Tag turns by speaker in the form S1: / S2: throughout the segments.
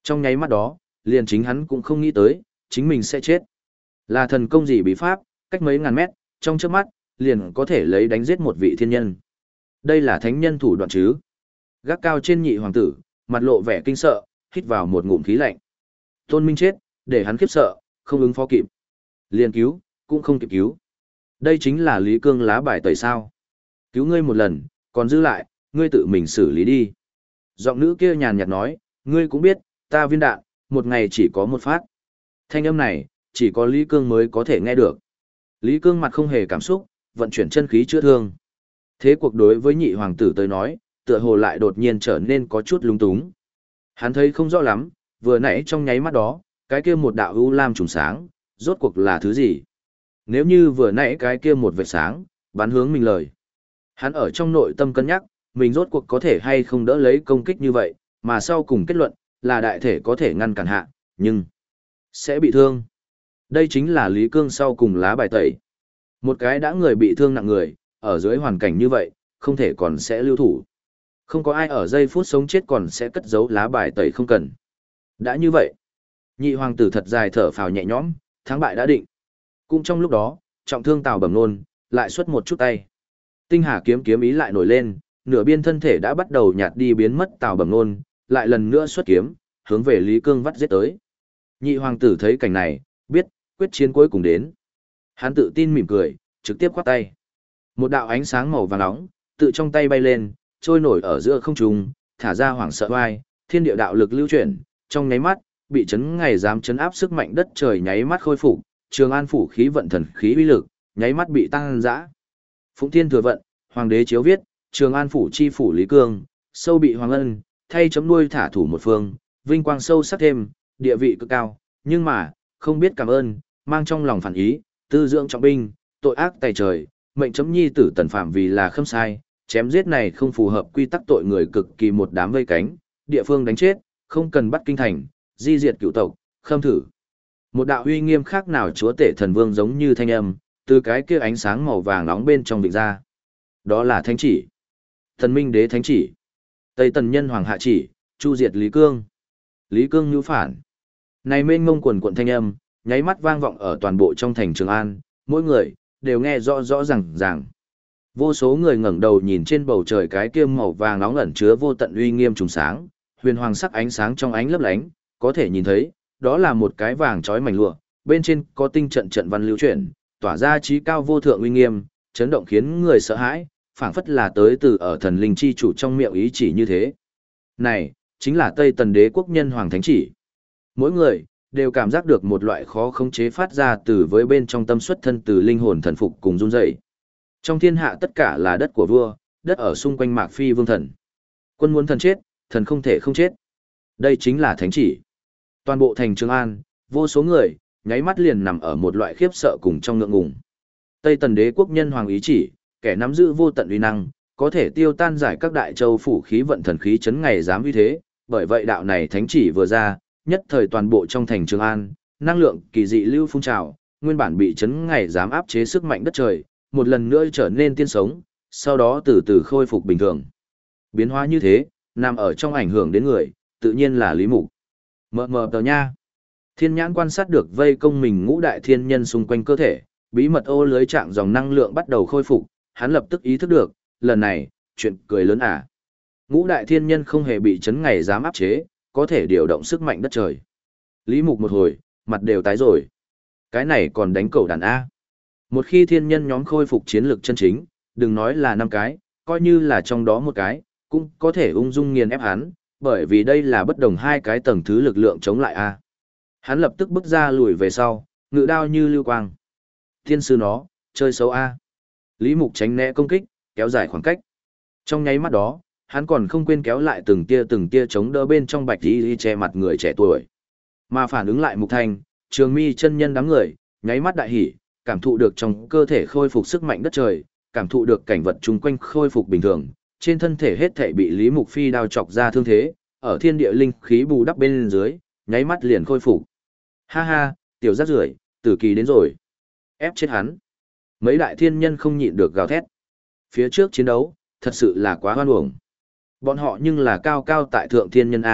S1: Trong nháy mắt đó, liền chính hắn cũng không nghĩ tới, chính mình sẽ chết. Là thần công gì bí pháp, cách mấy ngàn mét, trong chớp mắt, liền có thể lấy đánh giết một vị thiên nhân. Đây là thánh nhân thủ đoạn chứ. Gác cao trên nhị hoàng tử, mặt lộ vẻ kinh sợ, hít vào một ngụm khí lạnh. Tôn Minh chết, để hắn khiếp sợ, không ứng phó kịp. Liền cứu, cũng không kịp cứu. Đây chính là Lý Cương lá bài tẩy sao. Cứu ngươi một lần, còn giữ lại, ngươi tự mình xử lý đi. Giọng nữ kia nhàn nhạt nói, ngươi cũng biết, ta viên đạn, một ngày chỉ có một phát. Thanh âm này, chỉ có Lý Cương mới có thể nghe được. Lý Cương mặt không hề cảm xúc, vận chuyển chân khí chữa thương. Thế cuộc đối với nhị hoàng tử tới nói, tựa hồ lại đột nhiên trở nên có chút lung túng. Hắn thấy không rõ lắm, vừa nãy trong nháy mắt đó, cái kia một đạo u lam trùng sáng, rốt cuộc là thứ gì? Nếu như vừa nãy cái kia một vệt sáng, bắn hướng mình lời. Hắn ở trong nội tâm cân nhắc, mình rốt cuộc có thể hay không đỡ lấy công kích như vậy, mà sau cùng kết luận, là đại thể có thể ngăn cản hạ, nhưng sẽ bị thương. Đây chính là Lý Cương sau cùng lá bài tẩy. Một cái đã người bị thương nặng người, ở dưới hoàn cảnh như vậy, không thể còn sẽ lưu thủ. Không có ai ở giây phút sống chết còn sẽ cất giấu lá bài tẩy không cần. Đã như vậy, nhị hoàng tử thật dài thở phào nhẹ nhõm, thắng bại đã định. Cũng trong lúc đó, trọng thương Tào Bẩm Nôn lại xuất một chút tay. Tinh Hà kiếm kiếm ý lại nổi lên, nửa biên thân thể đã bắt đầu nhạt đi biến mất Tào Bẩm Nôn, lại lần nữa xuất kiếm, hướng về Lý Cương vắt giết tới. Nhị hoàng tử thấy cảnh này, biết, quyết chiến cuối cùng đến. Hắn tự tin mỉm cười, trực tiếp khoát tay. Một đạo ánh sáng màu vàng nóng, tự trong tay bay lên, trôi nổi ở giữa không trung, thả ra hoảng sợ oai, thiên địa đạo lực lưu chuyển, trong nháy mắt, bị chấn ngày dám chấn áp sức mạnh đất trời nháy mắt khôi phục, Trường An phủ khí vận thần khí uy lực, nháy mắt bị tăng dã. Phụng Thiên thừa vận, hoàng đế chiếu viết, Trường An phủ chi phủ Lý Cương, sâu bị hoàng ân, thay chấm nuôi thả thủ một phương, vinh quang sâu sắc thêm, địa vị cực cao, nhưng mà, không biết cảm ơn, mang trong lòng phản ý, tư dưỡng trọng binh, tội ác tày trời, mệnh chấm nhi tử tần phạm vì là khâm sai, chém giết này không phù hợp quy tắc tội người cực kỳ một đám vây cánh, địa phương đánh chết, không cần bắt kinh thành, di diệt cửu tộc, khâm thử. Một đạo uy nghiêm khác nào chúa tể thần vương giống như thanh âm, từ cái kia ánh sáng màu vàng nóng bên trong vịnh ra. Đó là thánh chỉ. Thần minh đế thánh chỉ. Tây tần nhân hoàng hạ chỉ, chu diệt Lý Cương. Lý Cương nhu phản. Này mênh mông quần quận thanh âm, nháy mắt vang vọng ở toàn bộ trong thành Trường An, mỗi người đều nghe rõ rõ ràng. Vô số người ngẩng đầu nhìn trên bầu trời cái kia màu vàng nóng ẩn chứa vô tận uy nghiêm trùng sáng, huyền hoàng sắc ánh sáng trong ánh lấp lánh, có thể nhìn thấy, đó là một cái vàng chói mảnh lụa, bên trên có tinh trận trận văn lưu chuyển, tỏa ra trí cao vô thượng uy nghiêm, chấn động khiến người sợ hãi, phảng phất là tới từ ở thần linh chi chủ trong miệng ý chỉ như thế. Này, chính là Tây Tần Đế quốc nhân hoàng thánh chỉ. Mỗi người đều cảm giác được một loại khó khống chế phát ra từ với bên trong tâm xuất thân từ linh hồn thần phục cùng run rẩy. Trong thiên hạ tất cả là đất của vua, đất ở xung quanh Mạc Phi vương thần. Quân muốn thần chết, thần không thể không chết. Đây chính là thánh chỉ. Toàn bộ thành Trường An, vô số người, nháy mắt liền nằm ở một loại khiếp sợ cùng trong ngượng ngùng. Tây Tần Đế quốc nhân hoàng ý chỉ, kẻ nắm giữ vô tận uy năng, có thể tiêu tan giải các đại châu phủ khí vận thần khí chấn ngày dám uy thế, bởi vậy đạo này thánh chỉ vừa ra, nhất thời toàn bộ trong thành Trường An, năng lượng kỳ dị lưu phun trào, nguyên bản bị chấn ngày dám áp chế sức mạnh đất trời, một lần nữa trở nên tiên sống, sau đó từ từ khôi phục bình thường. Biến hóa như thế, nằm ở trong ảnh hưởng đến người, tự nhiên là Lý Mục. Mờ tờ nha. Thiên nhãn quan sát được vây công mình ngũ đại thiên nhân xung quanh cơ thể, bí mật ô lưới trạng dòng năng lượng bắt đầu khôi phục, hắn lập tức ý thức được, lần này, chuyện cười lớn à. Ngũ đại thiên nhân không hề bị chấn ngày dám áp chế, có thể điều động sức mạnh đất trời. Lý Mục một hồi, mặt đều tái rồi. Cái này còn đánh cẩu đàn A. Một khi thiên nhân nhóm khôi phục chiến lược chân chính, đừng nói là 5 cái, coi như là trong đó một cái, cũng có thể ung dung nghiền ép hắn, bởi vì đây là bất đồng hai cái tầng thứ lực lượng chống lại A. Hắn lập tức bước ra lùi về sau, ngự đao như lưu quang. Thiên sư nó, chơi xấu A. Lý Mục tránh né công kích, kéo dài khoảng cách. Trong nháy mắt đó, hắn còn không quên kéo lại từng tia chống đỡ bên trong bạch y che mặt người trẻ tuổi. Mà phản ứng lại Mục Thanh, Trường Mi chân nhân đám người, nháy mắt đại hỉ, cảm thụ được trong cơ thể khôi phục sức mạnh đất trời, cảm thụ được cảnh vật chung quanh khôi phục bình thường, trên thân thể hết thảy bị Lý Mục Phi đao chọc ra thương thế, ở thiên địa linh khí bù đắp bên dưới, nháy mắt liền khôi phục. Ha ha, tiểu rác rưởi, tử kỳ đến rồi. Ép chết hắn. Mấy đại thiên nhân không nhịn được gào thét. Phía trước chiến đấu, thật sự là quá hoan uổng. Bọn họ nhưng là cao cao tại thượng thiên nhân A,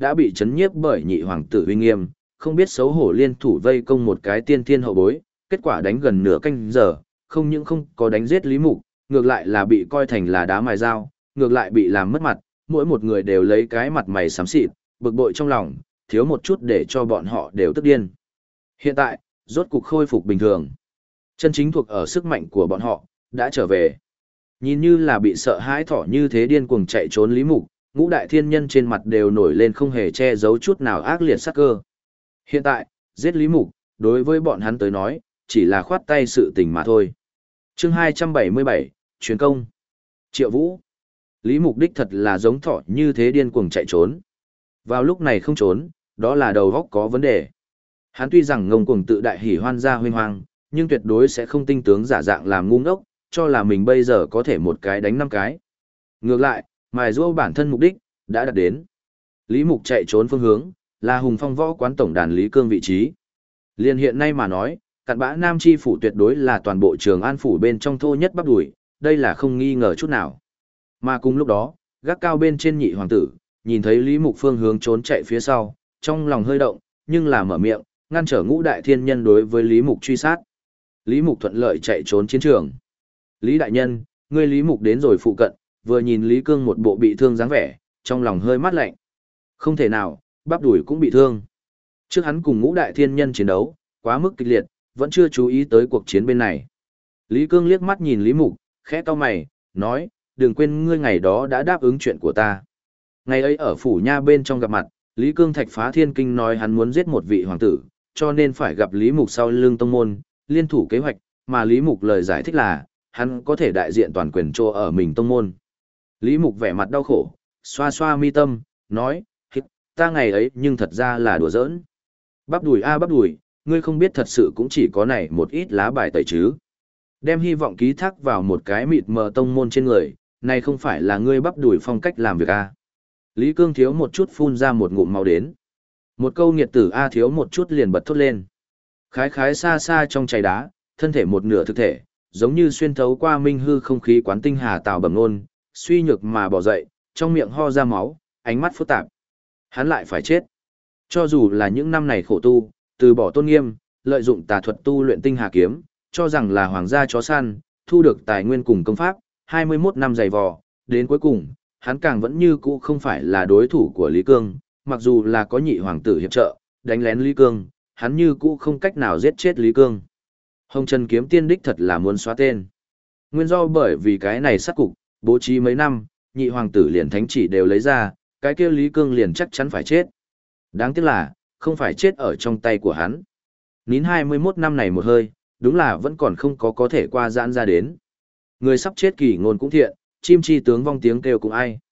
S1: đã bị chấn nhiếp bởi nhị hoàng tử uy nghiêm, không biết xấu hổ liên thủ vây công một cái tiên thiên hậu bối, kết quả đánh gần nửa canh giờ, không những không có đánh giết Lý Mục, ngược lại là bị coi thành là đá mài dao, ngược lại bị làm mất mặt, mỗi một người đều lấy cái mặt mày xám xịt, bực bội trong lòng, thiếu một chút để cho bọn họ đều tức điên. Hiện tại, rốt cục khôi phục bình thường. Chân chính thuộc ở sức mạnh của bọn họ, đã trở về. Nhìn như là bị sợ hãi thỏ như thế điên cuồng chạy trốn Lý Mục, ngũ đại thiên nhân trên mặt đều nổi lên không hề che giấu chút nào ác liệt sắc cơ. Hiện tại, giết Lý Mục, đối với bọn hắn tới nói, chỉ là khoát tay sự tình mà thôi. Chương 277, Truyền công. Triệu Vũ. Lý Mục đích thật là giống thỏ như thế điên cuồng chạy trốn. Vào lúc này không trốn, đó là đầu óc có vấn đề. Hắn tuy rằng ngông cuồng tự đại hỉ hoan ra huynh hoang, nhưng tuyệt đối sẽ không tinh tướng giả dạng làm ngu ngốc, cho là mình bây giờ có thể một cái đánh năm cái. Ngược lại, mài giũa bản thân mục đích đã đạt đến. Lý Mục chạy trốn phương hướng là Hùng Phong Võ quán tổng đàn Lý Cương vị trí. Liên hiện nay mà nói, cặn bã Nam Chi phủ tuyệt đối là toàn bộ Trường An phủ bên trong thô nhất bắp đùi, đây là không nghi ngờ chút nào. Mà cùng lúc đó, gác cao bên trên nhị hoàng tử, nhìn thấy Lý Mục phương hướng trốn chạy phía sau, trong lòng hơi động, nhưng là mở miệng, ngăn trở ngũ đại thiên nhân đối với Lý Mục truy sát. Lý Mục thuận lợi chạy trốn chiến trường. Lý đại nhân, ngươi Lý Mục đến rồi phụ cận, vừa nhìn Lý Cương một bộ bị thương dáng vẻ, trong lòng hơi mát lạnh. Không thể nào, bắp đùi cũng bị thương. Trước hắn cùng ngũ đại thiên nhân chiến đấu, quá mức kịch liệt, vẫn chưa chú ý tới cuộc chiến bên này. Lý Cương liếc mắt nhìn Lý Mục, khẽ cau mày, nói, đừng quên ngươi ngày đó đã đáp ứng chuyện của ta. Ngày ấy ở phủ nha bên trong gặp mặt, Lý Cương thạch phá thiên kinh nói hắn muốn giết một vị hoàng tử, cho nên phải gặp Lý Mục sau lưng tông môn, liên thủ kế hoạch, mà Lý Mục lời giải thích là, hắn có thể đại diện toàn quyền cho ở mình tông môn. Lý Mục vẻ mặt đau khổ, xoa xoa mi tâm, nói, ta ngày ấy nhưng thật ra là đùa giỡn. Bắp đùi a bắp đùi, ngươi không biết thật sự cũng chỉ có này một ít lá bài tẩy chứ. Đem hy vọng ký thác vào một cái mịt mờ tông môn trên người, này không phải là ngươi bắp đùi phong cách làm việc a. Lý Cương thiếu một chút phun ra một ngụm máu đến. Một câu nghiệt tử a thiếu một chút liền bật thốt lên. Khái khái xa xa trong chảy đá, thân thể một nửa thực thể, giống như xuyên thấu qua minh hư không khí quán tinh hà Tào Bẩm Nôn, suy nhược mà bò dậy, trong miệng ho ra máu, ánh mắt phức tạp. Hắn lại phải chết. Cho dù là những năm này khổ tu, từ bỏ tôn nghiêm, lợi dụng tà thuật tu luyện tinh hà kiếm, cho rằng là hoàng gia chó săn, thu được tài nguyên cùng công pháp, 21 năm dày vò, đến cuối cùng, hắn càng vẫn như cũ không phải là đối thủ của Lý Cương, mặc dù là có nhị hoàng tử hiệp trợ, đánh lén Lý Cương, hắn như cũ không cách nào giết chết Lý Cương. Hồng Trần kiếm tiên đích thật là muốn xóa tên. Nguyên do bởi vì cái này sát cục, bố trí mấy năm, nhị hoàng tử liền thánh chỉ đều lấy ra, cái kia Lý Cương liền chắc chắn phải chết. Đáng tiếc là, không phải chết ở trong tay của hắn. Nín 21 năm này một hơi, đúng là vẫn còn không có thể qua giãn ra đến. Người sắp chết kỳ ngôn cũng thiện, chim chi tướng vong tiếng kêu cũng ai.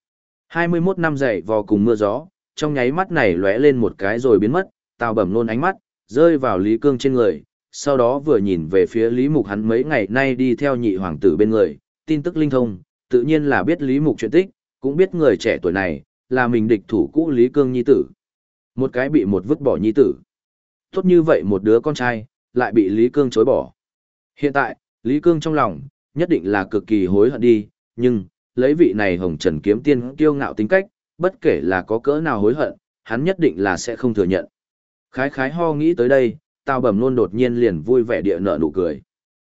S1: 21 năm dậy vò cùng mưa gió, trong nháy mắt này lóe lên một cái rồi biến mất, Tào Bẩm Nôn ánh mắt, rơi vào Lý Cương trên người, sau đó vừa nhìn về phía Lý Mục hắn mấy ngày nay đi theo nhị hoàng tử bên người, tin tức linh thông, tự nhiên là biết Lý Mục chuyện tích, cũng biết người trẻ tuổi này, là mình địch thủ cũ Lý Cương nhi tử. Một cái bị một vứt bỏ nhi tử. Tốt như vậy một đứa con trai, lại bị Lý Cương chối bỏ. Hiện tại, Lý Cương trong lòng, nhất định là cực kỳ hối hận đi, nhưng, lấy vị này Hồng Trần kiếm tiên kiêu ngạo tính cách, bất kể là có cỡ nào hối hận, hắn nhất định là sẽ không thừa nhận. Khái khái ho nghĩ tới đây, Tào Bẩm Nôn đột nhiên liền vui vẻ địa nở nụ cười.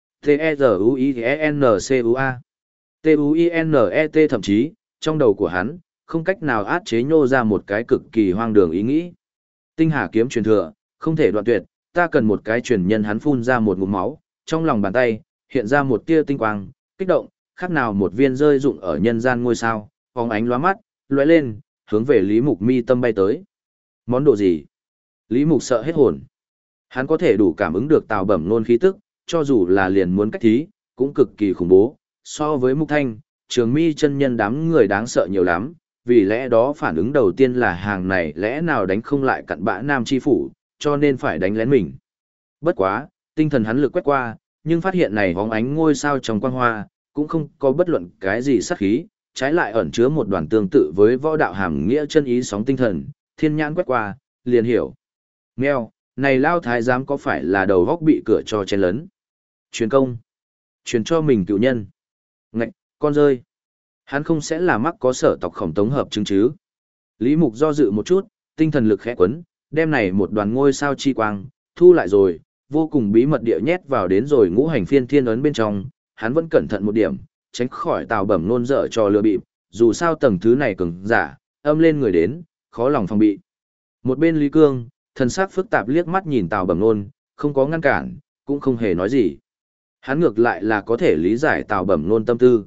S1: T-E-Z-U-I-E-N-C-U-A T-U-I-N-E-T thậm chí, trong đầu của hắn, không cách nào át chế nhô ra một cái cực kỳ hoang đường ý nghĩ. Tinh hà kiếm truyền thừa, không thể đoạn tuyệt, ta cần một cái truyền nhân. Hắn phun ra một ngụm máu, trong lòng bàn tay, hiện ra một tia tinh quang, kích động, khác nào một viên rơi rụng ở nhân gian ngôi sao, phóng ánh lóa mắt, lóe lên, hướng về Lý Mục mi tâm bay tới. Món đồ gì? Lý Mục sợ hết hồn. Hắn có thể đủ cảm ứng được Tào Bẩm Nôn khí tức, cho dù là liền muốn cách thí, cũng cực kỳ khủng bố, so với Mục Thanh, Trường Mi chân nhân đám người đáng sợ nhiều lắm, vì lẽ đó phản ứng đầu tiên là hàng này lẽ nào đánh không lại cặn bã Nam Chi phủ, cho nên phải đánh lén mình. Bất quá, tinh thần hắn lực quét qua, nhưng phát hiện này bóng ánh ngôi sao trong quang hoa, cũng không có bất luận cái gì sát khí, trái lại ẩn chứa một đoàn tương tự với võ đạo hàm nghĩa chân ý sóng tinh thần, thiên nhãn quét qua, liền hiểu. Mèo, này lao thái giám có phải là đầu góc bị cửa cho chen lấn? Truyền công. Truyền cho mình cựu nhân. Ngạch, con rơi. Hắn không sẽ là mắc có sở tộc khổng tống hợp chứng chứ? Lý Mục do dự một chút, tinh thần lực khẽ quấn, đem này một đoàn ngôi sao chi quang, thu lại rồi, vô cùng bí mật địa nhét vào đến rồi ngũ hành phiên thiên ấn bên trong, hắn vẫn cẩn thận một điểm, tránh khỏi Tào Bẩm Nôn dở trò lừa bịp, dù sao tầng thứ này cường giả, âm lên người đến, khó lòng phòng bị. Một bên Lý Cương, thần sắc phức tạp liếc mắt nhìn Tào Bẩm Nôn, không có ngăn cản, cũng không hề nói gì. Hắn ngược lại là có thể lý giải Tào Bẩm Nôn tâm tư.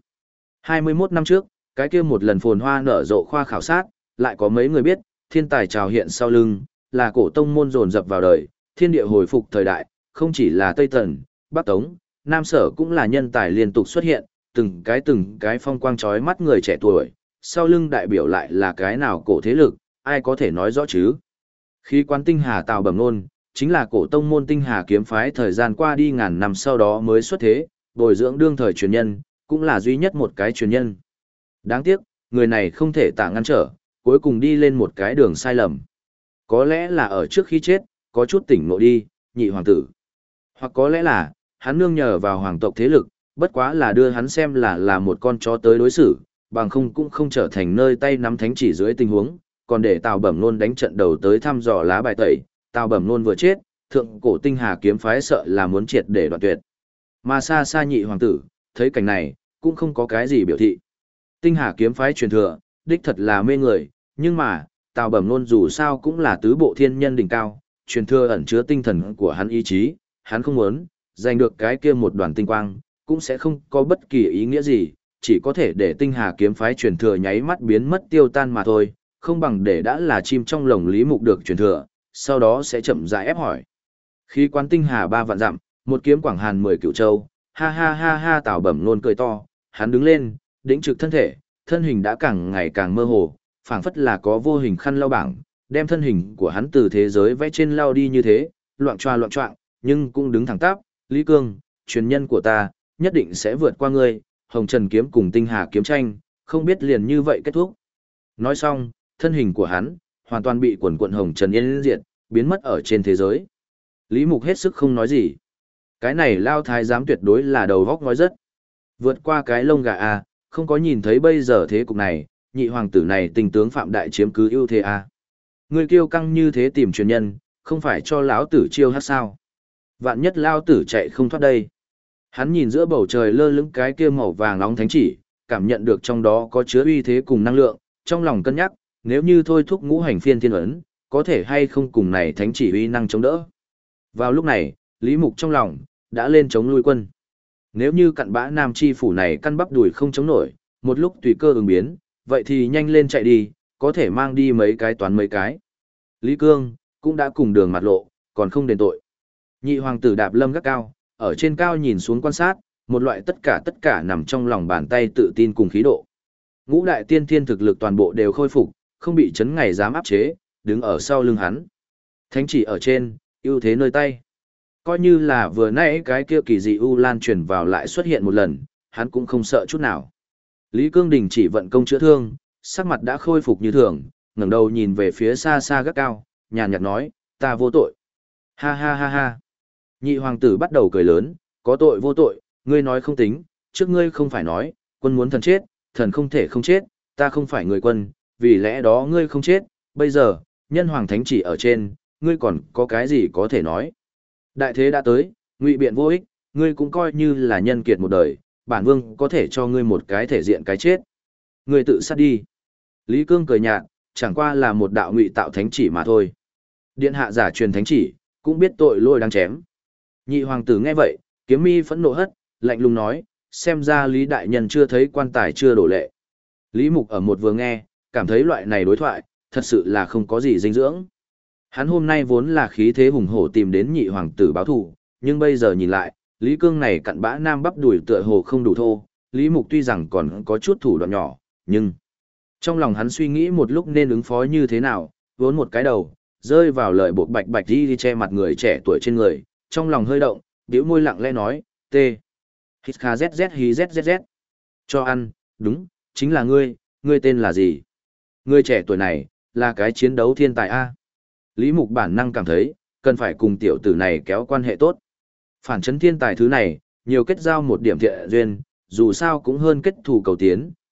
S1: 21 năm trước, cái kia một lần phồn hoa nở rộ khoa khảo sát, lại có mấy người biết, thiên tài trào hiện sau lưng, là cổ tông môn dồn dập vào đời, thiên địa hồi phục thời đại, không chỉ là Tây Tần, Bắc Tống, Nam Sở cũng là nhân tài liên tục xuất hiện, từng cái phong quang chói mắt người trẻ tuổi, sau lưng đại biểu lại là cái nào cổ thế lực, ai có thể nói rõ chứ? Khí quán tinh hà Tào Bẩm Nôn, chính là cổ tông môn tinh hà kiếm phái thời gian qua đi ngàn năm sau đó mới xuất thế, bồi dưỡng đương thời truyền nhân, cũng là duy nhất một cái truyền nhân. Đáng tiếc, người này không thể tả ngăn trở, cuối cùng đi lên một cái đường sai lầm. Có lẽ là ở trước khi chết, có chút tỉnh ngộ đi, nhị hoàng tử. Hoặc có lẽ là, hắn nương nhờ vào hoàng tộc thế lực, bất quá là đưa hắn xem là một con chó tới đối xử, bằng không cũng không trở thành nơi tay nắm thánh chỉ dưới tình huống, còn để Tào Bẩm Nôn đánh trận đầu tới thăm dò lá bài tẩy, Tào Bẩm Nôn vừa chết, thượng cổ tinh hà kiếm phái sợ là muốn triệt để đoạn tuyệt. Mà xa xa nhị hoàng tử, thấy cảnh này, cũng không có cái gì biểu thị. Tinh hà kiếm phái truyền thừa, đích thật là mê người, nhưng mà, Tào Bẩm Nôn dù sao cũng là tứ bộ thiên nhân đỉnh cao, truyền thừa ẩn chứa tinh thần của hắn ý chí, hắn không muốn giành được cái kia một đoàn tinh quang, cũng sẽ không có bất kỳ ý nghĩa gì, chỉ có thể để tinh hà kiếm phái truyền thừa nháy mắt biến mất tiêu tan mà thôi, không bằng để đã là chim trong lồng Lý Mục được truyền thừa, sau đó sẽ chậm rãi ép hỏi. Khí quán tinh hà 3 vạn dặm, một kiếm quảng hàn 10 cửu châu, ha ha ha ha Tào Bẩm Nôn cười to, hắn đứng lên, đĩnh trực thân thể, thân hình đã càng ngày càng mơ hồ, phảng phất là có vô hình khăn lau bảng, đem thân hình của hắn từ thế giới vẽ trên lau đi như thế, loạn choạng, nhưng cũng đứng thẳng tắp, Lý Cương, truyền nhân của ta, nhất định sẽ vượt qua ngươi, Hồng Trần kiếm cùng tinh hà kiếm tranh, không biết liền như vậy kết thúc. Nói xong, thân hình của hắn, hoàn toàn bị quần quận Hồng Trần yên diệt, biến mất ở trên thế giới. Lý Mục hết sức không nói gì. Cái này lao thái giám tuyệt đối là đầu vóc nói rất. Vượt qua cái lông gà à, không có nhìn thấy bây giờ thế cục này, nhị hoàng tử này tình tướng Phạm Đại chiếm cứ ưu thế à. Ngươi kiêu căng như thế tìm truyền nhân, không phải cho lão tử chiêu hát sao. Vạn nhất lao tử chạy không thoát đây. Hắn nhìn giữa bầu trời lơ lửng cái kia màu vàng nóng thánh chỉ, cảm nhận được trong đó có chứa uy thế cùng năng lượng, trong lòng cân nhắc, nếu như thôi thúc ngũ hành phiên thiên ấn, có thể hay không cùng này thánh chỉ uy năng chống đỡ. Vào lúc này, Lý Mục trong lòng, đã lên chống lui quân. Nếu như cặn bã nam chi phủ này căn bắp đùi không chống nổi, một lúc tùy cơ ứng biến, vậy thì nhanh lên chạy đi, có thể mang đi mấy cái toán mấy cái. Lý Cương, cũng đã cùng đường mặt lộ, còn không đền tội. Nhị hoàng tử đạp lâm gác cao, ở trên cao nhìn xuống quan sát, một loại tất cả nằm trong lòng bàn tay tự tin cùng khí độ. Ngũ đại tiên thiên thực lực toàn bộ đều khôi phục, không bị chấn ngày dám áp chế, đứng ở sau lưng hắn. Thánh chỉ ở trên, ưu thế nơi tay. Coi như là vừa nãy cái kia kỳ dị u lan truyền vào lại xuất hiện một lần, hắn cũng không sợ chút nào. Lý Cương đình chỉ vận công chữa thương, sắc mặt đã khôi phục như thường, ngẩng đầu nhìn về phía xa xa gác cao, nhàn nhạt nói, ta vô tội. Ha ha ha ha. Nhị hoàng tử bắt đầu cười lớn, có tội vô tội, ngươi nói không tính, trước ngươi không phải nói, quân muốn thần chết, thần không thể không chết, ta không phải người quân, vì lẽ đó ngươi không chết, bây giờ, nhân hoàng thánh chỉ ở trên, ngươi còn có cái gì có thể nói. Đại thế đã tới, ngụy biện vô ích, ngươi cũng coi như là nhân kiệt một đời, bản vương có thể cho ngươi một cái thể diện cái chết. Ngươi tự sát đi. Lý Cương cười nhạt, chẳng qua là một đạo ngụy tạo thánh chỉ mà thôi. Điện hạ giả truyền thánh chỉ, cũng biết tội lỗi đang chém. Nhị hoàng tử nghe vậy, kiếm mi phẫn nộ hất, lạnh lùng nói, xem ra Lý đại nhân chưa thấy quan tài chưa đổ lệ. Lý Mục ở một vừa nghe, cảm thấy loại này đối thoại, thật sự là không có gì dinh dưỡng. Hắn hôm nay vốn là khí thế hùng hổ tìm đến nhị hoàng tử báo thù, nhưng bây giờ nhìn lại, Lý Cương này cặn bã nam bắp đùi tựa hồ không đủ thô, Lý Mục tuy rằng còn có chút thủ đoạn nhỏ, nhưng trong lòng hắn suy nghĩ một lúc nên ứng phó như thế nào, vốn một cái đầu, rơi vào lời buộc bạch bạch đi che mặt người trẻ tuổi trên người, trong lòng hơi động, bĩu môi lặng lẽ nói, tê. Hít kha zz hí zzz. Cho ăn, đúng, chính là ngươi tên là gì? Ngươi trẻ tuổi này, là cái chiến đấu thiên tài A. Lý Mục bản năng cảm thấy, cần phải cùng tiểu tử này kéo quan hệ tốt. Phản chấn thiên tài thứ này, nhiều kết giao một điểm thiện duyên, dù sao cũng hơn kết thù cầu tiến,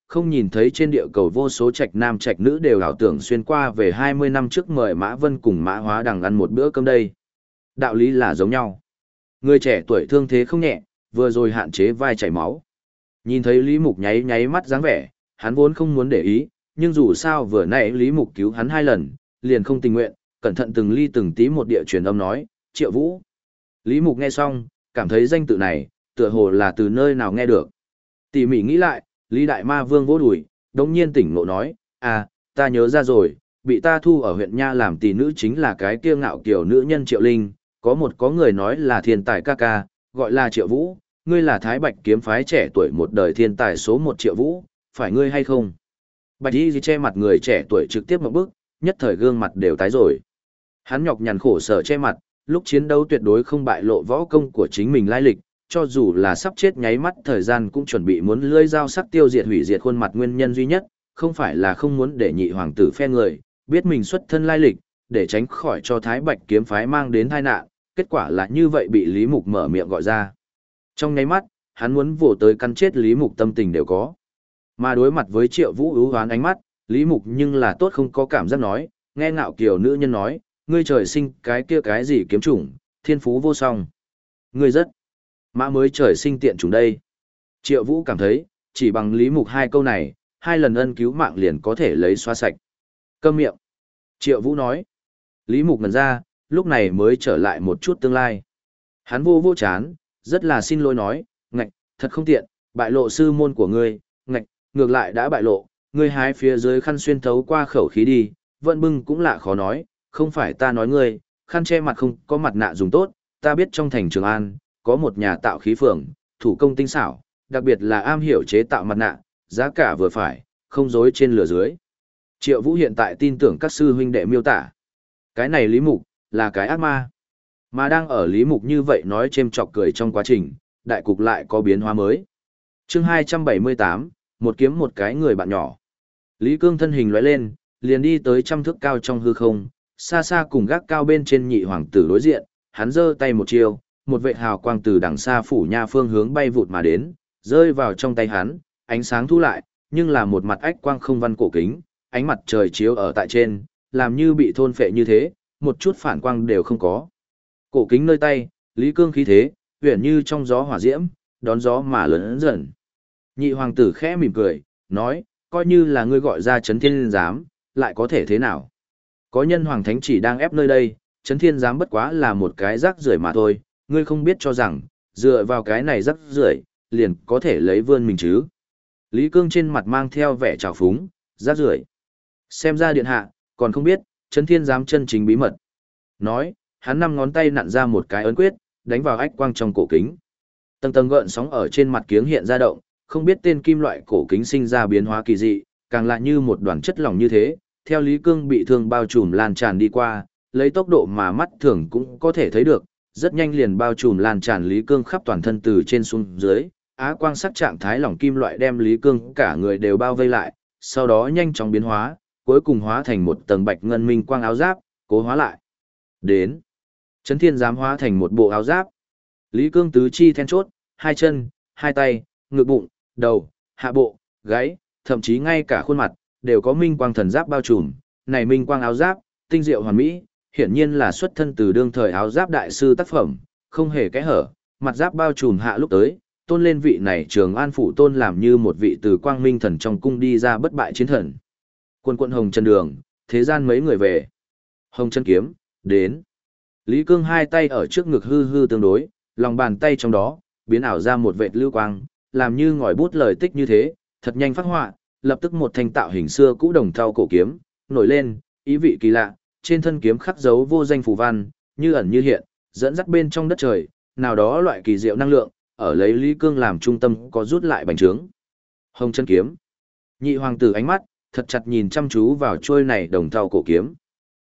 S1: không nhìn thấy trên địa cầu vô số trạch nam trạch nữ đều ảo tưởng xuyên qua về 20 năm trước mời Mã Vân cùng Mã Hóa Đằng ăn một bữa cơm đây. Đạo lý là giống nhau. Người trẻ tuổi thương thế không nhẹ, vừa rồi hạn chế vai chảy máu. Nhìn thấy Lý Mục nháy nháy mắt dáng vẻ, hắn vốn không muốn để ý, nhưng dù sao vừa nãy Lý Mục cứu hắn 2 lần, liền không tình nguyện, cẩn thận từng ly từng tí một địa truyền âm nói, Triệu Vũ. Lý Mục nghe xong, cảm thấy danh tự này, tựa hồ là từ nơi nào nghe được. Tỉ mỉ nghĩ lại, Lý Đại Ma Vương vỗ đùi, đống nhiên tỉnh ngộ nói, à, ta nhớ ra rồi, bị ta thu ở huyện Nha làm tỷ nữ chính là cái kia ngạo kiểu nữ nhân Triệu Linh, có người nói là thiên tài ca ca, gọi là Triệu Vũ, ngươi là Thái Bạch kiếm phái trẻ tuổi một đời thiên tài số 1 Triệu Vũ, phải ngươi hay không? Bạch Y che mặt người trẻ tuổi trực tiếp một bước, nhất thời gương mặt đều tái rồi. Hắn nhọc nhằn khổ sở che mặt, lúc chiến đấu tuyệt đối không bại lộ võ công của chính mình lai lịch, cho dù là sắp chết nháy mắt thời gian cũng chuẩn bị muốn lưỡi dao sắc tiêu diệt hủy diệt khuôn mặt nguyên nhân duy nhất, không phải là không muốn để nhị hoàng tử phe người, biết mình xuất thân lai lịch, để tránh khỏi cho Thái Bạch kiếm phái mang đến tai nạn, kết quả là như vậy bị Lý Mục mở miệng gọi ra. Trong nháy mắt, hắn muốn vồ tới căn chết Lý Mục tâm tình đều có. Mà đối mặt với Triệu Vũ ưu hoán ánh mắt, Lý Mục nhưng là tốt không có cảm giác nói, nghe ngạo kiều nữ nhân nói, ngươi trời sinh cái kia cái gì kiếm chủng, thiên phú vô song. Ngươi rất, mã mới trời sinh tiện chủng đây. Triệu Vũ cảm thấy, chỉ bằng Lý Mục 2 câu này, 2 lần ân cứu mạng liền có thể lấy xóa sạch. Câm miệng. Triệu Vũ nói. Lý Mục ngần ra, lúc này mới trở lại một chút tương lai. Hắn vô chán, rất là xin lỗi nói, ngạch, thật không tiện, bại lộ sư môn của ngươi, ngạch, ngược lại đã bại lộ, ngươi hái phía dưới khăn xuyên thấu qua khẩu khí đi, vận bưng cũng lạ khó nói, không phải ta nói ngươi, khăn che mặt không có mặt nạ dùng tốt, ta biết trong thành Trường An, có một nhà tạo khí phường, thủ công tinh xảo, đặc biệt là am hiểu chế tạo mặt nạ, giá cả vừa phải, không dối trên lửa dưới. Triệu Vũ hiện tại tin tưởng các sư huynh đệ miêu tả. Cái này Lý Mục, là cái ác ma. Mà đang ở Lý Mục như vậy nói chêm chọc cười trong quá trình, đại cục lại có biến hóa mới. Chương 278, một kiếm một cái người bạn nhỏ. Lý Cương thân hình lóe lên, liền đi tới 100 thước cao trong hư không, xa xa cùng gác cao bên trên nhị hoàng tử đối diện, hắn giơ tay một chiêu, một vệt hào quang từ đằng xa phủ nha phương hướng bay vụt mà đến, rơi vào trong tay hắn, ánh sáng thu lại, nhưng là một mặt ách quang không văn cổ kính, ánh mặt trời chiếu ở tại trên, làm như bị thôn phệ như thế, một chút phản quang đều không có. Cổ kính nơi tay, Lý Cương khí thế, huyền như trong gió hỏa diễm, đón gió mà lớn dần. Nhị hoàng tử khẽ mỉm cười, nói, coi như là ngươi gọi ra Chấn Thiên Giám, lại có thể thế nào? Có nhân hoàng thánh chỉ đang ép nơi đây, Chấn Thiên Giám bất quá là một cái rác rưởi mà thôi, ngươi không biết cho rằng, dựa vào cái này rác rưởi, liền có thể lấy vươn mình chứ. Lý Cương trên mặt mang theo vẻ trào phúng, rác rưởi. Xem ra điện hạ, còn không biết, Chấn Thiên Giám chân chính bí mật. Nói, hắn 5 ngón tay nặn ra một cái ấn quyết, đánh vào ách quang trong cổ kính. Tầng tầng gợn sóng ở trên mặt kiếng hiện ra động, không biết tên kim loại cổ kính sinh ra biến hóa kỳ dị, càng lại như một đoàn chất lỏng như thế, theo Lý Cương bị thương bao trùm lan tràn đi qua, lấy tốc độ mà mắt thường cũng có thể thấy được, rất nhanh liền bao trùm lan tràn Lý Cương khắp toàn thân từ trên xuống dưới, á quang sắc trạng thái lỏng kim loại đem Lý Cương cả người đều bao vây lại, sau đó nhanh chóng biến hóa, cuối cùng hóa thành một tầng bạch ngân minh quang áo giáp, cố hóa lại. Đến, Chấn Thiên Giám hóa thành một bộ áo giáp. Lý Cương tứ chi then chốt, 2 chân, 2 tay, ngực bụng, đầu, hạ bộ, gáy, thậm chí ngay cả khuôn mặt, đều có minh quang thần giáp bao trùm. Này minh quang áo giáp, tinh diệu hoàn mỹ, hiển nhiên là xuất thân từ đương thời áo giáp đại sư tác phẩm, không hề kẽ hở, mặt giáp bao trùm hạ lúc tới, tôn lên vị này Trường An phủ tôn làm như một vị từ quang minh thần trong cung đi ra bất bại chiến thần. Quân quận Hồng Trần Đường, thế gian mấy người về. Hồng Trần Kiếm, đến. Lý Cương 2 tay ở trước ngực hư hư tương đối, lòng bàn tay trong đó, biến ảo ra một vệt lưu quang, làm như ngòi bút lời tích như thế, thật nhanh phát họa, lập tức một thanh tạo hình xưa cũ đồng thau cổ kiếm, nổi lên, ý vị kỳ lạ, trên thân kiếm khắc dấu vô danh phù văn, như ẩn như hiện, dẫn dắt bên trong đất trời, nào đó loại kỳ diệu năng lượng, ở lấy Lý Cương làm trung tâm có rút lại bành trướng. Hồng Chân Kiếm. Nhị hoàng tử ánh mắt, thật chặt nhìn chăm chú vào trôi này đồng thau cổ kiếm.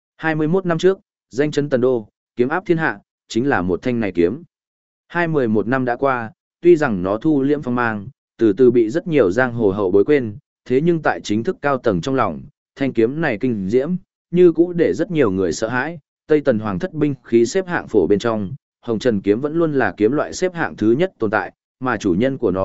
S1: 21 năm trước, danh chấn Tần Đô, kiếm áp thiên hạ, chính là một thanh này kiếm. 21 năm đã qua, tuy rằng nó thu liễm phong mang, từ từ bị rất nhiều giang hồ hậu bối quên, thế nhưng tại chính thức cao tầng trong lòng, thanh kiếm này kinh diễm, như cũ để rất nhiều người sợ hãi. Tây Tần Hoàng thất binh khí xếp hạng phổ bên trong, Hồng Trần kiếm vẫn luôn là kiếm loại xếp hạng thứ nhất tồn tại, mà chủ nhân của nó,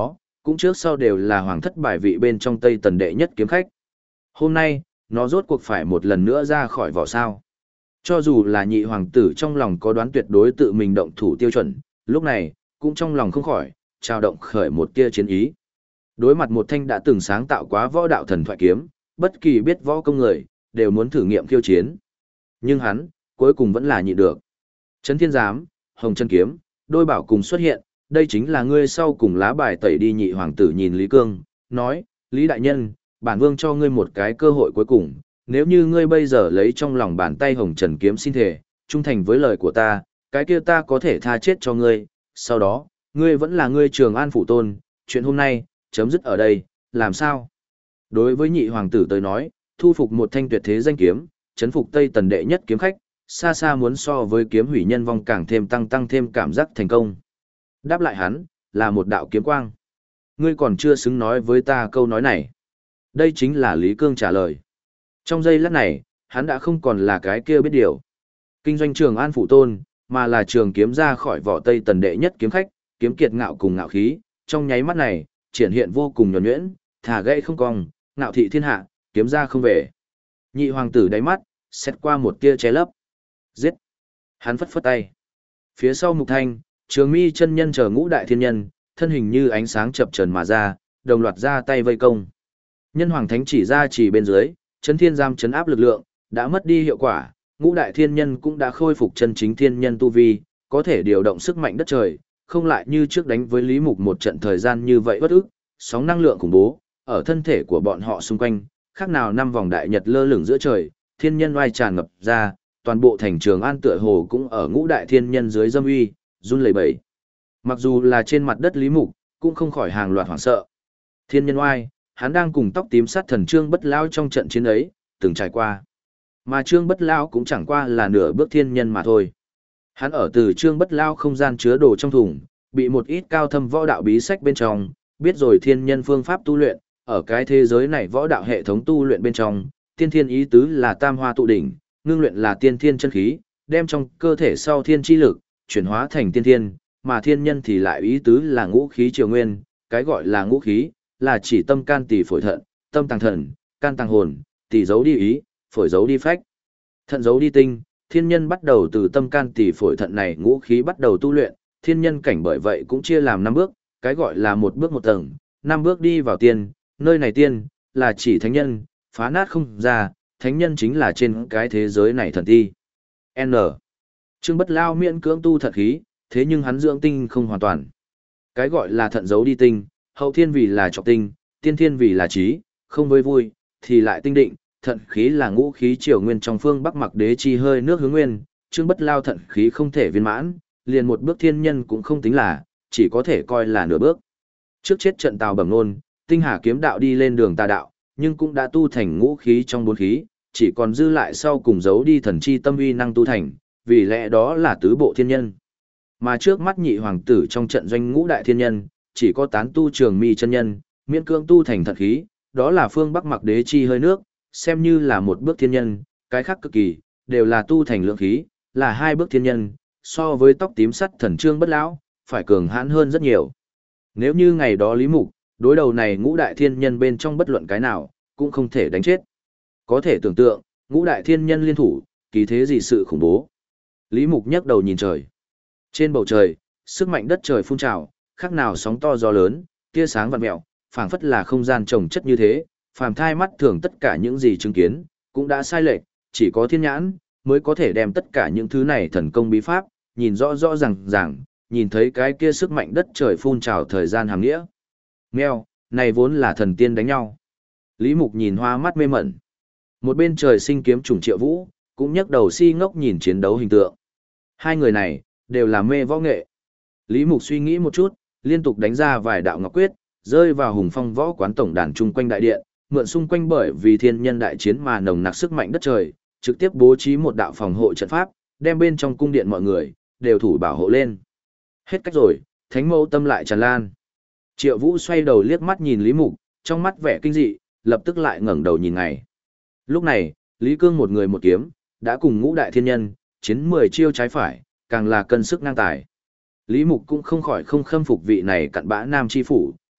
S1: cũng trước sau đều là hoàng thất bài vị bên trong Tây Tần đệ nhất kiếm khách. Hôm nay, nó rốt cuộc phải một lần nữa ra khỏi vỏ sao. Cho dù là nhị hoàng tử trong lòng có đoán tuyệt đối tự mình động thủ tiêu chuẩn, lúc này, cũng trong lòng không khỏi, trao động khởi một tia chiến ý. Đối mặt một thanh đã từng sáng tạo quá võ đạo thần thoại kiếm, bất kỳ biết võ công người, đều muốn thử nghiệm khiêu chiến. Nhưng hắn, cuối cùng vẫn là nhịn được. Trấn Thiên Giám, Hồng Chân Kiếm, đôi bảo cùng xuất hiện, đây chính là ngươi sau cùng lá bài tẩy đi. Nhị hoàng tử nhìn Lý Cương, nói, Lý đại nhân, bản vương cho ngươi một cái cơ hội cuối cùng, nếu như ngươi bây giờ lấy trong lòng bàn tay Hồng Trần Kiếm xin thề, trung thành với lời của ta, cái kia ta có thể tha chết cho ngươi, sau đó, ngươi vẫn là ngươi Trường An phụ tôn, chuyện hôm nay, chấm dứt ở đây, làm sao? Đối với nhị hoàng tử tới nói, thu phục một thanh tuyệt thế danh kiếm, chấn phục Tây Tần đệ nhất kiếm khách, xa xa muốn so với kiếm hủy nhân vong càng thêm tăng thêm cảm giác thành công. Đáp lại hắn, là một đạo kiếm quang. Ngươi còn chưa xứng nói với ta câu nói này. Đây chính là Lý Cương trả lời. Trong giây lát này, hắn đã không còn là cái kia biết điều. Kinh doanh Trường An phụ tôn, mà là trường kiếm ra khỏi vỏ Tây Tần đệ nhất kiếm khách, kiếm kiệt ngạo cùng ngạo khí, trong nháy mắt này, triển hiện vô cùng nhuần nhuyễn, thả gãy không cong, ngạo thị thiên hạ, kiếm ra không về. Nhị hoàng tử đáy mắt, xét qua một tia che lấp. Giết! Hắn phất phất tay. Phía sau Mục Thanh, Trường Mi chân nhân chờ ngũ đại thiên nhân, thân hình như ánh sáng chập chờn mà ra, đồng loạt ra tay vây công. Nhân hoàng thánh chỉ ra chỉ bên dưới, Trấn Thiên Giám trấn áp lực lượng, đã mất đi hiệu quả, ngũ đại thiên nhân cũng đã khôi phục chân chính thiên nhân tu vi, có thể điều động sức mạnh đất trời, không lại như trước đánh với Lý Mục một trận thời gian như vậy bất ức, sóng năng lượng khủng bố, ở thân thể của bọn họ xung quanh, khác nào năm vòng đại nhật lơ lửng giữa trời, thiên nhân oai tràn ngập ra, toàn bộ thành Trường An tựa hồ cũng ở ngũ đại thiên nhân dưới dâm uy, run lẩy bẩy. Mặc dù là trên mặt đất Lý Mục, cũng không khỏi hàng loạt hoảng sợ. Thiên nhân oai, hắn đang cùng tóc tím sát thần Trương Bất Lão trong trận chiến ấy, từng trải qua. Mà Trương Bất Lão cũng chẳng qua là nửa bước thiên nhân mà thôi. Hắn ở từ Trương Bất Lão không gian chứa đồ trong thùng, bị một ít cao thâm võ đạo bí sách bên trong, biết rồi thiên nhân phương pháp tu luyện, ở cái thế giới này võ đạo hệ thống tu luyện bên trong, tiên thiên ý tứ là tam hoa tụ đỉnh, ngưng luyện là tiên thiên chân khí, đem trong cơ thể sau thiên chi lực, chuyển hóa thành tiên thiên, mà thiên nhân thì lại ý tứ là ngũ khí triều nguyên, cái gọi là ngũ khí, là chỉ tâm can tỳ phổi thận, tâm tàng thần, can tàng hồn, tỳ giấu đi ý, phổi giấu đi phách, thận giấu đi tinh, thiên nhân bắt đầu từ tâm can tỳ phổi thận này ngũ khí bắt đầu tu luyện, thiên nhân cảnh bởi vậy cũng chia làm 5 bước, cái gọi là một bước một tầng, 5 bước đi vào tiên, nơi này tiên, là chỉ thánh nhân, phá nát không ra, thánh nhân chính là trên cái thế giới này thần ti. N. Trương Bất Lão miễn cưỡng tu thật khí, thế nhưng hắn dưỡng tinh không hoàn toàn. Cái gọi là thận giấu đi tinh, hậu thiên vì là trọc tinh, tiên thiên vì là trí, không với vui, thì lại tinh định, thận khí là ngũ khí triều nguyên trong phương Bắc Mặc Đế chi hơi nước hướng nguyên, Trương Bất Lão thận khí không thể viên mãn, liền một bước thiên nhân cũng không tính là, chỉ có thể coi là nửa bước. Trước chết trận Tào Bẩm Nôn, Tinh Hà kiếm đạo đi lên đường tà đạo, nhưng cũng đã tu thành ngũ khí trong 4 khí, chỉ còn dư lại sau cùng giấu đi thần chi tâm uy năng tu thành, vì lẽ đó là tứ bộ thiên nhân. Mà trước mắt nhị hoàng tử trong trận doanh ngũ đại thiên nhân, chỉ có tán tu Trường Mi chân nhân, miễn cưỡng tu thành thật khí, đó là phương Bắc Mặc Đế chi hơi nước, xem như là một bước thiên nhân, cái khác cực kỳ, đều là tu thành lượng khí, là 2 bước thiên nhân, so với tóc tím sắt thần Trương Bất Lão, phải cường hãn hơn rất nhiều. Nếu như ngày đó Lý Mục, đối đầu này ngũ đại thiên nhân bên trong bất luận cái nào, cũng không thể đánh chết. Có thể tưởng tượng, ngũ đại thiên nhân liên thủ, kỳ thế gì sự khủng bố. Lý Mục nhấc đầu nhìn trời. Trên bầu trời, sức mạnh đất trời phun trào, khác nào sóng to gió lớn, tia sáng vặn mèo, phảng phất là không gian trồng chất như thế, phàm thai mắt thường tất cả những gì chứng kiến, cũng đã sai lệch, chỉ có thiên nhãn mới có thể đem tất cả những thứ này thần công bí pháp, nhìn rõ rõ ràng, nhìn thấy cái kia sức mạnh đất trời phun trào thời gian hàm nghĩa. Mèo, này vốn là thần tiên đánh nhau. Lý Mục nhìn hoa mắt mê mẩn. Một bên trời sinh kiếm trùng Triệu Vũ, cũng nhấc đầu si ngốc nhìn chiến đấu hình tượng. Hai người này, đều là mê võ nghệ. Lý Mục suy nghĩ một chút, liên tục đánh ra vài đạo ngọc quyết, rơi vào hùng phong võ quán tổng đàn chung quanh đại điện, mượn xung quanh bởi vì thiên nhân đại chiến mà nồng nặc sức mạnh đất trời, trực tiếp bố trí một đạo phòng hộ trận pháp, đem bên trong cung điện mọi người, đều thủ bảo hộ lên. Hết cách rồi, thánh mẫu tâm lại tràn lan. Triệu Vũ xoay đầu liếc mắt nhìn Lý Mục, trong mắt vẻ kinh dị, lập tức lại ngẩng đầu nhìn ngày. Lúc này, Lý Cương một người một kiếm, đã cùng ngũ đại thiên nhân, chiến 10 chiêu trái phải, càng là cân sức ngang tài. Lý Mục cũng không khỏi không khâm phục vị này cặn bã nam chi phủ,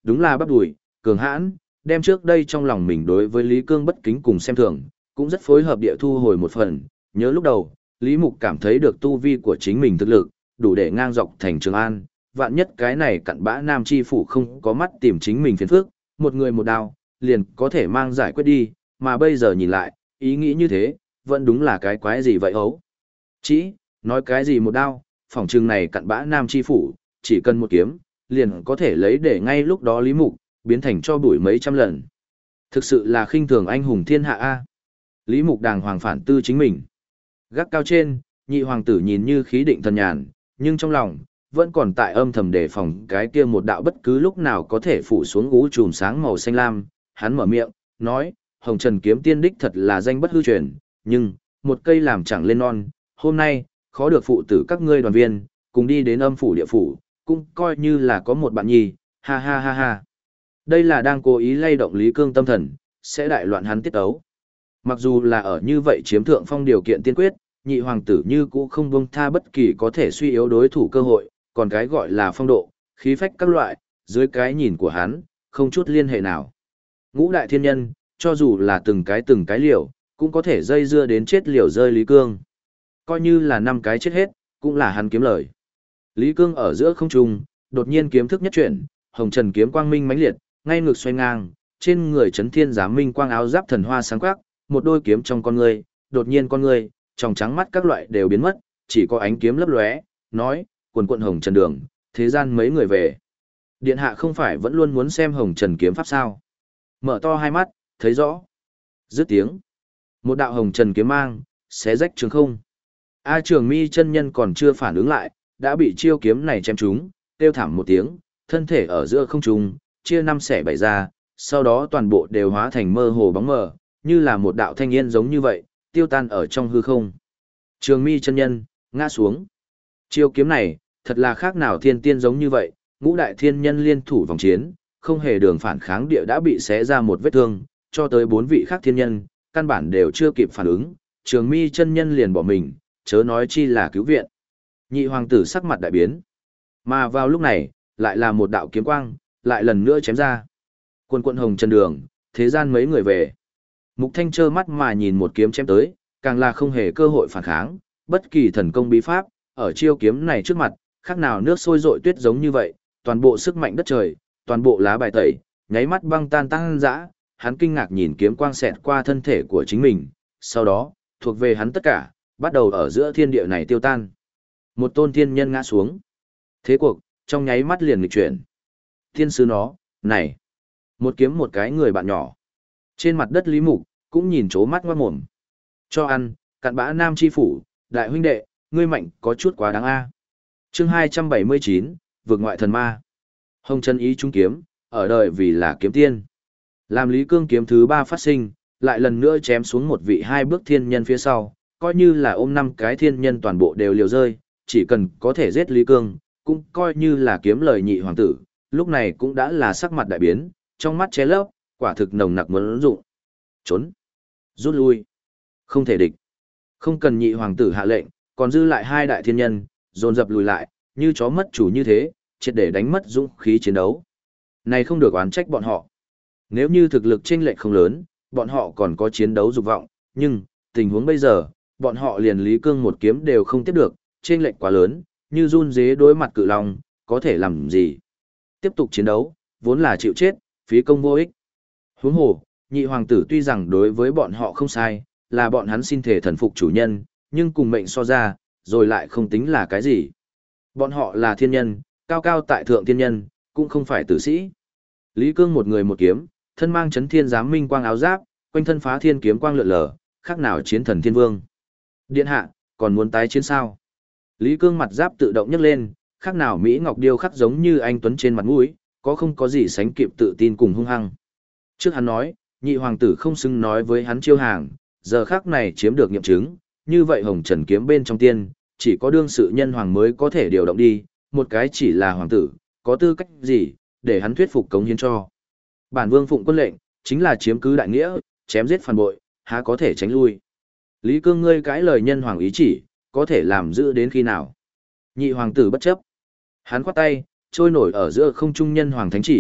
S1: đúng là bắp đùi, cường hãn, đem trước đây trong lòng mình đối với Lý Cương bất kính cùng xem thường, cũng rất phối hợp địa thu hồi một phần, nhớ lúc đầu, Lý Mục cảm thấy được tu vi của chính mình thực lực, đủ để ngang dọc thành Trường An, vạn nhất cái này cặn bã nam chi phủ không có mắt tìm chính mình phiền phức, một người một đao, liền có thể mang giải quyết đi, mà bây giờ nhìn lại, ý nghĩ như thế, vẫn đúng là cái quái gì vậy hấu. Chỉ, nói cái gì một đao, phỏng chừng này cặn bã nam chi phủ, chỉ cần một kiếm, liền có thể lấy để ngay lúc đó Lý Mục, biến thành cho bụi mấy trăm lần. Thực sự là khinh thường anh hùng thiên hạ A. Lý Mục đàng hoàng phản tư chính mình. Gác cao trên, nhị hoàng tử nhìn như khí định thần nhàn, nhưng trong lòng, vẫn còn tại âm thầm đề phòng cái kia một đạo bất cứ lúc nào có thể phủ xuống gú chùm sáng màu xanh lam. Hắn mở miệng, nói, Hồng Trần kiếm tiên đích thật là danh bất hư truyền, nhưng, một cây làm chẳng lên non, hôm nay, khó được phụ tử các ngươi đoàn viên, cùng đi đến âm phủ địa phủ, cũng coi như là có một bạn nhi, ha ha ha ha. Đây là đang cố ý lay động Lý Cương tâm thần, sẽ đại loạn hắn tiết ấu. Mặc dù là ở như vậy chiếm thượng phong điều kiện tiên quyết, nhị hoàng tử như cũ không buông tha bất kỳ có thể suy yếu đối thủ cơ hội, còn cái gọi là phong độ, khí phách các loại, dưới cái nhìn của hắn, không chút liên hệ nào. Ngũ đại thiên nhân, cho dù là từng cái liều, cũng có thể dây dưa đến chết liều rơi Lý Cương. Coi như là 5 cái chết hết, cũng là hắn kiếm lời. Lý Cương ở giữa không trung, đột nhiên kiếm thức nhất chuyển, hồng trần kiếm quang minh mãnh liệt, ngay ngực xoay ngang, trên người chấn thiên giám minh quang áo giáp thần hoa sáng quắc, một đôi kiếm trong con người, đột nhiên con người, trong trắng mắt các loại đều biến mất, chỉ có ánh kiếm lấp lóe, nói, quần quận hồng trần đường, thế gian mấy người về. Điện hạ không phải vẫn luôn muốn xem hồng trần kiếm pháp sao? Mở to hai mắt, thấy rõ. Dứt tiếng. Một đạo hồng trần kiếm mang, xé rách trường không. A Trường Mi chân nhân còn chưa phản ứng lại, đã bị chiêu kiếm này chém trúng, kêu thảm một tiếng, thân thể ở giữa không trung, chia 5 xẻ 7 ra, sau đó toàn bộ đều hóa thành mơ hồ bóng mờ, như là một đạo thanh yên giống như vậy, tiêu tan ở trong hư không. Trường Mi chân nhân, ngã xuống. Chiêu kiếm này, thật là khác nào thiên tiên giống như vậy, ngũ đại thiên nhân liên thủ vòng chiến, không hề đường phản kháng địa đã bị xé ra một vết thương, cho tới 4 vị khác thiên nhân, căn bản đều chưa kịp phản ứng, Trường Mi chân nhân liền bỏ mình, chớ nói chi là cứu viện. Nhị hoàng tử sắc mặt đại biến. Mà vào lúc này, lại là một đạo kiếm quang, lại lần nữa chém ra. Quân quận hồng trần đường, thế gian mấy người về. Mục Thanh trơ mắt mà nhìn một kiếm chém tới, càng là không hề cơ hội phản kháng, bất kỳ thần công bí pháp, ở chiêu kiếm này trước mặt, khác nào nước sôi rội tuyết giống như vậy, toàn bộ sức mạnh đất trời, toàn bộ lá bài tẩy, nháy mắt băng tan tăng dã, hắn kinh ngạc nhìn kiếm quang xẹt qua thân thể của chính mình, sau đó, thuộc về hắn tất cả, bắt đầu ở giữa thiên địa này tiêu tan. Một tôn thiên nhân ngã xuống. Thế cuộc, trong nháy mắt liền nghịch chuyển. Thiên sứ nó, này, một kiếm một cái người bạn nhỏ. Trên mặt đất Lý Mục, cũng nhìn chố mắt ngoát mồm. Cho ăn, cặn bã nam chi phủ, đại huynh đệ, ngươi mạnh có chút quá đáng a. Chương 279, vượt ngoại thần ma. Hồng chân ý trung kiếm, ở đời vì là kiếm tiên. Làm Lý Cương kiếm thứ 3 phát sinh, lại lần nữa chém xuống một vị 2 bước thiên nhân phía sau, coi như là ôm 5 cái thiên nhân toàn bộ đều liều rơi, chỉ cần có thể giết Lý Cương, cũng coi như là kiếm lời nhị hoàng tử, lúc này cũng đã là sắc mặt đại biến, trong mắt che lấp, quả thực nồng nặc muốn dụng. Trốn, rút lui, không thể địch. Không cần nhị hoàng tử hạ lệnh, còn dư lại 2 đại thiên nhân, dồn dập lùi lại, như chó mất chủ như thế, triệt để đánh mất dũng khí chiến đấu. Này không được oán trách bọn họ. Nếu như thực lực chênh lệch không lớn, bọn họ còn có chiến đấu dục vọng, nhưng tình huống bây giờ, bọn họ liền Lý Cương một kiếm đều không tiếp được, chênh lệch quá lớn, như run dế đối mặt cự long, có thể làm gì? Tiếp tục chiến đấu, vốn là chịu chết, phí công vô ích. Huống hồ, nhị hoàng tử tuy rằng đối với bọn họ không sai, là bọn hắn xin thể thần phục chủ nhân, nhưng cùng mệnh so ra, rồi lại không tính là cái gì. Bọn họ là thiên nhân, cao cao tại thượng thiên nhân, cũng không phải tử sĩ. Lý Cương một người một kiếm, thân mang chấn thiên giám minh quang áo giáp, quanh thân phá thiên kiếm quang lượn lờ, khác nào chiến thần thiên vương. Điện hạ, còn muốn tái chiến sao? Lý Cương mặt giáp tự động nhấc lên, khác nào Mỹ Ngọc điêu khắc giống như anh Tuấn trên mặt mũi, không có gì sánh kịp tự tin cùng hung hăng. Trước hắn nói, nhị hoàng tử không xứng nói với hắn chiêu hàng, giờ khác này chiếm được nghiệm chứng, như vậy hồng trần kiếm bên trong tiên, chỉ có đương sự nhân hoàng mới có thể điều động đi, một cái chỉ là hoàng tử, có tư cách gì, để hắn thuyết phục cống hiến cho. Bản vương phụng quân lệnh, chính là chiếm cứ đại nghĩa, chém giết phản bội, há có thể tránh lui. Lý Cương ngươi cãi lời nhân hoàng ý chỉ, có thể làm giữ đến khi nào? Nhị hoàng tử bất chấp. Hắn khoát tay, trôi nổi ở giữa không trung nhân hoàng thánh chỉ,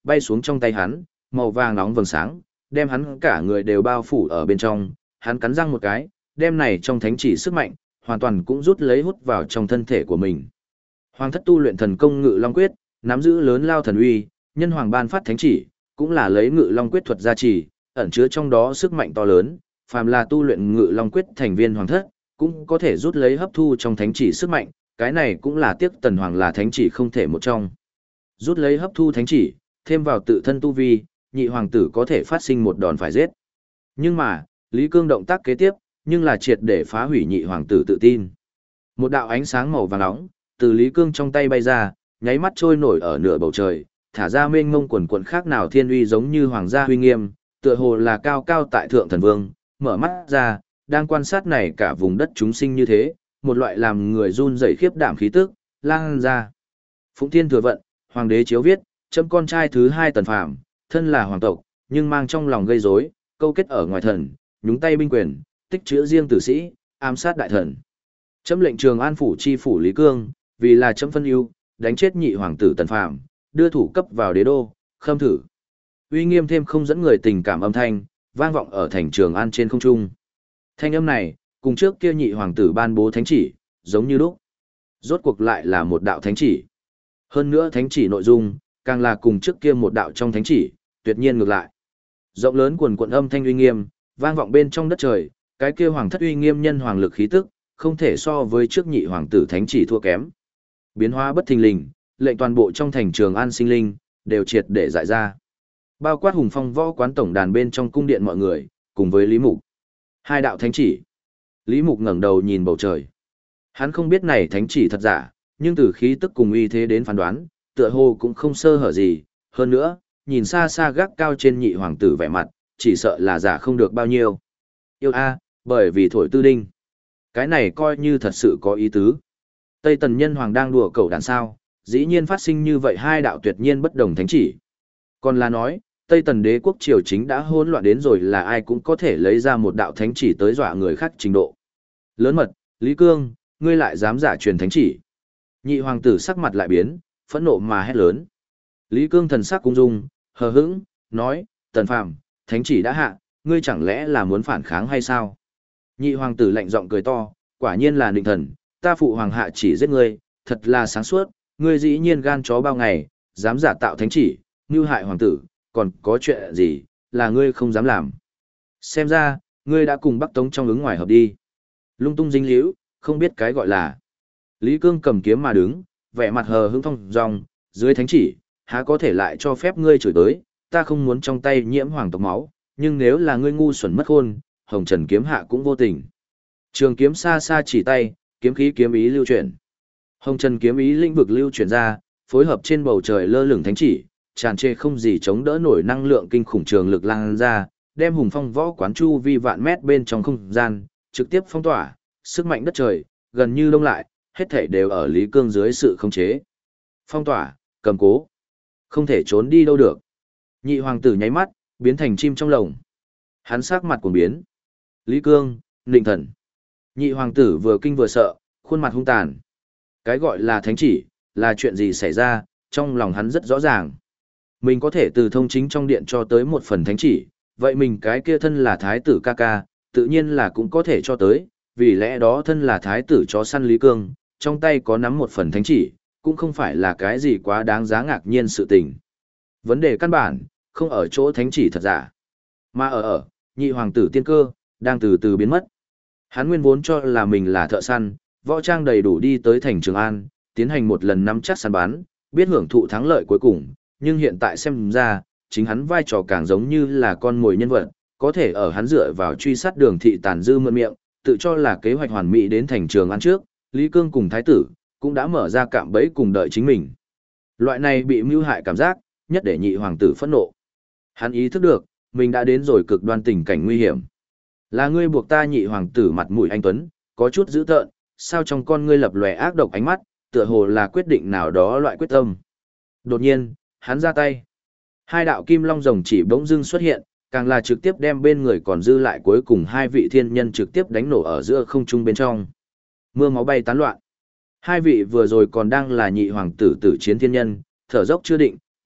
S1: bay xuống trong tay hắn, màu vàng nóng vầng sáng, đem hắn cả người đều bao phủ ở bên trong, hắn cắn răng một cái, đem này trong thánh chỉ sức mạnh, hoàn toàn cũng rút lấy hút vào trong thân thể của mình. Hoàng thất tu luyện thần công Ngự Long Quyết, nắm giữ lớn lao thần uy, nhân hoàng ban phát thánh chỉ, cũng là lấy Ngự Long Quyết thuật gia trì, ẩn chứa trong đó sức mạnh to lớn, phàm là tu luyện Ngự Long Quyết thành viên hoàng thất, cũng có thể rút lấy hấp thu trong thánh chỉ sức mạnh, cái này cũng là tiếc tần hoàng là thánh chỉ không thể một trong. Rút lấy hấp thu thánh chỉ, thêm vào tự thân tu vi, nhị hoàng tử có thể phát sinh một đòn phải giết. Nhưng mà, Lý Cương động tác kế tiếp, nhưng là triệt để phá hủy nhị hoàng tử tự tin. Một đạo ánh sáng màu vàng nóng, từ Lý Cương trong tay bay ra, nháy mắt trôi nổi ở nửa bầu trời, thả ra mênh mông quần quần khác nào thiên uy giống như hoàng gia uy nghiêm, tựa hồ là cao cao tại thượng thần vương, mở mắt ra, đang quan sát này cả vùng đất chúng sinh như thế, một loại làm người run rẩy khiếp đảm khí tức, lan ra. Phụng Thiên Thừa Vận, hoàng đế chiếu viết, chấm con trai thứ hai Tần Phàm, thân là hoàng tộc, nhưng mang trong lòng gây rối, câu kết ở ngoài thần, nhúng tay binh quyền, tích trữ riêng tử sĩ, ám sát đại thần. Chấm lệnh Trường An phủ chi phủ Lý Cương, vì là chấm phân ưu, đánh chết nhị hoàng tử Tần Phàm, đưa thủ cấp vào đế đô, khâm thử. Uy nghiêm thêm không dẫn người tình cảm âm thanh, vang vọng ở thành Trường An trên không trung. Thanh âm này, cùng trước kia nhị hoàng tử ban bố thánh chỉ, giống như lúc. Rốt cuộc lại là một đạo thánh chỉ. Hơn nữa thánh chỉ nội dung, càng là cùng trước kia một đạo trong thánh chỉ, tuyệt nhiên ngược lại. Rộng lớn quần quận âm thanh uy nghiêm, vang vọng bên trong đất trời, cái kia hoàng thất uy nghiêm nhân hoàng lực khí tức, không thể so với trước nhị hoàng tử thánh chỉ thua kém. Biến hóa bất thình lình, lệnh toàn bộ trong thành Trường An sinh linh, đều triệt để giải ra. Bao quát hùng phong võ quán tổng đàn bên trong cung điện mọi người, cùng với Lý Mục. Hai đạo thánh chỉ. Lý Mục ngẩng đầu nhìn bầu trời. Hắn không biết này thánh chỉ thật giả, nhưng từ khí tức cùng uy thế đến phán đoán, tựa hồ cũng không sơ hở gì. Hơn nữa, nhìn xa xa gác cao trên nhị hoàng tử vẻ mặt, chỉ sợ là giả không được bao nhiêu. Yêu a, bởi vì thổi tư đinh. Cái này coi như thật sự có ý tứ. Tây Tần Nhân Hoàng đang đùa cẩu đàn sao, dĩ nhiên phát sinh như vậy hai đạo tuyệt nhiên bất đồng thánh chỉ. Còn là nói, Tây Tần đế quốc triều chính đã hỗn loạn đến rồi là ai cũng có thể lấy ra một đạo thánh chỉ tới dọa người khác trình độ. Lớn mật, Lý Cương, ngươi lại dám giả truyền thánh chỉ. Nhị hoàng tử sắc mặt lại biến, phẫn nộ mà hét lớn. Lý Cương thần sắc cung dung, hờ hững, nói, Tần Phàm, thánh chỉ đã hạ, ngươi chẳng lẽ là muốn phản kháng hay sao? Nhị hoàng tử lạnh giọng cười to, quả nhiên là định thần, ta phụ hoàng hạ chỉ giết ngươi, thật là sáng suốt, ngươi dĩ nhiên gan chó bao ngày, dám giả tạo thánh chỉ, mưu hại hoàng tử, còn có chuyện gì, là ngươi không dám làm. Xem ra, ngươi đã cùng Bắc Tống trong ứng ngoài hợp đi. Lung tung dính líu, không biết cái gọi là. Lý Cương cầm kiếm mà đứng, vẻ mặt hờ hững thong dong, dưới thánh chỉ, há có thể lại cho phép ngươi chửi tới, ta không muốn trong tay nhiễm hoàng tộc máu, nhưng nếu là ngươi ngu xuẩn mất khôn, Hồng Trần kiếm hạ cũng vô tình. Trường kiếm xa xa chỉ tay, kiếm khí kiếm ý lưu chuyển. Hồng Trần kiếm ý lĩnh vực lưu chuyển ra, phối hợp trên bầu trời lơ lửng thánh chỉ, tràn trề không gì chống đỡ nổi năng lượng kinh khủng trường lực lan ra, đem hùng phong võ quán chu vi vạn mét bên trong không gian, trực tiếp phong tỏa, sức mạnh đất trời, gần như đông lại, hết thảy đều ở Lý Cương dưới sự khống chế. Phong tỏa, cầm cố, không thể trốn đi đâu được. Nhị hoàng tử nháy mắt, biến thành chim trong lồng. Hắn sắc mặt cuồng biến. Lý Cương, Ninh Thần. Nhị hoàng tử vừa kinh vừa sợ, khuôn mặt hung tàn. Cái gọi là thánh chỉ, là chuyện gì xảy ra, trong lòng hắn rất rõ ràng. Mình có thể từ thông chính trong điện cho tới một phần thánh chỉ, vậy mình cái kia thân là thái tử ca ca, tự nhiên là cũng có thể cho tới, vì lẽ đó thân là thái tử chó săn Lý Cương, trong tay có nắm một phần thánh chỉ, cũng không phải là cái gì quá đáng giá ngạc nhiên sự tình. Vấn đề căn bản, không ở chỗ thánh chỉ thật giả, mà ở nhị hoàng tử tiên cơ, đang từ từ biến mất. Hắn nguyên vốn cho là mình là thợ săn, võ trang đầy đủ đi tới thành Trường An, tiến hành một lần nắm chắc săn bắn, biết hưởng thụ thắng lợi cuối cùng, nhưng hiện tại xem ra, chính hắn vai trò càng giống như là con mồi nhân vật, có thể ở hắn dựa vào truy sát Đường Thị tàn dư mượn miệng, tự cho là kế hoạch hoàn mỹ đến thành Trường An trước, Lý Cương cùng thái tử cũng đã mở ra cạm bẫy cùng đợi chính mình. Loại này bị mưu hại cảm giác, nhất để nhị hoàng tử phẫn nộ. Hắn ý thức được, mình đã đến rồi cực đoan tình cảnh nguy hiểm. Là ngươi buộc ta nhị hoàng tử mặt mũi anh tuấn, có chút dữ tợn, sao trong con ngươi lập lòe ác độc ánh mắt, tựa hồ là quyết định nào đó loại quyết tâm. Đột nhiên, hắn ra tay. Hai đạo kim long rồng chỉ bỗng dưng xuất hiện, càng là trực tiếp đem bên người còn dư lại cuối cùng hai vị thiên nhân trực tiếp đánh nổ ở giữa không trung bên trong. Mưa máu bay tán loạn. Hai vị vừa rồi còn đang là nhị hoàng tử tử chiến thiên nhân, thở dốc chưa định,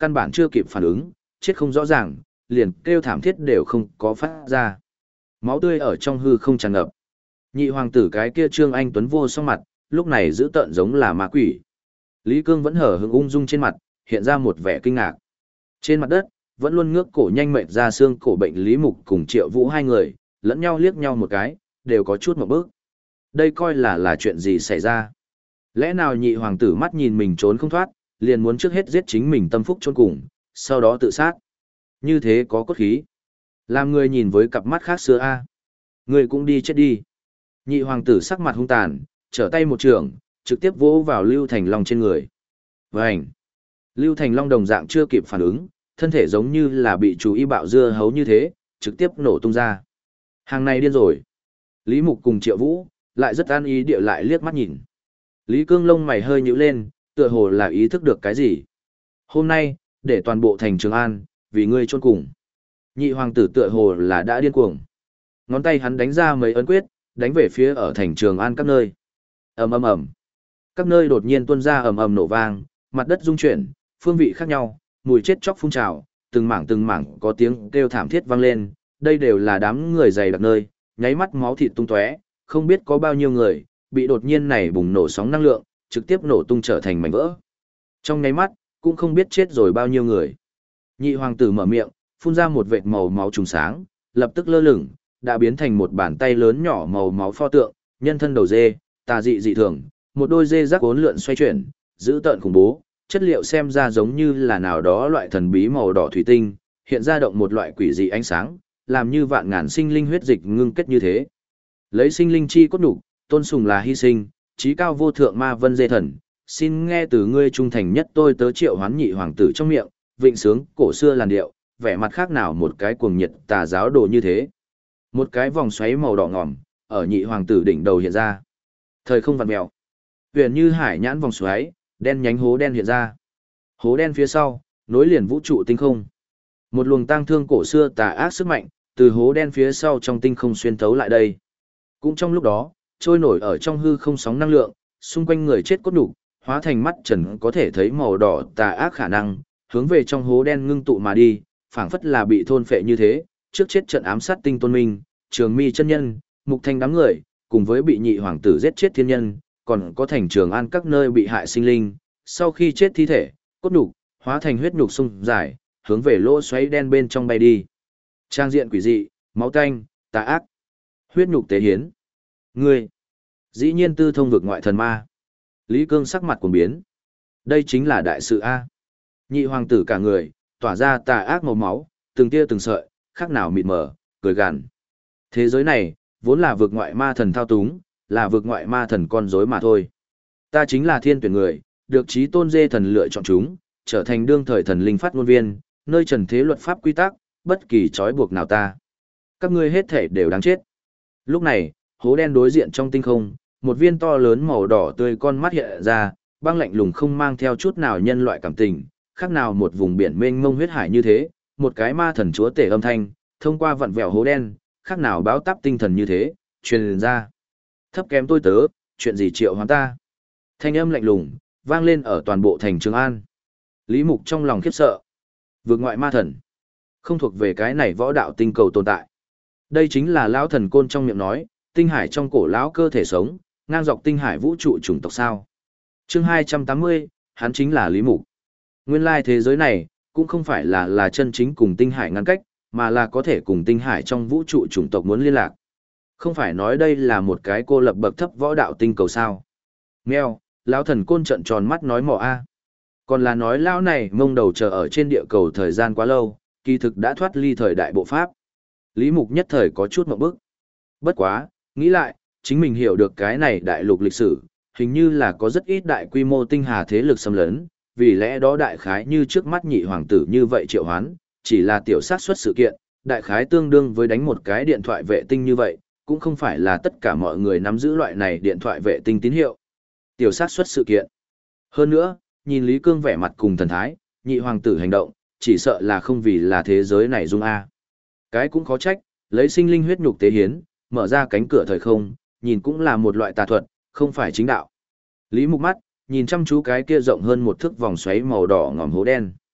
S1: căn bản chưa kịp phản ứng, chết không rõ ràng, liền kêu thảm thiết đều không có phát ra. Máu tươi ở trong hư không tràn ngập. Nhị hoàng tử cái kia Trương Anh Tuấn vô song mặt, lúc này giữ tợn giống là ma quỷ. Lý Cương vẫn hở hững ung dung trên mặt, hiện ra một vẻ kinh ngạc. Trên mặt đất, vẫn luôn ngước cổ nhanh mệt ra xương cổ bệnh Lý Mục cùng Triệu Vũ hai người, lẫn nhau liếc nhau một cái, đều có chút một bước. Đây coi là chuyện gì xảy ra? Lẽ nào nhị hoàng tử mắt nhìn mình trốn không thoát, liền muốn trước hết giết chính mình tâm phúc chôn cùng, sau đó tự sát. Như thế có cốt khí. Làm người nhìn với cặp mắt khác xưa a. Người cũng đi chết đi. Nhị hoàng tử sắc mặt hung tàn, trở tay một trường, trực tiếp vỗ vào Lưu Thành Long trên người. Vành. Lưu Thành Long đồng dạng chưa kịp phản ứng, thân thể giống như là bị chú y bạo dưa hấu như thế, trực tiếp nổ tung ra. Hàng này điên rồi. Lý Mục cùng Triệu Vũ, lại rất an ý địa lại liếc mắt nhìn. Lý Cương lông mày hơi nhíu lên, tựa hồ là ý thức được cái gì. Hôm nay, để toàn bộ thành Trường An, vì ngươi chôn cùng. Nhị hoàng tử tựa hồ là đã điên cuồng. Ngón tay hắn đánh ra mấy ấn quyết, đánh về phía ở thành Trường An các nơi. Ầm ầm ầm. Các nơi đột nhiên tuôn ra ầm ầm nổ vang, mặt đất rung chuyển, phương vị khác nhau, mùi chết chóc phun trào, từng mảng có tiếng kêu thảm thiết vang lên, đây đều là đám người dày đặc nơi, nháy mắt máu thịt tung tóe, không biết có bao nhiêu người bị đột nhiên này bùng nổ sóng năng lượng, trực tiếp nổ tung trở thành mảnh vỡ. Trong nháy mắt, cũng không biết chết rồi bao nhiêu người. Nhị hoàng tử mở miệng, phun ra một vệt màu máu trùng sáng, lập tức lơ lửng, đã biến thành một bàn tay lớn nhỏ màu máu pho tượng, nhân thân đầu dê, tà dị dị thường, một đôi dê rắc uốn lượn xoay chuyển, dữ tợn khủng bố, chất liệu xem ra giống như là nào đó loại thần bí màu đỏ thủy tinh, hiện ra động một loại quỷ dị ánh sáng, làm như vạn ngàn sinh linh huyết dịch ngưng kết như thế. Lấy sinh linh chi cốt nhục, tôn sùng là hy sinh, chí cao vô thượng ma vân dê thần, xin nghe từ ngươi trung thành nhất tôi tớ Triệu Hoán nhị hoàng tử trong miệng, vịnh sướng cổ xưa làn điệu, vẻ mặt khác nào một cái cuồng nhiệt tà giáo đồ như thế. Một cái vòng xoáy màu đỏ ngòm ở nhị hoàng tử đỉnh đầu hiện ra. Thời không vặn mèo, huyền như hải nhãn vòng xoáy, đen nhánh hố đen hiện ra. Hố đen phía sau, nối liền vũ trụ tinh không. Một luồng tang thương cổ xưa tà ác sức mạnh, từ hố đen phía sau trong tinh không xuyên thấu lại đây. Cũng trong lúc đó, trôi nổi ở trong hư không sóng năng lượng, xung quanh người chết cốt đục, hóa thành mắt trần có thể thấy màu đỏ tà ác khả năng, hướng về trong hố đen ngưng tụ mà đi, phảng phất là bị thôn phệ như thế, trước chết trận ám sát tinh tôn minh, Trường Mi chân nhân, Mục Thanh đám người, cùng với bị nhị hoàng tử giết chết thiên nhân, còn có thành Trường An các nơi bị hại sinh linh, sau khi chết thi thể, cốt nhục hóa thành huyết nhục sung dài, hướng về lỗ xoáy đen bên trong bay đi. Trang diện quỷ dị, máu tanh, tà ác, huyết nhục tế hiến. Ngươi, dĩ nhiên tư thông vực ngoại thần ma. Lý Cương sắc mặt cuồng biến. Đây chính là đại sự A. Nhị hoàng tử cả người, tỏa ra tà ác màu máu, từng tia từng sợi, khác nào mịt mờ, cười gằn. Thế giới này, vốn là vực ngoại ma thần thao túng, là vực ngoại ma thần con rối mà thôi. Ta chính là thiên tuyển người, được chí tôn dê thần lựa chọn chúng, trở thành đương thời thần linh phát ngôn viên, nơi trần thế luật pháp quy tắc, bất kỳ trói buộc nào ta. Các ngươi hết thể đều đáng chết. Lúc này, hố đen đối diện trong tinh không, một viên to lớn màu đỏ tươi con mắt hiện ra, băng lạnh lùng không mang theo chút nào nhân loại cảm tình, khác nào một vùng biển mênh mông huyết hải như thế, một cái ma thần chúa tể âm thanh, thông qua vặn vẹo hố đen, khác nào báo táp tinh thần như thế, truyền ra. Thấp kém tôi tớ, chuyện gì Triệu Hoán ta? Thanh âm lạnh lùng, vang lên ở toàn bộ thành Trường An. Lý Mục trong lòng khiếp sợ. Vượt ngoại ma thần, không thuộc về cái này võ đạo tinh cầu tồn tại. Đây chính là lão thần côn trong miệng nói, tinh hải trong cổ lão cơ thể sống, ngang dọc tinh hải vũ trụ chủng tộc sao. Chương 280, hắn chính là Lý Mục. Nguyên lai thế giới này, cũng không phải là chân chính cùng tinh hải ngăn cách, mà là có thể cùng tinh hải trong vũ trụ chủng tộc muốn liên lạc. Không phải nói đây là một cái cô lập bậc thấp võ đạo tinh cầu sao. Mèo, lão thần côn trợn tròn mắt nói mỏ a. Còn là nói lão này mông đầu chờ ở trên địa cầu thời gian quá lâu, kỳ thực đã thoát ly thời đại bộ pháp. Lý Mục nhất thời có chút ngượng bức. Bất quá, nghĩ lại, chính mình hiểu được cái này đại lục lịch sử, hình như là có rất ít đại quy mô tinh hà thế lực xâm lấn, vì lẽ đó đại khái như trước mắt nhị hoàng tử như vậy Triệu Hoán, chỉ là tiểu sát xuất sự kiện, đại khái tương đương với đánh một cái điện thoại vệ tinh như vậy, cũng không phải là tất cả mọi người nắm giữ loại này điện thoại vệ tinh tín hiệu. Tiểu sát xuất sự kiện. Hơn nữa, nhìn Lý Cương vẻ mặt cùng thần thái, nhị hoàng tử hành động, chỉ sợ là không vì là thế giới này dung a. Cái cũng khó trách, lấy sinh linh huyết nhục tế hiến, mở ra cánh cửa thời không, nhìn cũng là một loại tà thuật, không phải chính đạo. Lý Mục mắt, nhìn chăm chú cái kia rộng hơn một thước vòng xoáy màu đỏ ngòm hố đen.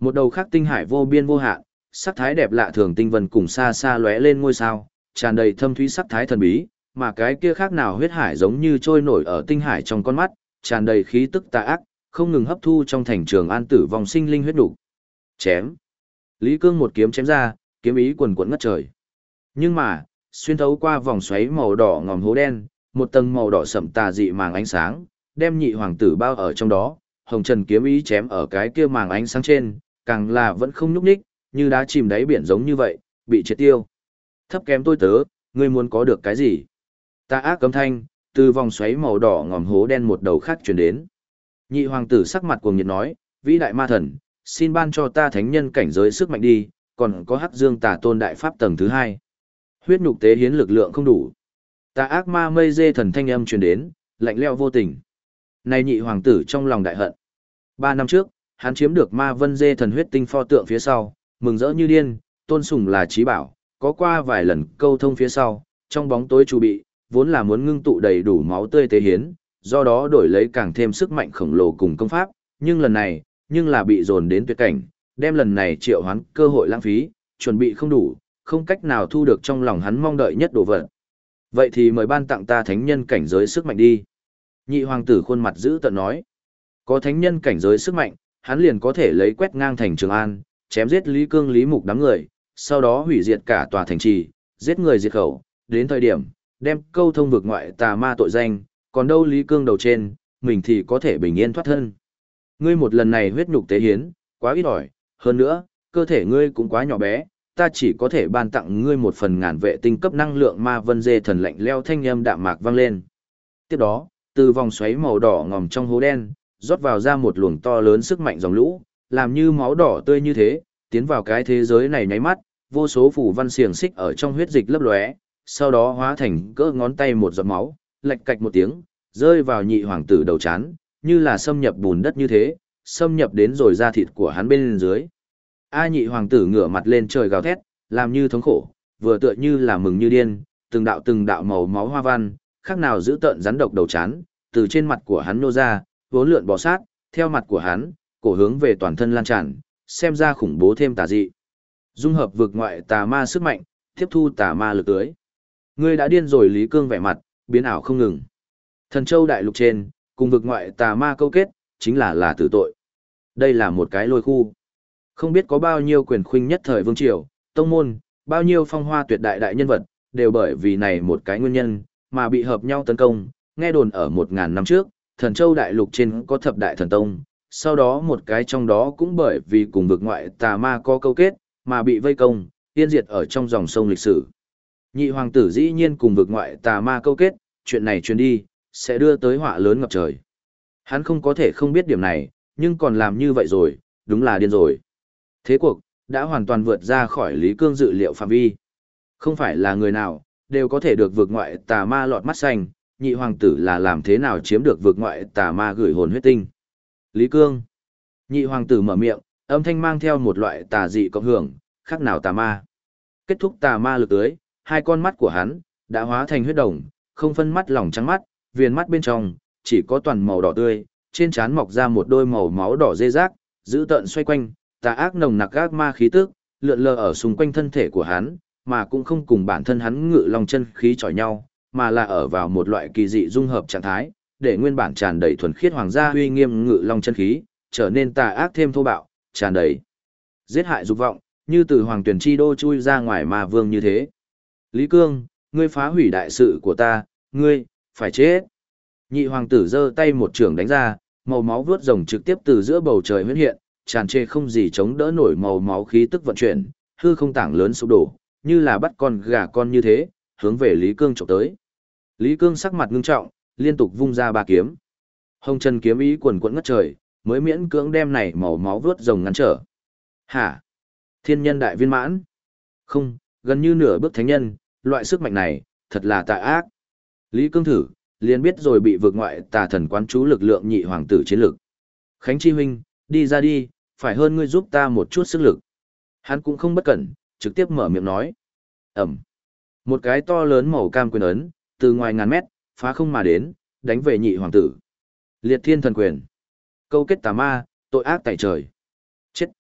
S1: Một đầu khác tinh hải vô biên vô hạn, sắc thái đẹp lạ thường tinh vân cùng xa xa lóe lên ngôi sao, tràn đầy thâm thúy sắc thái thần bí, mà cái kia khác nào huyết hải giống như trôi nổi ở tinh hải trong con mắt, tràn đầy khí tức tà ác, không ngừng hấp thu trong thành trường an tử vong sinh linh huyết đủ. Chém. Lý Cương một kiếm chém ra, kiếm ý quần quần ngất trời. Nhưng mà, xuyên thấu qua vòng xoáy màu đỏ ngòm hố đen, một tầng màu đỏ sậm tà dị màng ánh sáng, đem nhị hoàng tử bao ở trong đó, hồng trần kiếm ý chém ở cái kia màng ánh sáng trên, càng là vẫn không nhúc nhích, như đá chìm đáy biển giống như vậy, bị triệt tiêu. Thấp kém tôi tớ, ngươi muốn có được cái gì? Tà ác cấm thanh, từ vòng xoáy màu đỏ ngòm hố đen một đầu khác truyền đến. Nhị hoàng tử sắc mặt cuồng nhiệt nói, vĩ đại ma thần, xin ban cho ta thánh nhân cảnh giới sức mạnh đi, còn có hắc dương tà tôn đại pháp tầng thứ 2. Huyết nhục tế hiến lực lượng không đủ. Tà ác ma mây dê thần thanh âm truyền đến, lạnh lẽo vô tình. Này nhị hoàng tử trong lòng đại hận. 3 năm trước, hắn chiếm được ma vân dê thần huyết tinh pho tượng phía sau, mừng rỡ như điên, tôn sùng là trí bảo, có qua vài lần câu thông phía sau, trong bóng tối chuẩn bị, vốn là muốn ngưng tụ đầy đủ máu tươi tế hiến, do đó đổi lấy càng thêm sức mạnh khổng lồ cùng công pháp, nhưng lần này, nhưng là bị dồn đến tuyệt cảnh, đem lần này triệu hoán cơ hội lãng phí, chuẩn bị không đủ, không cách nào thu được trong lòng hắn mong đợi nhất đồ vật. Vậy thì mời ban tặng ta thánh nhân cảnh giới sức mạnh đi. Nhị hoàng tử khuôn mặt giữ tợn nói, có thánh nhân cảnh giới sức mạnh, hắn liền có thể lấy quét ngang thành Trường An, chém giết Lý Cương Lý Mục đám người, sau đó hủy diệt cả tòa thành trì, giết người diệt khẩu, đến thời điểm, đem câu thông vực ngoại tà ma tội danh, còn đâu Lý Cương đầu trên, mình thì có thể bình yên thoát thân. Ngươi một lần này huyết nhục tế hiến, quá ít ỏi, hơn nữa, cơ thể ngươi cũng quá nhỏ bé, ta chỉ có thể ban tặng ngươi một phần ngàn vệ tinh cấp năng lượng ma vân dê thần lạnh leo thanh âm đạm mạc vang lên. Tiếp đó, từ vòng xoáy màu đỏ ngòm trong hố đen, rót vào ra một luồng to lớn sức mạnh dòng lũ, làm như máu đỏ tươi như thế, tiến vào cái thế giới này nháy mắt, vô số phù văn xiềng xích ở trong huyết dịch lấp lóe, sau đó hóa thành cỡ ngón tay một giọt máu, lạch cạch một tiếng, rơi vào nhị hoàng tử đầu chán, như là xâm nhập bùn đất như thế, xâm nhập đến rồi da thịt của hắn bên dưới. A nhị hoàng tử ngửa mặt lên trời gào thét, làm như thống khổ, vừa tựa như là mừng như điên, từng đạo màu máu hoa văn, khác nào giữ tợn rắn độc đầu chán, từ trên mặt của hắn nô ra, vốn lượn bò sát, theo mặt của hắn, cổ hướng về toàn thân lan tràn, xem ra khủng bố thêm tà dị. Dung hợp vực ngoại tà ma sức mạnh, tiếp thu tà ma lực tưới. Ngươi đã điên rồi. Lý Cương vẻ mặt, biến ảo không ngừng. Thần Châu đại lục trên, cùng vực ngoại tà ma câu kết, chính là tử tội. Đây là một cái lôi khu. Không biết có bao nhiêu quyền khuynh nhất thời vương triều, tông môn, bao nhiêu phong hoa tuyệt đại đại nhân vật, đều bởi vì này một cái nguyên nhân, mà bị hợp nhau tấn công. Nghe đồn ở 1000 năm trước, Thần Châu đại lục trên có thập đại thần tông, sau đó một cái trong đó cũng bởi vì cùng vực ngoại tà ma có câu kết, mà bị vây công, tiên diệt ở trong dòng sông lịch sử. Nhị hoàng tử dĩ nhiên cùng vực ngoại tà ma câu kết, chuyện này truyền đi, sẽ đưa tới họa lớn ngập trời. Hắn không có thể không biết điểm này, nhưng còn làm như vậy rồi, đúng là điên rồi. Thế cuộc, đã hoàn toàn vượt ra khỏi Lý Cương dự liệu phạm vi. Không phải là người nào, đều có thể được vực ngoại tà ma lọt mắt xanh, nhị hoàng tử là làm thế nào chiếm được vực ngoại tà ma gửi hồn huyết tinh. Lý Cương. Nhị hoàng tử mở miệng, âm thanh mang theo một loại tà dị cộng hưởng, khác nào tà ma. Kết thúc tà ma lực tưới, hai con mắt của hắn đã hóa thành huyết đồng, không phân mắt lòng trắng mắt, viền mắt bên trong chỉ có toàn màu đỏ tươi, trên trán mọc ra một đôi màu máu đỏ rê rác, giữ tợn xoay quanh, tà ác nồng nặc ác ma khí tức, lượn lờ ở xung quanh thân thể của hắn, mà cũng không cùng bản thân hắn ngự long chân khí chọi nhau, mà là ở vào một loại kỳ dị dung hợp trạng thái, để nguyên bản tràn đầy thuần khiết hoàng gia uy nghiêm ngự long chân khí, trở nên tà ác thêm thô bạo, tràn đầy giết hại dục vọng, như từ hoàng tuyển chi đô chui ra ngoài ma vương như thế. Lý Cương, ngươi phá hủy đại sự của ta, ngươi phải chết. Nhị hoàng tử giơ tay một chưởng đánh ra, màu máu vướt rồng trực tiếp từ giữa bầu trời huyễn hiện, tràn trề không gì chống đỡ nổi màu máu khí tức vận chuyển, hư không tảng lớn sụp đổ, như là bắt con gà con như thế, hướng về Lý Cương chụp tới. Lý Cương sắc mặt ngưng trọng, liên tục vung ra ba kiếm. Hồng Trần kiếm ý quần quẫn ngất trời, mới miễn cưỡng đem này màu máu vướt rồng ngăn trở. Hả? Thiên nhân đại viên mãn? Không, gần như nửa bước thánh nhân, loại sức mạnh này, thật là tà ác. Lý Cương thử, liền biết rồi bị vượt ngoại tà thần quán chú lực lượng nhị hoàng tử chiến lực. Khánh Chi huynh, đi ra đi, phải hơn ngươi giúp ta một chút sức lực. Hắn cũng không bất cẩn, trực tiếp mở miệng nói. Ẩm. Một cái to lớn màu cam quyền ấn, từ ngoài ngàn mét, phá không mà đến, đánh về nhị hoàng tử. Liệt thiên thần quyền. Câu kết tà ma, tội ác tại trời. Chết.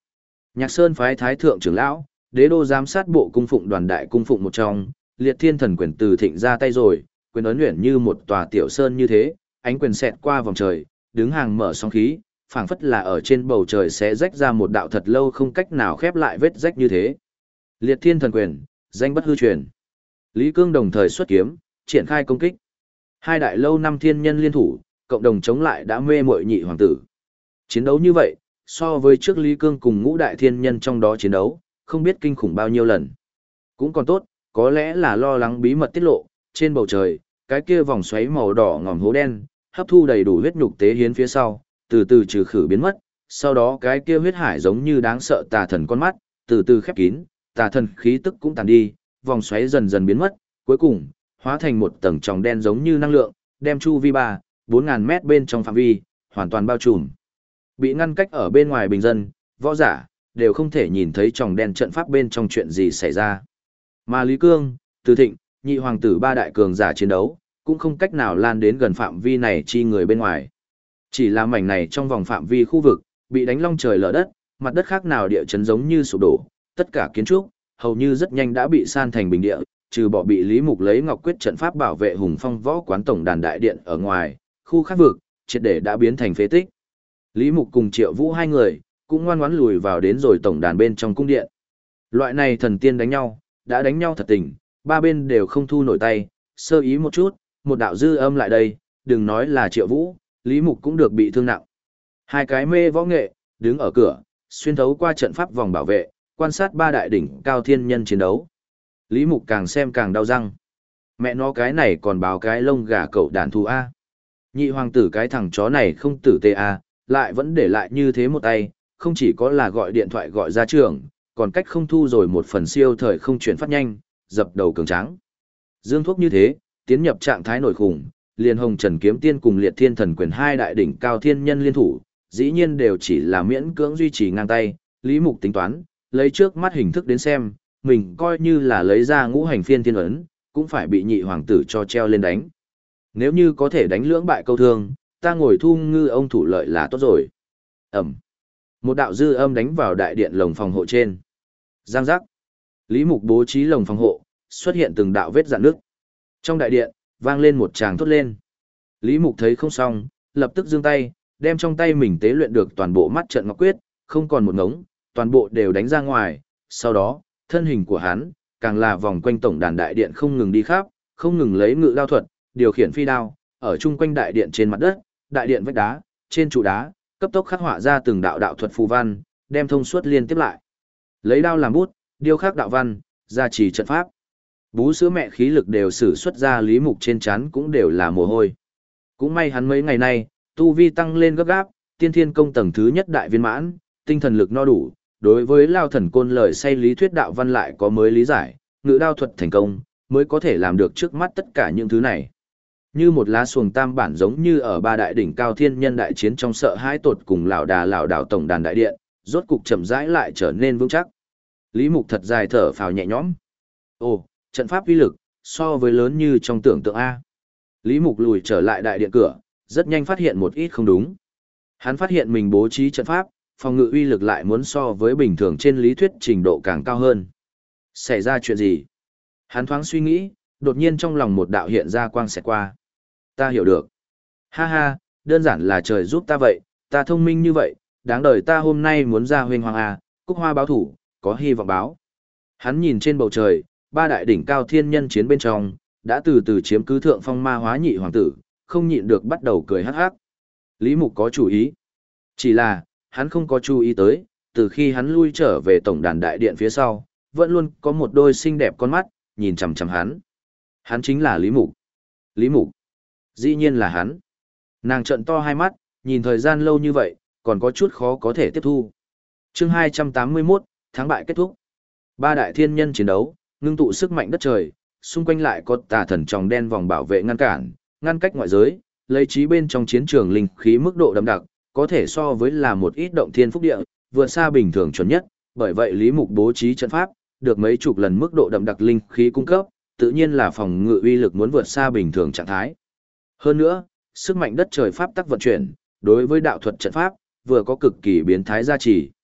S1: Nhạc Sơn phái thái thượng trưởng lão, đế đô giám sát bộ cung phụng đoàn đại cung phụng một trong, Liệt Thiên Thần quyền từ thịnh ra tay rồi, quyền ấn luyện như một tòa tiểu sơn như thế, ánh quyền xẹt qua vòng trời, đứng hàng mở sóng khí, phảng phất là ở trên bầu trời sẽ rách ra một đạo thật lâu không cách nào khép lại vết rách như thế. Liệt Thiên Thần quyền, danh bất hư truyền. Lý Cương đồng thời xuất kiếm, triển khai công kích. Hai đại lâu năm thiên nhân liên thủ, cộng đồng chống lại đã mê muội nhị hoàng tử. Chiến đấu như vậy, so với trước Lý Cương cùng ngũ đại thiên nhân trong đó chiến đấu, không biết kinh khủng bao nhiêu lần. Cũng còn tốt, có lẽ là lo lắng bí mật tiết lộ, trên bầu trời, cái kia vòng xoáy màu đỏ ngòm hố đen, hấp thu đầy đủ huyết nhục tế hiến phía sau, từ từ trừ khử biến mất, sau đó cái kia huyết hải giống như đáng sợ tà thần con mắt, từ từ khép kín, tà thần khí tức cũng tàn đi, vòng xoáy dần dần biến mất, cuối cùng, hóa thành một tầng tròng đen giống như năng lượng, đem chu vi 4.000 mét bên trong phạm vi, hoàn toàn bao trùm. Bị ngăn cách ở bên ngoài bình dân, võ giả, đều không thể nhìn thấy tròng đen trận pháp bên trong chuyện gì xảy ra. Mà Lý Cương, Từ Thịnh, nhị hoàng tử ba đại cường giả chiến đấu, cũng không cách nào lan đến gần phạm vi này chi người bên ngoài. Chỉ là mảnh này trong vòng phạm vi khu vực, bị đánh long trời lở đất, mặt đất khác nào địa chấn giống như sụp đổ, tất cả kiến trúc, hầu như rất nhanh đã bị san thành bình địa, trừ bỏ bị Lý Mục lấy Ngọc Quyết trận pháp bảo vệ Hùng Phong võ quán tổng đàn đại điện ở ngoài, khu khác vực, triệt để đã biến thành phế tích. Lý Mục cùng Triệu Vũ hai người, cũng ngoan ngoãn lùi vào đến rồi tổng đàn bên trong cung điện. Loại này thần tiên đánh nhau, đã đánh nhau thật tình, ba bên đều không thu nổi tay, sơ ý một chút, một đạo dư âm lại đây, đừng nói là Triệu Vũ, Lý Mục cũng được bị thương nặng. Hai cái mê võ nghệ, đứng ở cửa, xuyên thấu qua trận pháp vòng bảo vệ, quan sát ba đại đỉnh cao thiên nhân chiến đấu. Lý Mục càng xem càng đau răng. Mẹ nó cái này còn báo cái lông gà cậu đàn thù A. Nhị hoàng tử cái thằng chó này không tử tê A, lại vẫn để lại như thế một tay, không chỉ có là gọi điện thoại gọi ra trường, còn cách không thu rồi một phần siêu thời không chuyển phát nhanh, dập đầu cường tráng. Dương thuốc như thế, tiến nhập trạng thái nổi khủng, liền Hồng Trần Kiếm Tiên cùng Liệt Thiên Thần Quyền hai đại đỉnh cao thiên nhân liên thủ, dĩ nhiên đều chỉ là miễn cưỡng duy trì ngang tay, Lý Mục tính toán, lấy trước mắt hình thức đến xem, mình coi như là lấy ra ngũ hành phiên thiên ấn, cũng phải bị nhị hoàng tử cho treo lên đánh. Nếu như có thể đánh lưỡng bại câu thương, ta ngồi thu ngư ông thủ lợi là tốt rồi. Ẩm. Một đạo dư âm đánh vào đại điện lồng phòng hộ trên. Giang giác. Lý Mục bố trí lồng phòng hộ, xuất hiện từng đạo vết rạn nước. Trong đại điện, vang lên một tràng thốt lên. Lý Mục thấy không xong, lập tức giương tay, đem trong tay mình tế luyện được toàn bộ mắt trận ngọc quyết, không còn một ngống, toàn bộ đều đánh ra ngoài. Sau đó, thân hình của hắn, càng là vòng quanh tổng đàn đại điện không ngừng đi khắp, không ngừng lấy ngự đao thuật, điều khiển phi đao, ở chung quanh đại điện trên mặt đất, đại điện vách đá, trên trụ đá, cấp tốc khắc họa ra từng đạo đạo thuật phù văn, đem thông suốt liên tiếp lại. Lấy đao làm bút, điêu khắc đạo văn, gia trì trận pháp. Bú sữa mẹ khí lực đều sử xuất ra, Lý Mục trên trán cũng đều là mồ hôi. Cũng may hắn mấy ngày nay, tu vi tăng lên gấp gáp, tiên thiên công tầng thứ nhất đại viên mãn, tinh thần lực no đủ, đối với lao thần côn lời say lý thuyết đạo văn lại có mới lý giải, ngự đao thuật thành công, mới có thể làm được trước mắt tất cả những thứ này. Như một lá xuồng tam bản giống như ở ba đại đỉnh cao thiên nhân đại chiến trong sợ hãi tột cùng lão đảo tổng đàn đại điện, rốt cục chậm rãi lại trở nên vững chắc. Lý Mục thật dài thở phào nhẹ nhõm. Ồ, trận pháp uy lực, so với lớn như trong tưởng tượng A. Lý Mục lùi trở lại đại điện cửa, rất nhanh phát hiện một ít không đúng. Hắn phát hiện mình bố trí trận pháp, phòng ngự uy lực lại muốn so với bình thường trên lý thuyết trình độ càng cao hơn. Xảy ra chuyện gì? Hắn thoáng suy nghĩ, đột nhiên trong lòng một đạo hiện ra quang xẹt qua. Ta hiểu được. Ha ha, đơn giản là trời giúp ta vậy, ta thông minh như vậy, đáng đời ta hôm nay muốn ra huynh hoàng A, cúc hoa báo thủ, có hy vọng báo. Hắn nhìn trên bầu trời, ba đại đỉnh cao thiên nhân chiến bên trong, đã từ từ chiếm cứ thượng phong ma hóa nhị hoàng tử, không nhịn được bắt đầu cười hắc hắc. Lý Mục có chủ ý. Chỉ là, hắn không có chú ý tới, từ khi hắn lui trở về tổng đàn đại điện phía sau, vẫn luôn có một đôi xinh đẹp con mắt, nhìn chằm chằm hắn. Hắn chính là Lý Mục. Lý Mục. Dĩ nhiên là hắn. Nàng trợn to hai mắt, nhìn thời gian lâu như vậy, còn có chút khó có thể tiếp thu. Chương 281, thắng bại kết thúc. Ba đại thiên nhân chiến đấu, ngưng tụ sức mạnh đất trời, xung quanh lại có tà thần tròng đen vòng bảo vệ ngăn cản, ngăn cách ngoại giới, lấy trí bên trong chiến trường linh khí mức độ đậm đặc, có thể so với là một ít động thiên phúc địa, vượt xa bình thường chuẩn nhất, bởi vậy Lý Mục bố trí trận pháp, được mấy chục lần mức độ đậm đặc linh khí cung cấp, tự nhiên là phòng ngự uy lực muốn vượt xa bình thường trạng thái. Hơn nữa, sức mạnh đất trời pháp tắc vận chuyển, đối với đạo thuật trận pháp, vừa có cực kỳ biến thái gia trì.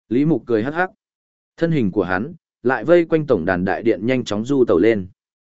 S1: Lý Mục cười hắc hắc. Thân hình của hắn, lại vây quanh tổng đàn đại điện nhanh chóng du tẩu lên.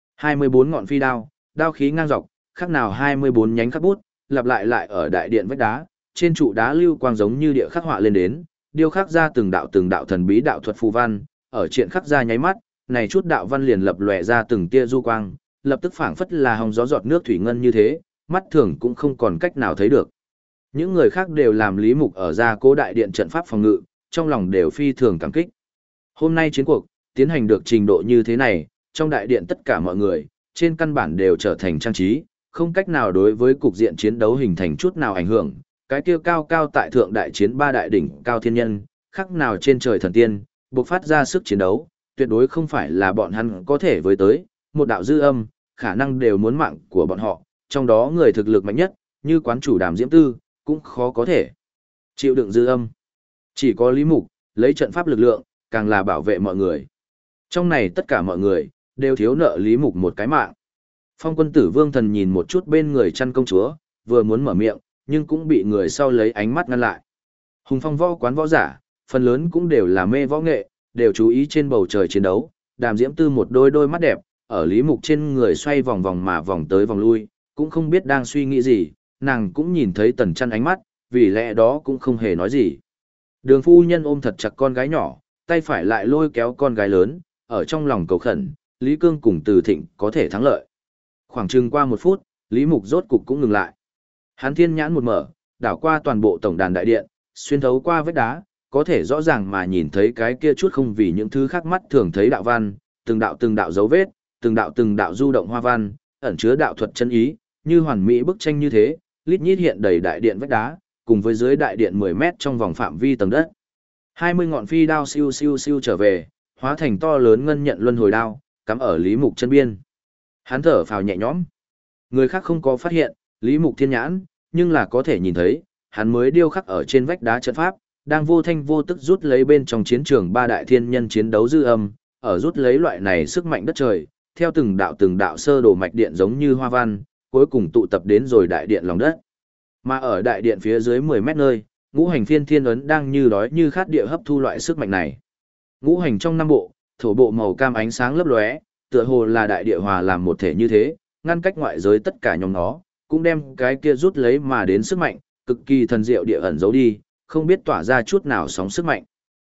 S1: 24 ngọn phi đao, đao khí ngang dọc, khác nào 24 nhánh khắc bút, lặp lại lại ở đại điện vách đá, trên trụ đá lưu quang giống như địa khắc họa lên đến, điêu khắc ra từng đạo thần bí đạo thuật phù văn, ở triện khắc ra nháy mắt, này chút đạo văn liền lập lòe ra từng tia du quang, lập tức phảng phất là hồng gió giọt nước thủy ngân như thế, mắt thường cũng không còn cách nào thấy được. Những người khác đều làm Lý Mục ở ra cố đại điện trận pháp phòng ngự, trong lòng đều phi thường cảm kích. Hôm nay chiến cuộc, tiến hành được trình độ như thế này, trong đại điện tất cả mọi người, trên căn bản đều trở thành trang trí, không cách nào đối với cục diện chiến đấu hình thành chút nào ảnh hưởng. Cái kia cao cao tại thượng đại chiến ba đại đỉnh cao thiên nhân, khác nào trên trời thần tiên, bộc phát ra sức chiến đấu, tuyệt đối không phải là bọn hắn có thể với tới, một đạo dư âm, khả năng đều muốn mạng của bọn họ, trong đó người thực lực mạnh nhất, như quán chủ Đàm Diễm Tư, cũng khó có thể chịu đựng dư âm. Chỉ có Lý Mục, lấy trận pháp lực lượng, càng là bảo vệ mọi người. Trong này tất cả mọi người, đều thiếu nợ Lý Mục một cái mạng. Phong quân tử Vương Thần nhìn một chút bên người chăn công chúa, vừa muốn mở miệng, nhưng cũng bị người sau lấy ánh mắt ngăn lại. Hùng phong võ quán võ giả, phần lớn cũng đều là mê võ nghệ, đều chú ý trên bầu trời chiến đấu. Đàm Diễm Tư một đôi đôi mắt đẹp, ở Lý Mục trên người xoay vòng vòng mà vòng tới vòng lui, cũng không biết đang suy nghĩ gì, nàng cũng nhìn thấy Tần Chăn ánh mắt, vì lẽ đó cũng không hề nói gì. Đường phu nhân ôm thật chặt con gái nhỏ, tay phải lại lôi kéo con gái lớn, ở trong lòng cầu khẩn, Lý Cương cùng Từ Thịnh có thể thắng lợi. Khoảng chừng qua 1 phút, Lý Mục rốt cục cũng ngừng lại. Hắn thiên nhãn một mở, đảo qua toàn bộ tổng đàn đại điện, xuyên thấu qua vách đá, có thể rõ ràng mà nhìn thấy cái kia chút không vì những thứ khác mắt thường thấy đạo văn, từng đạo dấu vết, từng đạo du động hoa văn, ẩn chứa đạo thuật chân ý, như hoàn mỹ bức tranh như thế, lít nhít hiện đầy đại điện vách đá, cùng với dưới đại điện 10 mét trong vòng phạm vi tầng đất. 20 ngọn phi đao siêu siêu siêu trở về, hóa thành to lớn ngân nhận luân hồi đao, cắm ở Lý Mục chân biên. Hắn thở phào nhẹ nhõm. Người khác không có phát hiện, Lý Mục thiên nhãn, nhưng là có thể nhìn thấy, hắn mới điêu khắc ở trên vách đá trận pháp, đang vô thanh vô tức rút lấy bên trong chiến trường ba đại thiên nhân chiến đấu dư âm, ở rút lấy loại này sức mạnh đất trời, theo từng đạo sơ đồ mạch điện giống như hoa văn, cuối cùng tụ tập đến rồi đại điện lòng đất. Mà ở đại điện phía dưới 10 mét nơi, ngũ hành phiên thiên ấn đang như đói như khát địa hấp thu loại sức mạnh này. Ngũ hành trong năm bộ, thổ bộ màu cam ánh sáng lấp lóe, tựa hồ là đại địa hòa làm một thể như thế, ngăn cách ngoại giới tất cả nhóm nó, cũng đem cái kia rút lấy mà đến sức mạnh, cực kỳ thần diệu địa ẩn giấu đi, không biết tỏa ra chút nào sóng sức mạnh.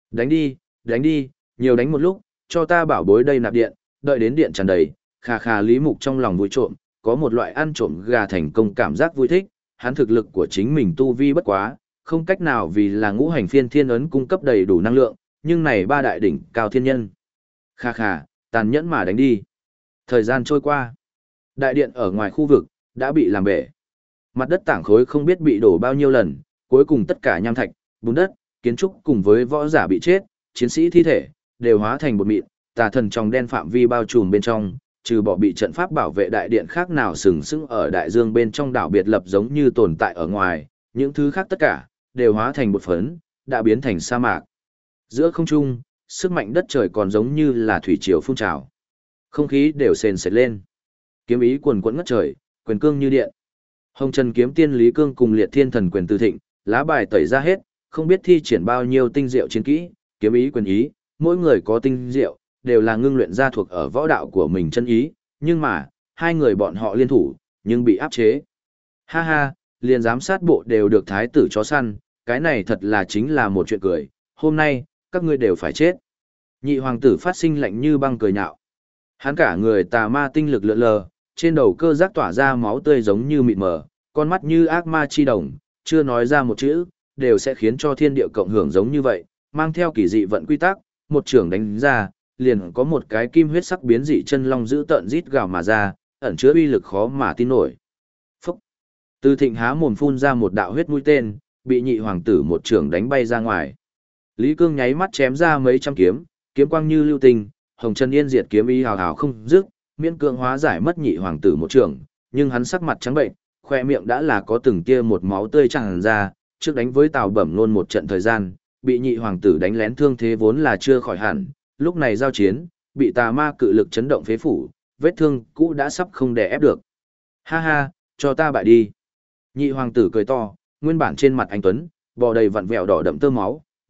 S1: Đánh đi, nhiều đánh một lúc, cho ta bảo bối đây nạp điện, đợi đến điện tràn đầy, khà khà Lý Mục trong lòng vui trộm, có một loại ăn trộm gà thành công cảm giác vui thích, hắn thực lực của chính mình tu vi bất quá, không cách nào vì là ngũ hành phiên thiên ấn cung cấp đầy đủ năng lượng, nhưng này ba đại đỉnh cao thiên nhân. Khà khà, tàn nhẫn mà đánh đi. Thời gian trôi qua, đại điện ở ngoài khu vực, đã bị làm bể. Mặt đất tảng khối không biết bị đổ bao nhiêu lần, cuối cùng tất cả nham thạch, bùn đất, kiến trúc cùng với võ giả bị chết, chiến sĩ thi thể, đều hóa thành bột mịn, tà thần trong đen phạm vi bao trùm bên trong, trừ bỏ bị trận pháp bảo vệ đại điện khác nào sừng sững ở đại dương bên trong đảo biệt lập giống như tồn tại ở ngoài, những thứ khác tất cả, đều hóa thành bột phấn, đã biến thành sa mạc. Giữa không trung, sức mạnh đất trời còn giống như là thủy triều phun trào. Không khí đều sền sệt lên. Kiếm ý quần quẫn ngất trời, quyền cương như điện. Hồng Trần kiếm tiên Lý Cương cùng Liệt Thiên Thần quyền Từ Thịnh, lá bài tẩy ra hết, không biết thi triển bao nhiêu tinh diệu chiến kỹ, kiếm ý quyền ý, mỗi người có tinh diệu, đều là ngưng luyện ra thuộc ở võ đạo của mình chân ý, nhưng mà, hai người bọn họ liên thủ, nhưng bị áp chế. Ha ha, liền giám sát bộ đều được thái tử chó săn, cái này thật là chính là một chuyện cười, hôm nay, các ngươi đều phải chết. Nhị hoàng tử phát sinh lạnh như băng cười nhạo. Hắn cả người tà ma tinh lực lượn lờ, trên đầu cơ giác tỏa ra máu tươi giống như mịt mờ, con mắt như ác ma chi đồng, chưa nói ra một chữ, đều sẽ khiến cho thiên địa cộng hưởng giống như vậy, mang theo kỳ dị vận quy tắc, một trưởng đánh ra, liền có một cái kim huyết sắc biến dị chân long giữ tợn rít gào mà ra, ẩn chứa uy lực khó mà tin nổi. Phúc! Từ Thịnh há mồm phun ra một đạo huyết mũi tên, bị nhị hoàng tử một trưởng đánh bay ra ngoài. Lý Cương nháy mắt chém ra mấy trăm kiếm, kiếm quang như lưu tình, Hồng Trần Yên diệt kiếm ý hào hào không dứt, miễn cưỡng hóa giải mất nhị hoàng tử một trưởng, nhưng hắn sắc mặt trắng bệnh, khoe miệng đã là có từng tia một máu tươi tràn ra, trước đánh với Tào Bẩm Nôn một trận thời gian, bị nhị hoàng tử đánh lén thương thế vốn là chưa khỏi hẳn, lúc này giao chiến, bị tà ma cự lực chấn động phế phủ, vết thương cũ đã sắp không đè ép được. Ha ha, cho ta bại đi. Nhị hoàng tử cười to, nguyên bản trên mặt anh tuấn, bò đầy vặn vẹo đỏ đậm tơ máu,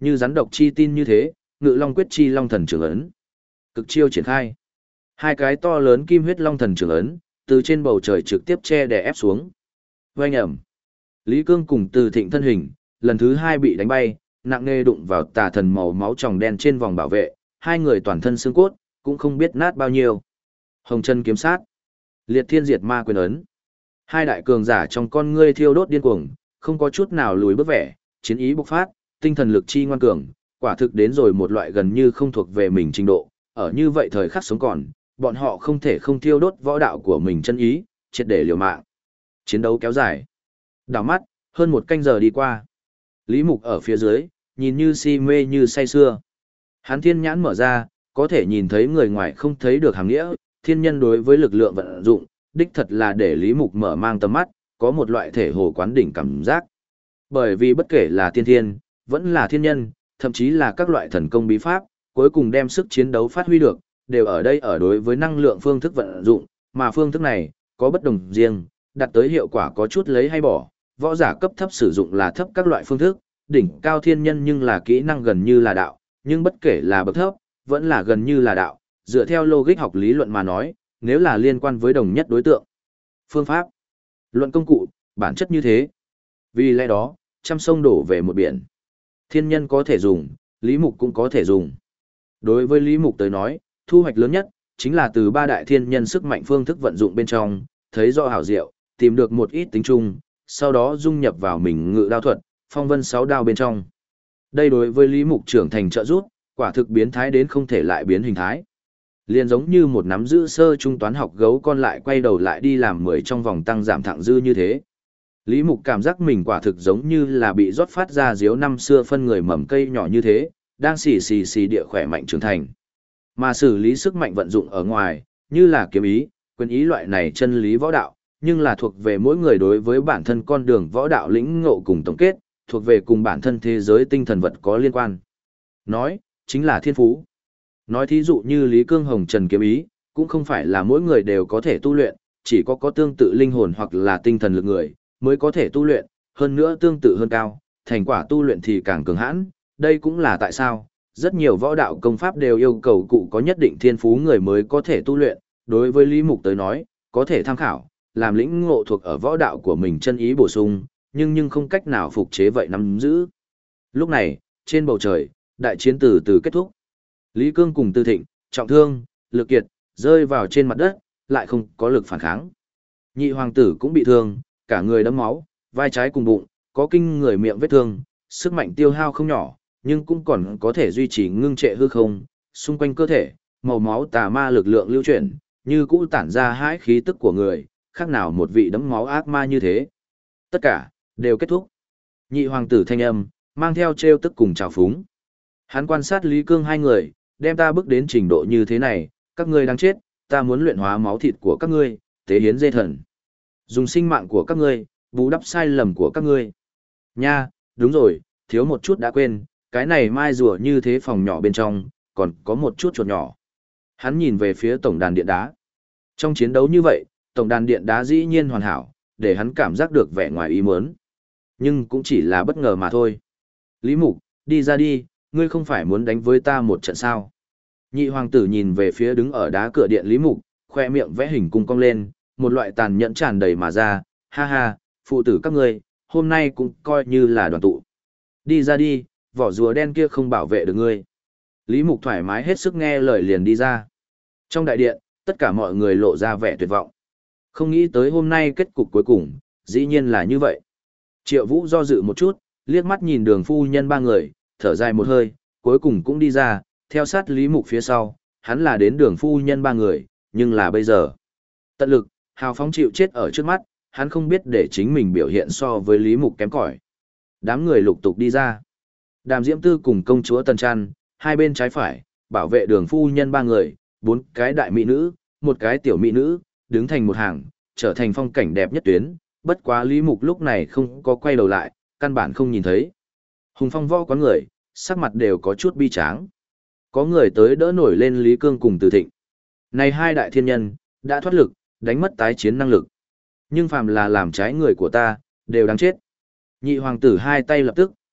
S1: như rắn độc chi tin như thế, Ngự Long quyết chi long thần trường ấn. Cực chiêu triển khai. Hai cái to lớn kim huyết long thần trường ấn, từ trên bầu trời trực tiếp che đè ép xuống. Oanh ầm. Lý Cương cùng Từ Thịnh thân hình, lần thứ hai bị đánh bay, nặng nề đụng vào tà thần màu máu tròng đen trên vòng bảo vệ, hai người toàn thân xương cốt, cũng không biết nát bao nhiêu. Hồng chân kiếm sát, liệt thiên diệt ma quyền ấn. Hai đại cường giả trong con ngươi thiêu đốt điên cuồng, không có chút nào lùi bước vẻ, chiến ý bộc phát, tinh thần lực chi ngoan cường, quả thực đến rồi một loại gần như không thuộc về mình trình độ. Ở như vậy thời khắc sống còn, bọn họ không thể không thiêu đốt võ đạo của mình chân ý, triệt để liều mạng. Chiến đấu kéo dài. Đảo mắt, hơn một canh giờ đi qua. Lý Mục ở phía dưới, nhìn như si mê như say sưa. Hắn thiên nhãn mở ra, có thể nhìn thấy người ngoài không thấy được hàng nghĩa, thiên nhân đối với lực lượng vận dụng, đích thật là để Lý Mục mở mang tầm mắt, có một loại thể hồ quán đỉnh cảm giác. Bởi vì bất kể là tiên thiên, vẫn là thiên nhân, thậm chí là các loại thần công bí pháp, cuối cùng đem sức chiến đấu phát huy được, đều ở đây ở đối với năng lượng phương thức vận dụng, mà phương thức này, có bất đồng riêng, đạt tới hiệu quả có chút lấy hay bỏ, võ giả cấp thấp sử dụng là thấp các loại phương thức, đỉnh cao thiên nhân nhưng là kỹ năng gần như là đạo, nhưng bất kể là bậc thấp, vẫn là gần như là đạo, dựa theo logic học lý luận mà nói, nếu là liên quan với đồng nhất đối tượng. Phương pháp, luận công cụ, bản chất như thế. Vì lẽ đó, trăm sông đổ về một biển. Thiên nhân có thể dùng, Lý Mục cũng có thể dùng. Đối với Lý Mục tới nói, thu hoạch lớn nhất, chính là từ ba đại thiên nhân sức mạnh phương thức vận dụng bên trong, thấy rõ hảo diệu, tìm được một ít tính chung, sau đó dung nhập vào mình ngự đao thuật, phong vân sáu đao bên trong. Đây đối với Lý Mục trưởng thành trợ giúp, quả thực biến thái đến không thể lại biến hình thái. Liền giống như một nắm giữ sơ trung toán học gấu con lại quay đầu lại đi làm 10 trong vòng tăng giảm thẳng dư như thế. Lý Mục cảm giác mình quả thực giống như là bị rót phát ra diếu năm xưa phân người mầm cây nhỏ như thế, đang xì xì xì địa khỏe mạnh trưởng thành. Mà xử lý sức mạnh vận dụng ở ngoài, như là kiếm ý, quyền ý loại này chân lý võ đạo, nhưng là thuộc về mỗi người đối với bản thân con đường võ đạo lĩnh ngộ cùng tổng kết, thuộc về cùng bản thân thế giới tinh thần vật có liên quan. Nói, chính là thiên phú. Nói thí dụ như Lý Cương Hồng Trần kiếm ý, cũng không phải là mỗi người đều có thể tu luyện, chỉ có tương tự linh hồn hoặc là tinh thần lực người, mới có thể tu luyện, hơn nữa tương tự hơn cao, thành quả tu luyện thì càng cường hãn, đây cũng là tại sao, rất nhiều võ đạo công pháp đều yêu cầu cụ có nhất định thiên phú người mới có thể tu luyện, đối với Lý Mục tới nói, có thể tham khảo, làm lĩnh ngộ thuộc ở võ đạo của mình chân ý bổ sung, nhưng không cách nào phục chế vậy nắm giữ. Lúc này, trên bầu trời, đại chiến từ từ kết thúc. Lý Cương cùng Tư Thịnh, trọng thương, lực kiệt, rơi vào trên mặt đất, lại không có lực phản kháng. Nhị hoàng tử cũng bị thương, cả người đẫm máu, vai trái cùng bụng, có kinh người miệng vết thương, sức mạnh tiêu hao không nhỏ, nhưng cũng còn có thể duy trì ngưng trệ hư không, xung quanh cơ thể, màu máu tà ma lực lượng lưu chuyển, như cũ tản ra hãi khí tức của người, khác nào một vị đẫm máu ác ma như thế. Tất cả, đều kết thúc. Nhị hoàng tử thanh âm, mang theo trêu tức cùng trào phúng. Hắn quan sát Lý Cương hai người, đem ta bước đến trình độ như thế này, các ngươi đang chết, ta muốn luyện hóa máu thịt của các ngươi, tế hiến dê thần. Dùng sinh mạng của các ngươi, bù đắp sai lầm của các ngươi. Nha, đúng rồi, thiếu một chút đã quên, cái này mai rùa như thế phòng nhỏ bên trong, còn có một chút chuột nhỏ. Hắn nhìn về phía tổng đàn điện đá. Trong chiến đấu như vậy, tổng đàn điện đá dĩ nhiên hoàn hảo, để hắn cảm giác được vẻ ngoài ý muốn. Nhưng cũng chỉ là bất ngờ mà thôi. Lý Mục, đi ra đi, ngươi không phải muốn đánh với ta một trận sao. Nhị hoàng tử nhìn về phía đứng ở đá cửa điện Lý Mục, khoe miệng vẽ hình cung cong lên, một loại tàn nhẫn tràn đầy mà ra, ha ha, phụ tử các ngươi, hôm nay cũng coi như là đoàn tụ. Đi ra đi, vỏ rùa đen kia không bảo vệ được ngươi. Lý Mục thoải mái hết sức nghe lời liền đi ra. Trong đại điện, tất cả mọi người lộ ra vẻ tuyệt vọng. Không nghĩ tới hôm nay kết cục cuối cùng, dĩ nhiên là như vậy. Triệu Vũ do dự một chút, liếc mắt nhìn Đường phu nhân ba người, thở dài một hơi, cuối cùng cũng đi ra, theo sát Lý Mục phía sau, hắn là đến Đường phu nhân ba người, nhưng là bây giờ. Tận lực, hào phóng chịu chết ở trước mắt, hắn không biết để chính mình biểu hiện so với Lý Mục kém cỏi. Đám người lục tục đi ra. Đàm Diễm Tư cùng công chúa Tần Trăn, hai bên trái phải, bảo vệ Đường phu nhân ba người, 4 cái đại mỹ nữ, một cái tiểu mỹ nữ, đứng thành một hàng, trở thành phong cảnh đẹp nhất tuyến, bất quá Lý Mục lúc này không có quay đầu lại, căn bản không nhìn thấy. Hùng phong võ quán người, sắc mặt đều có chút bi tráng. Có người tới đỡ nổi lên Lý Cương cùng Từ Thịnh. Này hai đại thiên nhân, đã thoát lực, đánh mất tái chiến năng lực. Nhưng phàm là làm trái người của ta, đều đáng chết. Nhị hoàng tử hai tay lập tức,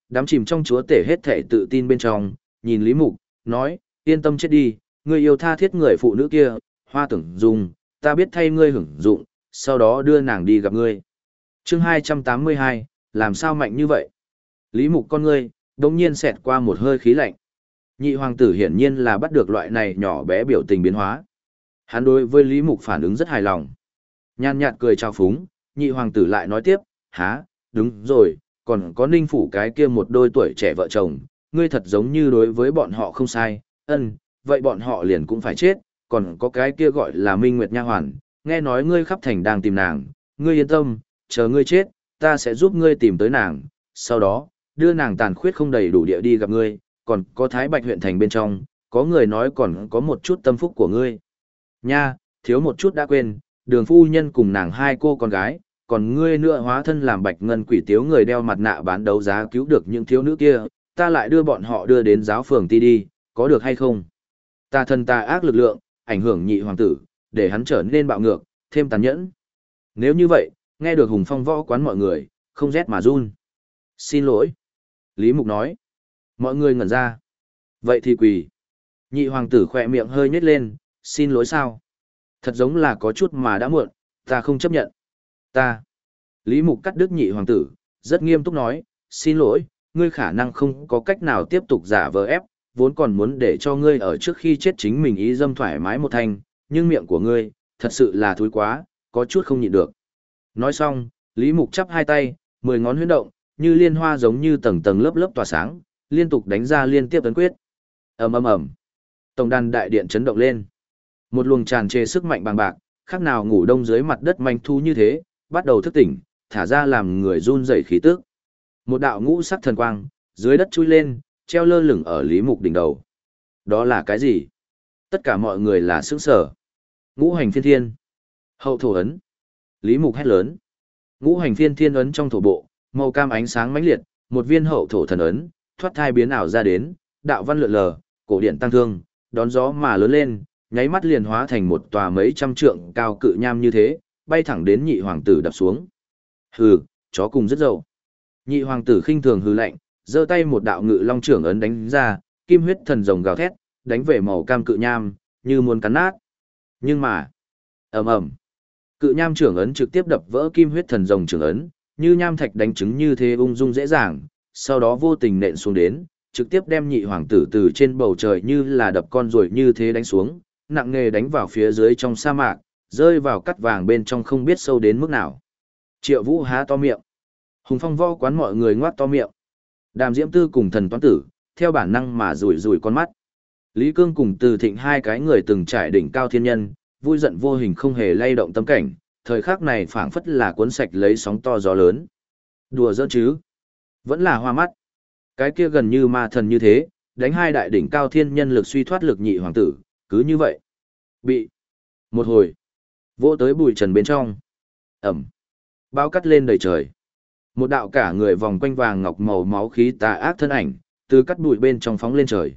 S1: đám chìm trong chúa tể hết thể tự tin bên trong, nhìn Lý Mục, nói, yên tâm chết đi, ngươi yêu tha thiết người phụ nữ kia, Hoa Tưởng Dung, ta biết thay ngươi hưởng dụng, sau đó đưa nàng đi gặp ngươi. Chương 282, làm sao mạnh như vậy? Lý Mục con ngươi, đột nhiên xẹt qua một hơi khí lạnh. Nhị hoàng tử hiển nhiên là bắt được loại này nhỏ bé biểu tình biến hóa. Hắn đối với Lý Mục phản ứng rất hài lòng. Nhàn nhạt cười chào phúng, nhị hoàng tử lại nói tiếp, há, đúng rồi, còn có Ninh Phủ cái kia một đôi tuổi trẻ vợ chồng, ngươi thật giống như đối với bọn họ không sai, vậy bọn họ liền cũng phải chết, còn có cái kia gọi là Minh Nguyệt Nha Hoàn, nghe nói ngươi khắp thành đang tìm nàng, ngươi yên tâm, chờ ngươi chết, ta sẽ giúp ngươi tìm tới nàng, sau đó, đưa nàng tàn khuyết không đầy đủ địa đi gặp ngươi, còn có Thái Bạch huyện thành bên trong, có người nói còn có một chút tâm phúc của ngươi. Nha, thiếu một chút đã quên, Đường phu nhân cùng nàng hai cô con gái, còn ngươi nữa hóa thân làm Bạch Ngân Quỷ Tiếu người đeo mặt nạ bán đấu giá cứu được những thiếu nữ kia, ta lại đưa bọn họ đưa đến giáo phường ti đi, có được hay không? Ta thân ta ác lực lượng, ảnh hưởng nhị hoàng tử, để hắn trở nên bạo ngược, thêm tàn nhẫn. Nếu như vậy, nghe được Hùng Phong võ quán mọi người, không rét mà run. Xin lỗi. Lý Mục nói. Mọi người ngẩn ra. Vậy thì quỳ. Nhị hoàng tử khỏe miệng hơi nhếch lên, xin lỗi sao? Thật giống là có chút mà đã muộn, ta không chấp nhận. Ta. Lý Mục cắt đứt nhị hoàng tử, rất nghiêm túc nói, xin lỗi, ngươi khả năng không có cách nào tiếp tục giả vờ ép, vốn còn muốn để cho ngươi ở trước khi chết chính mình ý dâm thoải mái một thanh, nhưng miệng của ngươi, thật sự là thúi quá, có chút không nhịn được. Nói xong, Lý Mục chắp hai tay, 10 ngón huyễn động, như liên hoa giống như tầng tầng lớp lớp tỏa sáng, liên tục đánh ra liên tiếp ấn quyết. Ầm ầm ầm. Tổng đàn đại điện chấn động lên. Một luồng tràn trề sức mạnh bằng bạc, khác nào ngủ đông dưới mặt đất manh thu như thế, bắt đầu thức tỉnh, thả ra làm người run rẩy khí tức. Một đạo ngũ sắc thần quang, dưới đất chui lên, treo lơ lửng ở Lý Mục đỉnh đầu. Đó là cái gì? Tất cả mọi người là sững sờ. Ngũ hành phiên thiên. Hậu thổ ấn. Lý Mục hét lớn. Ngũ hành phiên thiên ấn trong thổ bộ, màu cam ánh sáng mãnh liệt, một viên hậu thổ thần ấn, thoát thai biến ảo ra đến, đạo văn lượn lờ, cổ điển tăng thương, đón gió mà lớn lên, nháy mắt liền hóa thành một tòa mấy trăm trượng cao cự nham như thế, bay thẳng đến nhị hoàng tử đập xuống. Hừ, chó cùng rất dậu. Nhị hoàng tử khinh thường hừ lạnh, giơ tay một đạo ngự long trưởng ấn đánh ra, kim huyết thần rồng gào thét, đánh về màu cam cự nham, như muốn cắn nát. Nhưng mà, ầm ầm, cự nham trưởng ấn trực tiếp đập vỡ kim huyết thần rồng trưởng ấn, như nham thạch đánh trứng như thế ung dung dễ dàng, sau đó vô tình nện xuống đến, trực tiếp đem nhị hoàng tử từ trên bầu trời như là đập con ruồi như thế đánh xuống, nặng nề đánh vào phía dưới trong sa mạc, rơi vào cắt vàng bên trong không biết sâu đến mức nào. Triệu Vũ há to miệng. Hùng Phong võ quán mọi người ngoác to miệng. Đàm Diễm Tư cùng Thần Toán Tử, theo bản năng mà rủi rủi con mắt. Lý Cương cùng Từ Thịnh hai cái người từng trải đỉnh cao thiên nhân, vui giận vô hình không hề lay động tâm cảnh, thời khắc này phảng phất là cuốn sạch lấy sóng to gió lớn. Đùa giỡn chứ? Vẫn là hoa mắt. Cái kia gần như ma thần như thế, đánh hai đại đỉnh cao thiên nhân lực suy thoát lực nhị hoàng tử, cứ như vậy. Bị. Một hồi. Vỗ tới bụi trần bên trong. Ẩm. Bao cắt lên đầy trời. Một đạo cả người vòng quanh vàng ngọc màu máu khí tà ác thân ảnh, từ cắt bụi bên trong phóng lên trời.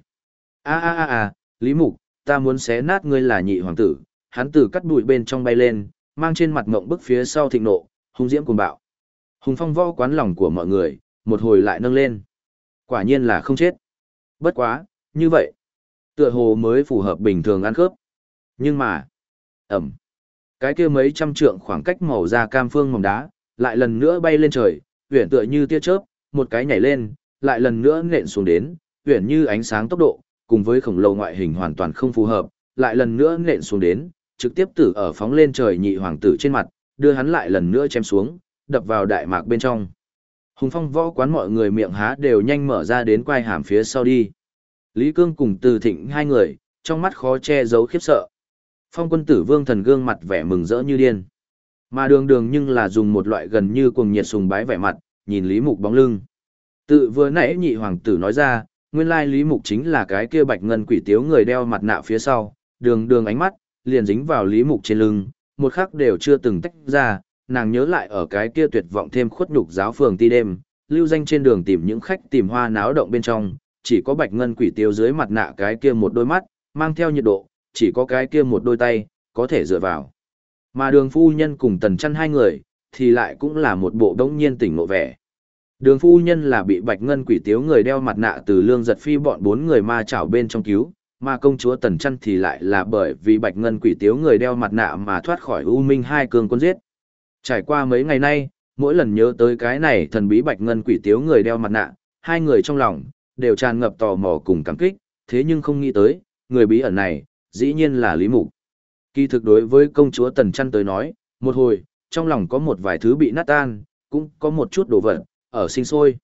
S1: Lý Mục, ta muốn xé nát ngươi là nhị hoàng tử. Hắn từ cắt bụi bên trong bay lên, mang trên mặt ngộng bức phía sau thịnh nộ, hung diễm cuồng bạo. Hùng Phong võ quán lòng của mọi người, một hồi lại nâng lên. Quả nhiên là không chết. Bất quá, như vậy, tựa hồ mới phù hợp bình thường ăn khớp. Nhưng mà, ẩm, cái kia mấy trăm trượng khoảng cách màu da cam phương mỏng đá, lại lần nữa bay lên trời, uyển tựa như tia chớp, một cái nhảy lên, lại lần nữa nện xuống đến, uyển như ánh sáng tốc độ, cùng với khổng lồ ngoại hình hoàn toàn không phù hợp, lại lần nữa nện xuống đến, trực tiếp tử ở phóng lên trời nhị hoàng tử trên mặt, đưa hắn lại lần nữa chém xuống, đập vào đại mạc bên trong. Hùng Phong võ quán mọi người miệng há đều nhanh mở ra đến quai hàm phía sau đi. Lý Cương cùng Từ Thịnh hai người, trong mắt khó che giấu khiếp sợ. Phong quân tử Vương Thần gương mặt vẻ mừng rỡ như điên. Mà đường đường nhưng là dùng một loại gần như cuồng nhiệt sùng bái vẻ mặt, nhìn Lý Mục bóng lưng. Tự vừa nãy nhị hoàng tử nói ra, nguyên lai Lý Mục chính là cái kia Bạch Ngân Quỷ Tiếu người đeo mặt nạ phía sau, đường đường ánh mắt, liền dính vào Lý Mục trên lưng, một khắc đều chưa từng tách ra, nàng nhớ lại ở cái kia tuyệt vọng thêm khuất nhục giáo phường ti đêm, lưu danh trên đường tìm những khách tìm hoa náo động bên trong, chỉ có Bạch Ngân Quỷ Tiếu dưới mặt nạ cái kia một đôi mắt, mang theo nhiệt độ, chỉ có cái kia một đôi tay, có thể dựa vào. Mà đường phu nhân cùng Tần Chăn hai người, thì lại cũng là một bộ đống nhiên tỉnh ngộ vẻ. Đường phu nhân là bị Bạch Ngân Quỷ Tiếu người đeo mặt nạ từ Lương Giật Phi bọn 4 người ma chảo bên trong cứu, mà công chúa Tần Chân thì lại là bởi vì Bạch Ngân Quỷ Tiếu người đeo mặt nạ mà thoát khỏi U Minh hai cường quân giết. Trải qua mấy ngày nay, mỗi lần nhớ tới cái này thần bí Bạch Ngân Quỷ Tiếu người đeo mặt nạ, hai người trong lòng đều tràn ngập tò mò cùng cảm kích, thế nhưng không nghĩ tới, người bí ẩn này, dĩ nhiên là Lý Mục. Kỳ thực đối với công chúa Tần Chân tới nói, một hồi, trong lòng có một vài thứ bị nát tan, cũng có một chút đồ vật ở sinh sôi.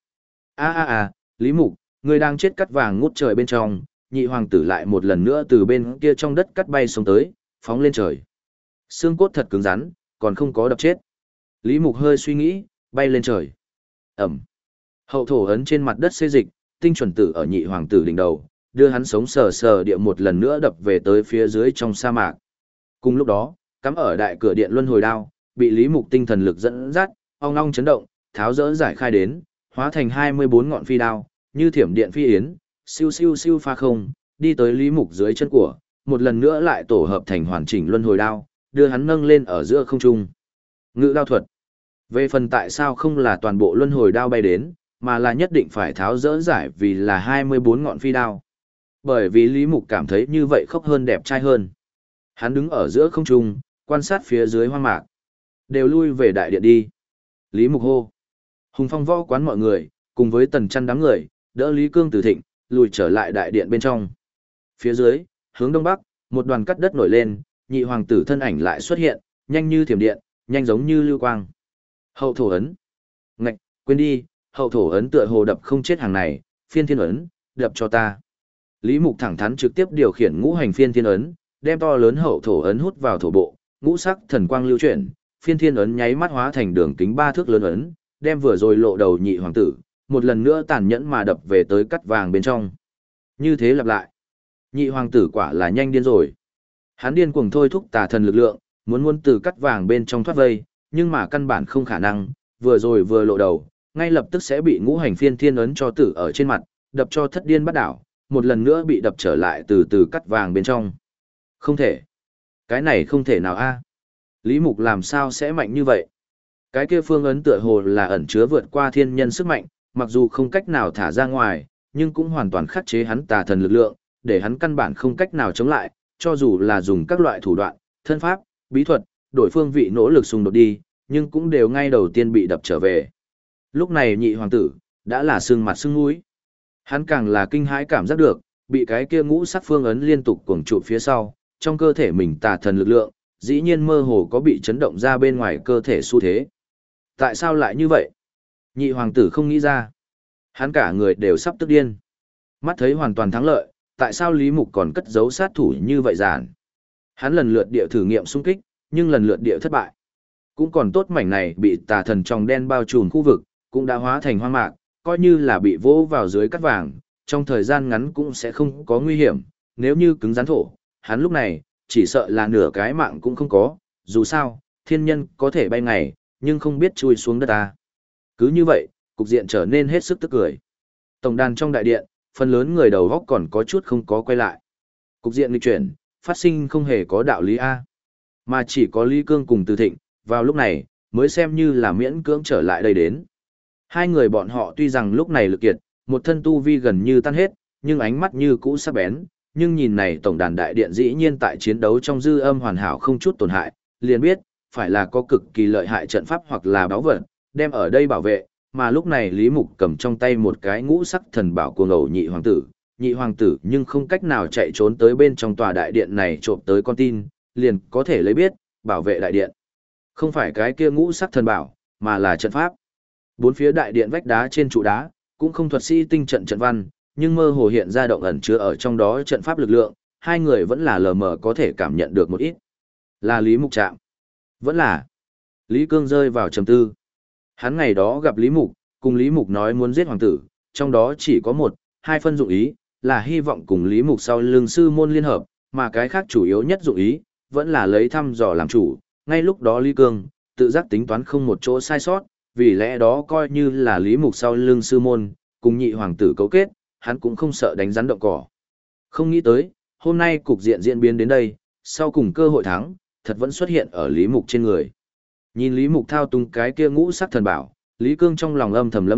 S1: Lý Mục, ngươi đang chết cắt vàng ngút trời bên trong, nhị hoàng tử lại một lần nữa từ bên kia trong đất cắt bay xuống tới, phóng lên trời. Xương cốt thật cứng rắn, còn không có đập chết. Lý Mục hơi suy nghĩ, bay lên trời. Ẩm. Hậu thổ ấn trên mặt đất xê dịch, tinh chuẩn tử ở nhị hoàng tử đỉnh đầu, đưa hắn sống sờ sờ địa một lần nữa đập về tới phía dưới trong sa mạc. Cùng lúc đó, cắm ở đại cửa điện luân hồi đao, bị Lý Mục tinh thần lực dẫn dắt, ong ong chấn động, tháo dỡ giải khai đến, hóa thành 24 ngọn phi đao, như thiểm điện phi yến, siêu siêu siêu pha không, đi tới Lý Mục dưới chân của, một lần nữa lại tổ hợp thành hoàn chỉnh luân hồi đao, đưa hắn nâng lên ở giữa không trung. Ngự đao thuật. Về phần tại sao không là toàn bộ luân hồi đao bay đến, mà là nhất định phải tháo dỡ giải vì là 24 ngọn phi đao. Bởi vì Lý Mục cảm thấy như vậy khốc hơn đẹp trai hơn. Hắn đứng ở giữa không trung, quan sát phía dưới hoang mạc. Đều lui về đại điện đi. Lý Mục hô. Hùng Phong võ quán mọi người, cùng với Tần Chân đám người, đỡ Lý Cương từ thịnh, lùi trở lại đại điện bên trong. Phía dưới, hướng đông bắc, một đoàn cắt đất nổi lên, nhị hoàng tử thân ảnh lại xuất hiện, nhanh như thiểm điện, nhanh giống như lưu quang. Hậu thổ ấn. Ngạch, quên đi, hậu thổ ấn tựa hồ đập không chết hàng này, phiên thiên ấn, đập cho ta. Lý Mục thẳng thắn trực tiếp điều khiển ngũ hành phiên thiên ấn, đem to lớn hậu thổ ấn hút vào thổ bộ, ngũ sắc thần quang lưu chuyển, phiên thiên ấn nháy mắt hóa thành đường kính 3 thước lớn ấn, đem vừa rồi lộ đầu nhị hoàng tử, một lần nữa tàn nhẫn mà đập về tới cắt vàng bên trong. Như thế lặp lại. Nhị hoàng tử quả là nhanh điên rồi. Hắn điên cuồng thôi thúc tà thần lực lượng, muốn từ cắt vàng bên trong thoát vây, nhưng mà căn bản không khả năng, vừa rồi vừa lộ đầu, ngay lập tức sẽ bị ngũ hành phiên thiên ấn cho tử ở trên mặt, đập cho thất điên bắt đảo, một lần nữa bị đập trở lại từ cắt vàng bên trong. Không thể. Cái này không thể nào a. Lý Mục làm sao sẽ mạnh như vậy? Cái kia phương ấn tựa hồ là ẩn chứa vượt qua thiên nhân sức mạnh, mặc dù không cách nào thả ra ngoài, nhưng cũng hoàn toàn khắc chế hắn tà thần lực lượng, để hắn căn bản không cách nào chống lại, cho dù là dùng các loại thủ đoạn, thân pháp, bí thuật, đổi phương vị nỗ lực xung đột đi, nhưng cũng đều ngay đầu tiên bị đập trở về. Lúc này nhị hoàng tử, đã là sưng mặt sưng mũi. Hắn càng là kinh hãi cảm giác được, bị cái kia ngũ sắc phương ấn liên tục cuồng trụ phía sau, trong cơ thể mình tà thần lực lượng, dĩ nhiên mơ hồ có bị chấn động ra bên ngoài cơ thể xu thế. Tại sao lại như vậy? Nhị hoàng tử không nghĩ ra. Hắn cả người đều sắp tức điên. Mắt thấy hoàn toàn thắng lợi, tại sao Lý Mục còn cất giấu sát thủ như vậy giản? Hắn lần lượt địa thử nghiệm xung kích, nhưng lần lượt địa thất bại. Cũng còn tốt mảnh này bị tà thần trong đen bao trùm khu vực, cũng đã hóa thành hoang mạc, coi như là bị vỗ vào dưới cắt vàng, trong thời gian ngắn cũng sẽ không có nguy hiểm, nếu như cứng rắn thổ, hắn lúc này, chỉ sợ là nửa cái mạng cũng không có, dù sao, thiên nhân có thể bay ngày, nhưng không biết chui xuống đất ta. Cứ như vậy, cục diện trở nên hết sức tức cười. Tổng đàn trong đại điện, phần lớn người đầu góc còn có chút không có quay lại. Cục diện nghịch chuyển, phát sinh không hề có đạo lý A. Mà chỉ có Lý Cương cùng Từ Thịnh, vào lúc này, mới xem như là miễn cưỡng trở lại đây đến. Hai người bọn họ tuy rằng lúc này lực kiệt, một thân tu vi gần như tan hết, nhưng ánh mắt như cũ sắc bén, nhưng nhìn này tổng đàn đại điện dĩ nhiên tại chiến đấu trong dư âm hoàn hảo không chút tổn hại, liền biết, phải là có cực kỳ lợi hại trận pháp hoặc là báo vật, đem ở đây bảo vệ, mà lúc này Lý Mục cầm trong tay một cái ngũ sắc thần bảo của ngầu nhị hoàng tử nhưng không cách nào chạy trốn tới bên trong tòa đại điện này trộm tới con tin, liền có thể lấy biết, bảo vệ đại điện. Không phải cái kia ngũ sắc thần bảo, mà là trận pháp. Bốn phía đại điện vách đá trên trụ đá, cũng không thuật sĩ tinh trận trận văn, nhưng mơ hồ hiện ra động ẩn chứa ở trong đó trận pháp lực lượng, hai người vẫn là lờ mờ có thể cảm nhận được một ít. Là Lý Mục chạm. Vẫn là. Lý Cương rơi vào trầm tư. Hắn ngày đó gặp Lý Mục, cùng Lý Mục nói muốn giết hoàng tử, trong đó chỉ có hai phân dụng ý, là hy vọng cùng Lý Mục sau lưng sư môn liên hợp, mà cái khác chủ yếu nhất dụng ý, vẫn là lấy thăm dò làm chủ. Ngay lúc đó Lý Cương, tự giác tính toán không một chỗ sai sót, vì lẽ đó coi như là Lý Mục sau lưng sư môn, cùng nhị hoàng tử cấu kết, hắn cũng không sợ đánh rắn động cỏ. Không nghĩ tới, hôm nay cục diện diễn biến đến đây, sau cùng cơ hội thắng, thật vẫn xuất hiện ở Lý Mục trên người. Nhìn Lý Mục thao túng cái kia ngũ sắc thần bảo, Lý Cương trong lòng âm thầm lấm liệt,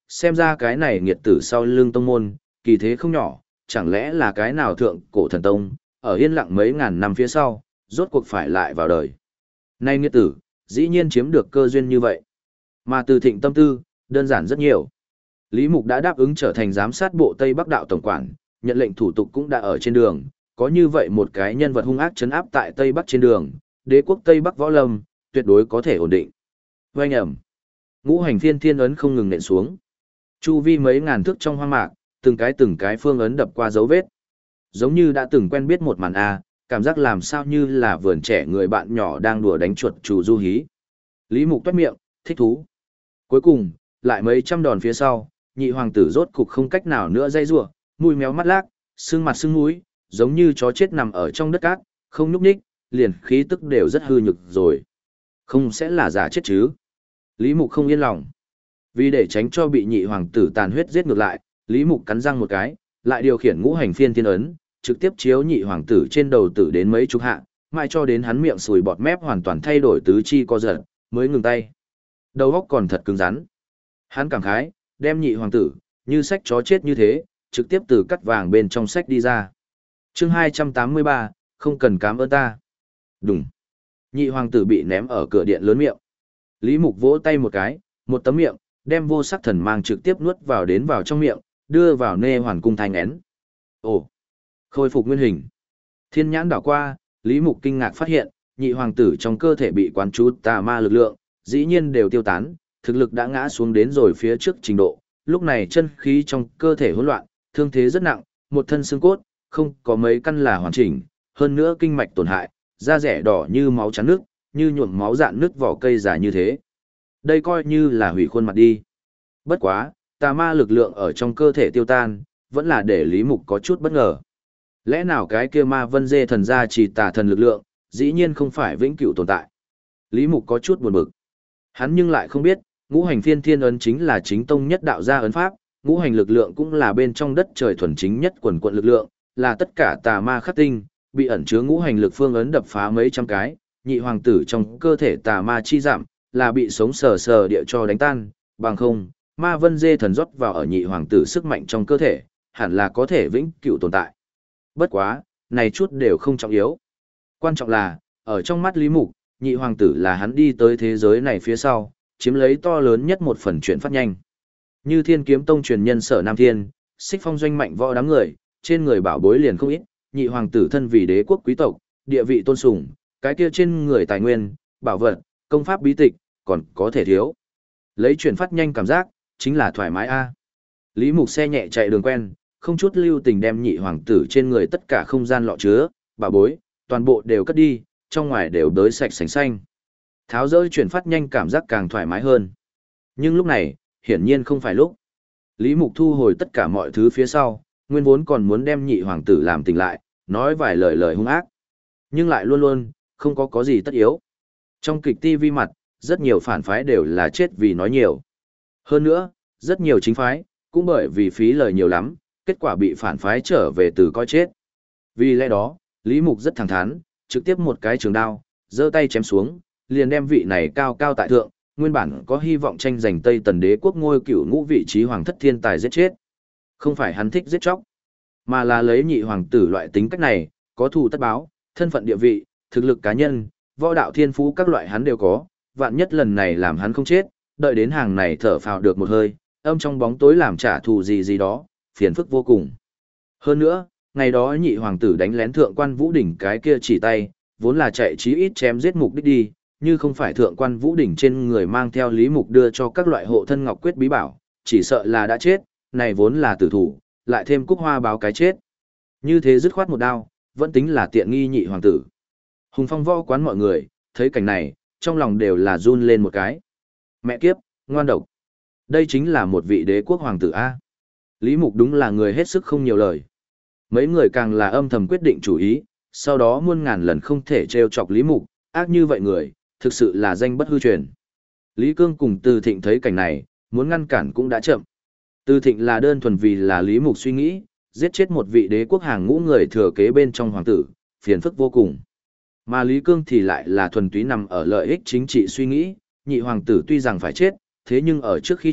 S1: xem ra cái này nghiệt tử sau lưng tông môn, kỳ thế không nhỏ, chẳng lẽ là cái nào thượng cổ thần tông, ở yên lặng mấy ngàn năm phía sau, rốt cuộc phải lại vào đời. Nay nghiệt tử, dĩ nhiên chiếm được cơ duyên như vậy. Mà Từ Thịnh tâm tư, đơn giản rất nhiều. Lý Mục đã đáp ứng trở thành giám sát bộ Tây Bắc đạo tổng quản, nhận lệnh thủ tục cũng đã ở trên đường, có như vậy một cái nhân vật hung ác trấn áp tại Tây Bắc trên đường, đế quốc Tây Bắc võ lâm, tuyệt đối có thể ổn định. Oanh ẩm, ngũ hành phiên thiên ấn không ngừng nện xuống. Chu vi mấy ngàn thước trong hoang mạc, từng cái phương ấn đập qua dấu vết. Giống như đã từng quen biết một màn A, cảm giác làm sao như là vườn trẻ người bạn nhỏ đang đùa đánh chuột chủ du hí. Lý Mục toát miệng, thích thú. Cuối cùng, lại mấy trăm đòn phía sau, nhị hoàng tử rốt cục không cách nào nữa dây rủa, mũi méo mắt lác, sưng mặt sưng mũi, giống như chó chết nằm ở trong đất cát, không nhúc nhích, liền khí tức đều rất hư nhược rồi. Không sẽ là giả chết chứ? Lý Mục không yên lòng. Vì để tránh cho bị nhị hoàng tử tàn huyết giết ngược lại, Lý Mục cắn răng một cái, lại điều khiển ngũ hành phiên thiên ấn, trực tiếp chiếu nhị hoàng tử trên đầu tử đến mấy chục hạ, mãi cho đến hắn miệng sùi bọt mép hoàn toàn thay đổi tứ chi co giật, mới ngừng tay. Đầu óc còn thật cứng rắn. Hắn cảm khái, đem nhị hoàng tử, như sách chó chết như thế, trực tiếp từ cắt vàng bên trong sách đi ra. Chương 283, không cần cám ơn ta. Đùng. Nhị hoàng tử bị ném ở cửa điện lớn miệng. Lý Mục vỗ tay một cái, một tấm miệng, đem vô sắc thần mang trực tiếp nuốt vào đến vào trong miệng, đưa vào nê hoàn cung thanh én. Ồ, khôi phục nguyên hình. Thiên nhãn đảo qua, Lý Mục kinh ngạc phát hiện, nhị hoàng tử trong cơ thể bị quán chú tà ma lực lượng, dĩ nhiên đều tiêu tán, thực lực đã ngã xuống đến rồi phía trước trình độ, lúc này chân khí trong cơ thể hỗn loạn, thương thế rất nặng, một thân xương cốt, không có mấy căn là hoàn chỉnh, hơn nữa kinh mạch tổn hại, da rẻ đỏ như máu chắn nước, như nhuộm máu dạn nước vỏ cây dài như thế. Đây coi như là hủy khuôn mặt đi. Bất quá, tà ma lực lượng ở trong cơ thể tiêu tan, vẫn là để Lý Mục có chút bất ngờ. Lẽ nào cái kia ma vân dê thần gia chỉ tà thần lực lượng, dĩ nhiên không phải vĩnh cửu tồn tại. Lý Mục có chút buồn bực. Hắn nhưng lại không biết, ngũ hành phiên thiên ấn chính là chính tông nhất đạo gia ấn pháp, ngũ hành lực lượng cũng là bên trong đất trời thuần chính nhất quần quận lực lượng, là tất cả tà ma khắc tinh, bị ẩn chứa ngũ hành lực phương ấn đập phá mấy trăm cái, nhị hoàng tử trong cơ thể tà ma chi giảm, là bị sống sờ sờ địa cho đánh tan, bằng không, ma vân dê thần rót vào ở nhị hoàng tử sức mạnh trong cơ thể, hẳn là có thể vĩnh cửu tồn tại. Bất quá, này chút đều không trọng yếu. Quan trọng là, ở trong mắt Lý Mục, nhị hoàng tử là hắn đi tới thế giới này phía sau, chiếm lấy to lớn nhất một phần chuyển phát nhanh. Như Thiên Kiếm Tông truyền nhân Sở Nam Thiên, Xích Phong doanh mạnh võ đám người, trên người bảo bối liền không ít, nhị hoàng tử thân vì đế quốc quý tộc, địa vị tôn sùng, cái kia trên người tài nguyên, bảo vật, công pháp bí tịch, còn có thể thiếu. Lấy chuyển phát nhanh cảm giác, chính là thoải mái a. Lý Mục xe nhẹ chạy đường quen, không chút lưu tình đem nhị hoàng tử trên người tất cả không gian lọ chứa, bảo bối, toàn bộ đều cất đi, trong ngoài đều đới sạch sành xanh. Tháo rỡ chuyển phát nhanh cảm giác càng thoải mái hơn. Nhưng lúc này, hiển nhiên không phải lúc. Lý Mục thu hồi tất cả mọi thứ phía sau, nguyên vốn còn muốn đem nhị hoàng tử làm tỉnh lại, nói vài lời lời hung ác. Nhưng lại luôn luôn, không có gì tất yếu. Trong kịch TV mặt, rất nhiều phản phái đều là chết vì nói nhiều. Hơn nữa, rất nhiều chính phái, cũng bởi vì phí lời nhiều lắm, kết quả bị phản phái trở về từ coi chết. Vì lẽ đó, Lý Mục rất thẳng thắn, trực tiếp một cái trường đao, giơ tay chém xuống, liền đem vị này cao cao tại thượng, nguyên bản có hy vọng tranh giành Tây Tần đế quốc ngôi cửu ngũ vị trí hoàng thất thiên tài giết chết. Không phải hắn thích giết chóc, mà là lấy nhị hoàng tử loại tính cách này, có thù tất báo, thân phận địa vị, thực lực cá nhân, võ đạo thiên phú các loại hắn đều có, vạn nhất lần này làm hắn không chết, đợi đến hàng này thở phào được một hơi, âm trong bóng tối làm trả thù gì đó, phiền phức vô cùng. Hơn nữa, ngày đó nhị hoàng tử đánh lén thượng quan Vũ Đỉnh cái kia chỉ tay, vốn là chạy chí ít chém giết mục đích đi, như không phải thượng quan Vũ Đỉnh trên người mang theo Lý Mục đưa cho các loại hộ thân ngọc quyết bí bảo, chỉ sợ là đã chết, này vốn là tử thủ, lại thêm cúc hoa báo cái chết. Như thế dứt khoát một đao, vẫn tính là tiện nghi nhị hoàng tử. Hùng Phong võ quán mọi người, thấy cảnh này, trong lòng đều là run lên một cái. Mẹ kiếp, ngoan độc. Đây chính là một vị đế quốc hoàng tử A. Lý Mục đúng là người hết sức không nhiều lời. Mấy người càng là âm thầm quyết định chủ ý, sau đó muôn ngàn lần không thể trêu chọc Lý Mục, ác như vậy người, thực sự là danh bất hư truyền. Lý Cương cùng Từ Thịnh thấy cảnh này, muốn ngăn cản cũng đã chậm. Từ Thịnh là đơn thuần vì là Lý Mục suy nghĩ, giết chết một vị đế quốc hàng ngũ người thừa kế bên trong hoàng tử, phiền phức vô cùng. Mà Lý Cương thì lại là thuần túy nằm ở lợi ích chính trị suy nghĩ, nhị hoàng tử tuy rằng phải chết, thế nhưng ở trước khi chết,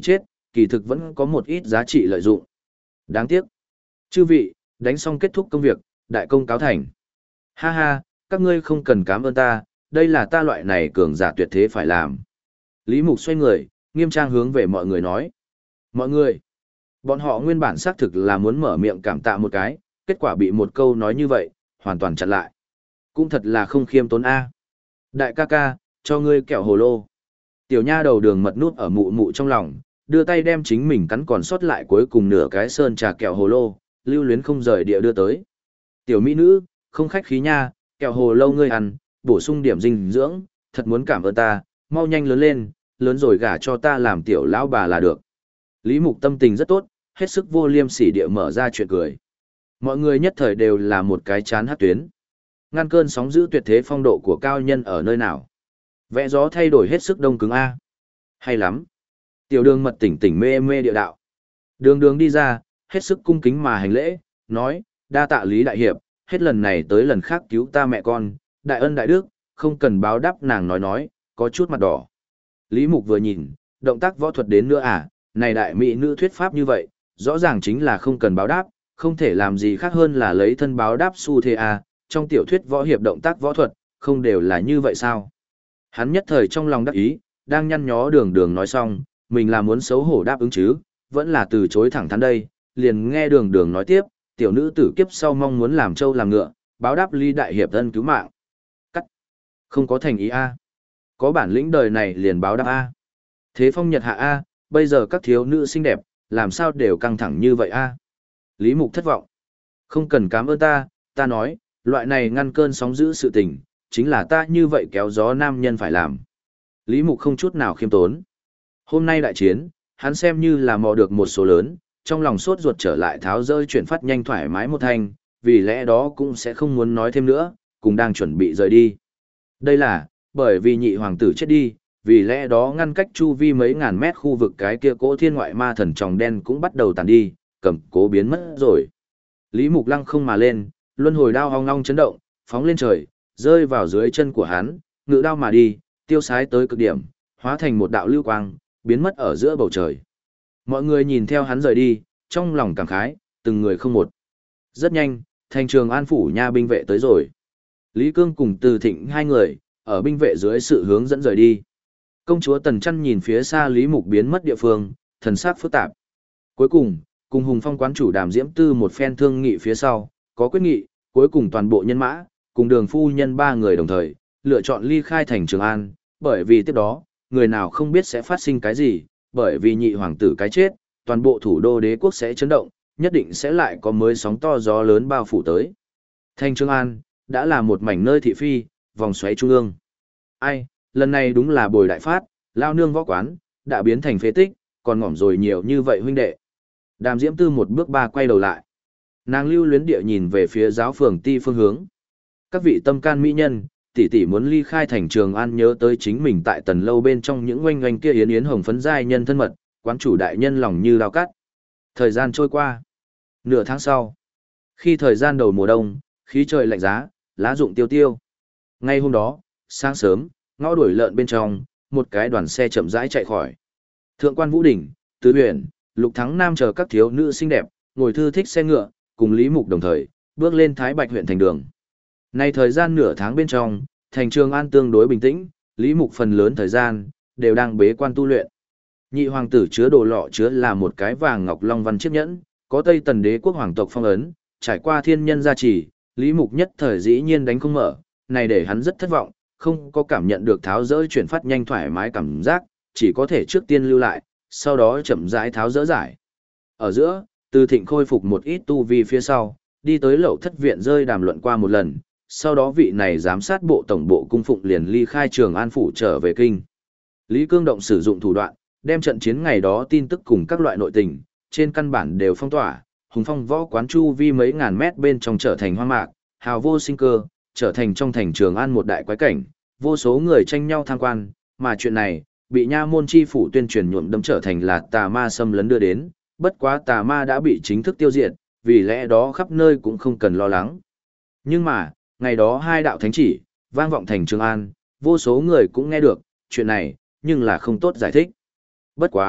S1: kỳ thực vẫn có một ít giá trị lợi dụng. Đáng tiếc. Chư vị, đánh xong kết thúc công việc, đại công cáo thành. Ha ha, các ngươi không cần cảm ơn ta, đây là ta loại này cường giả tuyệt thế phải làm. Lý Mục xoay người, nghiêm trang hướng về mọi người nói. Mọi người, bọn họ nguyên bản xác thực là muốn mở miệng cảm tạ một cái, kết quả bị một câu nói như vậy, hoàn toàn chặn lại. Cũng thật là không khiêm tốn a. Đại ca ca, cho ngươi kẹo hồ lô. Tiểu nha đầu Đường Mật nút ở mụ mụ trong lòng, đưa tay đem chính mình cắn còn sót lại cuối cùng nửa cái sơn trà kẹo hồ lô, lưu luyến không rời địa đưa tới. Tiểu mỹ nữ, không khách khí nha, kẹo hồ lô ngươi ăn, bổ sung điểm dinh dưỡng, thật muốn cảm ơn ta, mau nhanh lớn lên, lớn rồi gả cho ta làm tiểu lão bà là được. Lý Mục tâm tình rất tốt, hết sức vô liêm sỉ địa mở ra chuyện cười. Mọi người nhất thời đều là một cái chán hát tuyến. Ngăn cơn sóng dữ tuyệt thế phong độ của cao nhân ở nơi nào? Vẽ gió thay đổi hết sức đông cứng a. Hay lắm. Tiểu Đường Mật tỉnh tỉnh mê mê địa đạo. Đường Đường đi ra, hết sức cung kính mà hành lễ, nói, đa tạ Lý đại hiệp, hết lần này tới lần khác cứu ta mẹ con, đại ân đại đức, không cần báo đáp. Nàng nói, có chút mặt đỏ. Lý Mục vừa nhìn, động tác võ thuật đến nữa à, này đại mỹ nữ thuyết pháp như vậy, rõ ràng chính là không cần báo đáp, không thể làm gì khác hơn là lấy thân báo đáp xu thế à, trong tiểu thuyết võ hiệp động tác võ thuật, không đều là như vậy sao? Hắn nhất thời trong lòng đắc ý, đang nhăn nhó Đường Đường nói xong, mình là muốn xấu hổ đáp ứng chứ, vẫn là từ chối thẳng thắn đây, liền nghe Đường Đường nói tiếp, tiểu nữ tử kiếp sau mong muốn làm trâu làm ngựa, báo đáp Lý đại hiệp ân cứu mạng. Cắt. Không có thành ý a. Có bản lĩnh đời này liền báo đáp a. Thế phong nhật hạ a, bây giờ các thiếu nữ xinh đẹp, làm sao đều căng thẳng như vậy a? Lý Mục thất vọng. Không cần cảm ơn ta nói, loại này ngăn cơn sóng dữ sự tình, chính là ta như vậy kéo gió nam nhân phải làm. Lý Mục không chút nào khiêm tốn. Hôm nay đại chiến, hắn xem như là mò được một số lớn, trong lòng sốt ruột trở lại tháo rơi chuyển phát nhanh thoải mái một thanh, vì lẽ đó cũng sẽ không muốn nói thêm nữa, cùng đang chuẩn bị rời đi. Đây là, bởi vì nhị hoàng tử chết đi, vì lẽ đó ngăn cách chu vi mấy ngàn mét khu vực cái kia cỗ thiên ngoại ma thần tròng đen cũng bắt đầu tàn đi, cầm cố biến mất rồi. Lý Mục lăng không mà lên, luân hồi đao ong ong chấn động, phóng lên trời, rơi vào dưới chân của hắn, ngự đao mà đi, tiêu sái tới cực điểm, hóa thành một đạo lưu quang, biến mất ở giữa bầu trời. Mọi người nhìn theo hắn rời đi, trong lòng cảm khái, từng người không một. Rất nhanh, thành Trường An phủ nha binh vệ tới rồi. Lý Cương cùng Từ Thịnh hai người, ở binh vệ dưới sự hướng dẫn rời đi. Công chúa Tần Chân nhìn phía xa Lý Mục biến mất địa phương, thần sắc phức tạp. Cuối cùng, cùng Hùng Phong quán chủ Đàm Diễm Tư một phen thương nghị phía sau, có quyết nghị, cuối cùng toàn bộ nhân mã, cùng Đường phu nhân ba người đồng thời, lựa chọn ly khai thành Trường An, bởi vì tiếp đó, người nào không biết sẽ phát sinh cái gì, bởi vì nhị hoàng tử cái chết, toàn bộ thủ đô đế quốc sẽ chấn động, nhất định sẽ lại có mới sóng to gió lớn bao phủ tới. Thành Trường An, đã là một mảnh nơi thị phi, vòng xoáy trung ương. Ai, lần này đúng là bồi đại phát, lao nương võ quán, đã biến thành phế tích, còn ngỏm rồi nhiều như vậy huynh đệ. Đàm Diễm Tư một bước ba quay đầu lại. Nàng lưu luyến địa nhìn về phía giáo phường ti phương hướng. Các vị tâm can mỹ nhân, tỷ tỷ muốn ly khai thành Trường An, nhớ tới chính mình tại tần lâu bên trong những oanh oanh kia yến yến hồng phấn giai nhân thân mật, quán chủ đại nhân lòng như dao cắt. Thời gian trôi qua. Nửa tháng sau, khi thời gian đầu mùa đông, khí trời lạnh giá, lá rụng tiêu tiêu. Ngay hôm đó, sáng sớm, ngõ đuổi lợn bên trong, một cái đoàn xe chậm rãi chạy khỏi. Thượng quan Vũ Đỉnh, Tứ Huyền, Lục Thắng Nam chờ các thiếu nữ xinh đẹp, ngồi thư thích xe ngựa, cùng Lý Mục đồng thời, bước lên Thái Bạch huyện thành đường. Nay thời gian nửa tháng bên trong, thành Trường An tương đối bình tĩnh, Lý Mục phần lớn thời gian, đều đang bế quan tu luyện. Nhị hoàng tử chứa đồ lọ chứa là một cái vàng ngọc long văn chiếc nhẫn, có Tây Tần đế quốc hoàng tộc phong ấn, trải qua thiên nhân gia trì, Lý Mục nhất thời dĩ nhiên đánh không mở, này để hắn rất thất vọng, không có cảm nhận được tháo dỡ chuyển phát nhanh thoải mái cảm giác, chỉ có thể trước tiên lưu lại, sau đó chậm rãi tháo dỡ giải. Ở giữa, Từ Thịnh khôi phục một ít tu vi phía sau, đi tới Lậu Thất viện rơi đàm luận qua một lần, sau đó vị này giám sát bộ tổng bộ cung phụng liền ly khai Trường An phủ trở về kinh. Lý Cương Động sử dụng thủ đoạn, đem trận chiến ngày đó tin tức cùng các loại nội tình, trên căn bản đều phong tỏa, Hùng Phong võ quán chu vi mấy ngàn mét bên trong trở thành hoang mạc, hào vô sinh cơ, trở thành trong thành Trường An một đại quái cảnh, vô số người tranh nhau tham quan, mà chuyện này, bị nha môn chi phủ tuyên truyền nhuộm đẫm trở thành là tà ma xâm lấn đưa đến, bất quá tà ma đã bị chính thức tiêu diệt, vì lẽ đó khắp nơi cũng không cần lo lắng. Nhưng mà, ngày đó hai đạo thánh chỉ, vang vọng thành Trường An, vô số người cũng nghe được, chuyện này, nhưng là không tốt giải thích. Bất quá,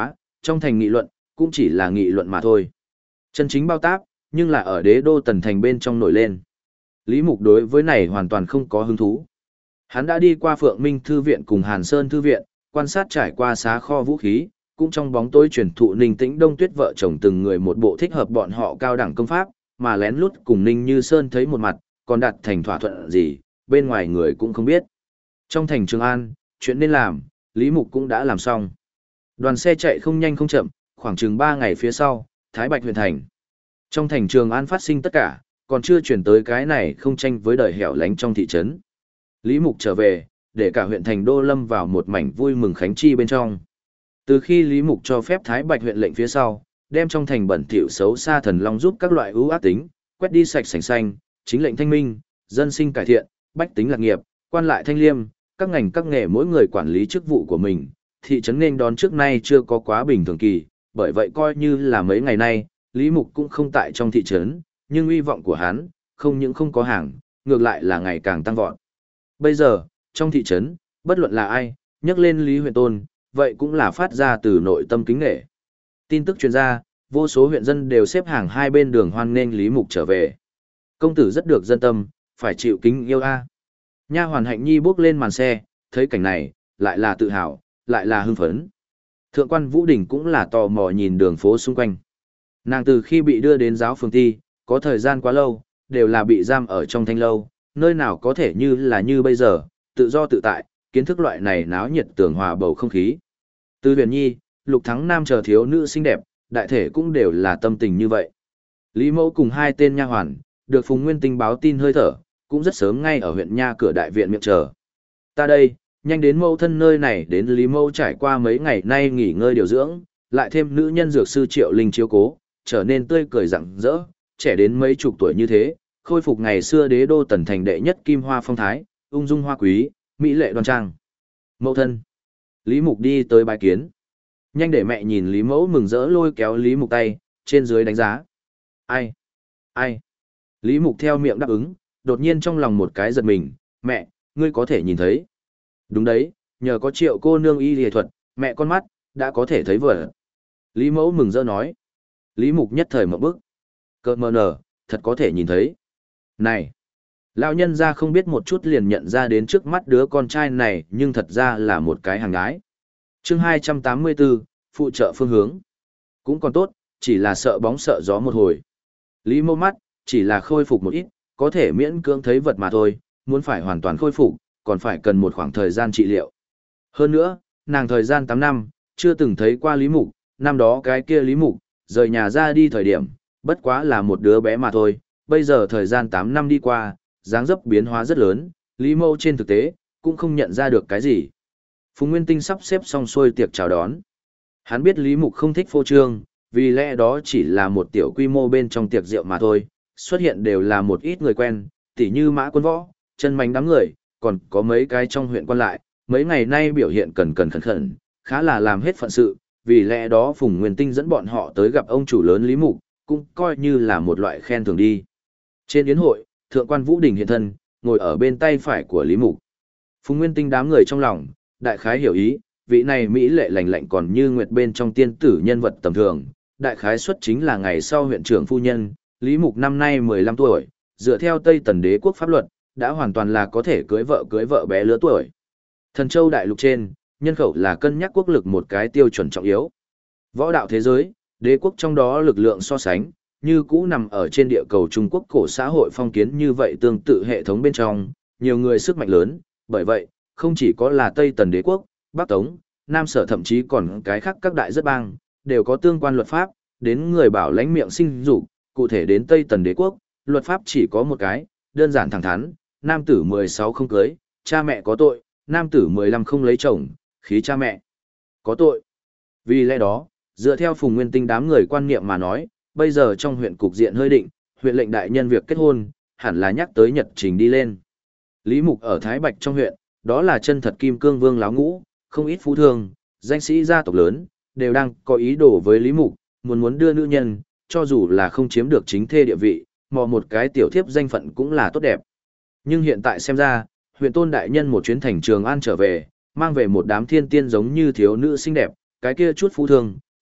S1: Trong thành nghị luận, cũng chỉ là nghị luận mà thôi. Chân chính bao táp, nhưng là ở đế đô tần thành bên trong nổi lên. Lý Mục đối với này hoàn toàn không có hứng thú. Hắn đã đi qua Phượng Minh Thư Viện cùng Hàn Sơn Thư Viện, quan sát trải qua xá kho vũ khí, cũng trong bóng tối truyền thụ Ninh Tĩnh Đông Tuyết vợ chồng từng người một bộ thích hợp bọn họ cao đẳng công pháp, mà lén lút cùng Ninh Như Sơn thấy một mặt, còn đặt thành thỏa thuận gì, bên ngoài người cũng không biết. Trong thành Trường An, chuyện nên làm, Lý Mục cũng đã làm xong. Đoàn xe chạy không nhanh không chậm, khoảng chừng 3 ngày phía sau, Thái Bạch huyện thành. Trong thành Trường An phát sinh tất cả, còn chưa chuyển tới cái này không tranh với đời hẻo lánh trong thị trấn. Lý Mục trở về, để cả huyện thành đô lâm vào một mảnh vui mừng khánh chi bên trong. Từ khi Lý Mục cho phép Thái Bạch huyện lệnh phía sau, đem trong thành bẩn thỉu xấu xa thần long giúp các loại ưu ác tính, quét đi sạch sành xanh, chính lệnh thanh minh, dân sinh cải thiện, bách tính lạc nghiệp, quan lại thanh liêm, các ngành các nghề mỗi người quản lý chức vụ của mình, thị trấn nên đón trước nay chưa có quá bình thường kỳ, bởi vậy coi như là mấy ngày nay, Lý Mục cũng không tại trong thị trấn, nhưng uy vọng của hắn, không những không có hàng, ngược lại là ngày càng tăng vọt. Bây giờ, trong thị trấn, bất luận là ai, nhắc lên Lý Huyền Tôn, vậy cũng là phát ra từ nội tâm kính nể. Tin tức truyền ra, vô số huyện dân đều xếp hàng hai bên đường hoan nghênh Lý Mục trở về. Công tử rất được dân tâm, phải chịu kính yêu a. Nha hoàn Hạnh Nhi bước lên màn xe, thấy cảnh này, lại là tự hào, lại là hưng phấn. Thượng quan Vũ Đình cũng là tò mò nhìn đường phố xung quanh. Nàng từ khi bị đưa đến giáo phường ti, có thời gian quá lâu, đều là bị giam ở trong thanh lâu, nơi nào có thể như bây giờ, tự do tự tại, kiến thức loại này náo nhiệt tường hòa bầu không khí. Từ Huyền Nhi, Lục Thắng Nam chờ thiếu nữ xinh đẹp, đại thể cũng đều là tâm tình như vậy. Lý Mẫu cùng hai tên nha hoàn, được Phùng Nguyên Tinh báo tin hơi thở, cũng rất sớm ngay ở huyện nha cửa đại viện miệng chờ. Ta đây, nhanh đến mẫu thân nơi này, đến Lý Mẫu trải qua mấy ngày nay nghỉ ngơi điều dưỡng, lại thêm nữ nhân dược sư Triệu Linh chiếu cố, trở nên tươi cười rạng rỡ, trẻ đến mấy chục tuổi như thế, khôi phục ngày xưa đế đô tần thành đệ nhất kim hoa phong thái, ung dung hoa quý, mỹ lệ đoan trang. Mẫu thân. Lý Mục đi tới bái kiến. Nhanh để mẹ nhìn Lý Mẫu mừng rỡ lôi kéo Lý Mục tay, trên dưới đánh giá. Ai? Ai? Lý Mục theo miệng đáp ứng, đột nhiên trong lòng một cái giật mình, mẹ, ngươi có thể nhìn thấy. Đúng đấy, nhờ có Triệu cô nương y y thuật, mẹ con mắt, đã có thể thấy vợ. Lý Mẫu mừng rỡ nói. Lý Mục nhất thời mở bức. Cơ mờ nở, thật có thể nhìn thấy. Này! Lão nhân ra không biết một chút liền nhận ra đến trước mắt đứa con trai này, nhưng thật ra là một cái hàng gái. Chương 284, phụ trợ phương hướng. Cũng còn tốt, chỉ là sợ bóng sợ gió một hồi. Lý Mẫu mắt, chỉ là khôi phục một ít, có thể miễn cưỡng thấy vật mà thôi, muốn phải hoàn toàn khôi phục, còn phải cần một khoảng thời gian trị liệu. Hơn nữa, nàng thời gian 8 năm, chưa từng thấy qua Lý Mục, năm đó cái kia Lý Mục, rời nhà ra đi thời điểm, bất quá là một đứa bé mà thôi, bây giờ thời gian 8 năm đi qua, dáng dấp biến hóa rất lớn, Lý Mẫu trên thực tế, cũng không nhận ra được cái gì. Phùng Nguyên Tinh sắp xếp xong xuôi tiệc chào đón. Hắn biết Lý Mục không thích phô trương, vì lẽ đó chỉ là một tiểu quy mô bên trong tiệc rượu mà thôi, xuất hiện đều là một ít người quen, tỉ như Mã Quân Võ, Chân Mánh đám người, còn có mấy cái trong huyện quan lại, mấy ngày nay biểu hiện cẩn khẩn, khá là làm hết phận sự, vì lẽ đó Phùng Nguyên Tinh dẫn bọn họ tới gặp ông chủ lớn Lý Mục, cũng coi như là một loại khen thưởng đi. Trên yến hội, Thượng quan Vũ Đình hiện thân, ngồi ở bên tay phải của Lý Mục. Phùng Nguyên Tinh đám người trong lòng, đại khái hiểu ý, vị này mỹ lệ lành lạnh còn như nguyệt bên trong tiên tử nhân vật tầm thường, đại khái xuất chính là ngày sau huyện trưởng phu nhân, Lý Mục năm nay 15 tuổi, dựa theo Tây Tần đế quốc pháp luật, đã hoàn toàn là có thể cưới vợ bé lứa tuổi. Thần Châu đại lục trên, nhân khẩu là cân nhắc quốc lực một cái tiêu chuẩn trọng yếu. Võ đạo thế giới, đế quốc trong đó lực lượng so sánh, như cũ nằm ở trên địa cầu Trung Quốc cổ xã hội phong kiến như vậy tương tự hệ thống bên trong, nhiều người sức mạnh lớn, bởi vậy, không chỉ có là Tây Tần đế quốc, Bắc Tống, Nam Sở thậm chí còn cái khác các đại rất bang, đều có tương quan luật pháp, đến người bảo lãnh miệng sinh dục, cụ thể đến Tây Tần đế quốc, luật pháp chỉ có một cái, đơn giản thẳng thắn, nam tử 16 không cưới, cha mẹ có tội, nam tử 15 không lấy chồng, khí cha mẹ có tội. Vì lẽ đó, dựa theo Phùng Nguyên Tinh đám người quan niệm mà nói, bây giờ trong huyện cục diện hơi định, huyện lệnh đại nhân việc kết hôn, hẳn là nhắc tới nhật trình đi lên. Lý Mục ở Thái Bạch trong huyện, đó là chân thật kim cương vương láo ngũ, không ít phú thương, danh sĩ gia tộc lớn, đều đang có ý đồ với Lý Mục, muốn đưa nữ nhân, cho dù là không chiếm được chính thê địa vị, mò một cái tiểu thiếp danh phận cũng là tốt đẹp. Nhưng hiện tại xem ra, huyện tôn đại nhân một chuyến thành Trường An trở về, mang về một đám thiên tiên giống như thiếu nữ xinh đẹp, cái kia chút phú thương,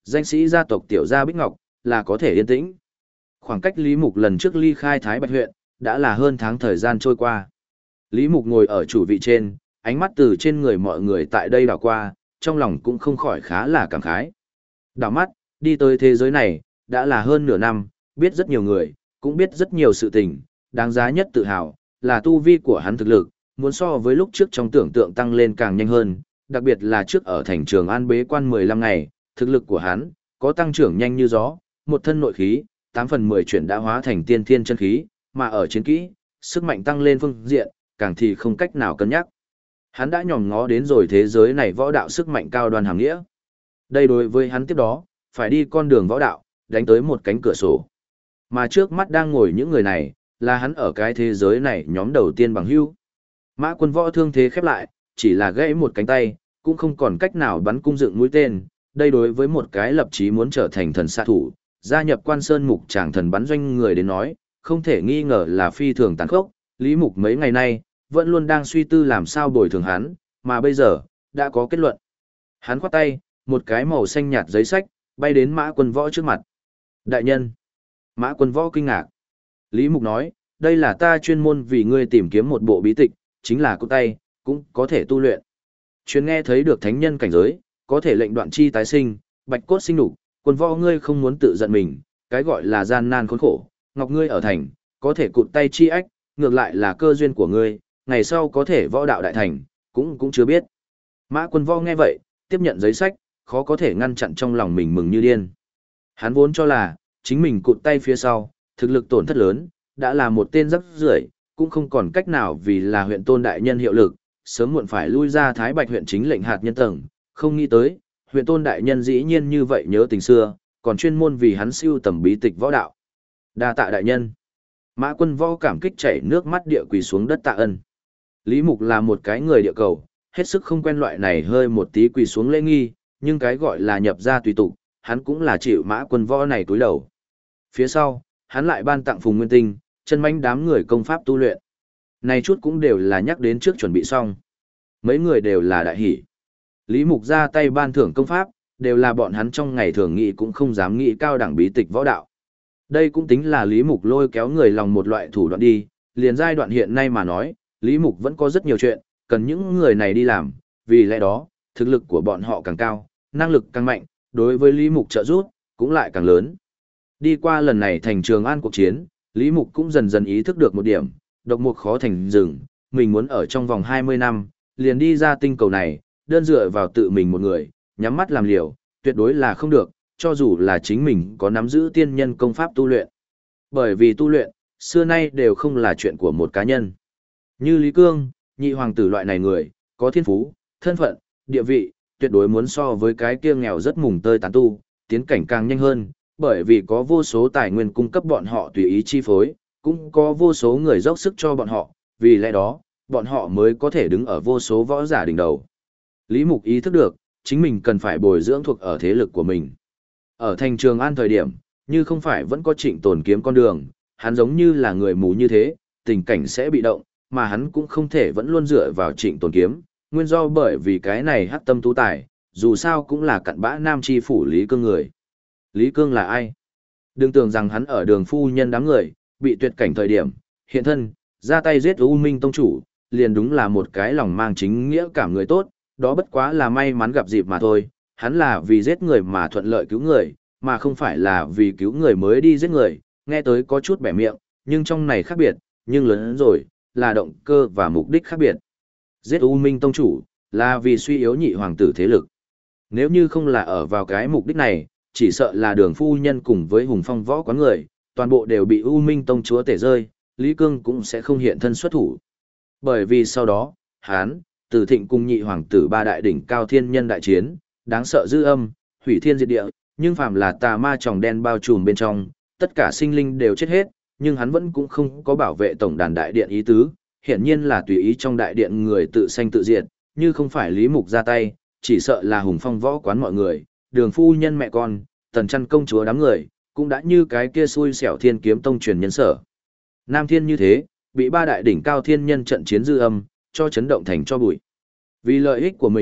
S1: danh sĩ gia tộc tiểu gia Bích Ngọc, là có thể yên tĩnh. Khoảng cách Lý Mục lần trước ly khai Thái Bạch huyện, đã là hơn tháng thời gian trôi qua. Lý Mục ngồi ở chủ vị trên, ánh mắt từ trên người mọi người tại đây đảo qua, trong lòng cũng không khỏi khá là cảm khái. Đảo mắt, đi tới thế giới này, đã là hơn nửa năm, biết rất nhiều người, cũng biết rất nhiều sự tình, đáng giá nhất tự hào, là tu vi của hắn thực lực, muốn so với lúc trước trong tưởng tượng tăng lên càng nhanh hơn, đặc biệt là trước ở thành Trường An bế quan 15 ngày, thực lực của hắn, có tăng trưởng nhanh như gió, một thân nội khí, 8 phần 10 chuyển đã hóa thành tiên thiên chân khí, mà ở chiến kỹ, sức mạnh tăng lên phương diện, càng thì không cách nào cân nhắc. Hắn đã nhòm ngó đến rồi thế giới này võ đạo sức mạnh cao đoan hàm nghĩa. Đây đối với hắn tiếp đó, phải đi con đường võ đạo, đánh tới một cánh cửa sổ. Mà trước mắt đang ngồi những người này, là hắn ở cái thế giới này nhóm đầu tiên bằng hữu. Mã Quân Võ thương thế khép lại, chỉ là gãy một cánh tay, cũng không còn cách nào bắn cung dựng mũi tên. Đây đối với một cái lập chí muốn trở thành thần xạ thủ, gia nhập Quan Sơn Mục Tràng thần bắn doanh người đến nói, không thể nghi ngờ là phi thường tàn khốc. Lý Mục mấy ngày nay, vẫn luôn đang suy tư làm sao bồi thường hắn, mà bây giờ, đã có kết luận. Hắn khoát tay, một cái màu xanh nhạt giấy sách, bay đến Mã Quân Võ trước mặt. Đại nhân. Mã Quân Võ kinh ngạc. Lý Mục nói, đây là ta chuyên môn vì ngươi tìm kiếm một bộ bí tịch, chính là cụt tay, cũng có thể tu luyện. Chuyên nghe thấy được thánh nhân cảnh giới, có thể lệnh đoạn chi tái sinh, bạch cốt sinh đục, Quân Võ ngươi không muốn tự giận mình, cái gọi là gian nan khốn khổ, ngọc ngươi ở thành, có thể cụt tay chi ách, ngược lại là cơ duyên của ngươi, ngày sau có thể võ đạo đại thành, cũng chưa biết. Mã Quân Võ nghe vậy, tiếp nhận giấy sách, khó có thể ngăn chặn trong lòng mình mừng như điên. Hắn vốn cho là, chính mình cụt tay phía sau, thực lực tổn thất lớn, đã là một tên rắc rưởi, cũng không còn cách nào vì là huyện tôn đại nhân hiệu lực, sớm muộn phải lui ra Thái Bạch huyện chính lệnh hạt nhân tầng, không nghĩ tới, huyện tôn đại nhân dĩ nhiên như vậy nhớ tình xưa, còn chuyên môn vì hắn siêu tầm bí tịch võ đạo. Đa tạ đại nhân. Mã Quân Võ cảm kích chảy nước mắt địa quỳ xuống đất tạ ân. Lý Mục là một cái người địa cầu, hết sức không quen loại này hơi một tí quỳ xuống lễ nghi, nhưng cái gọi là nhập gia tùy tục, hắn cũng là chịu Mã Quân Võ này túi đầu. Phía sau, hắn lại ban tặng Phùng Nguyên Tinh, chân manh đám người công pháp tu luyện. Này chút cũng đều là nhắc đến trước chuẩn bị xong. Mấy người đều là đại hỷ. Lý Mục ra tay ban thưởng công pháp, đều là bọn hắn trong ngày thường nghị cũng không dám nghĩ cao đẳng bí tịch võ đạo. Đây cũng tính là Lý Mục lôi kéo người lòng một loại thủ đoạn đi, liền giai đoạn hiện nay mà nói, Lý Mục vẫn có rất nhiều chuyện, cần những người này đi làm, vì lẽ đó, thực lực của bọn họ càng cao, năng lực càng mạnh, đối với Lý Mục trợ giúp cũng lại càng lớn. Đi qua lần này thành Trường An cuộc chiến, Lý Mục cũng dần dần ý thức được một điểm, độc mục khó thành rừng, mình muốn ở trong vòng 20 năm, liền đi ra tinh cầu này, đơn dựa vào tự mình một người, nhắm mắt làm liều, tuyệt đối là không được, cho dù là chính mình có nắm giữ tiên nhân công pháp tu luyện. Bởi vì tu luyện, xưa nay đều không là chuyện của một cá nhân. Như Lý Cương, nhị hoàng tử loại này người, có thiên phú, thân phận, địa vị, tuyệt đối muốn so với cái kia nghèo rất mùng tơi tán tu, tiến cảnh càng nhanh hơn, bởi vì có vô số tài nguyên cung cấp bọn họ tùy ý chi phối, cũng có vô số người dốc sức cho bọn họ, vì lẽ đó, bọn họ mới có thể đứng ở vô số võ giả đỉnh đầu. Lý Mục ý thức được, chính mình cần phải bồi dưỡng thuộc ở thế lực của mình. Ở thành Trường An thời điểm, như không phải vẫn có Trịnh Tồn kiếm con đường, hắn giống như là người mù như thế, tình cảnh sẽ bị động, mà hắn cũng không thể vẫn luôn dựa vào Trịnh Tồn kiếm, nguyên do bởi vì cái này hắc tâm tú tài, dù sao cũng là cặn bã nam chi phủ Lý Cương người. Lý Cương là ai? Đừng tưởng rằng hắn ở đường phu nhân đám người, bị tuyệt cảnh thời điểm, hiện thân, ra tay giết U Minh Tông chủ, liền đúng là một cái lòng mang chính nghĩa cảm người tốt, đó bất quá là may mắn gặp dịp mà thôi, hắn là vì giết người mà thuận lợi cứu người, mà không phải là vì cứu người mới đi giết người, nghe tới có chút bẻ miệng, nhưng trong này khác biệt, nhưng lớn hơn rồi, là động cơ và mục đích khác biệt. Giết U Minh Tông chủ, là vì suy yếu nhị hoàng tử thế lực. Nếu như không là ở vào cái mục đích này, chỉ sợ là đường phu nhân cùng với hùng phong võ quán người, toàn bộ đều bị U Minh Tông chúa tể rơi, Lý Cương cũng sẽ không hiện thân xuất thủ. Bởi vì sau đó, Hán, Từ Thịnh cùng nhị hoàng tử ba đại đỉnh cao thiên nhân đại chiến, đáng sợ dư âm, hủy thiên diệt địa, nhưng phàm là tà ma tròng đen bao trùm bên trong, tất cả sinh linh đều chết hết, nhưng hắn vẫn cũng không có bảo vệ tổng đàn đại điện ý tứ, hiển nhiên là tùy ý trong đại điện người tự sanh tự diệt, như không phải Lý Mục ra tay, chỉ sợ là hùng phong võ quán mọi người, đường phu nhân mẹ con, tần chăn công chúa đám người, cũng đã như cái kia xui xẻo thiên kiếm tông truyền nhân sở. Nam thiên như thế, bị ba đại đỉnh cao thiên nhân trận chiến dư âm, cho chấn động thành cho bụi. Vì lợi ích của mình,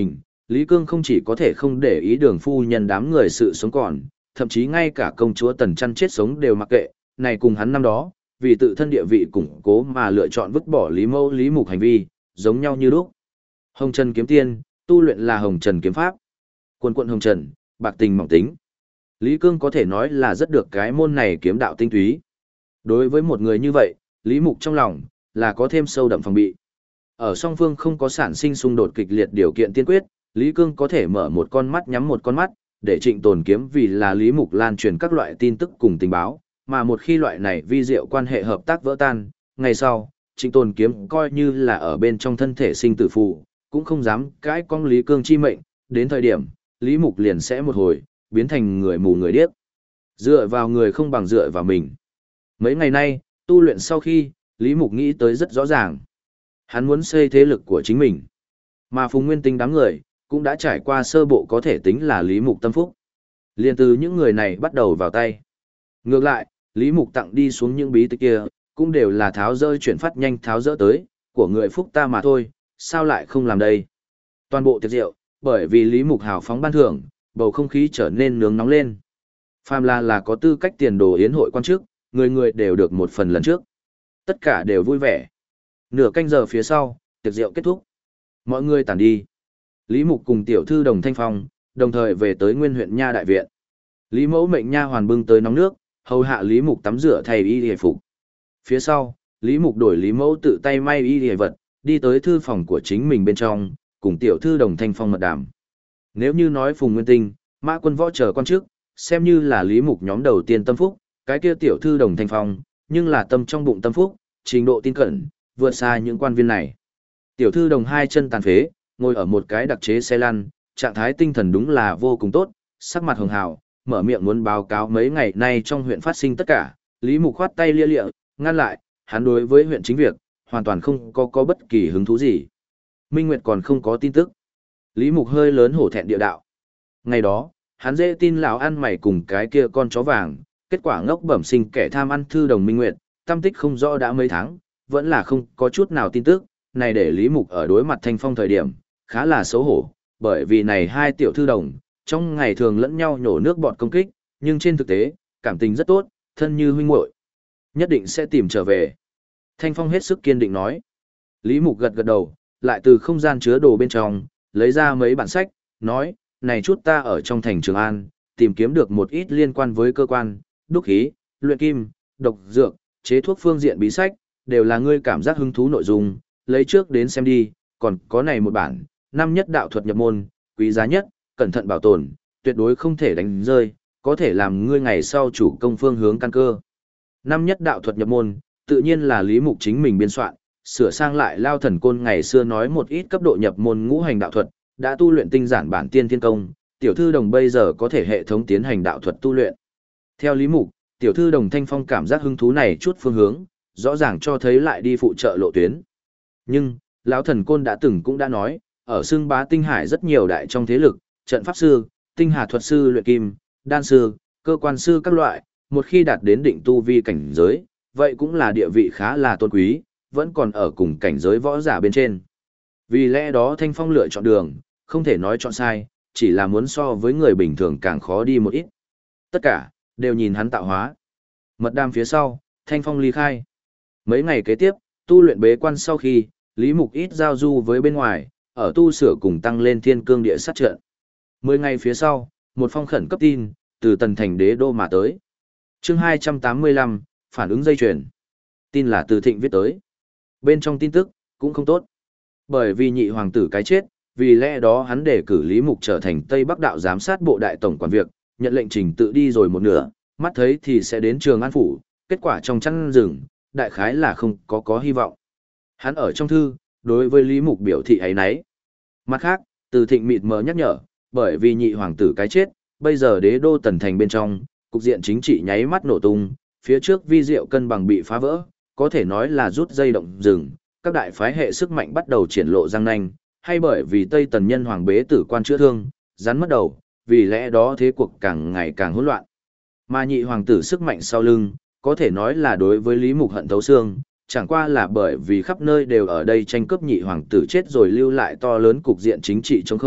S1: Lý Cương không chỉ có thể không để ý Đường phu nhân đám người sự sống còn, thậm chí ngay cả công chúa Tần Chăn chết sống đều mặc kệ, này cùng hắn năm đó, vì tự thân địa vị củng cố mà lựa chọn vứt bỏ Lý Mẫu Lý Mục hành vi, giống nhau như lúc. Hồng Trần kiếm tiên, tu luyện là Hồng Trần kiếm pháp. Quần quận Hồng Trần, bạc tình mỏng tính. Lý Cương có thể nói là rất được cái môn này kiếm đạo tinh túy. Đối với một người như vậy, Lý Mục trong lòng là có thêm sâu đậm phòng bị. Ở song phương không có sản sinh xung đột kịch liệt điều kiện tiên quyết, Lý Cương có thể mở một con mắt nhắm một con mắt, để Trịnh Tồn kiếm vì là Lý Mục lan truyền các loại tin tức cùng tình báo, mà một khi loại này vi diệu quan hệ hợp tác vỡ tan, ngày sau, Trịnh Tồn kiếm coi như là ở bên trong thân thể sinh tử phụ, cũng không dám cãi con Lý Cương chi mệnh, đến thời điểm, Lý Mục liền sẽ một hồi, biến thành người mù người điếc. Dựa vào người không bằng dựa vào mình. Mấy ngày nay, tu luyện sau khi, Lý Mục nghĩ tới rất rõ ràng. Hắn muốn xây thế lực của chính mình. Mà Phùng Nguyên Tinh đám người, cũng đã trải qua sơ bộ có thể tính là Lý Mục tâm phúc. Liên từ những người này bắt đầu vào tay. Ngược lại, Lý Mục tặng đi xuống những bí tịch kia, cũng đều là tháo dỡ chuyển phát nhanh tháo dỡ tới, của người phúc ta mà thôi, sao lại không làm đây? Toàn bộ tiệc rượu, bởi vì Lý Mục hào phóng ban thưởng, bầu không khí trở nên nướng nóng lên. Phàm là có tư cách tiền đồ yến hội quan chức, người người đều được một phần lần trước. Tất cả đều vui vẻ. Nửa canh giờ phía sau, tiệc rượu kết thúc. Mọi người tản đi. Lý Mục cùng tiểu thư Đồng Thanh Phong, đồng thời về tới Nguyên huyện Nha đại viện. Lý Mẫu mệnh nha hoàn bưng tới nóng nước, hầu hạ Lý Mục tắm rửa thay y y phục. Phía sau, Lý Mục đổi Lý Mẫu tự tay may y y vật, đi tới thư phòng của chính mình bên trong, cùng tiểu thư Đồng Thanh Phong mật đàm. Nếu như nói Phùng Nguyên Tinh, Mã Quân Võ chờ quan chức, xem như là Lý Mục nhóm đầu tiên tâm phúc, cái kia tiểu thư Đồng Thanh Phong, nhưng là tâm trong bụng tâm phúc, trình độ tin cẩn, vượt xa những quan viên này. Tiểu thư Đồng hai chân tàn phế, ngồi ở một cái đặc chế xe lăn, trạng thái tinh thần đúng là vô cùng tốt, sắc mặt hường hào, mở miệng muốn báo cáo mấy ngày nay trong huyện phát sinh tất cả. Lý Mục khoát tay lia lịa, ngăn lại, hắn đối với huyện chính việc, hoàn toàn không có bất kỳ hứng thú gì. Minh Nguyệt còn không có tin tức. Lý Mục hơi lớn hổ thẹn địa đạo. Ngày đó, hắn dễ tin lão ăn mày cùng cái kia con chó vàng, kết quả ngốc bẩm sinh kẻ tham ăn thư Đồng Minh Nguyệt, tâm tích không rõ đã mấy tháng, vẫn là không có chút nào tin tức, này để Lý Mục ở đối mặt Thanh Phong thời điểm, khá là xấu hổ, bởi vì này hai tiểu thư đồng, trong ngày thường lẫn nhau nhổ nước bọt công kích, nhưng trên thực tế, cảm tình rất tốt, thân như huynh muội, nhất định sẽ tìm trở về. Thanh Phong hết sức kiên định nói. Lý Mục gật gật đầu, lại từ không gian chứa đồ bên trong, lấy ra mấy bản sách, nói, này chút ta ở trong thành Trường An, tìm kiếm được một ít liên quan với cơ quan, đúc khí, luyện kim, độc dược, chế thuốc phương diện bí sách, đều là ngươi cảm giác hứng thú nội dung, lấy trước đến xem đi, còn có này một bản, năm nhất đạo thuật nhập môn, quý giá nhất, cẩn thận bảo tồn, tuyệt đối không thể đánh rơi, có thể làm ngươi ngày sau chủ công phương hướng căn cơ. Năm nhất đạo thuật nhập môn, tự nhiên là Lý Mục chính mình biên soạn, sửa sang lại Lao Thần Côn ngày xưa nói một ít cấp độ nhập môn ngũ hành đạo thuật, đã tu luyện tinh giản bản tiên thiên công, tiểu thư Đồng bây giờ có thể hệ thống tiến hành đạo thuật tu luyện. Theo Lý Mục, tiểu thư Đồng Thanh Phong cảm giác hứng thú này chút phương hướng, rõ ràng cho thấy lại đi phụ trợ lộ tuyến. Nhưng, Lão Thần Côn đã từng cũng đã nói, ở xưng bá tinh hải rất nhiều đại trong thế lực, trận pháp sư, tinh hà thuật sư luyện kim, đan sư, cơ quan sư các loại, một khi đạt đến định tu vi cảnh giới, vậy cũng là địa vị khá là tôn quý, vẫn còn ở cùng cảnh giới võ giả bên trên. Vì lẽ đó Thanh Phong lựa chọn đường, không thể nói chọn sai, chỉ là muốn so với người bình thường càng khó đi một ít. Tất cả, đều nhìn hắn tạo hóa. Mật đàm phía sau, Thanh Phong ly khai. Mấy ngày kế tiếp, tu luyện bế quan sau khi, Lý Mục ít giao du với bên ngoài, ở tu sửa cùng tăng lên thiên cương địa sát trận. 10 ngày phía sau, một phong khẩn cấp tin, từ Tần Thành Đế Đô mà tới. Chương 285, phản ứng dây chuyền. Tin là từ Thịnh viết tới. Bên trong tin tức, cũng không tốt. Bởi vì nhị hoàng tử cái chết, vì lẽ đó hắn đề cử Lý Mục trở thành Tây Bắc đạo giám sát bộ đại tổng quản việc, nhận lệnh trình tự đi rồi một nửa, mắt thấy thì sẽ đến Trường An Phủ, kết quả trong chăn rừng, đại khái là không có hy vọng. Hắn ở trong thư, đối với Lý Mục biểu thị ấy nấy. Mặt khác, từ Thịnh mịt mờ nhắc nhở, bởi vì nhị hoàng tử cái chết, bây giờ đế đô Tần Thành bên trong, cục diện chính trị nháy mắt nổ tung, phía trước vi diệu cân bằng bị phá vỡ, có thể nói là rút dây động rừng, các đại phái hệ sức mạnh bắt đầu triển lộ răng nanh, hay bởi vì Tây Tần nhân hoàng bế tử quan chữa thương, rắn mất đầu, vì lẽ đó thế cuộc càng ngày càng hỗn loạn. Mà nhị hoàng tử sức mạnh sau lưng, có thể nói là đối với Lý Mục hận thấu xương, chẳng qua là bởi vì khắp nơi đều ở đây tranh cướp nhị hoàng tử chết rồi lưu lại to lớn cục diện chính trị trống không,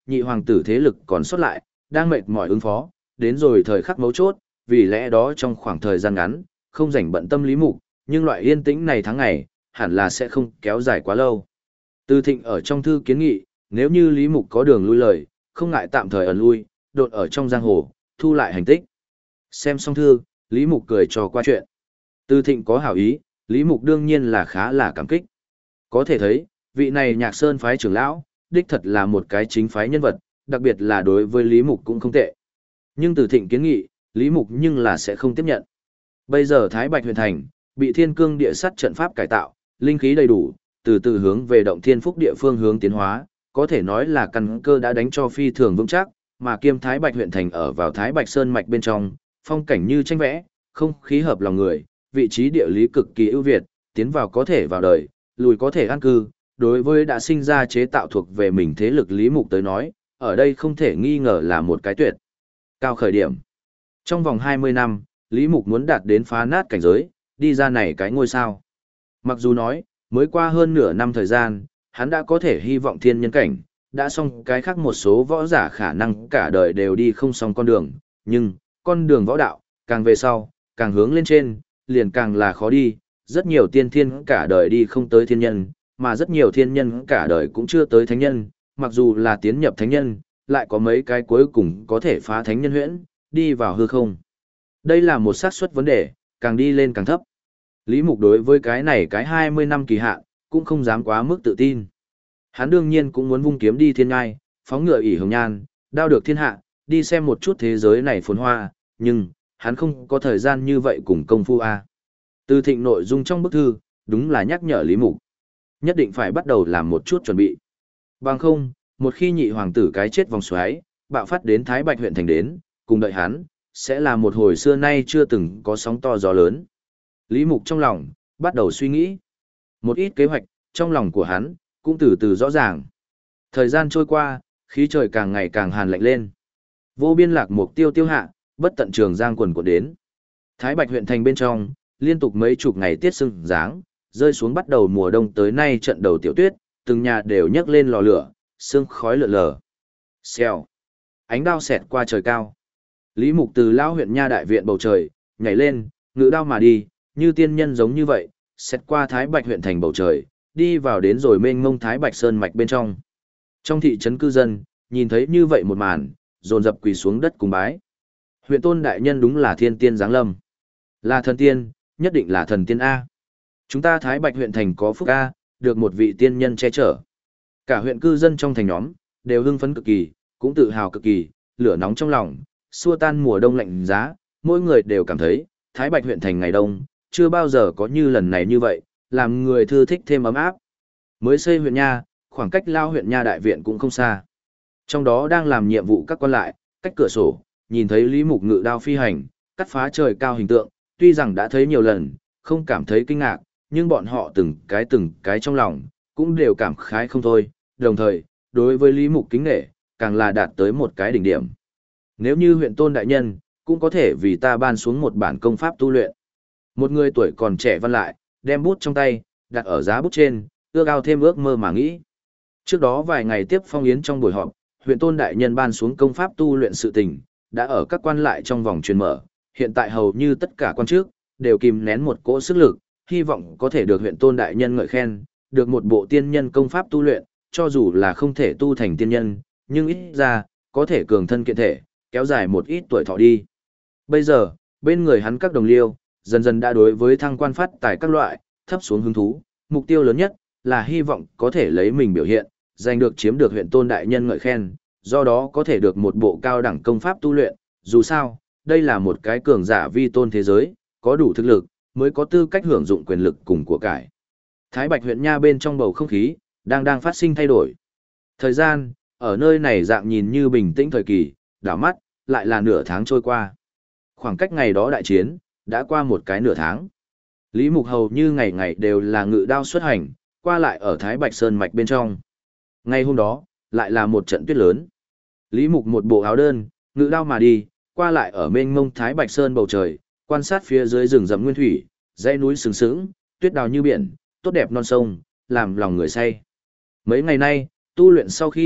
S1: nhị hoàng tử thế lực còn sót lại, đang mệt mỏi ứng phó, đến rồi thời khắc mấu chốt, vì lẽ đó trong khoảng thời gian ngắn, không rảnh bận tâm Lý Mục, nhưng loại yên tĩnh này tháng ngày, hẳn là sẽ không kéo dài quá lâu. Từ Thịnh ở trong thư kiến nghị, nếu như Lý Mục có đường lui lời, không ngại tạm thời ẩn lui, đột ở trong giang hồ, thu lại hành tích. Xem xong thư, Lý Mục cười trò qua chuyện. Từ Thịnh có hảo ý, Lý Mục đương nhiên là khá là cảm kích. Có thể thấy, vị này Nhạc Sơn phái trưởng lão, đích thật là một cái chính phái nhân vật, đặc biệt là đối với Lý Mục cũng không tệ. Nhưng Từ Thịnh kiến nghị, Lý Mục nhưng là sẽ không tiếp nhận. Bây giờ Thái Bạch huyện thành, bị Thiên Cương địa sắt trận pháp cải tạo, linh khí đầy đủ, từ từ hướng về động Thiên Phúc địa phương hướng tiến hóa, có thể nói là căn cơ đã đánh cho phi thường vững chắc, mà kiêm Thái Bạch huyện thành ở vào Thái Bạch Sơn mạch bên trong, phong cảnh như tranh vẽ, không khí hợp lòng người, vị trí địa lý cực kỳ ưu việt, tiến vào có thể vào đời, lùi có thể an cư, đối với đã sinh ra chế tạo thuộc về mình thế lực Lý Mục tới nói, ở đây không thể nghi ngờ là một cái tuyệt cao khởi điểm. Trong vòng 20 năm, Lý Mục muốn đạt đến phá nát cảnh giới, đi ra này cái ngôi sao. Mặc dù nói, mới qua hơn nửa năm thời gian, hắn đã có thể hy vọng thiên nhân cảnh, đã xong cái khác một số võ giả khả năng cả đời đều đi không xong con đường, nhưng, con đường võ đạo, càng về sau, càng hướng lên trên, liền càng là khó đi, rất nhiều tiên thiên cả đời đi không tới thiên nhân, mà rất nhiều thiên nhân cả đời cũng chưa tới thánh nhân, mặc dù là tiến nhập thánh nhân, lại có mấy cái cuối cùng có thể phá thánh nhân huyễn, đi vào hư không. Đây là một xác suất vấn đề, càng đi lên càng thấp. Lý Mục đối với cái này cái 20 năm kỳ hạn, cũng không dám quá mức tự tin. Hắn đương nhiên cũng muốn vung kiếm đi thiên ngai, phóng ngựa ỷ hồng nhan, đao được thiên hạ, đi xem một chút thế giới này phồn hoa, nhưng, hắn không có thời gian như vậy cùng công phu a. Từ Thịnh nội dung trong bức thư, đúng là nhắc nhở Lý Mục. Nhất định phải bắt đầu làm một chút chuẩn bị. Bằng không, một khi nhị hoàng tử cái chết vòng xoáy, bạo phát đến Thái Bạch huyện thành đến, cùng đợi hắn, sẽ là một hồi xưa nay chưa từng có sóng to gió lớn. Lý Mục trong lòng, bắt đầu suy nghĩ. Một ít kế hoạch, trong lòng của hắn, cũng từ từ rõ ràng. Thời gian trôi qua, khí trời càng ngày càng hàn lạnh lên. Vô biên lạc mục tiêu tiêu hạ, bất tận trường giang quần cuộn đến. Thái Bạch huyện thành bên trong, liên tục mấy chục ngày tiết sưng dáng, rơi xuống bắt đầu mùa đông tới nay trận đầu tiểu tuyết, từng nhà đều nhấc lên lò lửa, sương khói lượn lờ. Xèo. Ánh đao xẹt qua trời cao. Lý Mục từ lao huyện nha đại viện bầu trời, nhảy lên, ngự đao mà đi, như tiên nhân giống như vậy, xẹt qua Thái Bạch huyện thành bầu trời, đi vào đến rồi mênh mông Thái Bạch Sơn mạch bên trong. Trong thị trấn cư dân, nhìn thấy như vậy một màn, dồn dập quỳ xuống đất cùng bái. Huyện tôn đại nhân đúng là thiên tiên giáng lâm. Là thần tiên, nhất định là thần tiên A. Chúng ta Thái Bạch huyện thành có phúc A, được một vị tiên nhân che chở. Cả huyện cư dân trong thành nhóm, đều hưng phấn cực kỳ, cũng tự hào cực kỳ, lửa nóng trong lòng, xua tan mùa đông lạnh giá, mỗi người đều cảm thấy, Thái Bạch huyện thành ngày đông, chưa bao giờ có như lần này như vậy, làm người thư thích thêm ấm áp. Mới xây huyện nha, khoảng cách lao huyện nha đại viện cũng không xa. Trong đó đang làm nhiệm vụ các quan lại, cách cửa sổ, nhìn thấy Lý Mục ngự đao phi hành, cắt phá trời cao hình tượng, tuy rằng đã thấy nhiều lần, không cảm thấy kinh ngạc, nhưng bọn họ từng cái trong lòng, cũng đều cảm khái không thôi, đồng thời, đối với Lý Mục kính nể, càng là đạt tới một cái đỉnh điểm. Nếu như huyện tôn đại nhân, cũng có thể vì ta ban xuống một bản công pháp tu luyện. Một người tuổi còn trẻ văn lại, đem bút trong tay, đặt ở giá bút trên, ước ao thêm ước mơ mà nghĩ. Trước đó vài ngày tiếp phong yến trong buổi họp, huyện tôn đại nhân ban xuống công pháp tu luyện sự tình, đã ở các quan lại trong vòng truyền mở, hiện tại hầu như tất cả quan chức, đều kìm nén một cỗ sức lực, hy vọng có thể được huyện tôn đại nhân ngợi khen, được một bộ tiên nhân công pháp tu luyện, cho dù là không thể tu thành tiên nhân, nhưng ít ra, có thể cường thân kiện thể, kéo dài một ít tuổi thọ đi. Bây giờ, bên người hắn các đồng liêu, dần dần đã đối với thăng quan phát tài các loại, thấp xuống hứng thú, mục tiêu lớn nhất, là hy vọng có thể lấy mình biểu hiện, giành được chiếm được huyện tôn đại nhân ngợi khen, do đó có thể được một bộ cao đẳng công pháp tu luyện, dù sao, đây là một cái cường giả vi tôn thế giới, có đủ thực lực, mới có tư cách hưởng dụng quyền lực cùng của cải. Thái Bạch huyện nha bên trong bầu không khí, đang phát sinh thay đổi. Thời gian, ở nơi này dạng nhìn như bình tĩnh thời kỳ, đảo mắt, lại là nửa tháng trôi qua. Khoảng cách ngày đó đại chiến, đã qua một cái nửa tháng. Lý Mục hầu như ngày ngày đều là ngự đao xuất hành, qua lại ở Thái Bạch Sơn mạch bên trong. Ngày hôm đó, lại là một trận tuyết lớn. Lý Mục một bộ áo đơn, ngự đao mà đi, qua lại ở mênh mông Thái Bạch Sơn bầu trời, quan sát phía dưới rừng rậm nguyên thủy, dãy núi sừng sững, tuyết đào như biển, tốt đẹp non sông, làm lòng người say. Mấy ngày nay, tu luyện sau khi,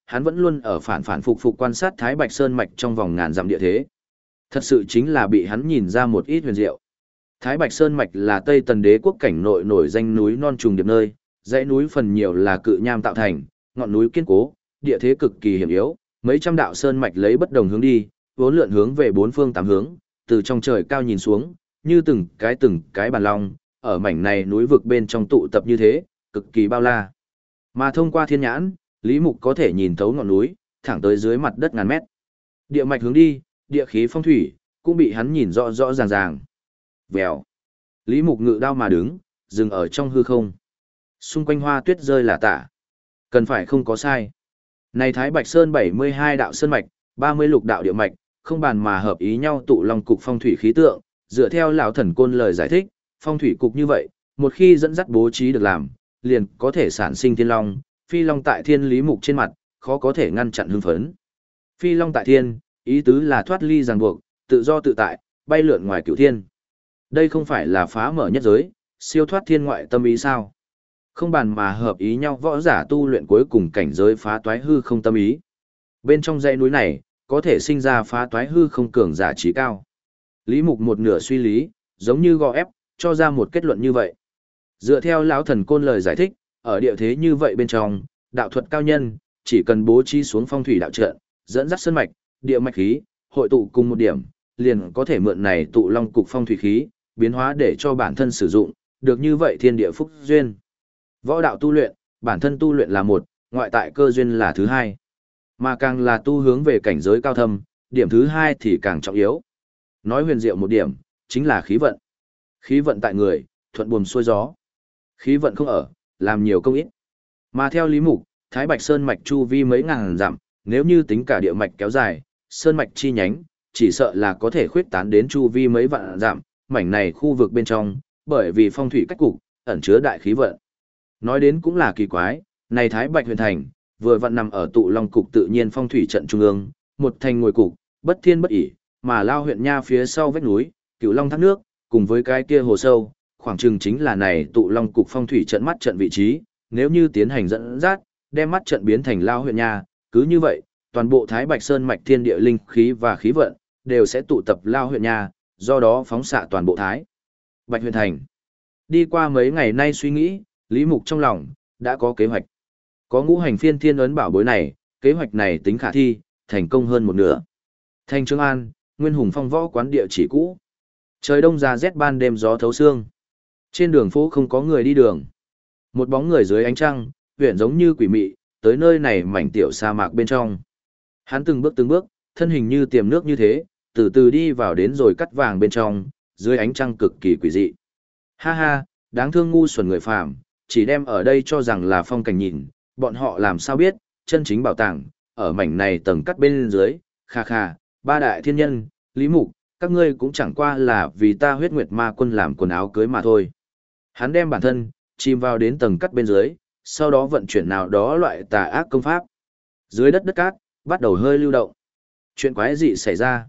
S1: hắn vẫn luôn ở phản phản phục phục quan sát Thái Bạch Sơn mạch trong vòng ngàn dặm địa thế. Thật sự chính là bị hắn nhìn ra một ít huyền diệu. Thái Bạch Sơn mạch là Tây Tần Đế quốc cảnh nội nổi danh núi non trùng điệp nơi, dãy núi phần nhiều là cự nham tạo thành, ngọn núi kiên cố, địa thế cực kỳ hiểm yếu, mấy trăm đạo sơn mạch lấy bất đồng hướng đi, vốn lượn hướng về bốn phương tám hướng, từ trong trời cao nhìn xuống, như từng cái bàn long, ở mảnh này núi vực bên trong tụ tập như thế, cực kỳ bao la. Mà thông qua thiên nhãn, Lý Mục có thể nhìn thấu ngọn núi, thẳng tới dưới mặt đất ngàn mét. Địa mạch hướng đi, địa khí phong thủy, cũng bị hắn nhìn rõ rõ ràng ràng. Vèo. Lý Mục ngự đao mà đứng, dừng ở trong hư không. Xung quanh hoa tuyết rơi là tả. Cần phải không có sai. Này Thái Bạch Sơn 72 đạo sơn mạch, 30 lục đạo địa mạch, không bàn mà hợp ý nhau tụ long cục phong thủy khí tượng, dựa theo lão thần côn lời giải thích, phong thủy cục như vậy, một khi dẫn dắt bố trí được làm, liền có thể sản sinh thiên long, phi long tại thiên. Lý Mục trên mặt, khó có thể ngăn chặn hưng phấn. Phi long tại thiên, ý tứ là thoát ly ràng buộc, tự do tự tại, bay lượn ngoài cửu thiên. Đây không phải là phá mở nhất giới, siêu thoát thiên ngoại tâm ý sao? Không bàn mà hợp ý nhau võ giả tu luyện cuối cùng cảnh giới phá toái hư không tâm ý. Bên trong dãy núi này, có thể sinh ra phá toái hư không cường giả trí cao. Lý Mục một nửa suy lý, giống như gò ép, cho ra một kết luận như vậy. Dựa theo lão thần côn lời giải thích, ở địa thế như vậy bên trong, đạo thuật cao nhân, chỉ cần bố trí xuống phong thủy đạo trận, dẫn dắt sơn mạch, địa mạch khí, hội tụ cùng một điểm, liền có thể mượn này tụ long cục phong thủy khí, biến hóa để cho bản thân sử dụng, được như vậy thiên địa phúc duyên. Võ đạo tu luyện, bản thân tu luyện là một, ngoại tại cơ duyên là thứ hai. Mà càng là tu hướng về cảnh giới cao thâm, điểm thứ hai thì càng trọng yếu. Nói huyền diệu một điểm, chính là khí vận. Khí vận tại người, thuận buồm xuôi gió. Khí vận không ở, làm nhiều công ít. Mà theo Lý Mục, Thái Bạch Sơn mạch chu vi mấy ngàn dặm, nếu như tính cả địa mạch kéo dài, sơn mạch chi nhánh, chỉ sợ là có thể khuyết tán đến chu vi mấy vạn dặm, mảnh này khu vực bên trong, bởi vì phong thủy cách cục, ẩn chứa đại khí vận. Nói đến cũng là kỳ quái, này Thái Bạch huyền thành, vừa vặn nằm ở tụ long cục tự nhiên phong thủy trận trung ương, một thành ngồi cục, bất thiên bất ỷ, mà lao huyện nha phía sau vách núi, Cửu Long thác nước, cùng với cái kia hồ sâu, khoảng chừng chính là này tụ long cục phong thủy trận mắt trận vị trí, nếu như tiến hành dẫn dắt, đem mắt trận biến thành lao huyện nha, cứ như vậy, toàn bộ Thái Bạch Sơn mạch thiên địa linh khí và khí vận đều sẽ tụ tập lao huyện nha, do đó phóng xạ toàn bộ Thái Bạch huyền thành. Đi qua mấy ngày nay suy nghĩ, Lý Mục trong lòng đã có kế hoạch. Có ngũ hành phiên thiên ấn bảo bối này, kế hoạch này tính khả thi, thành công hơn một nửa. Thành Trương An, Nguyên Hùng Phong võ quán địa chỉ cũ. Trời đông ra rét ban đêm gió thấu xương. Trên đường phố không có người đi đường. Một bóng người dưới ánh trăng, huyện giống như quỷ mị, tới nơi này mảnh tiểu sa mạc bên trong. Hắn từng bước, thân hình như tiềm nước như thế, từ từ đi vào đến rồi cắt vàng bên trong, dưới ánh trăng cực kỳ quỷ dị. Ha ha, đáng thương ngu xuẩn người phàm, chỉ đem ở đây cho rằng là phong cảnh nhìn, bọn họ làm sao biết, chân chính bảo tàng, ở mảnh này tầng cắt bên dưới, kha kha, ba đại thiên nhân, Lý Mục, các ngươi cũng chẳng qua là vì ta huyết nguyệt ma quân làm quần áo cưới mà thôi. Hắn đem bản thân, chìm vào đến tầng cắt bên dưới, sau đó vận chuyển nào đó loại tà ác công pháp. Dưới đất cát, bắt đầu hơi lưu động. Chuyện quái dị xảy ra.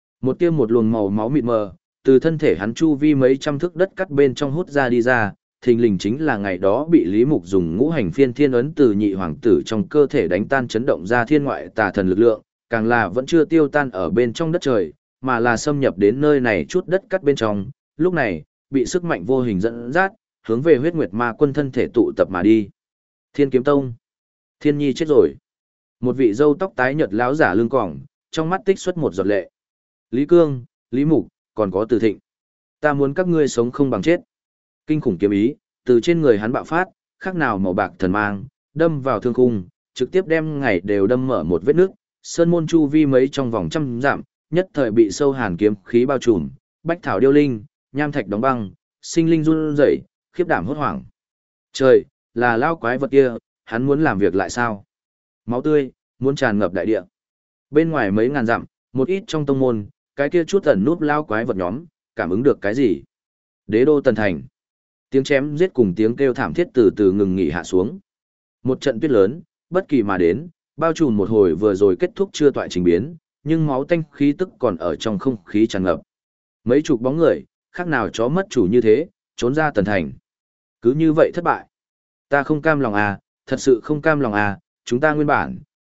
S1: Một luồng màu máu mịt mờ, từ thân thể hắn chu vi mấy trăm thước đất cắt bên trong hút ra đi ra, thình lình chính là ngày đó bị Lý Mục dùng ngũ hành phiên thiên ấn từ nhị hoàng tử trong cơ thể đánh tan chấn động ra thiên ngoại tà thần lực lượng, càng là vẫn chưa tiêu tan ở bên trong đất trời, mà là xâm nhập đến nơi này chút đất cắt bên trong, lúc này, bị sức mạnh vô hình dẫn dắt, hướng về huyết nguyệt ma quân thân thể tụ tập mà đi. Thiên Kiếm Tông. Thiên Nhi chết rồi. Một vị râu tóc tái nhợt lão giả lưng còng, trong mắt tích xuất một giọt lệ. Lý Cương, Lý Mục, còn có Từ Thịnh. Ta muốn các ngươi sống không bằng chết. Kinh khủng kiếm ý, từ trên người hắn bạo phát, khác nào màu bạc thần mang, đâm vào thương khung, trực tiếp đem ngày đều đâm mở một vết nước, sơn môn chu vi mấy trong vòng trăm dặm, nhất thời bị sâu hàn kiếm khí bao trùm, bách thảo điêu linh, nham thạch đóng băng, sinh linh run rẩy, khiếp đảm hốt hoảng. Trời, là lao quái vật kia, hắn muốn làm việc lại sao? Máu tươi, muốn tràn ngập đại địa. Bên ngoài mấy ngàn dặm, một ít trong tông môn, cái kia chút ẩn núp lao quái vật nhóm, cảm ứng được cái gì? Đế đô Tần Thành. Tiếng chém giết cùng tiếng kêu thảm thiết từ từ ngừng nghỉ hạ xuống. Một trận tuyết lớn, bất kỳ mà đến, bao trùm một hồi vừa rồi kết thúc chưa toại trình biến, nhưng máu tanh khí tức còn ở trong không khí tràn ngập. Mấy chục bóng người, khác nào chó mất chủ như thế, trốn ra Tần Thành. Cứ như vậy thất bại. Ta không cam lòng à, thật sự không cam lòng à, chúng ta nguyên bản,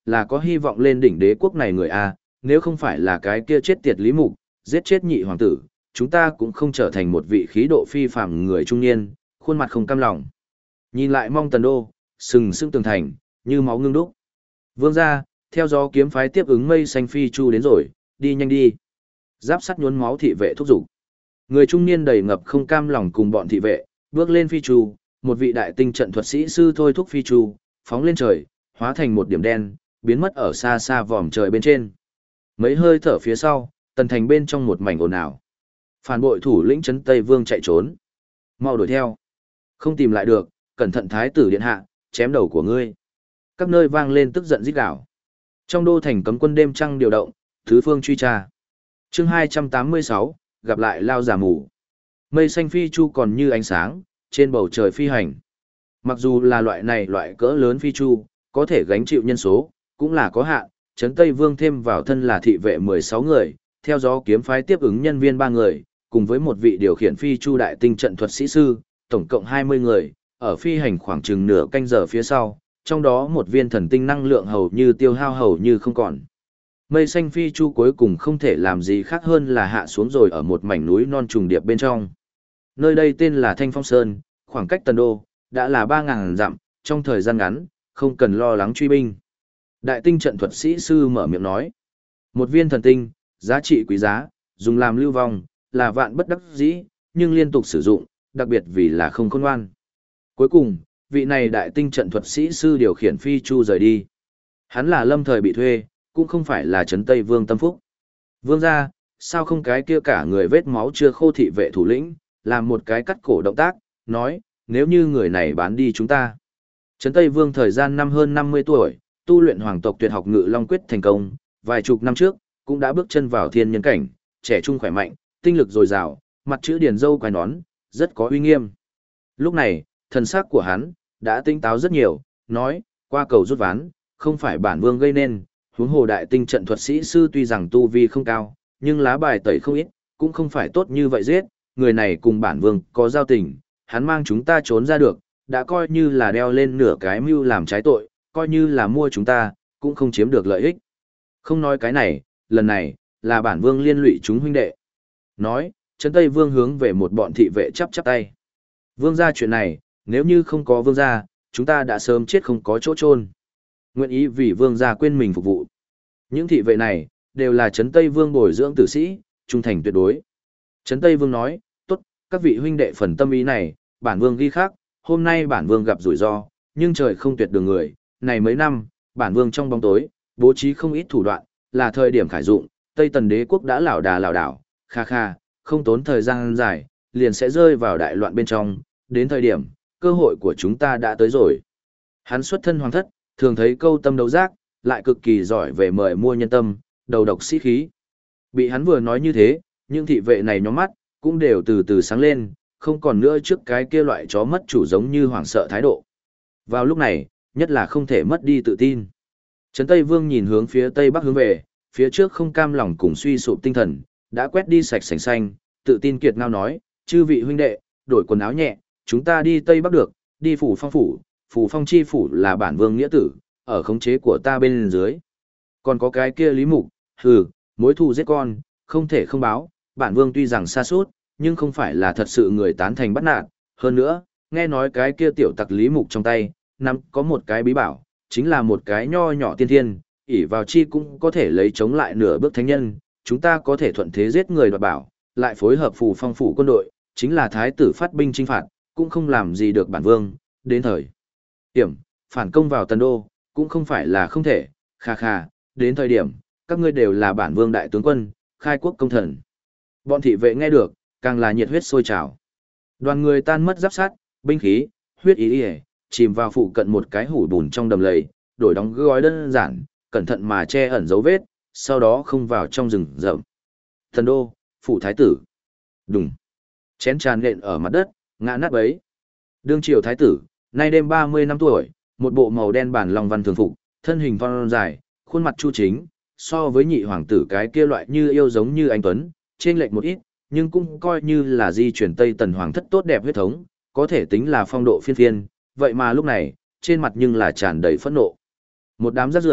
S1: là có hy vọng lên đỉnh đế quốc này người A, nếu không phải là cái kia chết tiệt Lý Mục, giết chết nhị hoàng tử, chúng ta cũng không trở thành một vị khí độ phi phàm người trung niên, khuôn mặt không cam lòng. Nhìn lại Mong Tần Đô, sừng sững tường thành, như máu ngưng đúc. Vương gia, theo gió kiếm phái tiếp ứng mây xanh phi chu đến rồi, đi nhanh đi. Giáp sắt nhuốm máu thị vệ thúc giục. Người trung niên đầy ngập không cam lòng cùng bọn thị vệ, bước lên phi chu, một vị đại tinh trận thuật sĩ sư thôi thúc phi chu, phóng lên trời, hóa thành một điểm đen, biến mất ở xa xa vòm trời bên trên. Mấy hơi thở phía sau, tần thành bên trong một mảnh ồn ào. Phản bội thủ lĩnh trấn Tây Vương chạy trốn. Mau đuổi theo. Không tìm lại được, cẩn thận thái tử điện hạ, chém đầu của ngươi. Các nơi vang lên tức giận rít gào. Trong đô thành cấm quân đêm trăng điều động, thứ phương truy tra. Chương 286, gặp lại lao giả mù. Mây xanh phi chu còn như ánh sáng, trên bầu trời phi hành. Mặc dù là loại cỡ lớn phi chu, có thể gánh chịu nhân số, cũng là có hạn. Trấn Tây Vương thêm vào thân là thị vệ 16 người, theo gió kiếm phái tiếp ứng nhân viên 3 người, cùng với một vị điều khiển phi chu đại tinh trận thuật sĩ sư, tổng cộng 20 người, ở phi hành khoảng chừng nửa canh giờ phía sau, trong đó một viên thần tinh năng lượng hầu như tiêu hao hầu như không còn. Mây xanh phi chu cuối cùng không thể làm gì khác hơn là hạ xuống rồi ở một mảnh núi non trùng điệp bên trong. Nơi đây tên là Thanh Phong Sơn, khoảng cách Tần Đô, đã là 3.000 dặm, trong thời gian ngắn, không cần lo lắng truy binh. Đại tinh trận thuật sĩ sư mở miệng nói. Một viên thần tinh, giá trị quý giá, dùng làm lưu vong, là vạn bất đắc dĩ, nhưng liên tục sử dụng, đặc biệt vì là không khôn ngoan. Cuối cùng, vị này đại tinh trận thuật sĩ sư điều khiển phi chu rời đi. Hắn là lâm thời bị thuê, cũng không phải là trấn Tây Vương tâm phúc. Vương gia, sao không cái kia cả người vết máu chưa khô thị vệ thủ lĩnh, làm một cái cắt cổ động tác, nói, nếu như người này bán đi chúng ta. Trấn Tây Vương thời gian năm hơn 50 tuổi, tu luyện hoàng tộc tuyệt học Ngự Long Quyết thành công, vài chục năm trước, cũng đã bước chân vào thiên nhân cảnh, trẻ trung khỏe mạnh, tinh lực dồi dào, mặt chữ điển dâu quai nón, rất có uy nghiêm. Lúc này, thần sắc của hắn đã tinh táo rất nhiều, nói, qua cầu rút ván, không phải bản vương gây nên, huống hồ đại tinh trận thuật sĩ sư tuy rằng tu vi không cao, nhưng lá bài tẩy không ít, cũng không phải tốt như vậy giết, người này cùng bản vương có giao tình, hắn mang chúng ta trốn ra được, đã coi như là đeo lên nửa cái mưu làm trái tội, coi như là mua chúng ta, cũng không chiếm được lợi ích. Không nói cái này, lần này, là bản vương liên lụy chúng huynh đệ. Nói, Trấn Tây Vương hướng về một bọn thị vệ chắp chắp tay. Vương gia chuyện này, nếu như không có vương gia, chúng ta đã sớm chết không có chỗ chôn. Nguyện ý vì vương gia quên mình phục vụ. Những thị vệ này, đều là Trấn Tây Vương bồi dưỡng tử sĩ, trung thành tuyệt đối. Trấn Tây Vương nói, tốt, các vị huynh đệ phần tâm ý này, bản vương ghi khắc, hôm nay bản vương gặp rủi ro, nhưng trời không tuyệt đường người, này mấy năm, bản vương trong bóng tối, bố trí không ít thủ đoạn, là thời điểm khải dụng, Tây Tần đế quốc đã lảo đảo, kha kha, không tốn thời gian dài, liền sẽ rơi vào đại loạn bên trong, đến thời điểm, cơ hội của chúng ta đã tới rồi. Hắn xuất thân hoàng thất, thường thấy câu tâm đấu giác, lại cực kỳ giỏi về mời mua nhân tâm, đầu độc sĩ khí. Bị hắn vừa nói như thế, những thị vệ này nhóm mắt, cũng đều từ từ sáng lên, không còn nữa trước cái kia loại chó mất chủ giống như hoảng sợ thái độ. Vào lúc này, nhất là không thể mất đi tự tin. Trấn Tây Vương nhìn hướng phía tây bắc hướng về, phía trước không cam lòng cùng suy sụp tinh thần, đã quét đi sạch sành xanh, tự tin kiệt ngao nói, chư vị huynh đệ, đổi quần áo nhẹ, chúng ta đi tây bắc được, đi phủ phong chi phủ là bản vương nghĩa tử, ở khống chế của ta bên dưới. Còn có cái kia Lý Mục, mối thù giết con, không thể không báo, bản vương tuy rằng xa suốt, nhưng không phải là thật sự người tán thành bắt nạt, hơn nữa, nghe nói cái kia tiểu tặc Lý Mục trong tay, nắm có một cái bí bảo, chính là một cái nho nhỏ tiên thiên, ỷ vào chi cũng có thể lấy chống lại nửa bước thánh nhân, chúng ta có thể thuận thế giết người đoạt bảo, lại phối hợp phủ phong phủ quân đội, chính là thái tử phát binh chinh phạt, cũng không làm gì được bản vương, đến thời điểm, phản công vào Tần Đô, cũng không phải là không thể, kha kha, đến thời điểm, các ngươi đều là bản vương đại tướng quân, khai quốc công thần. Bọn thị vệ nghe được, càng là nhiệt huyết sôi trào. Đoàn người tan mất giáp sát, binh khí, huyết ý ỉa, chìm vào phụ cận một cái hủ bùn trong đầm lầy, đổi đóng gói đơn giản, cẩn thận mà che ẩn dấu vết, sau đó không vào trong rừng rậm. Thần đô, phủ thái tử. Đùng. Chén tràn nện ở mặt đất, ngã nát bấy. Đương triều thái tử, nay đêm 30 năm tuổi, một bộ màu đen bản long văn thường phục, thân hình phong dài, khuôn mặt chu chính, so với nhị hoàng tử cái kia loại như yêu giống như anh tuấn, trên lệch một ít, nhưng cũng coi như là di chuyển Tây Tần hoàng thất tốt đẹp huyết thống, có thể tính là phong độ phiên phiên, vậy mà lúc này, trên mặt nhưng là tràn đầy phẫn nộ. Một đám rác rưởi,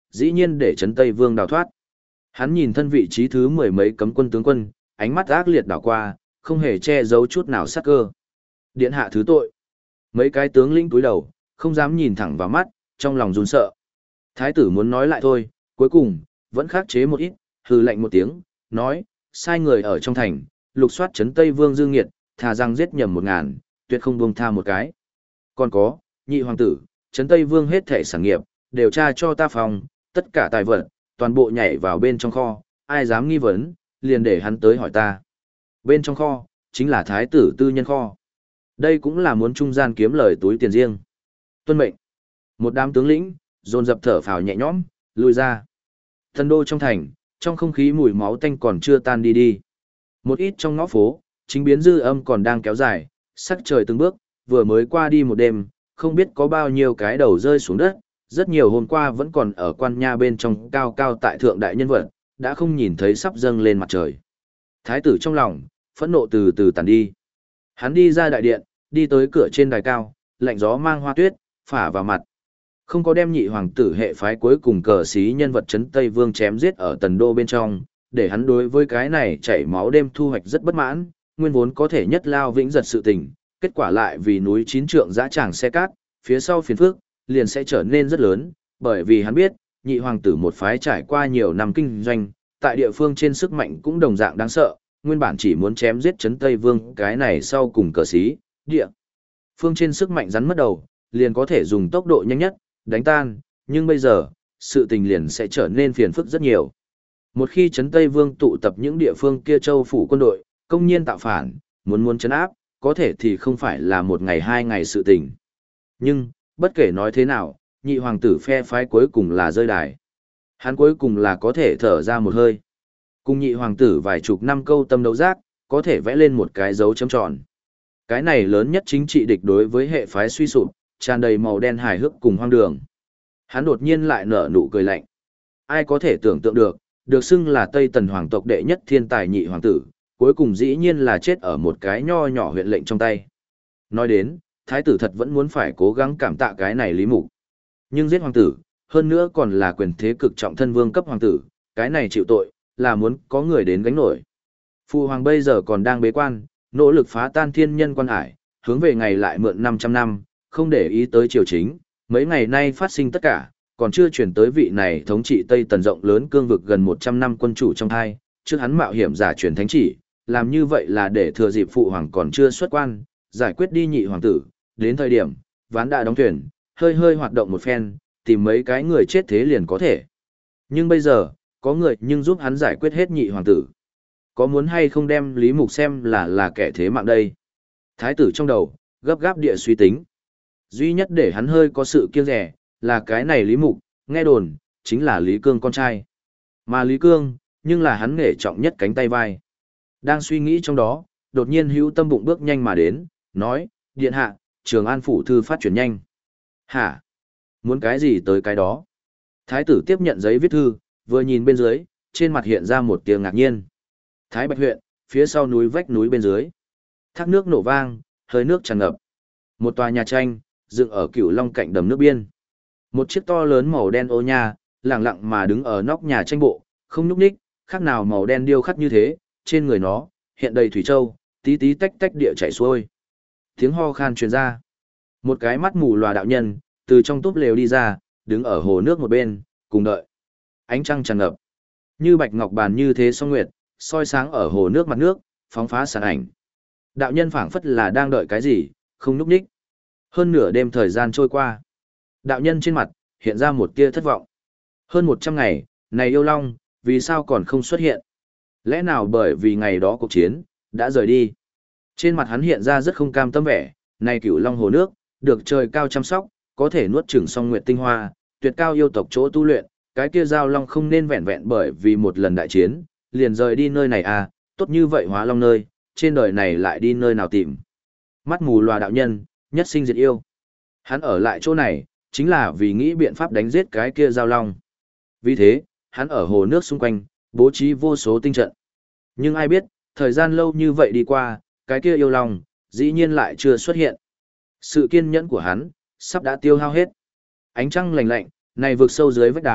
S1: dĩ nhiên để Trấn Tây Vương đào thoát. Hắn nhìn thân vị trí thứ mười mấy cấm quân tướng quân, ánh mắt ác liệt đảo qua, không hề che giấu chút nào sát cơ. Điện hạ thứ tội. Mấy cái tướng lĩnh cúi đầu, không dám nhìn thẳng vào mắt, trong lòng run sợ. Thái tử muốn nói lại thôi, cuối cùng, vẫn khắc chế một ít, hừ lạnh một tiếng, nói, sai người ở trong thành, lục soát Trấn Tây Vương Dương Nghiệt, thà rằng giết nhầm 1000, tuyệt không buông tha một cái. Còn có, nhị hoàng tử, Trấn Tây Vương hết thảy sản nghiệp, điều tra cho ta phòng, tất cả tài vật, toàn bộ nhảy vào bên trong kho, ai dám nghi vấn, liền để hắn tới hỏi ta. Bên trong kho, chính là thái tử tư nhân kho. Đây cũng là muốn trung gian kiếm lời túi tiền riêng. Tuân mệnh. Một đám tướng lĩnh, dồn dập thở phào nhẹ nhõm, lùi ra. Thần đô trong thành, trong không khí mùi máu tanh còn chưa tan đi đi. Một ít trong ngõ phố, chính biến dư âm còn đang kéo dài, sắc trời từng bước, vừa mới qua đi một đêm, không biết có bao nhiêu cái đầu rơi xuống đất, rất nhiều hôm qua vẫn còn ở quan nha bên trong cao cao tại thượng đại nhân vật, đã không nhìn thấy sắp dâng lên mặt trời. Thái tử trong lòng, phẫn nộ từ từ tàn đi. Hắn đi ra đại điện, đi tới cửa trên đài cao, lạnh gió mang hoa tuyết, phả vào mặt. Không có đem nhị hoàng tử hệ phái cuối cùng cờ xí nhân vật Trấn Tây Vương chém giết ở tần đô bên trong, để hắn đối với cái này chảy máu đêm thu hoạch rất bất mãn, nguyên vốn có thể nhất lao vĩnh giật sự tình, kết quả lại vì núi chín trượng dã tràng xe cát, phía sau phiền phước, liền sẽ trở nên rất lớn, bởi vì hắn biết, nhị hoàng tử một phái trải qua nhiều năm kinh doanh, tại địa phương trên sức mạnh cũng đồng dạng đáng sợ, nguyên bản chỉ muốn chém giết Trấn Tây Vương cái này sau cùng cờ xí, địa phương trên sức mạnh rắn mất đầu, liền có thể dùng tốc độ nhanh nhất, đánh tan, nhưng bây giờ, sự tình liền sẽ trở nên phiền phức rất nhiều. Một khi Trấn Tây Vương tụ tập những địa phương kia châu phủ quân đội, công nhiên tạo phản, muốn trấn áp, có thể thì không phải là một ngày 2 ngày sự tình. Nhưng, bất kể nói thế nào, nhị hoàng tử phe phái cuối cùng là rơi đài. Hắn cuối cùng là có thể thở ra một hơi. Cùng nhị hoàng tử vài chục năm câu tâm đấu giác, có thể vẽ lên một cái dấu chấm tròn. Cái này lớn nhất chính trị địch đối với hệ phái suy sụp, tràn đầy màu đen hài hước cùng hoang đường. Hắn đột nhiên lại nở nụ cười lạnh. Ai có thể tưởng tượng được xưng là Tây Tần hoàng tộc đệ nhất thiên tài nhị hoàng tử, cuối cùng dĩ nhiên là chết ở một cái nho nhỏ huyện lệnh trong tay. Nói đến, thái tử thật vẫn muốn phải cố gắng cảm tạ cái này Lý Mục. Nhưng giết hoàng tử, hơn nữa còn là quyền thế cực trọng thân vương cấp hoàng tử, cái này chịu tội, là muốn có người đến gánh nổi. Phụ hoàng bây giờ còn đang bế quan, nỗ lực phá tan thiên nhân quan hải, hướng về ngày lại mượn 500 năm, không để ý tới triều chính, mấy ngày nay phát sinh tất cả, còn chưa chuyển tới vị này thống trị Tây Tần rộng lớn cương vực gần 100 năm quân chủ trong hai, trước hắn mạo hiểm giả truyền thánh chỉ, làm như vậy là để thừa dịp phụ hoàng còn chưa xuất quan, giải quyết đi nhị hoàng tử, đến thời điểm, ván đã đóng thuyền, hơi hơi hoạt động một phen, tìm mấy cái người chết thế liền có thể. Nhưng bây giờ, có người nhưng giúp hắn giải quyết hết nhị hoàng tử. Có muốn hay không đem Lý Mục xem là kẻ thế mạng đây? Thái tử trong đầu, gấp gáp địa suy tính. Duy nhất để hắn hơi có sự kiêng rẻ, là cái này Lý Mục, nghe đồn, chính là Lý Cương con trai. Mà Lý Cương, nhưng là hắn nghệ trọng nhất cánh tay vai. Đang suy nghĩ trong đó, đột nhiên hữu tâm bụng bước nhanh mà đến, nói, điện hạ, Trường An phủ thư phát chuyển nhanh. Hả? Muốn cái gì tới cái đó? Thái tử tiếp nhận giấy viết thư, vừa nhìn bên dưới, trên mặt hiện ra một tiếng ngạc nhiên. Thái Bạch huyện, phía sau núi vách núi bên dưới. Thác nước nổ vang, hơi nước tràn ngập. Một tòa nhà tranh, dựng ở Cửu Long cạnh đầm nước biên. Một chiếc to lớn màu đen ô nha, lặng lặng mà đứng ở nóc nhà tranh bộ, không nhúc nhích, khác nào màu đen điêu khắc như thế, trên người nó, hiện đầy thủy châu, tí tí tách tách địa chảy xuôi. Tiếng ho khan truyền ra. Một cái mắt mù lòa đạo nhân, từ trong túp lều đi ra, đứng ở hồ nước một bên, cùng đợi. Ánh trăng tràn ngập. Như bạch ngọc bàn như thế song nguyệt, soi sáng ở hồ nước mặt nước, phóng phá sáng ảnh. Đạo nhân phảng phất là đang đợi cái gì, không núp ních. Hơn nửa đêm thời gian trôi qua. Đạo nhân trên mặt, hiện ra một tia thất vọng. Hơn 100 ngày, này yêu long, vì sao còn không xuất hiện? Lẽ nào bởi vì ngày đó cuộc chiến, đã rời đi? Trên mặt hắn hiện ra rất không cam tâm vẻ, này Cửu Long hồ nước, được trời cao chăm sóc, có thể nuốt chửng song nguyệt tinh hoa, tuyệt cao yêu tộc chỗ tu luyện, cái kia giao long không nên vẹn vẹn bởi vì một lần đại chiến, liền rời đi nơi này à, tốt như vậy hóa long nơi, trên đời này lại đi nơi nào tìm. Mắt mù lòa đạo nhân, nhất sinh diệt yêu. Hắn ở lại chỗ này, chính là vì nghĩ biện pháp đánh giết cái kia giao long. Vì thế, hắn ở hồ nước xung quanh, bố trí vô số tinh trận. Nhưng ai biết, thời gian lâu như vậy đi qua, cái kia yêu long, dĩ nhiên lại chưa xuất hiện. Sự kiên nhẫn của hắn, sắp đã tiêu hao hết. Ánh trăng lạnh lạnh, này vượt sâu dưới vách đá,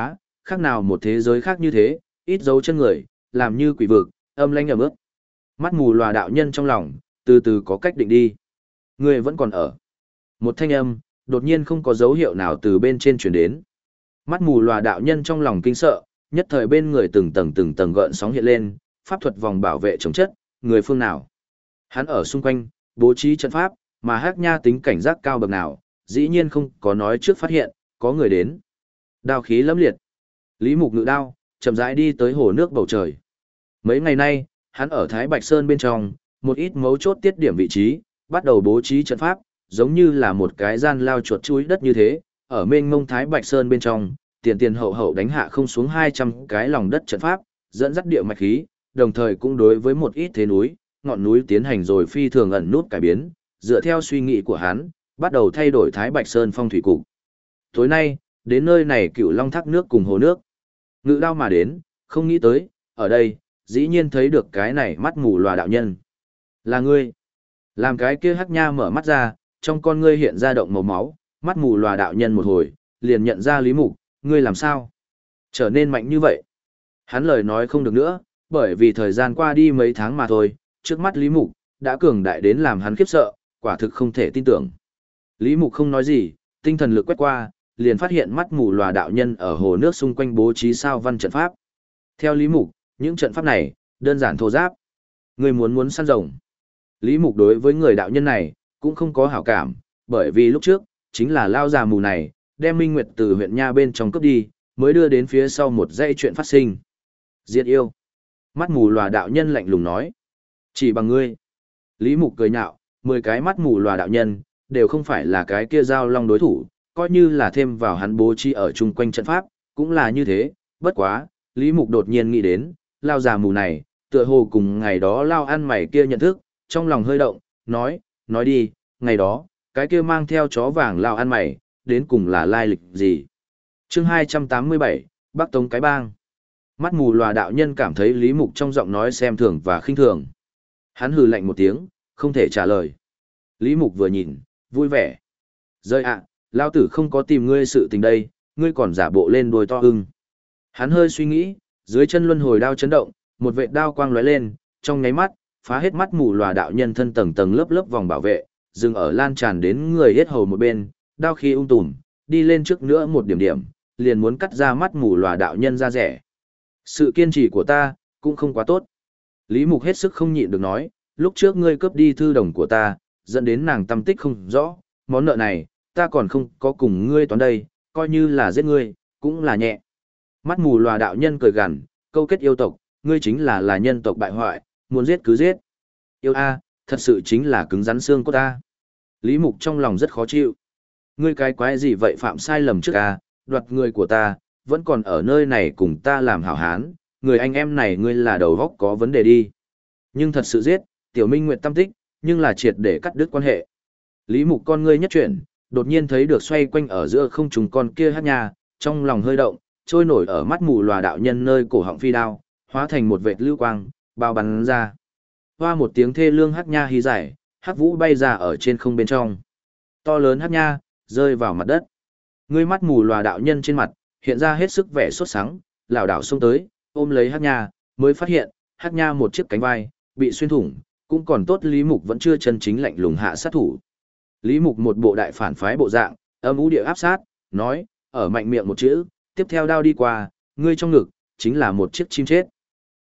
S1: khác nào một thế giới khác như thế, ít dấu chân người, làm như quỷ vực, âm lãnh ẩm ướt. Mắt mù lòa đạo nhân trong lòng, từ từ có cách định đi. Người vẫn còn ở. Một thanh âm, đột nhiên không có dấu hiệu nào từ bên trên truyền đến. Mắt mù lòa đạo nhân trong lòng kinh sợ, nhất thời bên người từng tầng gợn sóng hiện lên, pháp thuật vòng bảo vệ chống chất, người phương nào. Hắn ở xung quanh, bố trí trận pháp, mà Hắc Nha tính cảnh giác cao bậc nào, dĩ nhiên không có nói trước phát hiện, có người đến. Đao khí lẫm liệt. Lý Mục ngự đao, chậm rãi đi tới hồ nước bầu trời. Mấy ngày nay, hắn ở Thái Bạch Sơn bên trong, một ít mấu chốt tiết điểm vị trí, bắt đầu bố trí trận pháp, giống như là một cái gian lao chuột chuối đất như thế, ở mênh mông Thái Bạch Sơn bên trong, tiền hậu hậu đánh hạ không xuống 200 cái lòng đất trận pháp, dẫn dắt địa mạch khí, đồng thời cũng đối với một ít thế núi, ngọn núi tiến hành rồi phi thường ẩn nút cải biến, dựa theo suy nghĩ của hắn, bắt đầu thay đổi Thái Bạch Sơn phong thủy cục. Tối nay, đến nơi này Cửu Long thác nước cùng hồ nước. Ngự đao mà đến, không nghĩ tới, ở đây, dĩ nhiên thấy được cái này mắt mù lòa đạo nhân. Là ngươi. Làm cái kia Hắc Nha mở mắt ra, trong con ngươi hiện ra động màu máu, mắt mù lòa đạo nhân một hồi, liền nhận ra Lý Mục, ngươi làm sao? Trở nên mạnh như vậy. Hắn lời nói không được nữa, bởi vì thời gian qua đi mấy tháng mà thôi, trước mắt Lý Mục, đã cường đại đến làm hắn khiếp sợ, quả thực không thể tin tưởng. Lý Mục không nói gì, tinh thần lực quét qua, liền phát hiện mắt mù lòa đạo nhân ở hồ nước xung quanh bố trí sao văn trận pháp. Theo Lý Mục, những trận pháp này, đơn giản thô giáp. Người muốn săn rồng. Lý Mục đối với người đạo nhân này, cũng không có hảo cảm, bởi vì lúc trước, chính là lao già mù này, đem Minh Nguyệt từ huyện Nha bên trong cướp đi, mới đưa đến phía sau một dãy chuyện phát sinh. Diệt yêu. Mắt mù lòa đạo nhân lạnh lùng nói. Chỉ bằng ngươi. Lý Mục cười nhạo, 10 cái mắt mù lòa đạo nhân, đều không phải là cái kia giao long đối thủ, coi như là thêm vào hắn bố trí ở chung quanh trận pháp, cũng là như thế, bất quá, Lý Mục đột nhiên nghĩ đến, lao già mù này, tựa hồ cùng ngày đó lao ăn mày kia nhận thức, trong lòng hơi động, nói đi, ngày đó, cái kia mang theo chó vàng lao ăn mày, đến cùng là lai lịch gì. Chương 287, Bắc Tống cái bang. Mắt mù lòa đạo nhân cảm thấy Lý Mục trong giọng nói xem thường và khinh thường. Hắn hừ lạnh một tiếng, không thể trả lời. Lý Mục vừa nhìn, vui vẻ. Rơi ạ, lao tử không có tìm ngươi sự tình đây, ngươi còn giả bộ lên đuôi to ưng. Hắn hơi suy nghĩ, dưới chân luân hồi đao chấn động, một vệt đao quang lóe lên, trong nháy mắt, phá hết mắt mù lòa đạo nhân thân tầng lớp vòng bảo vệ, dừng ở lan tràn đến người hết hầu một bên, đao khi tùm, đi lên trước nữa một điểm, liền muốn cắt ra mắt mù lòa đạo nhân ra rẻ. Sự kiên trì của ta, cũng không quá tốt. Lý Mục hết sức không nhịn được nói, lúc trước ngươi cướp đi thư đồng của ta, dẫn đến nàng tâm tích không rõ, món nợ này, ta còn không có cùng ngươi toán đây, coi như là giết ngươi, cũng là nhẹ. Mắt mù lòa đạo nhân cười gằn, câu kết yêu tộc, ngươi chính là nhân tộc bại hoại, muốn giết cứ giết. Yêu a, thật sự chính là cứng rắn xương của ta. Lý Mục trong lòng rất khó chịu. Ngươi cái quái gì vậy phạm sai lầm trước a, đoạt người của ta, vẫn còn ở nơi này cùng ta làm hảo hán, người anh em này ngươi là đầu góc có vấn đề đi. Nhưng thật sự giết, Tiểu Minh Nguyệt tâm tích, nhưng là triệt để cắt đứt quan hệ. Lý Mục con ngươi nhất chuyển, đột nhiên thấy được xoay quanh ở giữa không trùng con kia Hắc Nha, trong lòng hơi động, trôi nổi ở mắt mù lòa đạo nhân nơi cổ họng phi đao, hóa thành một vệt lưu quang, bao bắn ra. Hoa một tiếng thê lương Hắc Nha hí giải, Hắc Vũ bay ra ở trên không bên trong. To lớn Hắc Nha, rơi vào mặt đất. Ngươi mắt mù lòa đạo nhân trên mặt, hiện ra hết sức vẻ sốt sắng, lảo đảo xông tới, ôm lấy Hắc Nha, mới phát hiện, Hắc Nha một chiếc cánh vai, bị xuyên thủng, cũng còn tốt Lý Mục vẫn chưa chân chính lạnh lùng hạ sát thủ. Lý Mục một bộ đại phản phái bộ dạng, âm u địa áp sát, nói, ở mạnh miệng một chữ, tiếp theo đao đi qua, ngươi trong ngực, chính là một chiếc chim chết.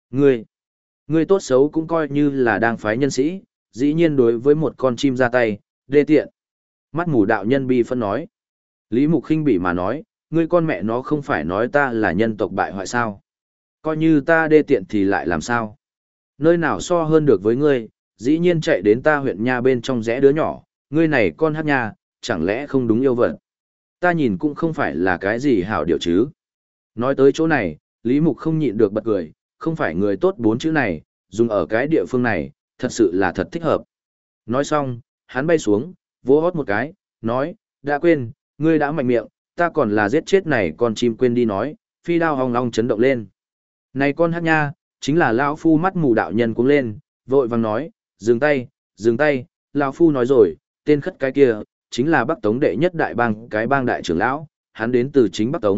S1: Ngươi tốt xấu cũng coi như là đang phái nhân sĩ, dĩ nhiên đối với một con chim ra tay, đê tiện. Mắt mù đạo nhân bi phân nói. Lý Mục khinh bỉ mà nói, ngươi con mẹ nó không phải nói ta là nhân tộc bại hoại sao. Coi như ta đê tiện thì lại làm sao. Nơi nào so hơn được với ngươi, dĩ nhiên chạy đến ta huyện Nha bên trong rẽ đứa nhỏ, ngươi này con Hắc Nha, chẳng lẽ không đúng yêu vật. Ta nhìn cũng không phải là cái gì hảo điều chứ. Nói tới chỗ này, Lý Mục không nhịn được bật cười, không phải người tốt 4 chữ này, dùng ở cái địa phương này, thật sự là thật thích hợp. Nói xong, hắn bay xuống, vỗ hót một cái, nói, đã quên, ngươi đã mạnh miệng, ta còn là giết chết này con chim quên đi nói, phi đao hong long chấn động lên. Này con Hắc Nha, chính là lão phu mắt mù đạo nhân cũng lên, vội vàng nói, dừng tay, lão phu nói rồi, tên khất cái kia, chính là Bắc Tống đệ nhất đại bang, cái bang đại trưởng lão, hắn đến từ chính Bắc Tống,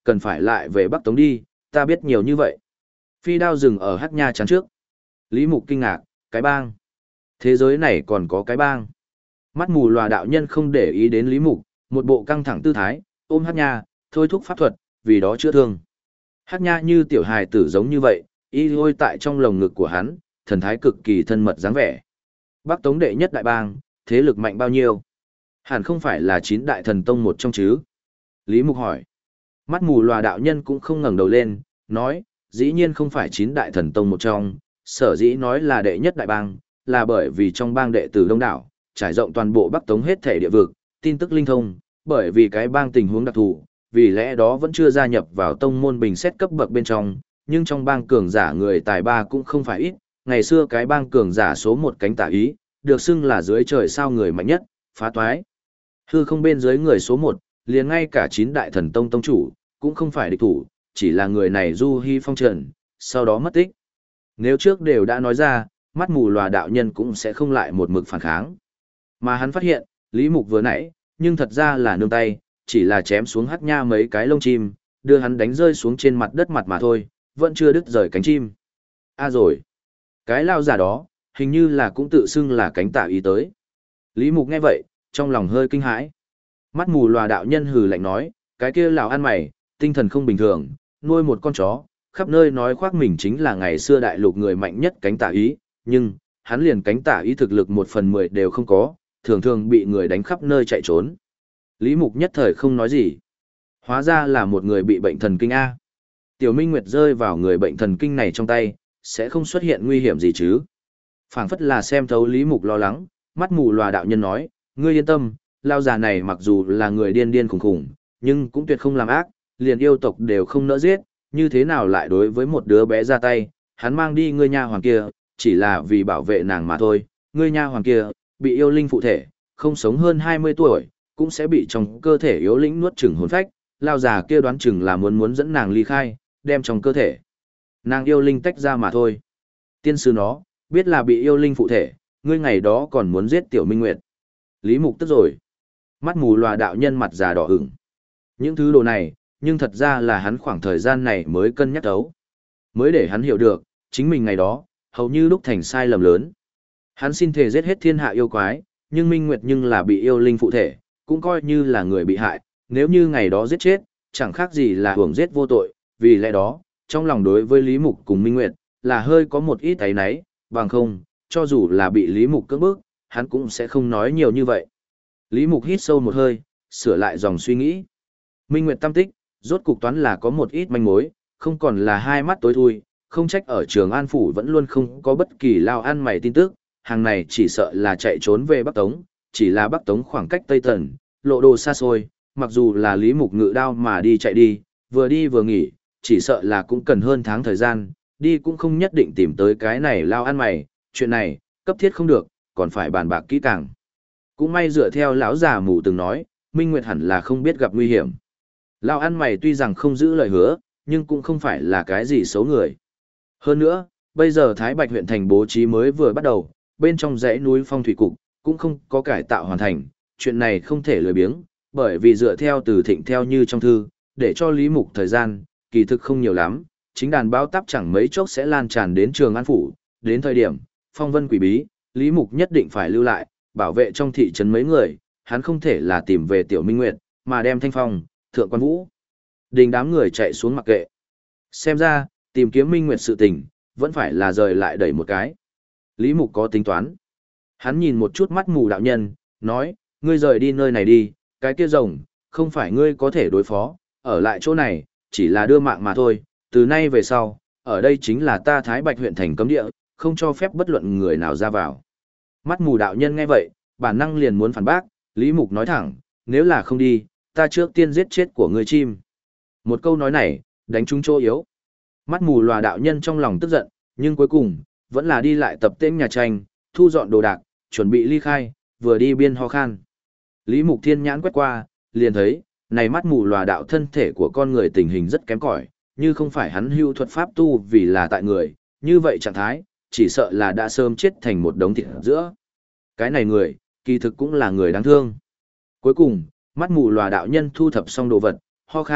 S1: cần phải lại về Bắc Tống đi, ta biết nhiều như vậy. Phi đao dừng ở Hắc Nha chắn trước. Lý Mục kinh ngạc, cái bang. Thế giới này còn có cái bang. Mắt mù lòa đạo nhân không để ý đến Lý Mục, một bộ căng thẳng tư thái, ôm Hắc Nha, thôi thúc pháp thuật, vì đó chữa thương. Hắc Nha như tiểu hài tử giống như vậy, y hôi tại trong lồng ngực của hắn, thần thái cực kỳ thân mật dáng vẻ. Bắc Tống đệ nhất đại bang, thế lực mạnh bao nhiêu? Hẳn không phải là 9 đại thần tông một trong chứ? Lý Mục hỏi. Mắt mù lòa đạo nhân cũng không ngẩng đầu lên, nói, dĩ nhiên không phải 9 đại thần tông một trong, sở dĩ nói là đệ nhất đại bang, là bởi vì trong bang đệ tử đông đảo, trải rộng toàn bộ Bắc Tống hết thể địa vực, tin tức linh thông, bởi vì cái bang tình huống đặc thù, vì lẽ đó vẫn chưa gia nhập vào tông môn bình xét cấp bậc bên trong, nhưng trong bang cường giả người tài ba cũng không phải ít, ngày xưa cái bang cường giả số 1 cánh tả ý, được xưng là dưới trời sao người mạnh nhất, phá toái. Hư không bên dưới người số 1, liền ngay cả 9 đại thần tông tông chủ, cũng không phải địch thủ, chỉ là người này du hy phong trần, sau đó mất tích. Nếu trước đều đã nói ra, mắt mù lòa đạo nhân cũng sẽ không lại một mực phản kháng. Mà hắn phát hiện, Lý Mục vừa nãy, nhưng thật ra là nương tay, chỉ là chém xuống Hắc Nha mấy cái lông chim, đưa hắn đánh rơi xuống trên mặt đất mặt mà thôi, vẫn chưa đứt rời cánh chim. Rồi, cái lao giả đó, hình như là cũng tự xưng là cánh tả ý tới. Lý Mục nghe vậy, trong lòng hơi kinh hãi. Mắt mù lòa đạo nhân hừ lạnh nói, cái kia lão ăn mày, tinh thần không bình thường, nuôi một con chó, khắp nơi nói khoác mình chính là ngày xưa đại lục người mạnh nhất cánh tả ý, nhưng, hắn liền cánh tả ý thực lực 1/10 đều không có, thường thường bị người đánh khắp nơi chạy trốn. Lý Mục nhất thời không nói gì. Hóa ra là một người bị bệnh thần kinh A. Tiểu Minh Nguyệt rơi vào người bệnh thần kinh này trong tay, sẽ không xuất hiện nguy hiểm gì chứ. Phảng phất là xem thấu Lý Mục lo lắng, mắt mù lòa đạo nhân nói, ngươi yên tâm, lao già này mặc dù là người điên điên khủng khủng, nhưng cũng tuyệt không làm ác, liền yêu tộc đều không nỡ giết, như thế nào lại đối với một đứa bé ra tay, hắn mang đi ngươi nha hoàng kia, chỉ là vì bảo vệ nàng mà thôi, ngươi nha hoàng kia, bị yêu linh phụ thể, không sống hơn 20 tuổi, cũng sẽ bị trong cơ thể yếu linh nuốt chửng hồn phách, lao già kia đoán chừng là muốn dẫn nàng ly khai, đem trong cơ thể nàng yêu linh tách ra mà thôi. Tiên sư nó, biết là bị yêu linh phụ thể, ngươi ngày đó còn muốn giết tiểu Minh Nguyệt. Lý Mục tức rồi. Mắt mù lòa đạo nhân mặt già đỏ ửng. Những thứ đồ này, nhưng thật ra là hắn khoảng thời gian này mới cân nhắc thấu. Mới để hắn hiểu được, chính mình ngày đó, hầu như lúc thành sai lầm lớn. Hắn xin thề giết hết thiên hạ yêu quái, nhưng Minh Nguyệt nhưng là bị yêu linh phụ thể, cũng coi như là người bị hại, nếu như ngày đó giết chết, chẳng khác gì là hưởng giết vô tội, vì lẽ đó, trong lòng đối với Lý Mục cùng Minh Nguyệt, là hơi có một ít áy náy, bằng không, cho dù là bị Lý Mục cưỡng bức, hắn cũng sẽ không nói nhiều như vậy. Lý Mục hít sâu một hơi, sửa lại dòng suy nghĩ. Minh Nguyệt tâm tích, rốt cục toán là có một ít manh mối, không còn là hai mắt tối thui, không trách ở Trường An Phủ vẫn luôn không có bất kỳ lao ăn mày tin tức, hàng này chỉ sợ là chạy trốn về Bắc Tống, chỉ là Bắc Tống khoảng cách Tây Tần, lộ đồ xa xôi, mặc dù là Lý Mục ngự đao mà đi chạy đi vừa nghỉ, chỉ sợ là cũng cần hơn tháng thời gian, đi cũng không nhất định tìm tới cái này lao ăn mày, chuyện này, cấp thiết không được, còn phải bàn bạc kỹ càng. Cũng may dựa theo lão già mù từng nói, Minh Nguyệt hẳn là không biết gặp nguy hiểm. Lao ăn mày tuy rằng không giữ lời hứa, nhưng cũng không phải là cái gì xấu người. Hơn nữa, bây giờ Thái Bạch huyện thành bố trí mới vừa bắt đầu, bên trong dãy núi phong thủy cục, cũng không có cải tạo hoàn thành, chuyện này không thể lười biếng, bởi vì dựa theo từ thịnh theo như trong thư, để cho Lý Mục thời gian, kỳ thực không nhiều lắm, chính đàn báo táp chẳng mấy chốc sẽ lan tràn đến Trường An Phủ, đến thời điểm, phong vân quỷ bí, Lý Mục nhất định phải lưu lại, bảo vệ trong thị trấn mấy người, hắn không thể là tìm về Tiểu Minh Nguyệt, mà đem Thanh Phong, Thượng Quan Vũ. Đình đám người chạy xuống mặc kệ. Xem ra, tìm kiếm Minh Nguyệt sự tình, vẫn phải là rời lại đẩy một cái. Lý Mục có tính toán. Hắn nhìn một chút mắt mù đạo nhân, nói, ngươi rời đi nơi này đi, cái kia rồng, không phải ngươi có thể đối phó, ở lại chỗ này, chỉ là đưa mạng mà thôi, từ nay về sau, ở đây chính là ta Thái Bạch huyện thành cấm địa, không cho phép bất luận người nào ra vào. Mắt mù đạo nhân nghe vậy, bản năng liền muốn phản bác, Lý Mục nói thẳng, nếu là không đi, ta trước tiên giết chết của ngươi chim. Một câu nói này, đánh trúng chỗ yếu. Mắt mù lòa đạo nhân trong lòng tức giận, nhưng cuối cùng, vẫn là đi lại tập tên nhà tranh, thu dọn đồ đạc, chuẩn bị ly khai, vừa đi biên ho khan. Lý Mục Thiên nhãn quét qua, liền thấy, này mắt mù lòa đạo thân thể của con người tình hình rất kém cỏi, như không phải hắn hưu thuật pháp tu vì là tại người, như vậy trạng thái, chỉ sợ là đã sớm chết thành một đống thịt giữa. Cái này người, kỳ thực cũng là người đáng thương. Cuối cùng, mắt mù lòa đạo nhân thu thập xong đồ vật, ho khan,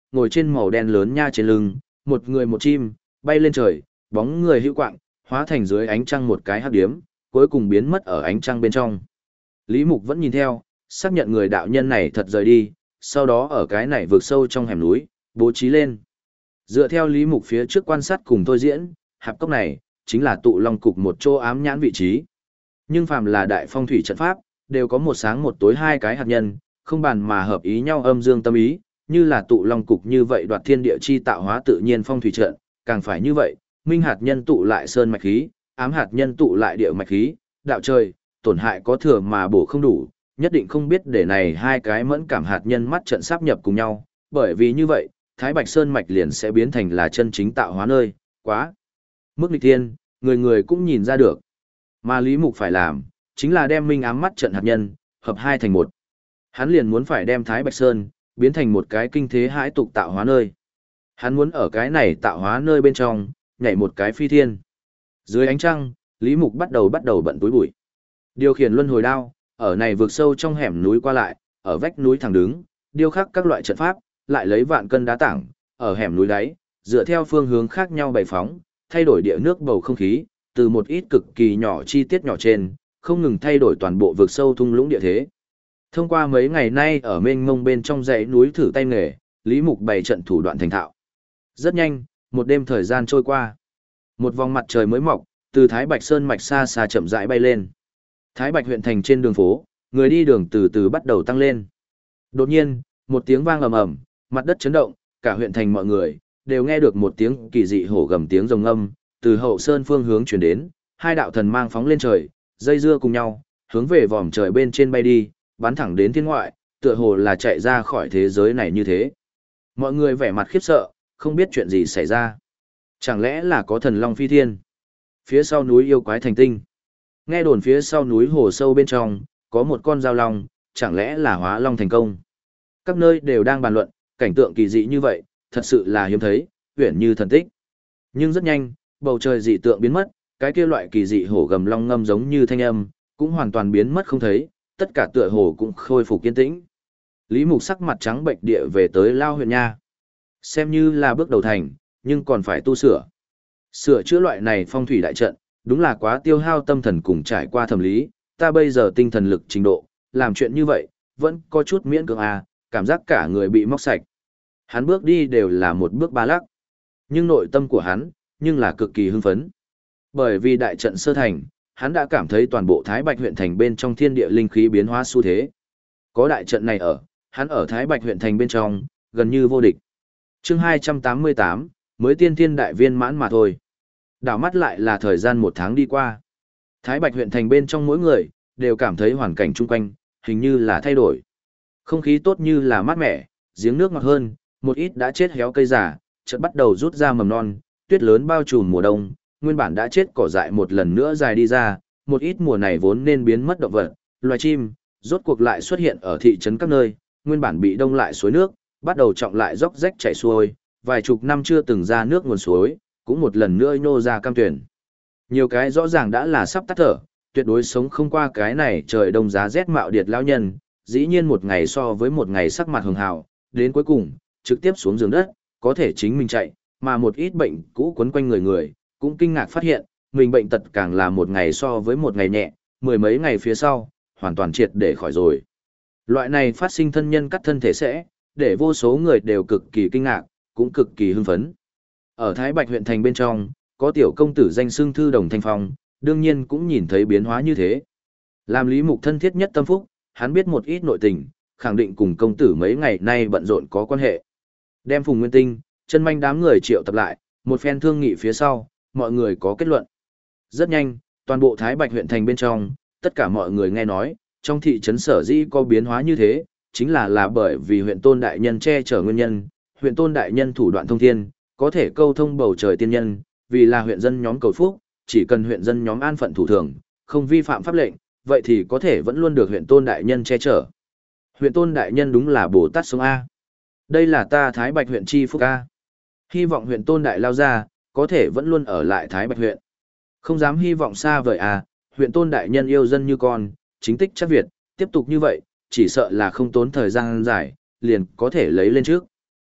S1: ngồi trên màu đen lớn nha trên lưng, một người một chim, bay lên trời, bóng người hữu quạng, hóa thành dưới ánh trăng một cái hắc điếm, cuối cùng biến mất ở ánh trăng bên trong. Lý Mục vẫn nhìn theo, xác nhận người đạo nhân này thật rời đi, sau đó ở cái này vượt sâu trong hẻm núi, bố trí lên. Dựa theo Lý Mục phía trước quan sát cùng tôi diễn, hạp cốc này, chính là tụ long cục một chỗ ám nhãn vị trí. Nhưng phàm là đại phong thủy trận pháp, đều có một sáng một tối hai cái hạt nhân, không bàn mà hợp ý nhau âm dương tâm ý, như là tụ long cục như vậy đoạt thiên địa chi tạo hóa tự nhiên phong thủy trận, càng phải như vậy, minh hạt nhân tụ lại sơn mạch khí, ám hạt nhân tụ lại địa mạch khí, đạo trời, tổn hại có thừa mà bổ không đủ, nhất định không biết để này hai cái mẫn cảm hạt nhân mắt trận sáp nhập cùng nhau, bởi vì như vậy, Thái Bạch Sơn mạch liền sẽ biến thành là chân chính tạo hóa nơi, quá. Mức nghịch thiên, người người cũng nhìn ra được. Mà Lý Mục phải làm, chính là đem minh ám mắt trận hạt nhân, hợp hai thành một. Hắn liền muốn phải đem Thái Bạch Sơn, biến thành một cái kinh thế hãi tục tạo hóa nơi. Hắn muốn ở cái này tạo hóa nơi bên trong, nhảy một cái phi thiên. Dưới ánh trăng, Lý Mục bắt đầu bận túi bụi. Điều khiển luân hồi đao, ở này vượt sâu trong hẻm núi qua lại, ở vách núi thẳng đứng, điêu khắc các loại trận pháp, lại lấy vạn cân đá tảng, ở hẻm núi đáy, dựa theo phương hướng khác nhau bày phóng, thay đổi địa nước bầu không khí, từ một ít cực kỳ nhỏ chi tiết nhỏ trên, không ngừng thay đổi toàn bộ vượt sâu thung lũng địa thế. Thông qua mấy ngày nay ở mênh mông bên trong dãy núi thử tay nghề, Lý Mục bày trận thủ đoạn thành thạo. Rất nhanh, một đêm thời gian trôi qua. Một vòng mặt trời mới mọc, từ Thái Bạch Sơn mạch xa xa chậm rãi bay lên. Thái Bạch huyện thành trên đường phố, người đi đường từ từ bắt đầu tăng lên. Đột nhiên, một tiếng vang ầm ầm, mặt đất chấn động, cả huyện thành mọi người đều nghe được một tiếng kỳ dị hổ gầm tiếng rồng âm, từ hậu sơn phương hướng truyền đến, hai đạo thần mang phóng lên trời, dây dưa cùng nhau, hướng về vòm trời bên trên bay đi, bắn thẳng đến thiên ngoại, tựa hồ là chạy ra khỏi thế giới này như thế. Mọi người vẻ mặt khiếp sợ, không biết chuyện gì xảy ra. Chẳng lẽ là có thần long phi thiên? Phía sau núi yêu quái thành tinh. Nghe đồn phía sau núi hồ sâu bên trong, có một con dao long, chẳng lẽ là hóa long thành công? Các nơi đều đang bàn luận, cảnh tượng kỳ dị như vậy, thật sự là hiếm thấy, uyển như thần tích. Nhưng rất nhanh, bầu trời dị tượng biến mất, cái kia loại kỳ dị hổ gầm long ngâm giống như thanh âm, cũng hoàn toàn biến mất không thấy, tất cả tựa hồ cũng khôi phục kiên tĩnh. Lý Mục sắc mặt trắng bệch địa về tới Lao huyện nha. Xem như là bước đầu thành, nhưng còn phải tu sửa. Sửa chữa loại này phong thủy đại trận, đúng là quá tiêu hao tâm thần cùng trải qua thẩm lý, ta bây giờ tinh thần lực trình độ, làm chuyện như vậy, vẫn có chút miễn cưỡng cảm giác cả người bị móc sạch. Hắn bước đi đều là một bước ba lắc. Nhưng nội tâm của hắn, nhưng là cực kỳ hưng phấn. Bởi vì đại trận sơ thành, hắn đã cảm thấy toàn bộ Thái Bạch huyện thành bên trong thiên địa linh khí biến hóa xu thế. Có đại trận này ở, hắn ở Thái Bạch huyện thành bên trong, gần như vô địch. Chương 288, mới tiên thiên đại viên mãn mà thôi. Đảo mắt lại là thời gian một tháng đi qua. Thái Bạch huyện thành bên trong mỗi người, đều cảm thấy hoàn cảnh chung quanh, hình như là thay đổi. Không khí tốt như là mát mẻ, giếng nước ngọt hơn, một ít đã chết héo cây già, chợt bắt đầu rút ra mầm non, tuyết lớn bao trùm mùa đông, nguyên bản đã chết cỏ dại một lần nữa dài đi ra, một ít mùa này vốn nên biến mất động vật, loài chim, rốt cuộc lại xuất hiện ở thị trấn các nơi, nguyên bản bị đông lại suối nước, bắt đầu trọng lại róc rách chảy xuôi, vài chục năm chưa từng ra nước nguồn suối, cũng một lần nữa nhô ra cam tuyển. Nhiều cái rõ ràng đã là sắp tắt thở, tuyệt đối sống không qua cái này trời đông giá rét mạo điệt lão nhân, dĩ nhiên một ngày so với một ngày sắc mặt hường hào, đến cuối cùng, trực tiếp xuống giường đất, có thể chính mình chạy, mà một ít bệnh cũ quấn quanh người, cũng kinh ngạc phát hiện, mình bệnh tật càng là một ngày so với một ngày nhẹ, mười mấy ngày phía sau, hoàn toàn triệt để khỏi rồi. Loại này phát sinh thân nhân cắt thân thể sẽ, để vô số người đều cực kỳ kinh ngạc, cũng cực kỳ hưng phấn. Ở Thái Bạch huyện thành bên trong, có tiểu công tử danh xưng Thư Đồng Thanh Phong, đương nhiên cũng nhìn thấy biến hóa như thế. Làm Lý Mục thân thiết nhất tâm phúc, hắn biết một ít nội tình, khẳng định cùng công tử mấy ngày nay bận rộn có quan hệ. Đem Phùng Nguyên Tinh, chân manh đám người triệu tập lại, một phen thương nghị phía sau, mọi người có kết luận. Rất nhanh, toàn bộ Thái Bạch huyện thành bên trong, tất cả mọi người nghe nói, trong thị trấn Sở Dĩ có biến hóa như thế, chính là bởi vì huyện tôn đại nhân che chở nguyên nhân, huyện tôn đại nhân thủ đoạn thông thiên, có thể câu thông bầu trời tiên nhân, vì là huyện dân nhóm cầu phúc, chỉ cần huyện dân nhóm an phận thủ thường, không vi phạm pháp lệnh, vậy thì có thể vẫn luôn được huyện tôn đại nhân che chở. Huyện tôn đại nhân đúng là Bồ Tát sống A. Đây là ta Thái Bạch huyện chi phúc A. Hy vọng huyện tôn đại lao ra, có thể vẫn luôn ở lại Thái Bạch huyện. Không dám hy vọng xa vời à, huyện tôn đại nhân yêu dân như con, chính tích chắc Việt, tiếp tục như vậy, chỉ sợ là không tốn thời gian dài, liền có thể lấy lên trước.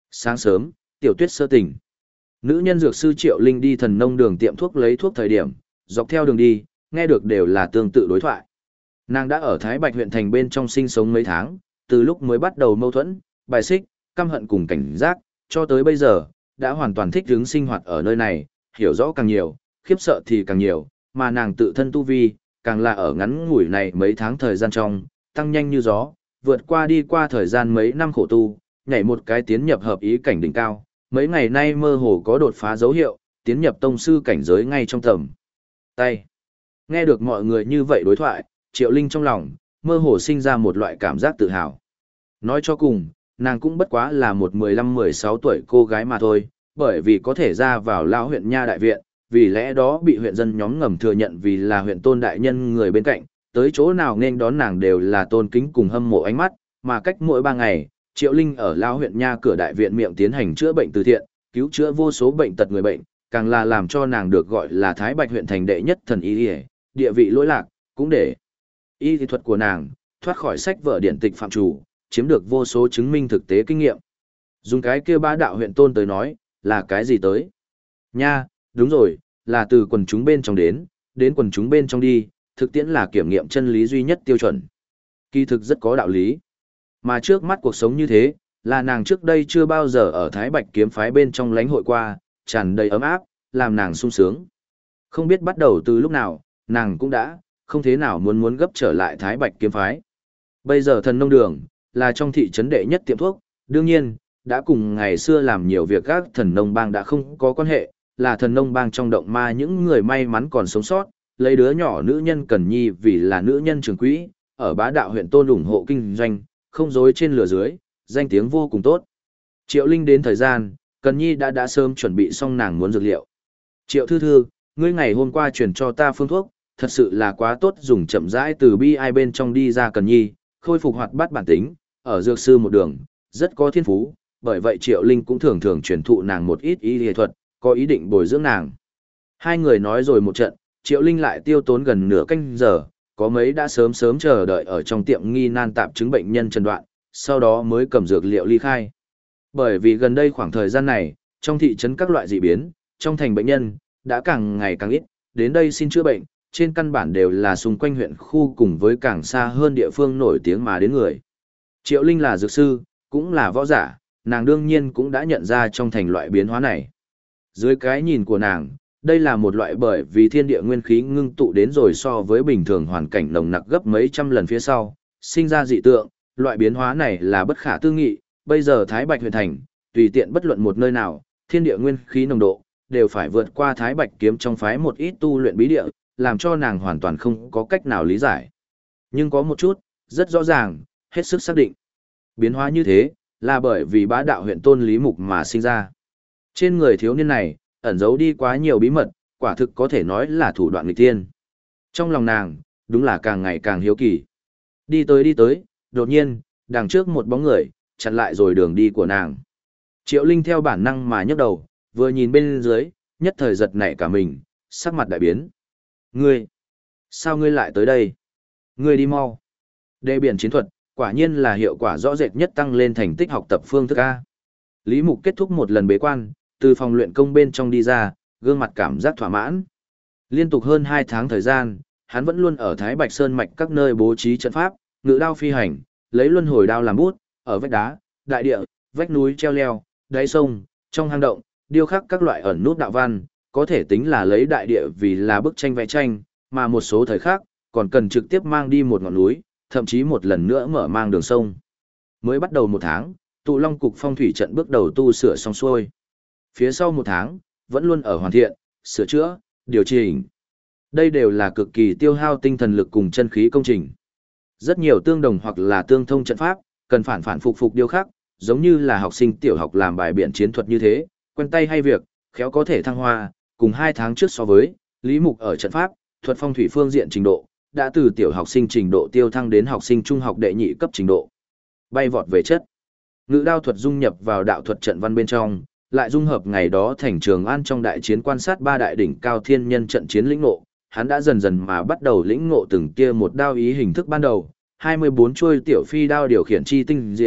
S1: Sáng sớm, Tiểu Tuyết sơ tỉnh. Nữ nhân dược sư Triệu Linh đi thần nông đường tiệm thuốc lấy thuốc thời điểm, dọc theo đường đi, nghe được đều là tương tự đối thoại. Nàng đã ở Thái Bạch huyện thành bên trong sinh sống mấy tháng, từ lúc mới bắt đầu mâu thuẫn, bài xích, căm hận cùng cảnh giác, cho tới bây giờ, đã hoàn toàn thích ứng sinh hoạt ở nơi này, hiểu rõ càng nhiều, khiếp sợ thì càng nhiều, mà nàng tự thân tu vi, càng là ở ngắn ngủi này mấy tháng thời gian trong, tăng nhanh như gió, vượt qua đi qua thời gian mấy năm khổ tu, nhảy một cái tiến nhập hợp ý cảnh đỉnh cao, mấy ngày nay mơ hồ có đột phá dấu hiệu, tiến nhập tông sư cảnh giới ngay trong tầm tay. Nghe được mọi người như vậy đối thoại, Triệu Linh trong lòng, mơ hồ sinh ra một loại cảm giác tự hào. Nói cho cùng, nàng cũng bất quá là một 15-16 tuổi cô gái mà thôi, bởi vì có thể ra vào lão huyện nha đại viện, vì lẽ đó bị huyện dân nhóm ngầm thừa nhận vì là huyện tôn đại nhân người bên cạnh, tới chỗ nào nên đón nàng đều là tôn kính cùng hâm mộ ánh mắt, mà cách mỗi 3 ngày, Triệu Linh ở lão huyện nha cửa đại viện miệng tiến hành chữa bệnh từ thiện, cứu chữa vô số bệnh tật người bệnh, càng là làm cho nàng được gọi là Thái Bạch huyện thành đệ nhất thần y, địa vị lỗi lạc, cũng để y thuật của nàng thoát khỏi sách vở điển tịch phạm chủ, chiếm được vô số chứng minh thực tế kinh nghiệm. Dùng cái kia bá đạo huyện tôn tới nói, là cái gì tới? Nha, đúng rồi, là từ quần chúng bên trong đến quần chúng bên trong đi, thực tiễn là kiểm nghiệm chân lý duy nhất tiêu chuẩn. Kỳ thực rất có đạo lý. Mà trước mắt cuộc sống như thế, là nàng trước đây chưa bao giờ ở Thái Bạch kiếm phái bên trong lãnh hội qua, tràn đầy ấm áp, làm nàng sung sướng. Không biết bắt đầu từ lúc nào, nàng cũng đã, không thế nào muốn gấp trở lại Thái Bạch kiếm phái. Bây giờ thần nông đường, là trong thị trấn đệ nhất tiệm thuốc, đương nhiên, đã cùng ngày xưa làm nhiều việc các thần nông bang đã không có quan hệ, là thần nông bang trong động ma những người may mắn còn sống sót, lấy đứa nhỏ nữ nhân Cần Nhi vì là nữ nhân trường quỹ, ở bá đạo huyện tôn ủng hộ kinh doanh, không dối trên lửa dưới, danh tiếng vô cùng tốt. Triệu Linh đến thời gian, Cần Nhi đã sớm chuẩn bị xong nàng muốn dược liệu. Triệu thư, ngươi ngày hôm qua truyền cho ta phương thuốc, thật sự là quá tốt, dùng chậm rãi từ bi ai bên trong đi ra Cần Nhi, khôi phục hoạt bát bản tính, ở dược sư một đường, rất có thiên phú, bởi vậy Triệu Linh cũng thường thường truyền thụ nàng một ít y y thuật, có ý định bồi dưỡng nàng. Hai người nói rồi một trận, Triệu Linh lại tiêu tốn gần nửa canh giờ, có mấy đã sớm chờ đợi ở trong tiệm nghi nan tạp chứng bệnh nhân trần đoạn, sau đó mới cầm dược liệu ly khai. Bởi vì gần đây khoảng thời gian này, trong thị trấn các loại dị biến, trong thành bệnh nhân, đã càng ngày càng ít, đến đây xin chữa bệnh, trên căn bản đều là xung quanh huyện khu cùng với càng xa hơn địa phương nổi tiếng mà đến người. Triệu Linh là dược sư, cũng là võ giả, nàng đương nhiên cũng đã nhận ra trong thành loại biến hóa này. Dưới cái nhìn của nàng, đây là một loại bởi vì thiên địa nguyên khí ngưng tụ đến rồi so với bình thường hoàn cảnh nồng nặc gấp mấy trăm lần phía sau, sinh ra dị tượng, loại biến hóa này là bất khả tư nghị, bây giờ Thái Bạch huyện thành, tùy tiện bất luận một nơi nào, thiên địa nguyên khí nồng độ, đều phải vượt qua Thái Bạch kiếm trong phái một ít tu luyện bí địa, làm cho nàng hoàn toàn không có cách nào lý giải. Nhưng có một chút, rất rõ ràng, hết sức xác định. Biến hóa như thế, là bởi vì bá đạo huyện tôn Lý Mục mà sinh ra. Trên người thiếu niên này, ẩn giấu đi quá nhiều bí mật, quả thực có thể nói là thủ đoạn nghịch tiên. Trong lòng nàng, đúng là càng ngày càng hiếu kỳ. Đi tới, đột nhiên, đằng trước một bóng người, chặn lại rồi đường đi của nàng. Triệu Linh theo bản năng mà nhấc đầu, vừa nhìn bên dưới, nhất thời giật nảy cả mình, sắc mặt đại biến. Ngươi, sao ngươi lại tới đây? Ngươi đi mau. Đề biển chiến thuật, quả nhiên là hiệu quả rõ rệt nhất tăng lên thành tích học tập phương thức A. Lý Mục kết thúc một lần bế quan, từ phòng luyện công bên trong đi ra, gương mặt cảm giác thỏa mãn. Liên tục hơn 2 tháng thời gian, hắn vẫn luôn ở Thái Bạch Sơn mạch các nơi bố trí trận pháp, ngự đao phi hành, lấy luân hồi đao làm bút, ở vách đá, đại địa, vách núi treo leo, đáy sông, trong hang động, điêu khắc các loại ẩn nút đạo văn, có thể tính là lấy đại địa vì là bức tranh vẽ tranh, mà một số thời khác, còn cần trực tiếp mang đi một ngọn núi, thậm chí một lần nữa mở mang đường sông. Mới bắt đầu 1 tháng, Tụ Long cục phong thủy trận bước đầu tu sửa xong xuôi. Phía sau 1 tháng, vẫn luôn ở hoàn thiện, sửa chữa, điều chỉnh. Đây đều là cực kỳ tiêu hao tinh thần lực cùng chân khí công trình. Rất nhiều tương đồng hoặc là tương thông trận pháp, cần phản phục điêu khắc, giống như là học sinh tiểu học làm bài biện chiến thuật như thế, quen tay hay việc, khéo có thể thăng hoa, cùng 2 tháng trước so với, Lý Mục ở trận pháp, thuật phong thủy phương diện trình độ, đã từ tiểu học sinh trình độ tiêu thăng đến học sinh trung học đệ nhị cấp trình độ. Bay vọt về chất. Ngự đao thuật dung nhập vào đạo thuật trận văn bên trong, lại dung hợp ngày đó thành Trường An trong đại chiến quan sát 3 đại đỉnh cao thiên nhân trận chiến lĩnh ngộ, hắn đã dần dần mà bắt đầu lĩnh ngộ từng kia một đao ý hình thức ban đầu, 24 chuôi tiểu phi đao điều khiển chi tinh diệu,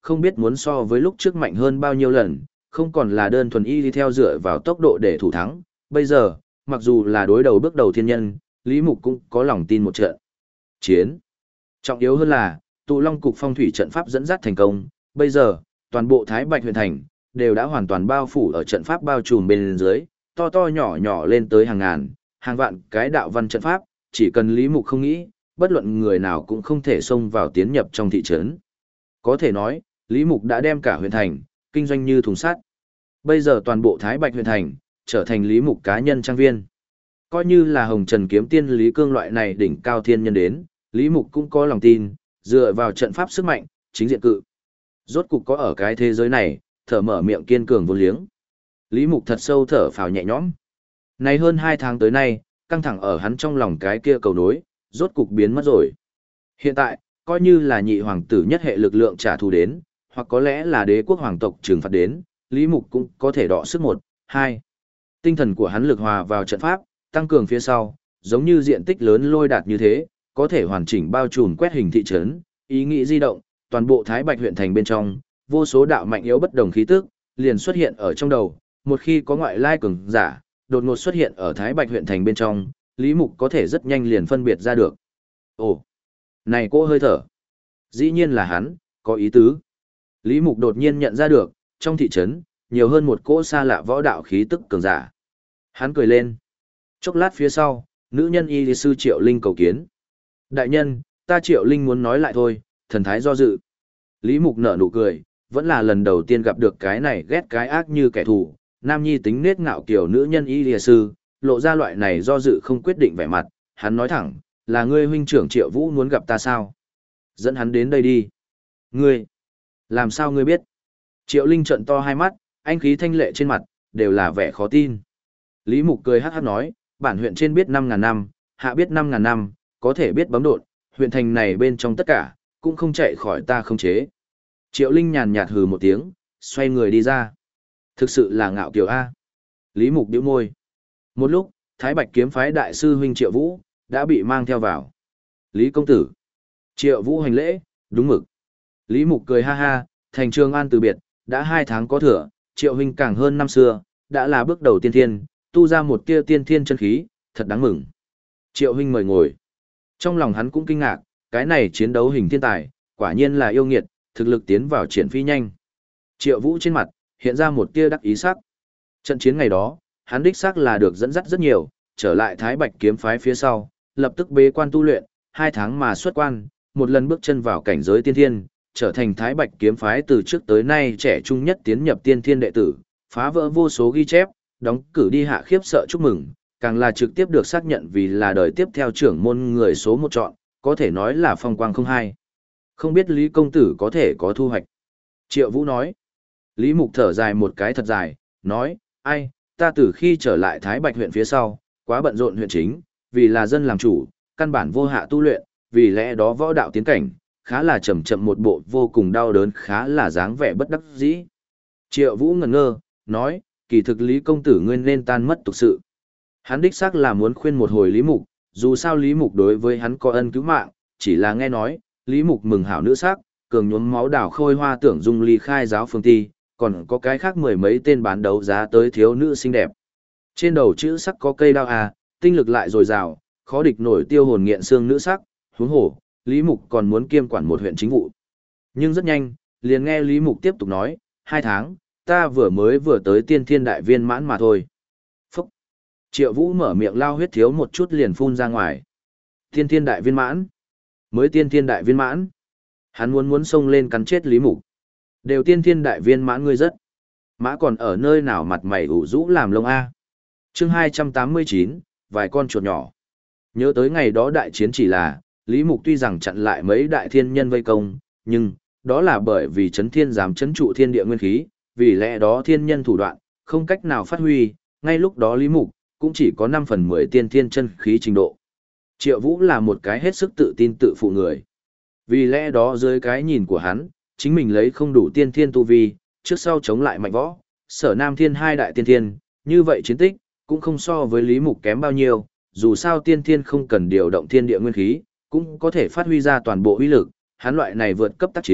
S1: không biết muốn so với lúc trước mạnh hơn bao nhiêu lần, không còn là đơn thuần y đi theo dựa vào tốc độ để thủ thắng. Bây giờ, mặc dù là đối đầu bước đầu thiên nhân, Lý Mục cũng có lòng tin một trận chiến. Trọng yếu hơn là, tụ long cục phong thủy trận pháp dẫn dắt thành công, bây giờ, toàn bộ Thái Bạch huyện thành, đều đã hoàn toàn bao phủ ở trận pháp bao trùm bên dưới, to to nhỏ nhỏ lên tới hàng ngàn, hàng vạn cái đạo văn trận pháp, chỉ cần Lý Mục không nghĩ, bất luận người nào cũng không thể xông vào tiến nhập trong thị trấn. Có thể nói, Lý Mục đã đem cả huyện thành, kinh doanh như thùng sắt. Bây giờ toàn bộ Thái Bạch huyện thành, trở thành Lý Mục cá nhân trang viên. Coi như là Hồng Trần kiếm tiên Lý Cương loại này đỉnh cao thiên nhân đến, Lý Mục cũng có lòng tin, dựa vào trận pháp sức mạnh, chính diện cự. Rốt cục có ở cái thế giới này, thở mở miệng kiên cường vô liếng. Lý Mục thật sâu thở phào nhẹ nhõm. Này hơn 2 tháng tới nay, căng thẳng ở hắn trong lòng cái kia cầu nối, rốt cục biến mất rồi. Hiện tại, coi như là nhị hoàng tử nhất hệ lực lượng trả thù đến, hoặc có lẽ là đế quốc hoàng tộc trừng phạt đến, Lý Mục cũng có thể đọ sức 1, 2. Tinh thần của hắn lực hòa vào trận pháp, tăng cường phía sau, giống như diện tích lớn lôi đạt như thế, có thể hoàn chỉnh bao trùm quét hình thị trấn, ý nghĩ di động, toàn bộ Thái Bạch huyện thành bên trong, vô số đạo mạnh yếu bất đồng khí tức, liền xuất hiện ở trong đầu, một khi có ngoại lai cường giả, đột ngột xuất hiện ở Thái Bạch huyện thành bên trong, Lý Mục có thể rất nhanh liền phân biệt ra được. Ồ, này cô hơi thở. Dĩ nhiên là hắn, có ý tứ. Lý Mục đột nhiên nhận ra được, trong thị trấn, nhiều hơn một cỗ xa lạ võ đạo khí tức cường giả. Hắn cười lên. Chốc lát phía sau, nữ nhân y sư Triệu Linh cầu kiến. Đại nhân, ta Triệu Linh muốn nói lại thôi, thần thái do dự. Lý Mục nở nụ cười, vẫn là lần đầu tiên gặp được cái này ghét cái ác như kẻ thù. Nam nhi tính nết ngạo kiểu nữ nhân y sư, lộ ra loại này do dự không quyết định vẻ mặt. Hắn nói thẳng, là ngươi huynh trưởng Triệu Vũ muốn gặp ta sao? Dẫn hắn đến đây đi. Ngươi, làm sao ngươi biết? Triệu Linh trợn to hai mắt, anh khí thanh lệ trên mặt, đều là vẻ khó tin. Lý Mục cười hát hát nói, bản huyện trên biết 5.000 năm, hạ biết 5.000 năm, có thể biết bấm độn, huyện thành này bên trong tất cả, cũng không chạy khỏi ta không chế. Triệu Linh nhàn nhạt hừ một tiếng, xoay người đi ra. Thực sự là ngạo kiều A. Lý Mục nhíu môi. Một lúc, Thái Bạch kiếm phái đại sư huynh Triệu Vũ, đã bị mang theo vào. Lý công tử. Triệu Vũ hành lễ, đúng mực. Lý Mục cười ha ha, thành Trường An từ biệt, đã 2 tháng có thừa, Triệu huynh càng hơn năm xưa, đã là bước đầu tiên thiên, tu ra một tia tiên thiên chân khí, thật đáng mừng. Triệu huynh mời ngồi. Trong lòng hắn cũng kinh ngạc, cái này chiến đấu hình thiên tài, quả nhiên là yêu nghiệt, thực lực tiến vào triển phi nhanh. Triệu Vũ trên mặt, hiện ra một tia đắc ý sắc. Trận chiến ngày đó, hắn đích xác là được dẫn dắt rất nhiều, trở lại Thái Bạch kiếm phái phía sau, lập tức bế quan tu luyện, 2 tháng mà xuất quan, một lần bước chân vào cảnh giới tiên thiên, trở thành Thái Bạch kiếm phái từ trước tới nay trẻ trung nhất tiến nhập tiên thiên đệ tử, phá vỡ vô số ghi chép, đóng cử đi hạ khiếp sợ chúc mừng, càng là trực tiếp được xác nhận vì là đời tiếp theo trưởng môn người số 1 chọn, có thể nói là phong quang không hai. Không biết Lý công tử có thể có thu hoạch. Triệu Vũ nói. Lý Mục thở dài một cái thật dài, nói, ai, ta từ khi trở lại Thái Bạch huyện phía sau, quá bận rộn huyện chính, vì là dân làm chủ, căn bản vô hạ tu luyện, vì lẽ đó võ đạo tiến cảnh, khá là chậm chậm một bộ vô cùng đau đớn, khá là dáng vẻ bất đắc dĩ. Triệu Vũ ngẩn ngơ, nói, kỳ thực Lý công tử ngươi nên tan mất tục sự. Hắn đích xác là muốn khuyên một hồi Lý Mục, dù sao Lý Mục đối với hắn có ân cứu mạng, chỉ là nghe nói, Lý Mục mừng hảo nữ sắc, cường nhuốm máu đảo khôi hoa tưởng dung ly khai giáo phương ti, còn có cái khác 10 mấy tên bán đấu giá tới thiếu nữ xinh đẹp. Trên đầu chữ sắc có cây đao à, tinh lực lại dồi dào, khó địch nổi tiêu hồn nghiện xương nữ sắc, huống hổ, Lý Mục còn muốn kiêm quản một huyện chính vụ. Nhưng rất nhanh, liền nghe Lý Mục tiếp tục nói, 2 tháng, ta vừa tới tiên thiên đại viên mãn mà thôi. Phúc! Triệu Vũ mở miệng lao huyết thiếu một chút liền phun ra ngoài. Tiên thiên đại viên mãn? Mới tiên thiên đại viên mãn? Hắn muốn xông lên cắn chết Lý Mục. Đều tiên thiên đại viên mãn ngươi rất. Mã còn ở nơi nào mặt mày ủ rũ làm lông A. Chương 289, vài con chuột nhỏ. Nhớ tới ngày đó đại chiến chỉ là, Lý Mục tuy rằng chặn lại mấy đại thiên nhân vây công, nhưng, đó là bởi vì chấn thiên dám chấn trụ thiên địa nguyên khí, vì lẽ đó thiên nhân thủ đoạn, không cách nào phát huy, ngay lúc đó Lý Mục, cũng chỉ có 5/10 tiên thiên chân khí trình độ. Triệu Vũ là một cái hết sức tự tin tự phụ người. Vì lẽ đó dưới cái nhìn của hắn, chính mình lấy không đủ tiên thiên tu vi, trước sau chống lại mạnh võ, Sở Nam Thiên hai đại tiên thiên, như vậy chiến tích, cũng không so với Lý Mục kém bao nhiêu, dù sao tiên thiên không cần điều động thiên địa nguyên khí, cũng có thể phát huy ra toàn bộ uy lực, hắn loại này vượt cấp tác chiến,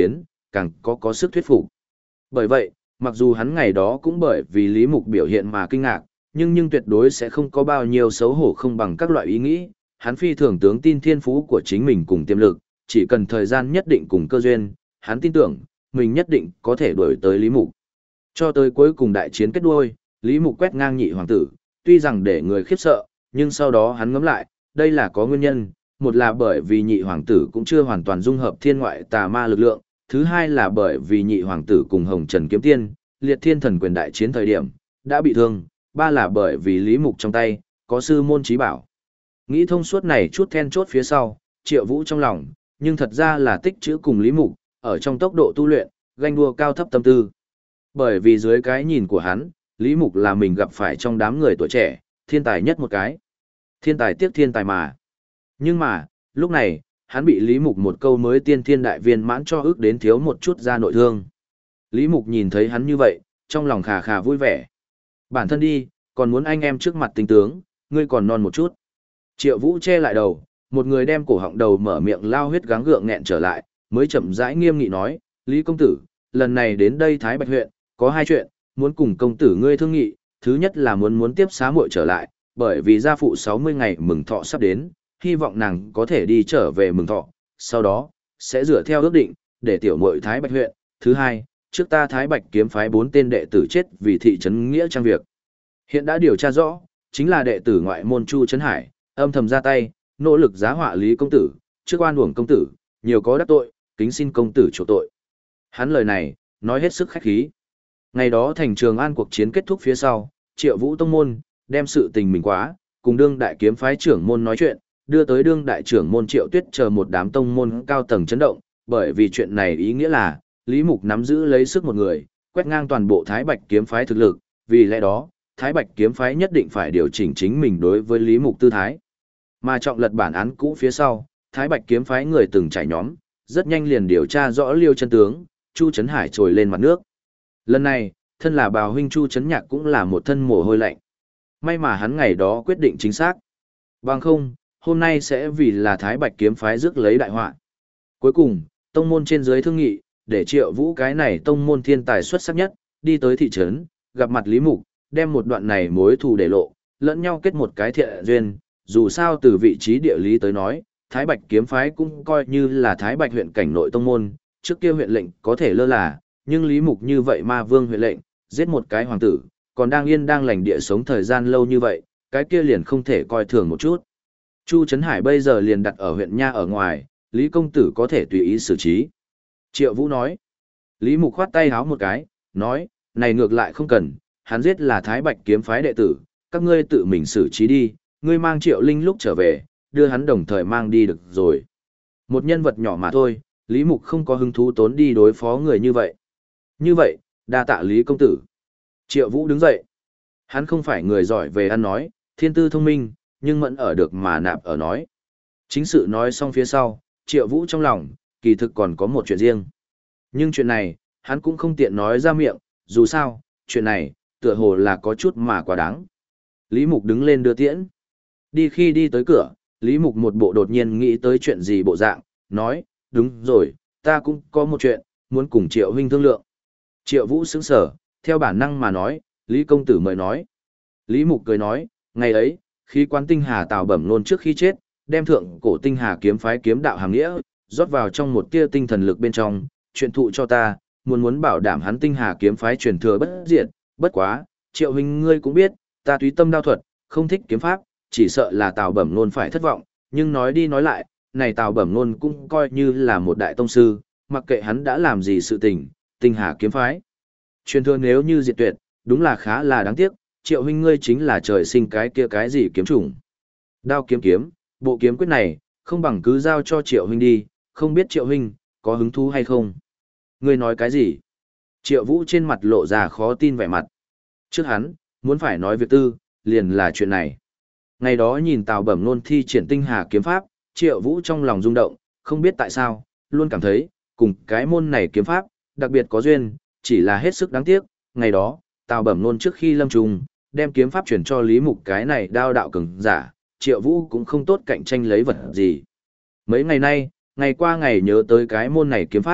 S1: càng có sức thuyết phục. Bởi vậy, mặc dù hắn ngày đó cũng bởi vì Lý Mục biểu hiện mà kinh ngạc, nhưng tuyệt đối sẽ không có bao nhiêu xấu hổ không bằng các loại ý nghĩ, hắn phi thường tướng tin thiên phú của chính mình cùng tiềm lực, chỉ cần thời gian nhất định cùng cơ duyên, hắn tin tưởng, mình nhất định có thể đuổi tới Lý Mục. Cho tới cuối cùng đại chiến kết đuôi, Lý Mục quét ngang nhị hoàng tử, tuy rằng để người khiếp sợ, nhưng sau đó hắn ngẫm lại, đây là có nguyên nhân, một là bởi vì nhị hoàng tử cũng chưa hoàn toàn dung hợp thiên ngoại tà ma lực lượng, thứ hai là bởi vì nhị hoàng tử cùng Hồng Trần Kiếm Tiên, Liệt Thiên Thần Quyền đại chiến thời điểm, đã bị thương, ba là bởi vì Lý Mục trong tay, có sư môn trí bảo. Nghĩ thông suốt này chút then chốt phía sau, Triệu Vũ trong lòng, nhưng thật ra là tích chữ cùng Lý Mục, ở trong tốc độ tu luyện, ganh đua cao thấp tâm tư. Bởi vì dưới cái nhìn của hắn, Lý Mục là mình gặp phải trong đám người tuổi trẻ, thiên tài nhất một cái. Thiên tài tiếc thiên tài mà. Nhưng mà, lúc này, hắn bị Lý Mục một câu mới tiên thiên đại viên mãn cho ước đến thiếu một chút ra nội thương. Lý Mục nhìn thấy hắn như vậy, trong lòng khà khà vui vẻ. Bản thân đi, còn muốn anh em trước mặt tinh tướng, ngươi còn non một chút. Triệu Vũ che lại đầu, một người đem cổ họng đầu mở miệng lao huyết gắng gượng nghẹn trở lại, mới chậm rãi nghiêm nghị nói, Lý công tử, lần này đến đây Thái Bạch huyện, có hai chuyện, muốn cùng công tử ngươi thương nghị, thứ nhất là muốn tiếp xá muội trở lại, bởi vì gia phụ 60 ngày mừng thọ sắp đến, hy vọng nàng có thể đi trở về mừng thọ, sau đó, sẽ dựa theo ước định, để tiểu muội Thái Bạch huyện, thứ hai, trước ta Thái Bạch kiếm phái 4 tên đệ tử chết vì thị trấn nghĩa trang việc. Hiện đã điều tra rõ, chính là đệ tử ngoại môn Chu Trấn Hải, âm thầm ra tay, nỗ lực giá họa Lý công tử, trước oan uổng công tử, nhiều có đắc tội, kính xin công tử chỗ tội. Hắn lời này, nói hết sức khách khí. Ngày đó thành Trường An cuộc chiến kết thúc phía sau, Triệu Vũ tông môn, đem sự tình mình quá, cùng đương đại kiếm phái trưởng môn nói chuyện, đưa tới đương đại trưởng môn Triệu Tuyết chờ một đám tông môn cao tầng chấn động, bởi vì chuyện này ý nghĩa là, Lý Mục nắm giữ lấy sức một người, quét ngang toàn bộ Thái Bạch kiếm phái thực lực, vì lẽ đó, Thái Bạch kiếm phái nhất định phải điều chỉnh chính mình đối với Lý Mục tư thái. Mà trọng lật bản án cũ phía sau, Thái Bạch kiếm phái người từng trải nhóm, rất nhanh liền điều tra rõ Liêu chân tướng, Chu Trấn Hải trồi lên mặt nước. Lần này, thân là bào huynh Chu Trấn Nhạc cũng là một thân mồ hôi lạnh. May mà hắn ngày đó quyết định chính xác. Bằng không, hôm nay sẽ vì là Thái Bạch kiếm phái rước lấy đại họa. Cuối cùng, tông môn trên dưới thương nghị, để Triệu Vũ cái này tông môn thiên tài xuất sắc nhất, đi tới thị trấn, gặp mặt Lý Mục, đem một đoạn này mối thù để lộ, lẫn nhau kết một cái thiện duyên, dù sao từ vị trí địa lý tới nói, Thái Bạch kiếm phái cũng coi như là Thái Bạch huyện cảnh nội tông môn, trước kia huyện lệnh có thể lơ là, nhưng Lý Mục như vậy ma vương huyện lệnh, giết một cái hoàng tử, còn đang yên đang lành địa sống thời gian lâu như vậy, cái kia liền không thể coi thường một chút. Chu Trấn Hải bây giờ liền đặt ở huyện Nha ở ngoài, Lý công tử có thể tùy ý xử trí. Triệu Vũ nói. Lý Mục khoát tay háo một cái, nói, này ngược lại không cần, hắn giết là Thái Bạch kiếm phái đệ tử, các ngươi tự mình xử trí đi, ngươi mang Triệu Linh lúc trở về, đưa hắn đồng thời mang đi được rồi. Một nhân vật nhỏ mà thôi, Lý Mục không có hứng thú tốn đi đối phó người như vậy. Như vậy, đa tạ Lý công tử. Triệu Vũ đứng dậy. Hắn không phải người giỏi về ăn nói, thiên tư thông minh, nhưng mẫn ở được mà nạp ở nói. Chính sự nói xong phía sau, Triệu Vũ trong lòng, kỳ thực còn có một chuyện riêng. Nhưng chuyện này, hắn cũng không tiện nói ra miệng, dù sao, chuyện này, tựa hồ là có chút mà quá đáng. Lý Mục đứng lên đưa tiễn. Khi đi tới cửa, Lý Mục một bộ đột nhiên nghĩ tới chuyện gì bộ dạng, nói, đúng rồi, ta cũng có một chuyện, muốn cùng Triệu huynh thương lượng. Triệu Vũ sững sở, theo bản năng mà nói, Lý công tử mời nói. Lý Mục cười nói, ngày ấy, khi quan tinh hà Tào Bẩm Nôn trước khi chết, đem thượng cổ tinh hà kiếm phái kiếm đạo hàng nghĩa, rót vào trong một tia tinh thần lực bên trong, truyền thụ cho ta, muốn bảo đảm hắn tinh hà kiếm phái truyền thừa bất diệt, bất quá, Triệu huynh ngươi cũng biết, ta túy tâm đao thuật, không thích kiếm pháp, chỉ sợ là Tào Bẩm Nôn phải thất vọng, nhưng nói đi nói lại, này Tào Bẩm Nôn cũng coi như là một đại tông sư, mặc kệ hắn đã làm gì sự tình, tinh hà kiếm phái truyền thừa nếu như diệt tuyệt, đúng là khá là đáng tiếc, Triệu huynh ngươi chính là trời sinh cái kia cái gì kiếm chủng. Đao kiếm, bộ kiếm quyết này, không bằng cứ giao cho Triệu huynh đi, không biết Triệu huynh có hứng thú hay không. Ngươi nói cái gì? Triệu Vũ trên mặt lộ ra khó tin vẻ mặt. Trước hắn, muốn phải nói việc tư, liền là chuyện này. Ngày đó nhìn Tào Bẩm Nôn thi triển tinh hà kiếm pháp, Triệu Vũ trong lòng rung động, không biết tại sao, luôn cảm thấy, cùng cái môn này kiếm pháp, đặc biệt có duyên, chỉ là hết sức đáng tiếc. Ngày đó, Tào Bẩm Nôn trước khi lâm trùng, đem kiếm pháp chuyển cho Lý Mục cái này đao đạo cường giả, Triệu Vũ cũng không tốt cạnh tranh lấy vật gì. Mấy ngày nay, ngày qua ngày nhớ tới cái môn này kiếm pháp,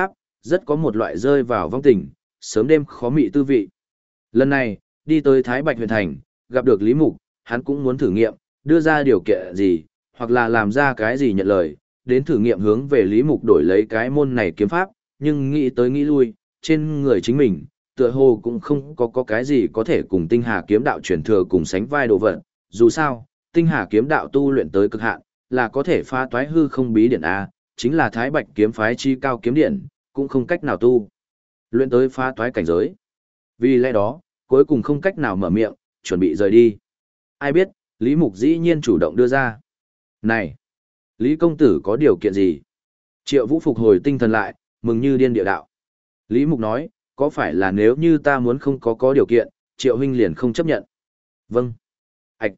S1: rất có một loại rơi vào vong tình, sớm đêm khó mị tư vị. Lần này, đi tới Thái Bạch huyện thành, gặp được Lý Mục, hắn cũng muốn thử nghiệm, đưa ra điều kiện gì, hoặc là làm ra cái gì nhận lời, đến thử nghiệm hướng về Lý Mục đổi lấy cái môn này kiếm pháp, nhưng nghĩ tới nghĩ lui, trên người chính mình, tựa hồ cũng không có cái gì có thể cùng tinh hà kiếm đạo truyền thừa cùng sánh vai đồ vật, dù sao, tinh hà kiếm đạo tu luyện tới cực hạn, là có thể phá toái hư không bí điển A, chính là Thái Bạch kiếm phái chi cao kiếm điển, cũng không cách nào tu luyện tới phá toái cảnh giới. Vì lẽ đó, cuối cùng không cách nào mở miệng, chuẩn bị rời đi. Ai biết, Lý Mục dĩ nhiên chủ động đưa ra. Này, Lý công tử có điều kiện gì? Triệu Vũ phục hồi tinh thần lại, mừng như điên địa đạo. Lý Mục nói, có phải là nếu như ta muốn không có điều kiện, Triệu huynh liền không chấp nhận? Vâng. Ảch,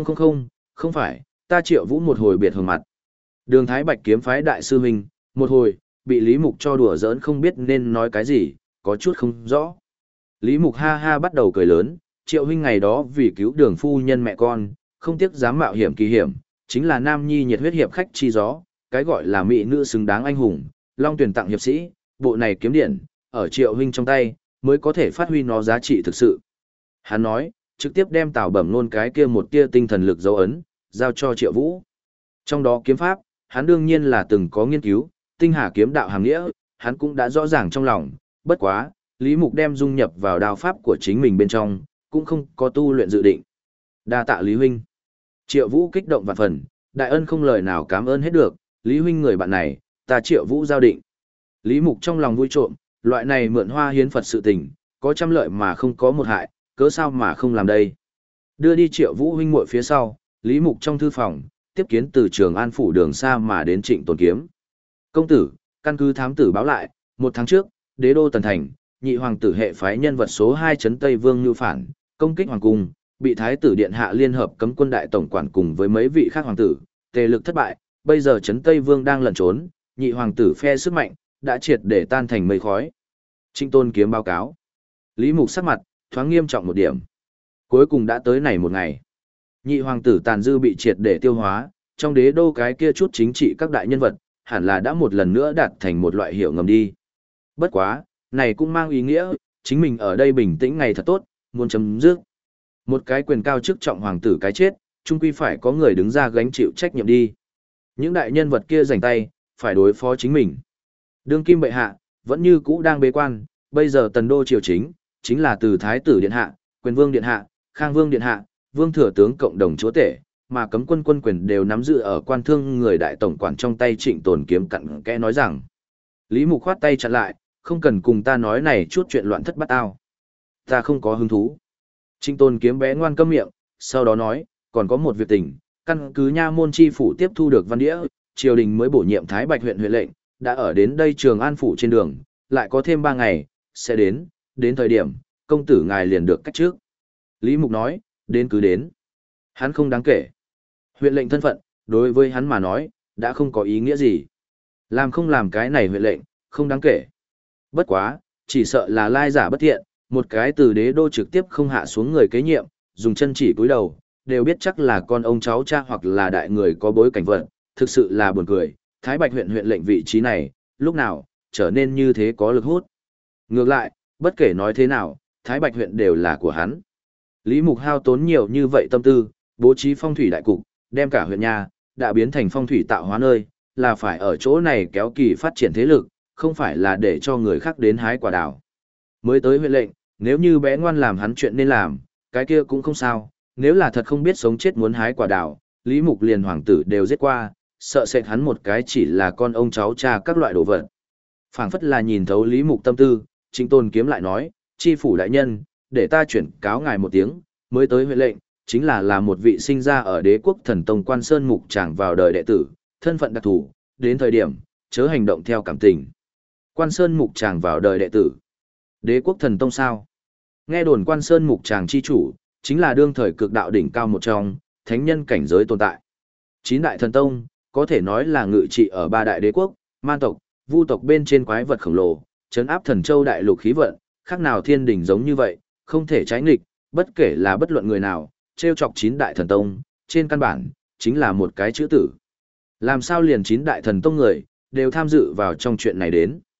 S1: không phải, ta Triệu Vũ một hồi biệt hưởng mặt. Đường Thái Bạch kiếm phái đại sư huynh, một hồi, bị Lý Mục cho đùa giỡn không biết nên nói cái gì, có chút không rõ. Lý Mục ha ha bắt đầu cười lớn, Triệu huynh ngày đó vì cứu đường phu nhân mẹ con, không tiếc dám mạo hiểm kỳ hiểm, chính là nam nhi nhiệt huyết hiệp khách chi gió, cái gọi là mỹ nữ xứng đáng anh hùng, long tuyển tặng hiệp sĩ, bộ này kiếm điển, ở Triệu huynh trong tay, mới có thể phát huy nó giá trị thực sự. Hắn nói, trực tiếp đem Tào Bẩm Nôn cái kia một tia tinh thần lực dấu ấn, giao cho Triệu Vũ. Trong đó kiếm pháp, hắn đương nhiên là từng có nghiên cứu, tinh hà kiếm đạo hàm nghĩa, hắn cũng đã rõ ràng trong lòng, bất quá, Lý Mục đem dung nhập vào đao pháp của chính mình bên trong, cũng không có tu luyện dự định. Đa tạ Lý huynh. Triệu Vũ kích động vạn phần, đại ân không lời nào cảm ơn hết được, Lý huynh người bạn này, ta Triệu Vũ giao định. Lý Mục trong lòng vui trộm, loại này mượn hoa hiến Phật sự tình, có trăm lợi mà không có một hại, cớ sao mà không làm đây. Đưa đi Triệu Vũ huynh muội phía sau, Lý Mục trong thư phòng, tiếp kiến từ Trường An phủ đường xa mà đến Trịnh Tồn Kiếm. Công tử, căn cứ thám tử báo lại, 1 tháng trước, đế đô Tần Thành, nhị hoàng tử hệ phái nhân vật số 2 trấn Tây Vương Nưu Phản, công kích hoàng cung, bị thái tử điện hạ liên hợp cấm quân đại tổng quản cùng với mấy vị khác hoàng tử, tề lực thất bại, bây giờ trấn Tây Vương đang lẩn trốn, nhị hoàng tử phe sức mạnh, đã triệt để tan thành mây khói. Trịnh Tôn Kiếm báo cáo. Lý Mục sắc mặt, thoáng nghiêm trọng một điểm. Cuối cùng đã tới này một ngày. Nhị hoàng tử tàn dư bị triệt để tiêu hóa, trong đế đô cái kia chút chính trị các đại nhân vật, hẳn là đã một lần nữa đạt thành một loại hiểu ngầm đi. Bất quá, này cũng mang ý nghĩa, chính mình ở đây bình tĩnh ngày thật tốt, muốn chấm dứt. Một cái quyền cao chức trọng hoàng tử cái chết, chung quy phải có người đứng ra gánh chịu trách nhiệm đi. Những đại nhân vật kia rảnh tay, phải đối phó chính mình. Đương kim bệ hạ, vẫn như cũ đang bế quan, bây giờ tần đô triều chính là từ thái tử điện hạ, quyền vương điện hạ, khang vương điện hạ, vương thừa tướng cộng đồng chúa tể, mà cấm quân quân quyền đều nắm giữ ở quan thương người đại tổng quản trong tay Trịnh Tồn Kiếm cặn kẽ nói rằng. Lý Mục khoát tay chặn lại, không cần cùng ta nói này chút chuyện loạn thất bát ao. Ta không có hứng thú. Trịnh Tồn Kiếm bé ngoan câm miệng, sau đó nói, còn có một việc tình, căn cứ nha môn chi phủ tiếp thu được văn đĩa, triều đình mới bổ nhiệm Thái Bạch huyện huyện lệnh, đã ở đến đây Trường An phủ trên đường, lại có thêm 3 ngày, sẽ đến thời điểm, công tử ngài liền được cách trước. Lý Mục nói, đến cứ đến. Hắn không đáng kể. Huyện lệnh thân phận, đối với hắn mà nói, đã không có ý nghĩa gì. Làm không làm cái này huyện lệnh, không đáng kể. Bất quá, chỉ sợ là lai giả bất thiện, một cái từ đế đô trực tiếp không hạ xuống người kế nhiệm, dùng chân chỉ cúi đầu, đều biết chắc là con ông cháu cha hoặc là đại người có bối cảnh vận, thực sự là buồn cười. Thái Bạch huyện huyện lệnh vị trí này, lúc nào, trở nên như thế có lực hút. Ngược lại, bất kể nói thế nào, Thái Bạch huyện đều là của hắn. Lý Mục hao tốn nhiều như vậy tâm tư, bố trí phong thủy đại cục, đem cả huyện nhà, đã biến thành phong thủy tạo hóa nơi, là phải ở chỗ này kéo kỳ phát triển thế lực, không phải là để cho người khác đến hái quả đào. Mới tới huyện lệnh, nếu như bé ngoan làm hắn chuyện nên làm, cái kia cũng không sao, nếu là thật không biết sống chết muốn hái quả đào, Lý Mục liền hoàng tử đều giết qua, sợ sệt hắn một cái chỉ là con ông cháu cha các loại đồ vật. Phảng phất là nhìn thấu Lý Mục tâm tư, Trịnh Tôn Kiếm lại nói, chi phủ đại nhân, để ta chuyển cáo ngài một tiếng, mới tới huyện lệnh, chính là một vị sinh ra ở đế quốc thần tông Quan Sơn Mục Tràng vào đời đệ tử, thân phận đặc thù, đến thời điểm, chớ hành động theo cảm tình. Quan Sơn Mục Tràng vào đời đệ tử. Đế quốc thần tông sao? Nghe đồn Quan Sơn Mục Tràng chi chủ, chính là đương thời cực đạo đỉnh cao một trong, thánh nhân cảnh giới tồn tại. 9 đại thần tông, có thể nói là ngự trị ở 3 đại đế quốc, man tộc, vu tộc bên trên quái vật khổng lồ, trấn áp thần châu đại lục khí vận, khác nào thiên đỉnh giống như vậy, không thể trái nghịch, bất kể là bất luận người nào, trêu chọc 9 đại thần tông, trên căn bản, chính là một cái chữ tử. Làm sao liền 9 đại thần tông người, đều tham dự vào trong chuyện này đến.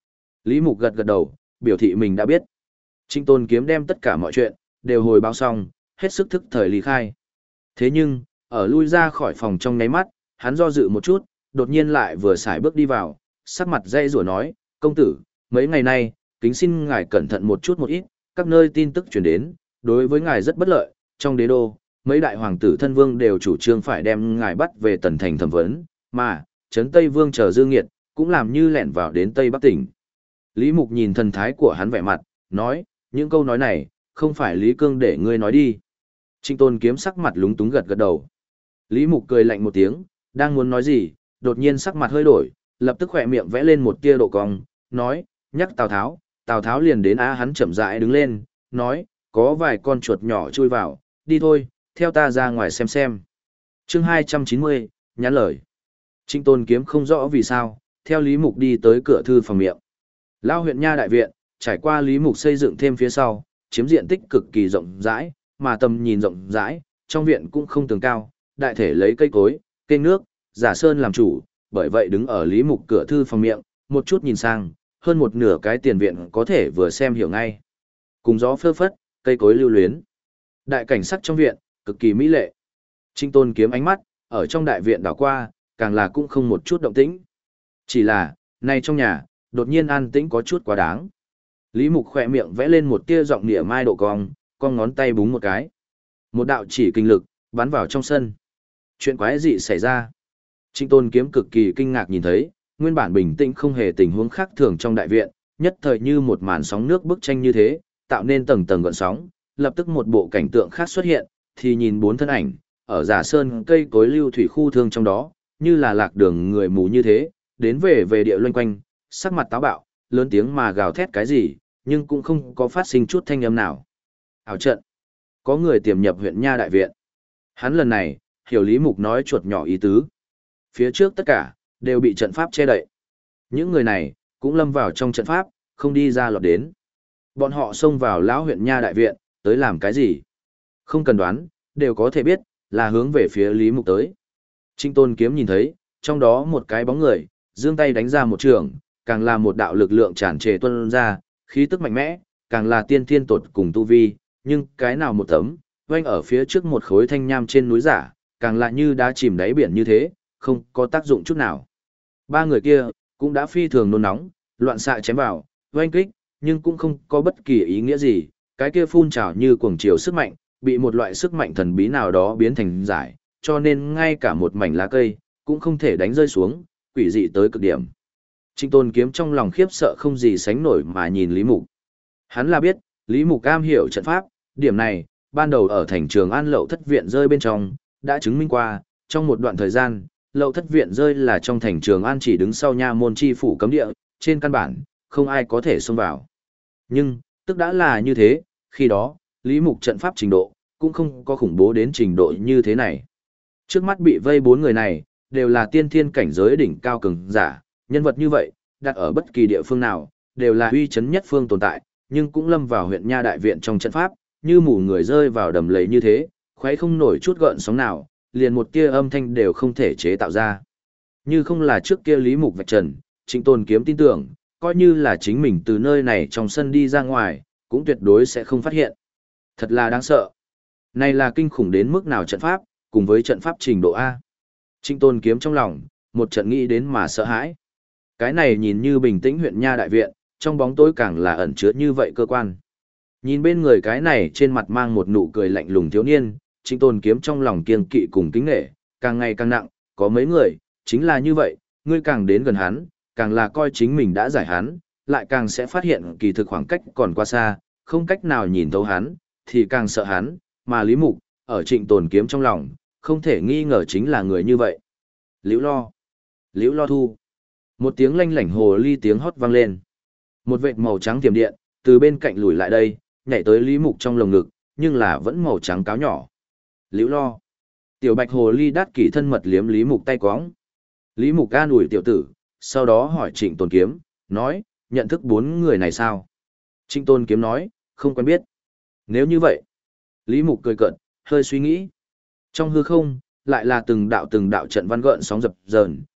S1: Lý Mục gật gật đầu, biểu thị mình đã biết. Trịnh Tôn Kiếm đem tất cả mọi chuyện, đều hồi báo xong, hết sức thức thời lý khai. Thế nhưng, ở lui ra khỏi phòng trong nháy mắt, hắn do dự một chút, đột nhiên lại vừa xài bước đi vào, sắc mặt dây rủa nói, công tử, mấy ngày nay, kính xin ngài cẩn thận một chút một ít, các nơi tin tức truyền đến, đối với ngài rất bất lợi, trong đế đô, mấy đại hoàng tử thân vương đều chủ trương phải đem ngài bắt về tần thành thẩm vấn, mà, Trấn Tây Vương chờ Dương Nghiệt, cũng làm như lẻn vào đến Tây Bắc tỉnh. Lý Mục nhìn thần thái của hắn vẻ mặt, nói, những câu nói này, không phải Lý Cương để ngươi nói đi. Trịnh Tôn Kiếm sắc mặt lúng túng gật gật đầu. Lý Mục cười lạnh một tiếng, đang muốn nói gì, đột nhiên sắc mặt hơi đổi, lập tức khỏe miệng vẽ lên một tia độ cong, nói, nhắc Tào Tháo liền đến hắn chậm rãi đứng lên, nói, có vài con chuột nhỏ chui vào, đi thôi, theo ta ra ngoài xem. Chương 290, nhắn lời. Trịnh Tôn Kiếm không rõ vì sao, theo Lý Mục đi tới cửa thư phòng miệng. Lao huyện nha đại viện, trải qua Lý Mục xây dựng thêm phía sau, chiếm diện tích cực kỳ rộng rãi, mà tầm nhìn rộng rãi, trong viện cũng không tường cao, đại thể lấy cây cối, kênh nước, giả sơn làm chủ, bởi vậy đứng ở Lý Mục cửa thư phòng miệng, một chút nhìn sang, hơn một nửa cái tiền viện có thể vừa xem hiểu ngay. Cùng gió phơ phất, cây cối lưu luyến. Đại cảnh sắc trong viện, cực kỳ mỹ lệ. Trịnh Tôn Kiếm ánh mắt, ở trong đại viện đảo qua, càng là cũng không một chút động tĩnh. Chỉ là, nay trong nhà, đột nhiên an tĩnh có chút quá đáng. Lý Mục khỏe miệng vẽ lên một tia giọng nịa mai độ cong, con ngón tay búng một cái. Một đạo chỉ kinh lực, bắn vào trong sân. Chuyện quái dị xảy ra. Trịnh Tôn Kiếm cực kỳ kinh ngạc nhìn thấy, nguyên bản bình tĩnh không hề tình huống khác thường trong đại viện, nhất thời như một màn sóng nước bức tranh như thế, tạo nên tầng tầng gợn sóng, lập tức một bộ cảnh tượng khác xuất hiện, thì nhìn bốn thân ảnh, ở giả sơn cây cối lưu thủy khu thương trong đó, như là lạc đường người mù như thế, đến về địa loanh quanh, sắc mặt táo bạo, lớn tiếng mà gào thét cái gì, nhưng cũng không có phát sinh chút thanh âm nào. Ảo trận. Có người tiềm nhập huyện nha đại viện. Hắn lần này, hiểu Lý Mục nói chuột nhỏ ý tứ. Phía trước tất cả, đều bị trận pháp che đậy. Những người này, cũng lâm vào trong trận pháp, không đi ra lọt đến. Bọn họ xông vào lão huyện nha đại viện, tới làm cái gì? Không cần đoán, đều có thể biết, là hướng về phía Lý Mục tới. Trịnh Tôn Kiếm nhìn thấy, trong đó một cái bóng người, giương tay đánh ra một trường, càng là một đạo lực lượng tràn trề tuôn ra, khí tức mạnh mẽ, càng là tiên thiên tột cùng tu vi, nhưng cái nào một tấm, oanh ở phía trước một khối thanh nham trên núi giả, càng là như đá chìm đáy biển như thế, không có tác dụng chút nào. Ba người kia, cũng đã phi thường nôn nóng, loạn xạ chém vào, oanh kích, nhưng cũng không có bất kỳ ý nghĩa gì, cái kia phun trào như cuồng chiều sức mạnh, bị một loại sức mạnh thần bí nào đó biến thành giải, cho nên ngay cả một mảnh lá cây, cũng không thể đánh rơi xuống, quỷ dị tới cực điểm. Trịnh Tôn Kiếm trong lòng khiếp sợ không gì sánh nổi mà nhìn Lý Mục. Hắn là biết, Lý Mục am hiểu trận pháp, điểm này, ban đầu ở thành Trường An lậu thất viện rơi bên trong, đã chứng minh qua, trong một đoạn thời gian, lậu thất viện rơi là trong thành Trường An chỉ đứng sau nha môn chi phủ cấm địa, trên căn bản, không ai có thể xông vào. Nhưng, tức đã là như thế, khi đó, Lý Mục trận pháp trình độ, cũng không có khủng bố đến trình độ như thế này. Trước mắt bị vây bốn người này, đều là tiên thiên cảnh giới đỉnh cao cường giả, nhân vật như vậy, đặt ở bất kỳ địa phương nào, đều là uy chấn nhất phương tồn tại, nhưng cũng lâm vào huyện nha đại viện trong trận pháp, như mù người rơi vào đầm lầy như thế, khoáy không nổi chút gợn sóng nào, liền một tia âm thanh đều không thể chế tạo ra. Như không là trước kia Lý Mục vạch trần, Trịnh Tôn Kiếm tin tưởng, coi như là chính mình từ nơi này trong sân đi ra ngoài, cũng tuyệt đối sẽ không phát hiện. Thật là đáng sợ. Này là kinh khủng đến mức nào trận pháp, cùng với trận pháp trình độ A. Trịnh Tôn Kiếm trong lòng, một trận nghĩ đến mà sợ hãi. Cái này nhìn như bình tĩnh huyện nha đại viện, trong bóng tối càng là ẩn chứa như vậy cơ quan. Nhìn bên người cái này trên mặt mang một nụ cười lạnh lùng thiếu niên, Trịnh Tôn Kiếm trong lòng kiêng kỵ cùng kính nể, càng ngày càng nặng, có mấy người, chính là như vậy, ngươi càng đến gần hắn, càng là coi chính mình đã giải hắn, lại càng sẽ phát hiện kỳ thực khoảng cách còn quá xa, không cách nào nhìn thấu hắn, thì càng sợ hắn, mà Lý Mục, ở Trịnh Tôn Kiếm trong lòng, không thể nghi ngờ chính là người như vậy. Liễu Lo, Liễu Lo Thu. Một tiếng lanh lảnh hồ ly tiếng hót vang lên. Một vệt màu trắng tiềm điện, từ bên cạnh lùi lại đây, nhảy tới Lý Mục trong lồng ngực, nhưng là vẫn màu trắng cáo nhỏ. Liễu Lo. Tiểu bạch hồ ly đắt kỷ thân mật liếm Lý Mục tay quóng. Lý Mục an ủi tiểu tử, sau đó hỏi Trịnh Tôn Kiếm, nói, nhận thức bốn người này sao? Trịnh Tôn Kiếm nói, không quen biết. Nếu như vậy, Lý Mục cười cợt, hơi suy nghĩ. Trong hư không, lại là từng đạo trận văn gợn sóng dập dờn,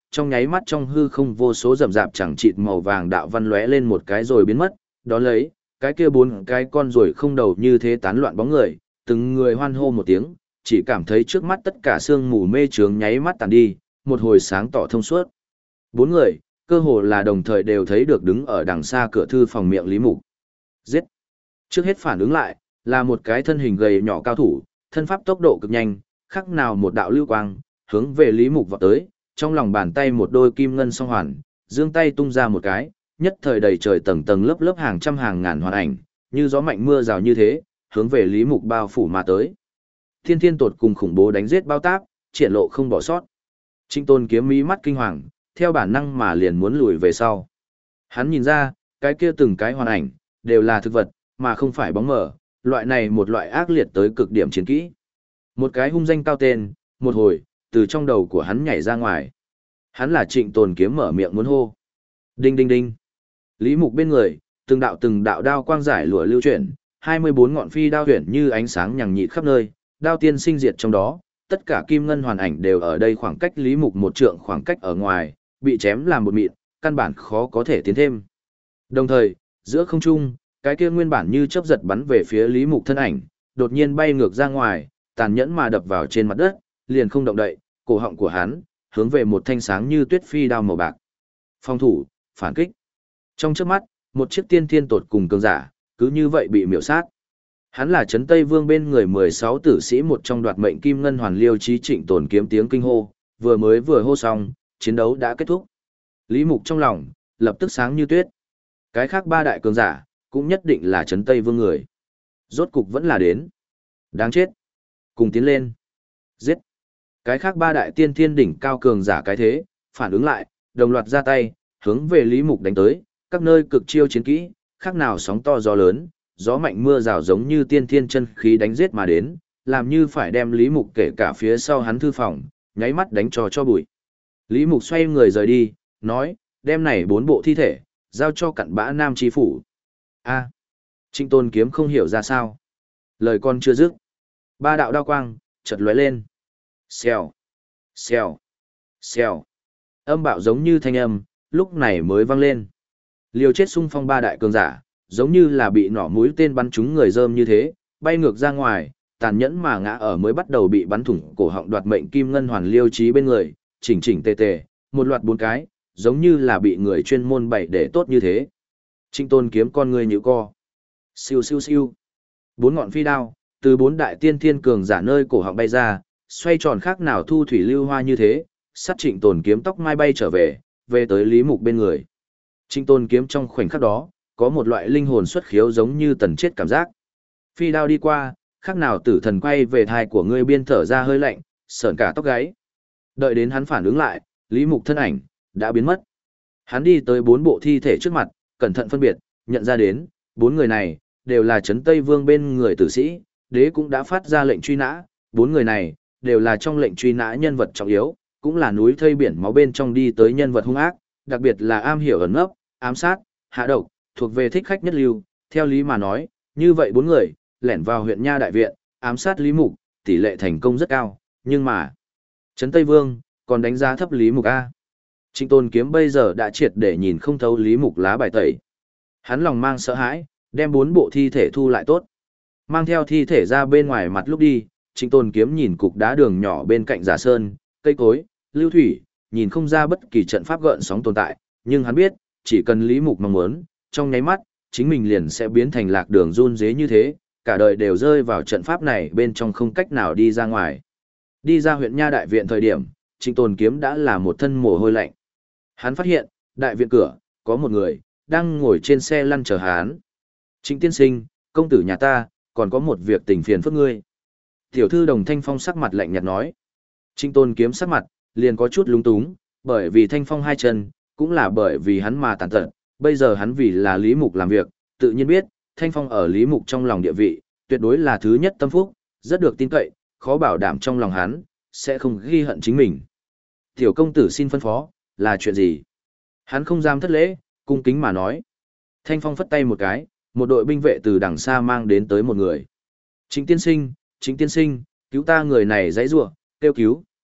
S1: trong nháy mắt trong hư không vô số rậm rạp chẳng chịt màu vàng đạo văn lóe lên một cái rồi biến mất, đó lấy, cái kia bốn cái con rồi không đầu như thế tán loạn bóng người, từng người hoan hô một tiếng, chỉ cảm thấy trước mắt tất cả sương mù mê trướng nháy mắt tàn đi, một hồi sáng tỏ thông suốt. Bốn người, cơ hồ là đồng thời đều thấy được đứng ở đằng xa cửa thư phòng miệng Lý Mục. Giết! Trước hết phản ứng lại, là một cái thân hình gầy nhỏ cao thủ, thân pháp tốc độ cực nhanh, khác nào một đạo lưu quang, hướng về Lý Mục vọt tới, trong lòng bàn tay một đôi kim ngân song hoàn, giương tay tung ra một cái, nhất thời đầy trời tầng tầng lớp lớp hàng trăm hàng ngàn hoàn ảnh, như gió mạnh mưa rào như thế, hướng về Lý Mục bao phủ mà tới. Thiên thiên tột cùng khủng bố đánh giết bao táp, triển lộ không bỏ sót. Trịnh Tôn kiếm mí mắt kinh hoàng, theo bản năng mà liền muốn lùi về sau. Hắn nhìn ra, cái kia từng cái hoàn ảnh, đều là thực vật, mà không phải bóng mờ, loại này một loại ác liệt tới cực điểm chiến kỹ. Một cái hung danh cao tên, một hồi, từ trong đầu của hắn nhảy ra ngoài. Hắn là Trịnh Tôn kiếm mở miệng muốn hô. Đinh đinh đinh. Lý Mục bên người, từng đạo đao quang giải lụa lưu chuyển, 24 ngọn phi đao huyền như ánh sáng nhằng nhịt khắp nơi, đao tiên sinh diệt trong đó, tất cả kim ngân hoàn ảnh đều ở đây khoảng cách Lý Mục một trượng khoảng cách ở ngoài, bị chém làm một mịn, căn bản khó có thể tiến thêm. Đồng thời, giữa không trung, cái kia nguyên bản như chớp giật bắn về phía Lý Mục thân ảnh, đột nhiên bay ngược ra ngoài, tàn nhẫn mà đập vào trên mặt đất, liền không động đậy, cổ họng của hắn hướng về một thanh sáng như tuyết phi đao màu bạc. Phòng thủ, phản kích. Trong chớp mắt, một chiếc tiên thiên tột cùng cường giả, cứ như vậy bị miểu sát. Hắn là Trấn Tây Vương bên người 16 tử sĩ một trong đoạt mệnh kim ngân hoàn liêu chí Trịnh Tồn kiếm tiếng kinh hô, vừa hô xong, chiến đấu đã kết thúc. Lý Mục trong lòng, lập tức sáng như tuyết. Cái khác ba đại cường giả, cũng nhất định là Trấn Tây Vương người. Rốt cục vẫn là đến. Đáng chết. Cùng tiến lên. Giết. Cái khác ba đại tiên thiên đỉnh cao cường giả cái thế, phản ứng lại, đồng loạt ra tay, hướng về Lý Mục đánh tới, các nơi cực chiêu chiến kỹ, khác nào sóng to gió lớn, gió mạnh mưa rào giống như tiên thiên chân khí đánh giết mà đến, làm như phải đem Lý Mục kể cả phía sau hắn thư phòng, nháy mắt đánh cho bụi. Lý Mục xoay người rời đi, nói, đem này 4 bộ thi thể, giao cho cặn bã Nam Chi Phủ. A. Trịnh Tôn kiếm không hiểu ra sao. Lời con chưa dứt. Ba đạo đao quang, chợt lóe lên. Xèo, xèo, xèo. Âm bạo giống như thanh âm, lúc này mới vang lên. Liều chết xung phong ba đại cường giả, giống như là bị nỏ mũi tên bắn trúng người rơm như thế, bay ngược ra ngoài, tàn nhẫn mà ngã ở mới bắt đầu bị bắn thủng cổ họng đoạt mệnh kim ngân hoàn liêu chí bên người, chỉnh chỉnh tề tề, một loạt 4 cái, giống như là bị người chuyên môn bày để tốt như thế. Trịnh Tôn kiếm con người nhíu co. Siêu siêu siêu. 4 ngọn phi đao, từ 4 đại tiên thiên cường giả nơi cổ họng bay ra, xoay tròn khác nào thu thủy lưu hoa như thế, sát Trịnh Tôn kiếm tóc mai bay trở về, về tới Lý Mục bên người. Trịnh Tôn kiếm trong khoảnh khắc đó, có một loại linh hồn xuất khiếu giống như tần chết cảm giác. Phi đao đi qua, khác nào tử thần quay về thai của ngươi biên thở ra hơi lạnh, sởn cả tóc gáy. Đợi đến hắn phản ứng lại, Lý Mục thân ảnh đã biến mất. Hắn đi tới 4 bộ thi thể trước mặt, cẩn thận phân biệt, nhận ra đến, 4 người này đều là Trấn Tây Vương bên người tử sĩ, đế cũng đã phát ra lệnh truy nã, 4 người này đều là trong lệnh truy nã nhân vật trọng yếu, cũng là núi thây biển máu bên trong đi tới nhân vật hung ác, đặc biệt là am hiểu ẩn nấp, ám sát, hạ độc, thuộc về thích khách nhất lưu, theo lý mà nói, như vậy 4 người lẻn vào huyện Nha đại viện, ám sát Lý Mục, tỷ lệ thành công rất cao, nhưng mà Trấn Tây Vương còn đánh giá thấp Lý Mục a. Trịnh Tôn kiếm bây giờ đã triệt để nhìn không thấu Lý Mục lá bài tẩy. Hắn lòng mang sợ hãi, đem 4 bộ thi thể thu lại tốt. Mang theo thi thể ra bên ngoài mặt lúc đi, Trịnh Tôn kiếm nhìn cục đá đường nhỏ bên cạnh giả sơn, cây cối, lưu thủy, nhìn không ra bất kỳ trận pháp gợn sóng tồn tại, nhưng hắn biết, chỉ cần Lý Mục mong muốn, trong nháy mắt, chính mình liền sẽ biến thành lạc đường run rế như thế, cả đời đều rơi vào trận pháp này bên trong không cách nào đi ra ngoài. Đi ra huyện Nha đại viện thời điểm, Trịnh Tôn kiếm đã là một thân mồ hôi lạnh. Hắn phát hiện, đại viện cửa, có một người, đang ngồi trên xe lăn chờ hắn. Trịnh tiên sinh, công tử nhà ta, còn có một việc tình phiền phức ngươi. Tiểu thư Đồng Thanh Phong sắc mặt lạnh nhạt nói. Trịnh Tôn kiếm sắc mặt, liền có chút lúng túng, bởi vì Thanh Phong hai chân, cũng là bởi vì hắn mà tàn tật. Bây giờ hắn vì là Lý Mục làm việc, tự nhiên biết, Thanh Phong ở Lý Mục trong lòng địa vị, tuyệt đối là thứ nhất tâm phúc, rất được tin cậy, khó bảo đảm trong lòng hắn, sẽ không ghi hận chính mình. Tiểu công tử xin phân phó, là chuyện gì? Hắn không dám thất lễ, cung kính mà nói. Thanh Phong phất tay một cái, một đội binh vệ từ đằng xa mang đến tới một người. Trịnh tiên sinh, cứu ta người này dãy rủa, kêu cứu,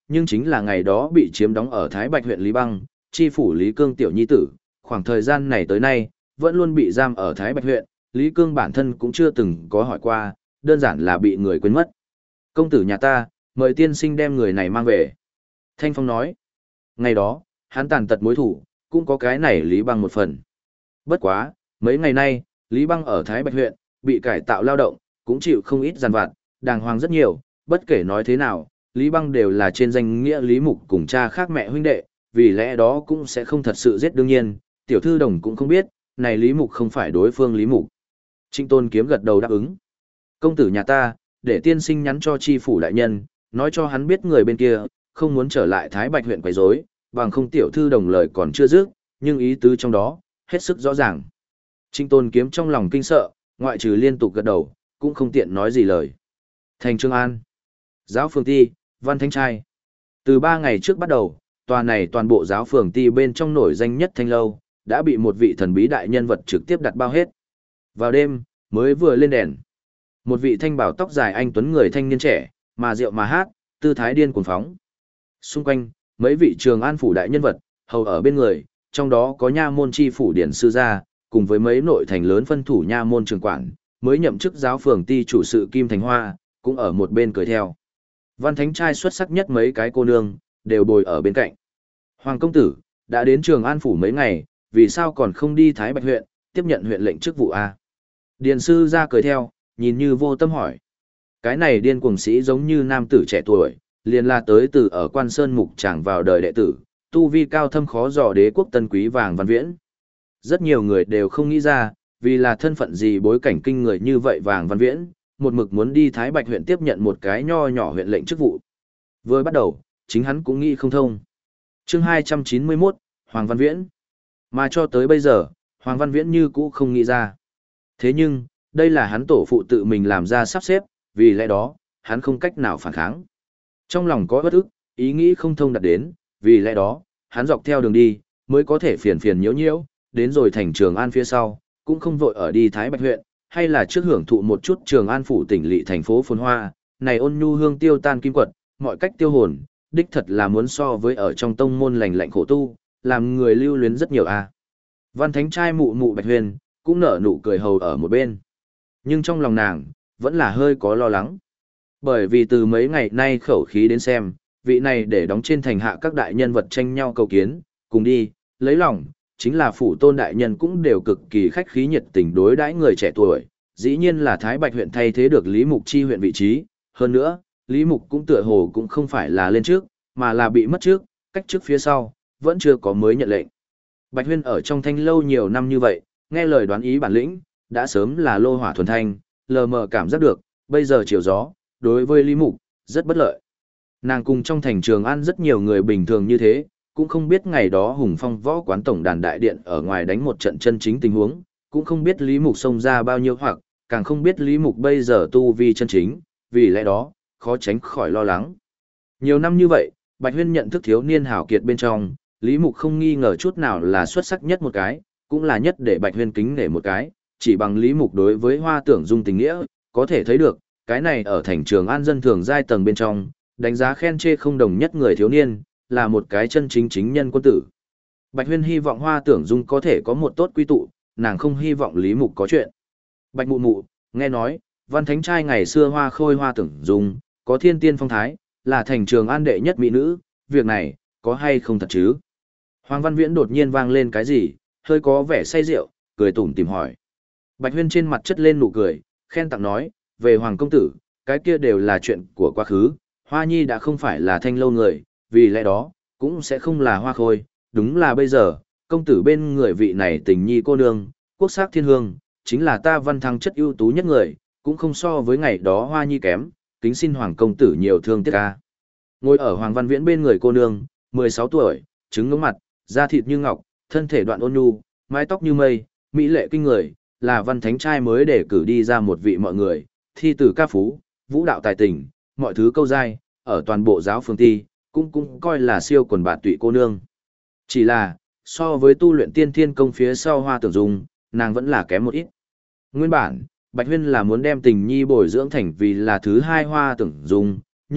S1: nhưng chính là ngày đó bị chiếm đóng ở Thái Bạch huyện Lý Băng, chi phủ Lý Cương tiểu nhi tử, khoảng thời gian này tới nay, vẫn luôn bị giam ở Thái Bạch huyện, Lý Cương bản thân cũng chưa từng có hỏi qua, đơn giản là bị người quên mất. Công tử nhà ta, mời tiên sinh đem người này mang về. Thanh Phong nói, ngày đó, hắn tàn tật mối thủ, cũng có cái này Lý Băng một phần. Bất quá, mấy ngày nay, Lý Băng ở Thái Bạch huyện, bị cải tạo lao động, cũng chịu không ít giàn vặt, đàng hoàng rất nhiều, bất kể nói thế nào, Lý Băng đều là trên danh nghĩa Lý Mục cùng cha khác mẹ huynh đệ, vì lẽ đó cũng sẽ không thật sự giết đương nhiên, tiểu thư đồng cũng không biết, này Lý Mục không phải đối phương Lý Mục. Trịnh Tôn Kiếm gật đầu đáp ứng. Công tử nhà ta, để tiên sinh nhắn cho chi phủ đại nhân, nói cho hắn biết người bên kia, không muốn trở lại Thái Bạch huyện quấy rối, bằng không tiểu thư đồng lời còn chưa dứt, nhưng ý tứ trong đó, hết sức rõ ràng. Trịnh Tôn Kiếm trong lòng kinh sợ, ngoại trừ liên tục gật đầu, cũng không tiện nói gì lời. Thành Trương An, giáo phường ti, Văn Thánh Trai. Từ 3 ngày trước bắt đầu, tòa này toàn bộ giáo phường ti bên trong nổi danh nhất Thanh Lâu, đã bị một vị thần bí đại nhân vật trực tiếp đặt bao hết. Vào đêm, mới vừa lên đèn. Một vị thanh bảo tóc dài anh tuấn người thanh niên trẻ, mà rượu mà hát, tư thái điên cuồng phóng. Xung quanh, mấy vị Trường An phủ đại nhân vật, hầu ở bên người, trong đó có nha môn chi phủ điển sư gia, cùng với mấy nội thành lớn phân thủ nha môn trường quản, mới nhậm chức giáo phường ti chủ sự Kim Thành Hoa, cũng ở một bên cười theo. Văn Thánh Trai xuất sắc nhất mấy cái cô nương, đều bồi ở bên cạnh. Hoàng công tử, đã đến Trường An phủ mấy ngày, vì sao còn không đi Thái Bạch huyện, tiếp nhận huyện lệnh chức vụ a? Điền sư ra cười theo, nhìn như vô tâm hỏi. Cái này điên cuồng sĩ giống như nam tử trẻ tuổi, liền là tới từ ở Quan Sơn mục tràng vào đời đệ tử, tu vi cao thâm khó dò đế quốc tân quý Vàng Văn Viễn. Rất nhiều người đều không nghĩ ra, vì là thân phận gì bối cảnh kinh người như vậy Vàng Văn Viễn, một mực muốn đi Thái Bạch huyện tiếp nhận một cái nho nhỏ huyện lệnh chức vụ. Vừa bắt đầu, chính hắn cũng nghĩ không thông. Chương 291, Hoàng Văn Viễn. Mà cho tới bây giờ, Hoàng Văn Viễn như cũ không nghĩ ra. Thế nhưng, đây là hắn tổ phụ tự mình làm ra sắp xếp, vì lẽ đó, hắn không cách nào phản kháng. Trong lòng có bất ức, ý nghĩ không thông đặt đến, vì lẽ đó, hắn dọc theo đường đi, mới có thể phiền phiền nhiễu nhiễu, đến rồi thành Trường An phía sau, cũng không vội ở đi Thái Bạch huyện, hay là trước hưởng thụ một chút Trường An phủ tỉnh lỵ thành phố phồn hoa, này ôn nhu hương tiêu tan kim quật, mọi cách tiêu hồn, đích thật là muốn so với ở trong tông môn lành lạnh khổ tu, làm người lưu luyến rất nhiều a. Văn Thánh Trai mụ mụ Bạch Huyền, cũng nở nụ cười hầu ở một bên. Nhưng trong lòng nàng, vẫn là hơi có lo lắng. Bởi vì từ mấy ngày nay khẩu khí đến xem, vị này để đóng trên thành hạ các đại nhân vật tranh nhau cầu kiến, cùng đi, lấy lòng, chính là phủ tôn đại nhân cũng đều cực kỳ khách khí nhiệt tình đối đãi người trẻ tuổi, dĩ nhiên là Thái Bạch huyện thay thế được Lý Mục chi huyện vị trí, hơn nữa, Lý Mục cũng tựa hồ cũng không phải là lên trước, mà là bị mất trước, cách trước phía sau, vẫn chưa có mới nhận lệnh. Bạch Huyên ở trong Thanh Lâu nhiều năm như vậy, nghe lời đoán ý bản lĩnh, đã sớm là lô hỏa thuần thanh, lờ mờ cảm giác được, bây giờ chiều gió, đối với Lý Mục, rất bất lợi. Nàng cùng trong thành Trường An rất nhiều người bình thường như thế, cũng không biết ngày đó Hùng Phong võ quán tổng đàn đại điện ở ngoài đánh một trận chân chính tình huống, cũng không biết Lý Mục xông ra bao nhiêu hoặc, càng không biết Lý Mục bây giờ tu vi chân chính, vì lẽ đó, khó tránh khỏi lo lắng. Nhiều năm như vậy, Bạch Huyên nhận thức thiếu niên hảo kiệt bên trong, Lý Mục không nghi ngờ chút nào là xuất sắc nhất một cái, cũng là nhất để Bạch Huyên kính nể một cái, chỉ bằng Lý Mục đối với Hoa Tưởng Dung tình nghĩa, có thể thấy được, cái này ở thành Trường An dân thường giai tầng bên trong, đánh giá khen chê không đồng nhất người thiếu niên, là một cái chân chính chính nhân quân tử. Bạch Huyên hy vọng Hoa Tưởng Dung có thể có một tốt quy tụ, nàng không hy vọng Lý Mục có chuyện. Bạch Mụ Mụ, nghe nói, Văn Thánh Trai ngày xưa Hoa Khôi Hoa Tưởng Dung, có thiên tiên phong thái, là thành Trường An đệ nhất mỹ nữ, việc này, có hay không thật chứ? Hoàng Văn Viễn đột nhiên vang lên cái gì, hơi có vẻ say rượu, cười tủm tỉm hỏi. Bạch Huyên trên mặt chất lên nụ cười, khen tặng nói, về Hoàng công tử, cái kia đều là chuyện của quá khứ, Hoa Nhi đã không phải là Thanh Lâu người, vì lẽ đó, cũng sẽ không là Hoa Khôi, đúng là bây giờ, công tử bên người vị này tình nhi cô nương, quốc sắc thiên hương, chính là ta Văn Thăng chất ưu tú nhất người, cũng không so với ngày đó Hoa Nhi kém, kính xin Hoàng công tử nhiều thương tiếc ca. Ngồi ở Hoàng Văn Viễn bên người cô nương, 16 tuổi, trứng ngưỡng mặt, da thịt như ngọc, thân thể đoạn ôn nhu, mái tóc như mây, mỹ lệ kinh người, là Văn Thánh Trai mới để cử đi ra một vị mọi người, thi tử ca phú, vũ đạo tài tình, mọi thứ câu dai, ở toàn bộ giáo phường ti, cũng coi là siêu quần bạt tụy cô nương. Chỉ là, so với tu luyện tiên thiên công phía sau Hoa Tưởng Dung, nàng vẫn là kém một ít. Nguyên bản, Bạch Huyên là muốn đem tình nhi bồi dưỡng thành vì là thứ hai Hoa Tưởng Dung, nhưng,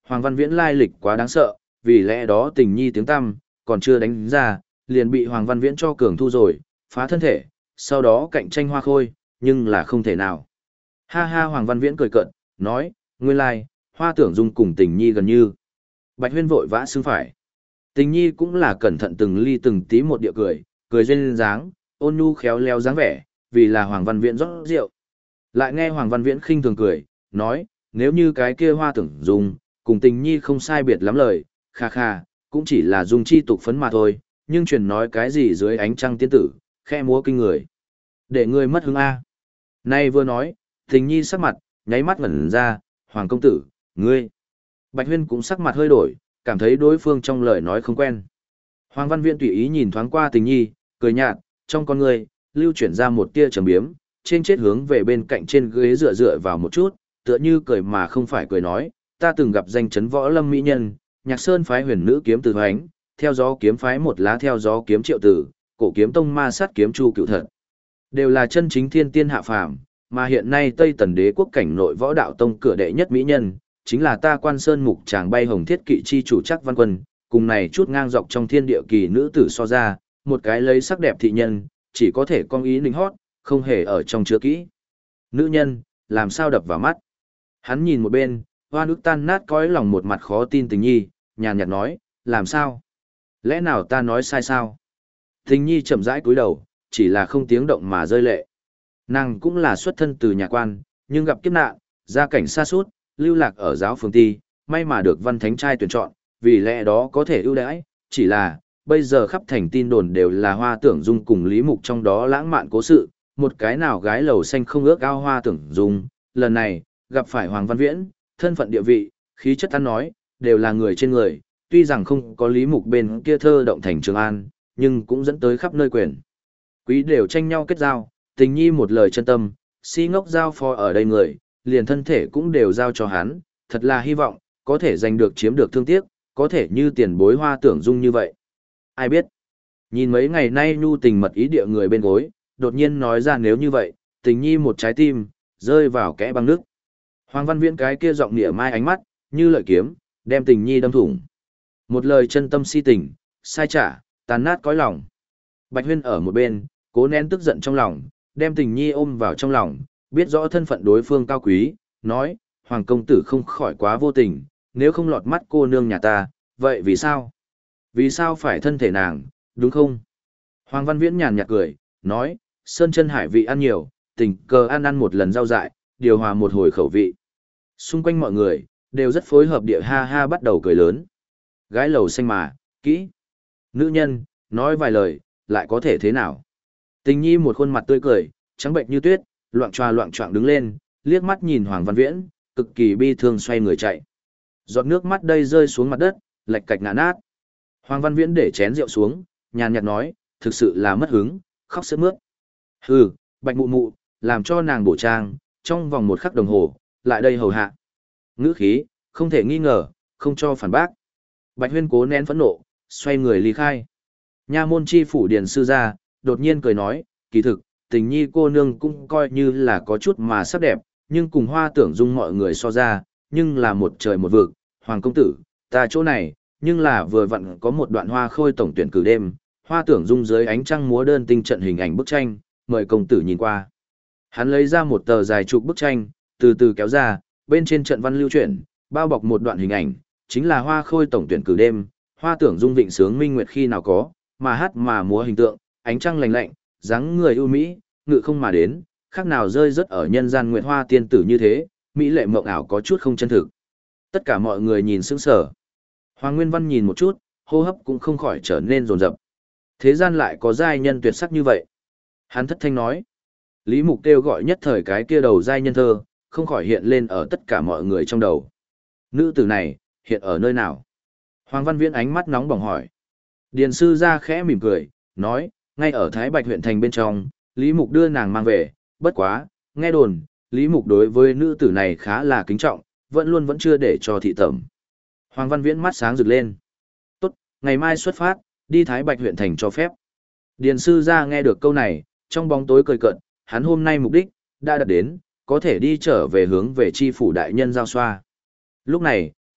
S1: Hoàng Văn Viễn lai lịch quá đáng sợ, vì lẽ đó tình nhi tiếng tăm, còn chưa đánh ra, liền bị Hoàng Văn Viễn cho cường thu rồi, phá thân thể, sau đó cạnh tranh Hoa Khôi, nhưng là không thể nào. Ha ha, Hoàng Văn Viễn cười cợt, nói, nguyên lai, Hoa Tưởng Dung cùng tình nhi gần như. Bạch Huyên vội vã xưng phải. Tình nhi cũng là cẩn thận từng ly từng tí một địa cười, cười duyên dáng, ôn nhu khéo léo dáng vẻ, vì là Hoàng Văn Viễn rót rượu. Lại nghe Hoàng Văn Viễn khinh thường cười, nói, nếu như cái kia Hoa Tưởng Dung, cùng tình nhi không sai biệt lắm lời, kha kha, cũng chỉ là dung chi tục phấn mà thôi, nhưng truyền nói cái gì dưới ánh trăng tiên tử, khe múa kinh người. Để ngươi mất hứng A. Nay vừa nói, tình nhi sắc mặt, nháy mắt ngẩn ra, Hoàng công tử, ngươi. Bạch Huyên cũng sắc mặt hơi đổi, cảm thấy đối phương trong lời nói không quen. Hoàng Văn Viễn tùy ý nhìn thoáng qua tình nhi, cười nhạt, trong con ngươi, lưu chuyển ra một tia trầm biếm, trên chết hướng về bên cạnh trên ghế dựa dựa vào một chút, tựa như cười mà không phải cười nói, ta từng gặp danh chấn võ lâm mỹ nhân, Nhạc Sơn phái huyền nữ kiếm từ hoánh, theo gió kiếm phái một lá theo gió kiếm triệu tử, cổ kiếm tông ma sát kiếm chu cựu thật. Đều là chân chính thiên tiên hạ phàm, mà hiện nay Tây Tần Đế quốc cảnh nội võ đạo tông cửa đệ nhất mỹ nhân, chính là ta Quan Sơn mục chàng bay hồng thiết kỵ chi chủ Trác Văn Quân, cùng này chút ngang dọc trong thiên địa kỳ nữ tử so ra, một cái lấy sắc đẹp thị nhân, chỉ có thể con ý lính hót, không hề ở trong chứa kỹ. Nữ nhân, làm sao đập vào mắt. Hắn nhìn một bên, hoa nước tan nát cõi lòng một mặt khó tin tình nhi, nhàn nhạt nói, làm sao? Lẽ nào ta nói sai sao? Tình nhi chậm rãi cúi đầu, chỉ là không tiếng động mà rơi lệ. Nàng cũng là xuất thân từ nhà quan, nhưng gặp kiếp nạn, gia cảnh xa suốt, lưu lạc ở giáo phường ti, may mà được văn thánh trai tuyển chọn, vì lẽ đó có thể ưu đãi, chỉ là, bây giờ khắp thành tin đồn đều là Hoa Tưởng Dung cùng Lý Mục trong đó lãng mạn cố sự, một cái nào gái lầu xanh không ước ao Hoa Tưởng Dung, lần này, gặp phải Hoàng Văn Viễn, thân phận địa vị, khí chất ăn nói, đều là người trên người, tuy rằng không có Lý Mục bên kia thơ động thành Trường An, nhưng cũng dẫn tới khắp nơi quyền. Quý đều tranh nhau kết giao, tình nhi một lời chân tâm, si ngốc giao phó ở đây người, liền thân thể cũng đều giao cho hắn, thật là hy vọng, có thể giành được chiếm được thương tiếc, có thể như tiền bối Hoa Tưởng Dung như vậy. Ai biết, nhìn mấy ngày nay nhu tình mật ý địa người bên gối, đột nhiên nói ra nếu như vậy, tình nhi một trái tim, rơi vào kẽ băng nước. Hoàng Văn Viễn cái kia giọng nịa mai ánh mắt, như lợi kiếm, đem tình nhi đâm thủng. Một lời chân tâm si tình, sai trả, tàn nát cõi lòng. Bạch Huyên ở một bên, cố nén tức giận trong lòng, đem tình nhi ôm vào trong lòng, biết rõ thân phận đối phương cao quý, nói, Hoàng công tử không khỏi quá vô tình, nếu không lọt mắt cô nương nhà ta, vậy vì sao? Vì sao phải thân thể nàng, đúng không? Hoàng Văn Viễn nhàn nhạt cười, nói, sơn chân hải vị ăn nhiều, tình cờ ăn một lần rau dại, điều hòa một hồi khẩu vị. Xung quanh mọi người, đều rất phối hợp địa ha ha bắt đầu cười lớn. Gái lầu xanh mà, kỹ. Nữ nhân, nói vài lời, lại có thể thế nào? Tình nhi một khuôn mặt tươi cười, trắng bệnh như tuyết, loạng choạng đứng lên, liếc mắt nhìn Hoàng Văn Viễn, cực kỳ bi thương xoay người chạy. Giọt nước mắt đây rơi xuống mặt đất, lạch cạch ngã nát. Hoàng Văn Viễn để chén rượu xuống, nhàn nhạt nói, thực sự là mất hứng, khóc sướt mướt. Hừ, Bạch mụ mụ, làm cho nàng bổ trang, trong vòng một khắc đồng hồ, lại đây hầu hạ. Ngữ khí, không thể nghi ngờ, không cho phản bác. Bạch Huyên cố nén phẫn nộ, xoay người ly khai. Nha môn chi phủ điền sư gia, đột nhiên cười nói, kỳ thực, tình nhi cô nương cũng coi như là có chút mà sắc đẹp, nhưng cùng Hoa Tưởng Dung mọi người so ra, nhưng là một trời một vực. Hoàng công tử, ta chỗ này, nhưng là vừa vặn có một đoạn Hoa Khôi tổng tuyển cử đêm, Hoa Tưởng Dung dưới ánh trăng múa đơn tinh trận hình ảnh bức tranh, mời công tử nhìn qua. Hắn lấy ra một tờ dài chụp bức tranh, từ từ kéo ra, bên trên trận văn lưu chuyển, bao bọc một đoạn hình ảnh, chính là Hoa Khôi tổng tuyển cử đêm, Hoa Tưởng Dung vịnh sướng minh nguyệt khi nào có, mà hát mà múa hình tượng, ánh trăng lành lạnh, dáng người ưu mỹ, ngự không mà đến, khác nào rơi rất ở nhân gian nguyệt hoa tiên tử như thế, mỹ lệ mộng ảo có chút không chân thực. Tất cả mọi người nhìn sững sờ. Hoàng Nguyên Văn nhìn một chút, hô hấp cũng không khỏi trở nên rồn rập. Thế gian lại có giai nhân tuyệt sắc như vậy. Hắn thất thanh nói. Lý Mục kêu gọi nhất thời cái kia đầu giai nhân thơ, không khỏi hiện lên ở tất cả mọi người trong đầu. Nữ tử này, hiện ở nơi nào? Hoàng Văn Viễn ánh mắt nóng bỏng hỏi. Điền sư ra khẽ mỉm cười, nói, ngay ở Thái Bạch huyện thành bên trong, Lý Mục đưa nàng mang về, bất quá, nghe đồn, Lý Mục đối với nữ tử này khá là kính trọng, vẫn chưa để cho thị tẩm. Hoàng Văn Viễn mắt sáng rực lên. Tốt, ngày mai xuất phát, đi Thái Bạch huyện thành cho phép. Điền sư ra nghe được câu này, trong bóng tối cười cợt, hắn hôm nay mục đích, đã đạt đến, có thể đi trở về hướng về chi phủ đại nhân giao xoa. Lúc này,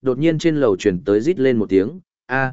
S1: đột nhiên trên lầu chuyển tới rít lên một tiếng, a,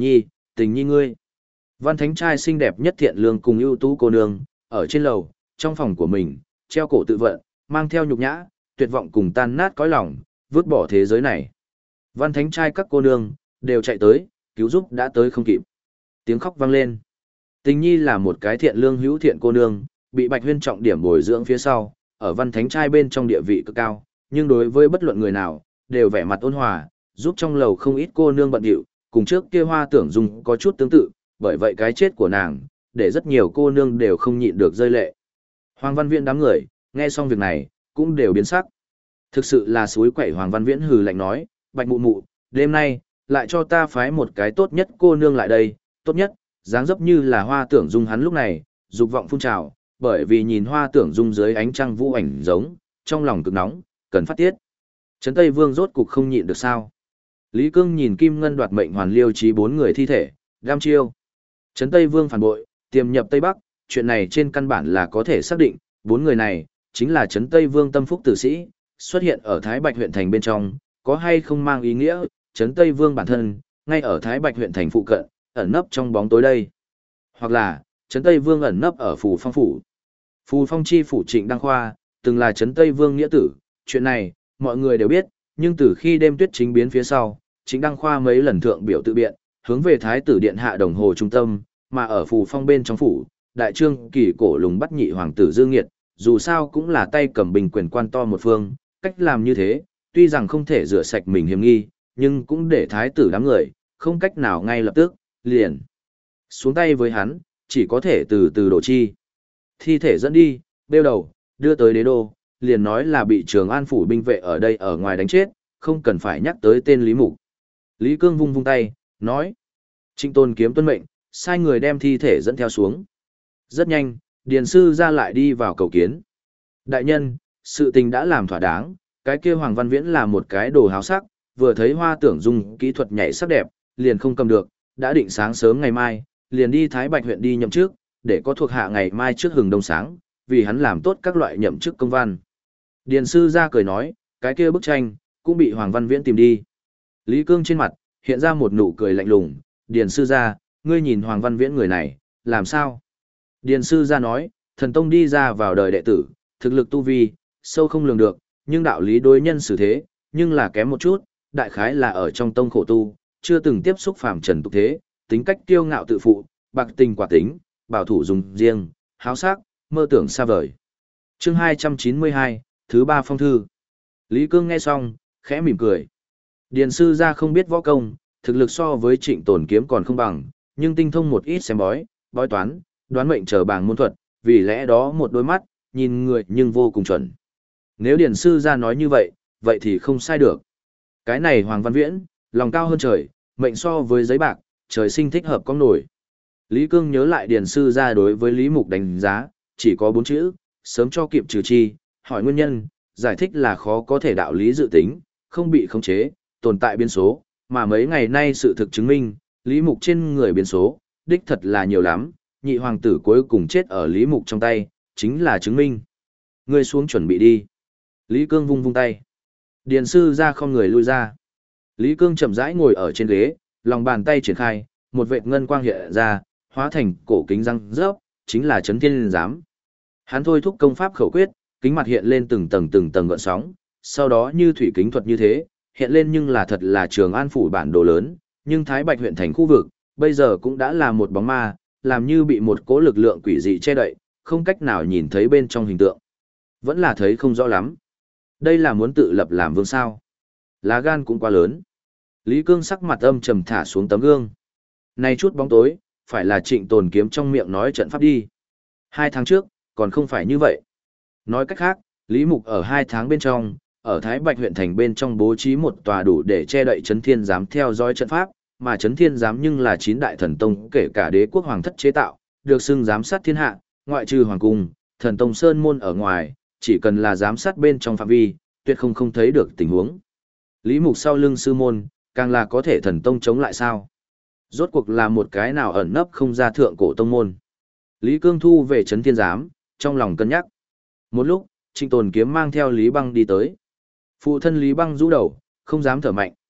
S1: tình nhi ngươi. Văn Thánh trai xinh đẹp nhất thiện lương cùng ưu tú cô nương, ở trên lầu, trong phòng của mình, treo cổ tự vận, mang theo nhục nhã, tuyệt vọng cùng tan nát cõi lòng, vứt bỏ thế giới này. Văn Thánh trai các cô nương, đều chạy tới, cứu giúp đã tới không kịp. Tiếng khóc vang lên. Tình nhi là một cái thiện lương hữu thiện cô nương, bị Bạch Huyên trọng điểm bồi dưỡng phía sau, ở Văn Thánh trai bên trong địa vị cực cao, nhưng đối với bất luận người nào, đều vẻ mặt ôn hòa, giúp trong lầu không ít cô nương bận rộn, cùng trước kia Hoa Tưởng Dung có chút tương tự, bởi vậy cái chết của nàng, để rất nhiều cô nương đều không nhịn được rơi lệ. Hoàng Văn Viễn đám người, nghe xong việc này, cũng đều biến sắc. Thực sự là suối quậy. Hoàng Văn Viễn hừ lạnh nói, Bạch mụ mụ, đêm nay, lại cho ta phái một cái tốt nhất cô nương lại đây, tốt nhất, dáng dấp như là Hoa Tưởng Dung. Hắn lúc này, dục vọng phun trào, bởi vì nhìn Hoa Tưởng Dung dưới ánh trăng vũ ảnh giống, trong lòng cực nóng, cần phát tiết. Trấn Tây Vương rốt cục không nhịn được sao? Lý Cương nhìn Kim Ngân đoạt mệnh hoàn liêu chí 4 người thi thể, đam chiêu. Trấn Tây Vương phản bội, tiềm nhập Tây Bắc, chuyện này trên căn bản là có thể xác định, 4 người này chính là Trấn Tây Vương tâm phúc tử sĩ, xuất hiện ở Thái Bạch huyện thành bên trong, có hay không mang ý nghĩa, Trấn Tây Vương bản thân, ngay ở Thái Bạch huyện thành phụ cận, ẩn nấp trong bóng tối đây. Hoặc là, Trấn Tây Vương ẩn nấp ở Phù Phong phủ. Phù Phong chi phủ Trịnh Đăng Khoa, từng là Trấn Tây Vương nghĩa tử, chuyện này, mọi người đều biết, nhưng từ khi đêm tuyết chính biến phía sau, Trịnh Đăng Khoa mấy lần thượng biểu tự biện, hướng về Thái tử điện hạ đồng hồ trung tâm, mà ở Phù Phong bên trong phủ, đại trương kỳ cổ lùng bắt nhị hoàng tử Dương Nghiệt, dù sao cũng là tay cầm bình quyền quan to một phương, cách làm như thế, tuy rằng không thể rửa sạch mình hiểm nghi, nhưng cũng để Thái tử đám người, không cách nào ngay lập tức, liền xuống tay với hắn, chỉ có thể từ từ đổ chi. Thi thể dẫn đi, bêu đầu, đưa tới đế đô, liền nói là bị Trường An phủ binh vệ ở đây ở ngoài đánh chết, không cần phải nhắc tới tên Lý Mục. Lý Cương vung vung tay, nói. Trịnh Tôn kiếm tuân mệnh, sai người đem thi thể dẫn theo xuống. Rất nhanh, Điền sư ra lại đi vào cầu kiến. Đại nhân, sự tình đã làm thỏa đáng, cái kia Hoàng Văn Viễn là một cái đồ háo sắc, vừa thấy Hoa Tưởng Dung kỹ thuật nhảy sắc đẹp, liền không cầm được, đã định sáng sớm ngày mai, liền đi Thái Bạch huyện đi nhậm chức, để có thuộc hạ ngày mai trước hừng đông sáng, vì hắn làm tốt các loại nhậm chức công văn. Điền sư ra cười nói, cái kia bức tranh, cũng bị Hoàng Văn Viễn tìm đi. Lý Cương trên mặt, hiện ra một nụ cười lạnh lùng, Điền sư ra, ngươi nhìn Hoàng Văn Viễn người này, làm sao? Điền sư ra nói, thần tông đi ra vào đời đệ tử, thực lực tu vi, sâu không lường được, nhưng đạo lý đối nhân xử thế, nhưng là kém một chút, đại khái là ở trong tông khổ tu, chưa từng tiếp xúc phàm trần tục thế, tính cách kiêu ngạo tự phụ, bạc tình quả tính, bảo thủ dùng riêng, háo sắc, mơ tưởng xa vời. Chương 292, thứ 3 phong thư. Lý Cương nghe xong, khẽ mỉm cười. Điền sư ra không biết võ công, thực lực so với Trịnh Tồn kiếm còn không bằng, nhưng tinh thông một ít xem bói, bói toán, đoán mệnh chờ bảng môn thuật, vì lẽ đó một đôi mắt, nhìn người nhưng vô cùng chuẩn. Nếu Điền sư ra nói như vậy, vậy thì không sai được. Cái này Hoàng Văn Viễn, lòng cao hơn trời, mệnh so với giấy bạc, trời sinh thích hợp con nổi. Lý Cương nhớ lại Điền sư ra đối với Lý Mục đánh giá, chỉ có 4 chữ, sớm cho kịp trừ chi, hỏi nguyên nhân, giải thích là khó có thể đạo lý dự tính, không bị khống chế, tồn tại biến số, mà mấy ngày nay sự thực chứng minh, Lý Mục trên người biến số, đích thật là nhiều lắm, nhị hoàng tử cuối cùng chết ở Lý Mục trong tay, chính là chứng minh. Ngươi xuống chuẩn bị đi. Lý Cương vung vung tay. Điền sư ra không người lui ra. Lý Cương chậm rãi ngồi ở trên ghế, lòng bàn tay triển khai, một vệt ngân quang hiện ra, hóa thành cổ kính răng rớp, chính là Chấn Thiên Giám. Hắn thôi thúc công pháp khẩu quyết, kính mặt hiện lên từng tầng gợn sóng, sau đó như thủy kính thuật như thế, hiện lên nhưng là thật là Trường An phủ bản đồ lớn, nhưng Thái Bạch huyện thành khu vực, bây giờ cũng đã là một bóng ma, làm như bị một cỗ lực lượng quỷ dị che đậy, không cách nào nhìn thấy bên trong hình tượng. Vẫn là thấy không rõ lắm. Đây là muốn tự lập làm vương sao? Lá gan cũng quá lớn. Lý Cương sắc mặt âm trầm thả xuống tấm gương. Này chút bóng tối, phải là Trịnh Tồn kiếm trong miệng nói trận pháp đi. 2 tháng trước, còn không phải như vậy. Nói cách khác, Lý Mục ở 2 tháng bên trong, ở Thái Bạch huyện thành bên trong bố trí một tòa đủ để che đậy Chấn Thiên Giám theo dõi trận pháp, mà Chấn Thiên Giám nhưng là 9 đại thần tông kể cả đế quốc hoàng thất chế tạo, được xưng giám sát thiên hạ, ngoại trừ hoàng cung, thần tông sơn môn ở ngoài, chỉ cần là giám sát bên trong phạm vi, tuyệt không thấy được tình huống. Lý Mục sau lưng sư môn, càng là có thể thần tông chống lại sao? Rốt cuộc là một cái nào ẩn nấp không ra thượng cổ tông môn. Lý Cương thu về Chấn Thiên Giám, trong lòng cân nhắc. Một lúc, Trịnh Tồn kiếm mang theo Lý Băng đi tới. Phụ thân Lý Băng rũ đầu, không dám thở mạnh.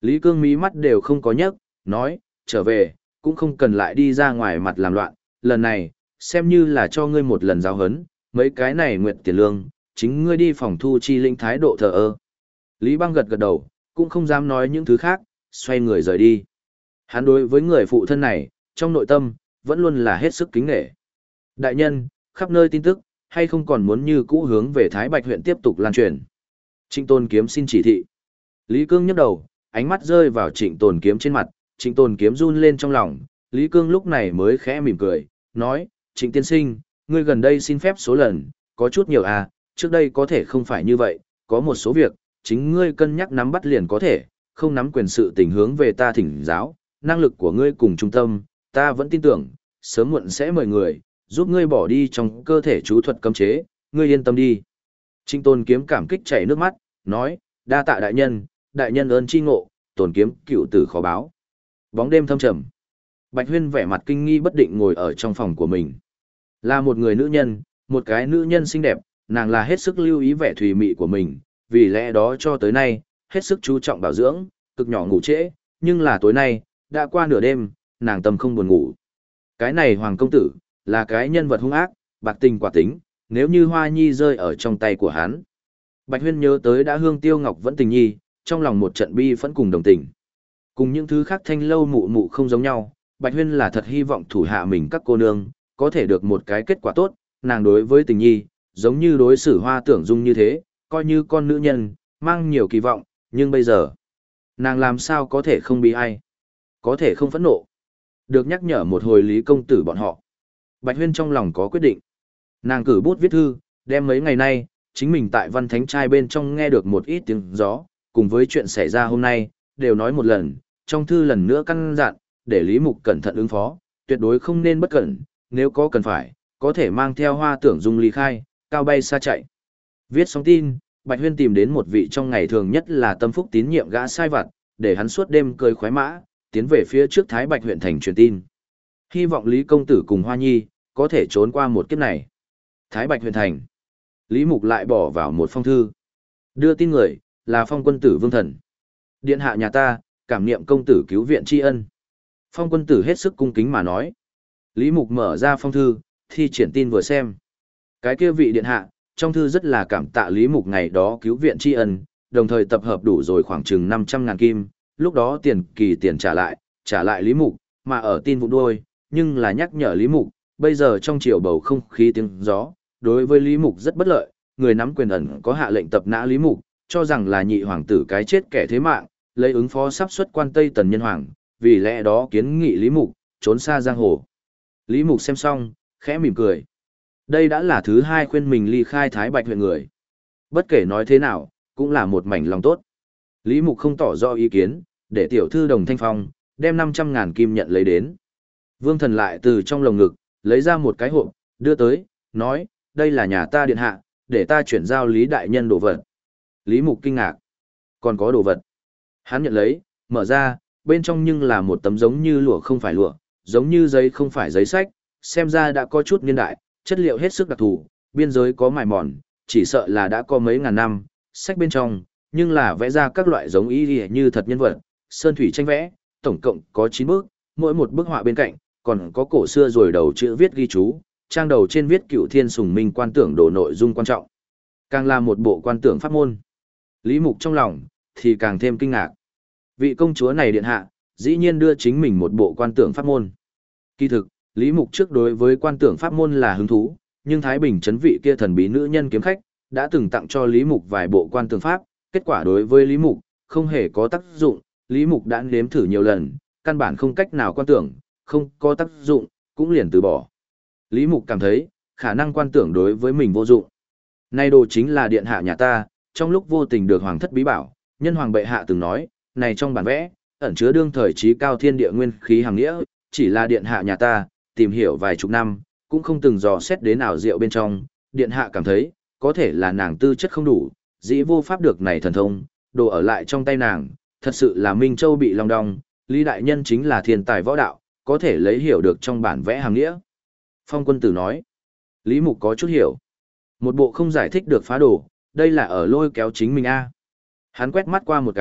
S1: Lý Cương mí mắt đều không có nhấc, nói, trở về, cũng không cần lại đi ra ngoài mặt làm loạn, lần này, xem như là cho ngươi một lần giáo hấn, mấy cái này nguyện tiền lương, chính ngươi đi phòng thu chi linh thái độ thờ ơ. Lý Băng gật gật đầu, cũng không dám nói những thứ khác, xoay người rời đi. Hắn đối với người phụ thân này, trong nội tâm, vẫn luôn là hết sức kính nể. Đại nhân, khắp nơi tin tức, hay không còn muốn như cũ hướng về Thái Bạch huyện tiếp tục lan truyền. Trịnh Tôn Kiếm xin chỉ thị. Lý Cương nhấc đầu, ánh mắt rơi vào Trịnh Tôn Kiếm trên mặt, Trịnh Tôn Kiếm run lên trong lòng, Lý Cương lúc này mới khẽ mỉm cười, nói, Trịnh tiên sinh, ngươi gần đây xin phép số lần, có chút nhiều à, trước đây có thể không phải như vậy, có một số việc, chính ngươi cân nhắc nắm bắt liền có thể, không nắm quyền sự tình hướng về ta thỉnh giáo, năng lực của ngươi cùng trung tâm, ta vẫn tin tưởng, sớm muộn sẽ mời người, giúp ngươi bỏ đi trong cơ thể chú thuật cấm chế, ngươi yên tâm đi. Trịnh Tôn Kiếm cảm kích chảy nước mắt, nói, đa tạ đại nhân ơn chi ngộ, Tôn Kiếm cựu tử khó báo. Bóng đêm thâm trầm. Bạch Huyên vẻ mặt kinh nghi bất định ngồi ở trong phòng của mình. Là một người nữ nhân, một cái nữ nhân xinh đẹp, nàng là hết sức lưu ý vẻ thùy mị của mình, vì lẽ đó cho tới nay, hết sức chú trọng bảo dưỡng, cực nhỏ ngủ trễ, nhưng là tối nay, đã qua nửa đêm, nàng tâm không buồn ngủ. Cái này Hoàng công tử, là cái nhân vật hung ác, bạc tình quả tính, nếu như Hoa Nhi rơi ở trong tay của hắn. Bạch Huyên nhớ tới đã Hương Tiêu Ngọc vẫn tình nhi, trong lòng một trận bi phẫn cùng đồng tình. Cùng những thứ khác thanh lâu mụ mụ không giống nhau, Bạch Huyên là thật hy vọng thủ hạ mình các cô nương, có thể được một cái kết quả tốt, nàng đối với tình nhi, giống như đối xử Hoa Tưởng Dung như thế, coi như con nữ nhân, mang nhiều kỳ vọng, nhưng bây giờ, nàng làm sao có thể không bị ai, có thể không phẫn nộ. Được nhắc nhở một hồi Lý công tử bọn họ. Bạch Huyên trong lòng có quyết định. Nàng cử bút viết thư, đem mấy ngày nay, chính mình tại Văn Thánh Trai bên trong nghe được một ít tiếng gió, cùng với chuyện xảy ra hôm nay, đều nói một lần, trong thư lần nữa căn dặn, để Lý Mục cẩn thận ứng phó, tuyệt đối không nên bất cẩn, nếu có cần phải, có thể mang theo Hoa Tưởng Dung ly khai, cao bay xa chạy. Viết xong tin, Bạch Huyên tìm đến một vị trong ngày thường nhất là tâm phúc tín nhiệm gã sai vặt, để hắn suốt đêm cười khoái mã, tiến về phía trước Thái Bạch huyện thành truyền tin. Hy vọng Lý công tử cùng Hoa Nhi có thể trốn qua một kiếp này. Thái Bạch huyện thành. Lý Mục lại bỏ vào một phong thư. Đưa tin người là Phong quân tử Vương Thần. Điện hạ nhà ta, cảm niệm công tử cứu viện tri ân. Phong quân tử hết sức cung kính mà nói. Lý Mục mở ra phong thư, thi triển tin vừa xem. Cái kia vị điện hạ, trong thư rất là cảm tạ Lý Mục ngày đó cứu viện tri ân, đồng thời tập hợp đủ rồi khoảng chừng 500.000 kim, lúc đó tiền kỳ tiền trả lại Lý Mục, mà ở tin vụ đuôi, nhưng là nhắc nhở Lý Mục, bây giờ trong triều bầu không khí tiếng gió, đối với Lý Mục rất bất lợi, người nắm quyền ẩn có hạ lệnh tập nã Lý Mục, cho rằng là nhị hoàng tử cái chết kẻ thế mạng, lấy ứng phó sắp xuất quan Tây Tần Nhân Hoàng, vì lẽ đó kiến nghị Lý Mục, trốn xa giang hồ. Lý Mục xem xong, khẽ mỉm cười. Đây đã là thứ hai khuyên mình ly khai Thái Bạch huyện người. Bất kể nói thế nào, cũng là một mảnh lòng tốt. Lý Mục không tỏ rõ ý kiến, để tiểu thư Đồng Thanh Phong, đem 500.000 kim nhận lấy đến. Vương Thần lại từ trong lồng ngực, lấy ra một cái hộp, đưa tới, nói, đây là nhà ta điện hạ, để ta chuyển giao Lý đại nhân đồ vật. Lý Mục kinh ngạc. Còn có đồ vật. Hắn nhận lấy, mở ra, bên trong nhưng là một tấm giống như lụa không phải lụa, giống như giấy không phải giấy sách, xem ra đã có chút niên đại, chất liệu hết sức đặc thù, biên giới có mài mòn, chỉ sợ là đã có mấy ngàn năm, sách bên trong, nhưng là vẽ ra các loại giống y như thật nhân vật, sơn thủy tranh vẽ, tổng cộng có 9 bức, mỗi một bức họa bên cạnh, còn có cổ xưa rồi đầu chữ viết ghi chú, trang đầu trên viết Cửu Thiên Sùng Minh quan tưởng đồ nội dung quan trọng. Càng là một bộ quan tưởng pháp môn. Lý Mục trong lòng, thì càng thêm kinh ngạc. Vị công chúa này điện hạ, dĩ nhiên đưa chính mình một bộ quan tưởng pháp môn. Kỳ thực, Lý Mục trước đối với quan tưởng pháp môn là hứng thú, nhưng Thái Bình trấn vị kia thần bí nữ nhân kiếm khách, đã từng tặng cho Lý Mục vài bộ quan tưởng pháp, kết quả đối với Lý Mục, không hề có tác dụng, Lý Mục đã nếm thử nhiều lần, căn bản không cách nào quan tưởng, không có tác dụng, cũng liền từ bỏ. Lý Mục cảm thấy, khả năng quan tưởng đối với mình vô dụng. Nay đồ chính là điện hạ nhà ta, trong lúc vô tình được hoàng thất bí bảo, nhân hoàng bệ hạ từng nói, này trong bản vẽ, ẩn chứa đương thời trí cao thiên địa nguyên khí hàng nghĩa, chỉ là điện hạ nhà ta, tìm hiểu vài chục năm, cũng không từng dò xét đến ảo diệu bên trong, điện hạ cảm thấy, có thể là nàng tư chất không đủ, dĩ vô pháp được này thần thông, đồ ở lại trong tay nàng, thật sự là Minh Châu bị long đong, Lý đại nhân chính là thiên tài võ đạo, có thể lấy hiểu được trong bản vẽ hàng nghĩa. Phong quân tử nói, Lý Mục có chút hiểu. Một bộ không giải thích được phá đồ, đây là ở lôi kéo chính mình a. Hắn quét mắt qua một cái,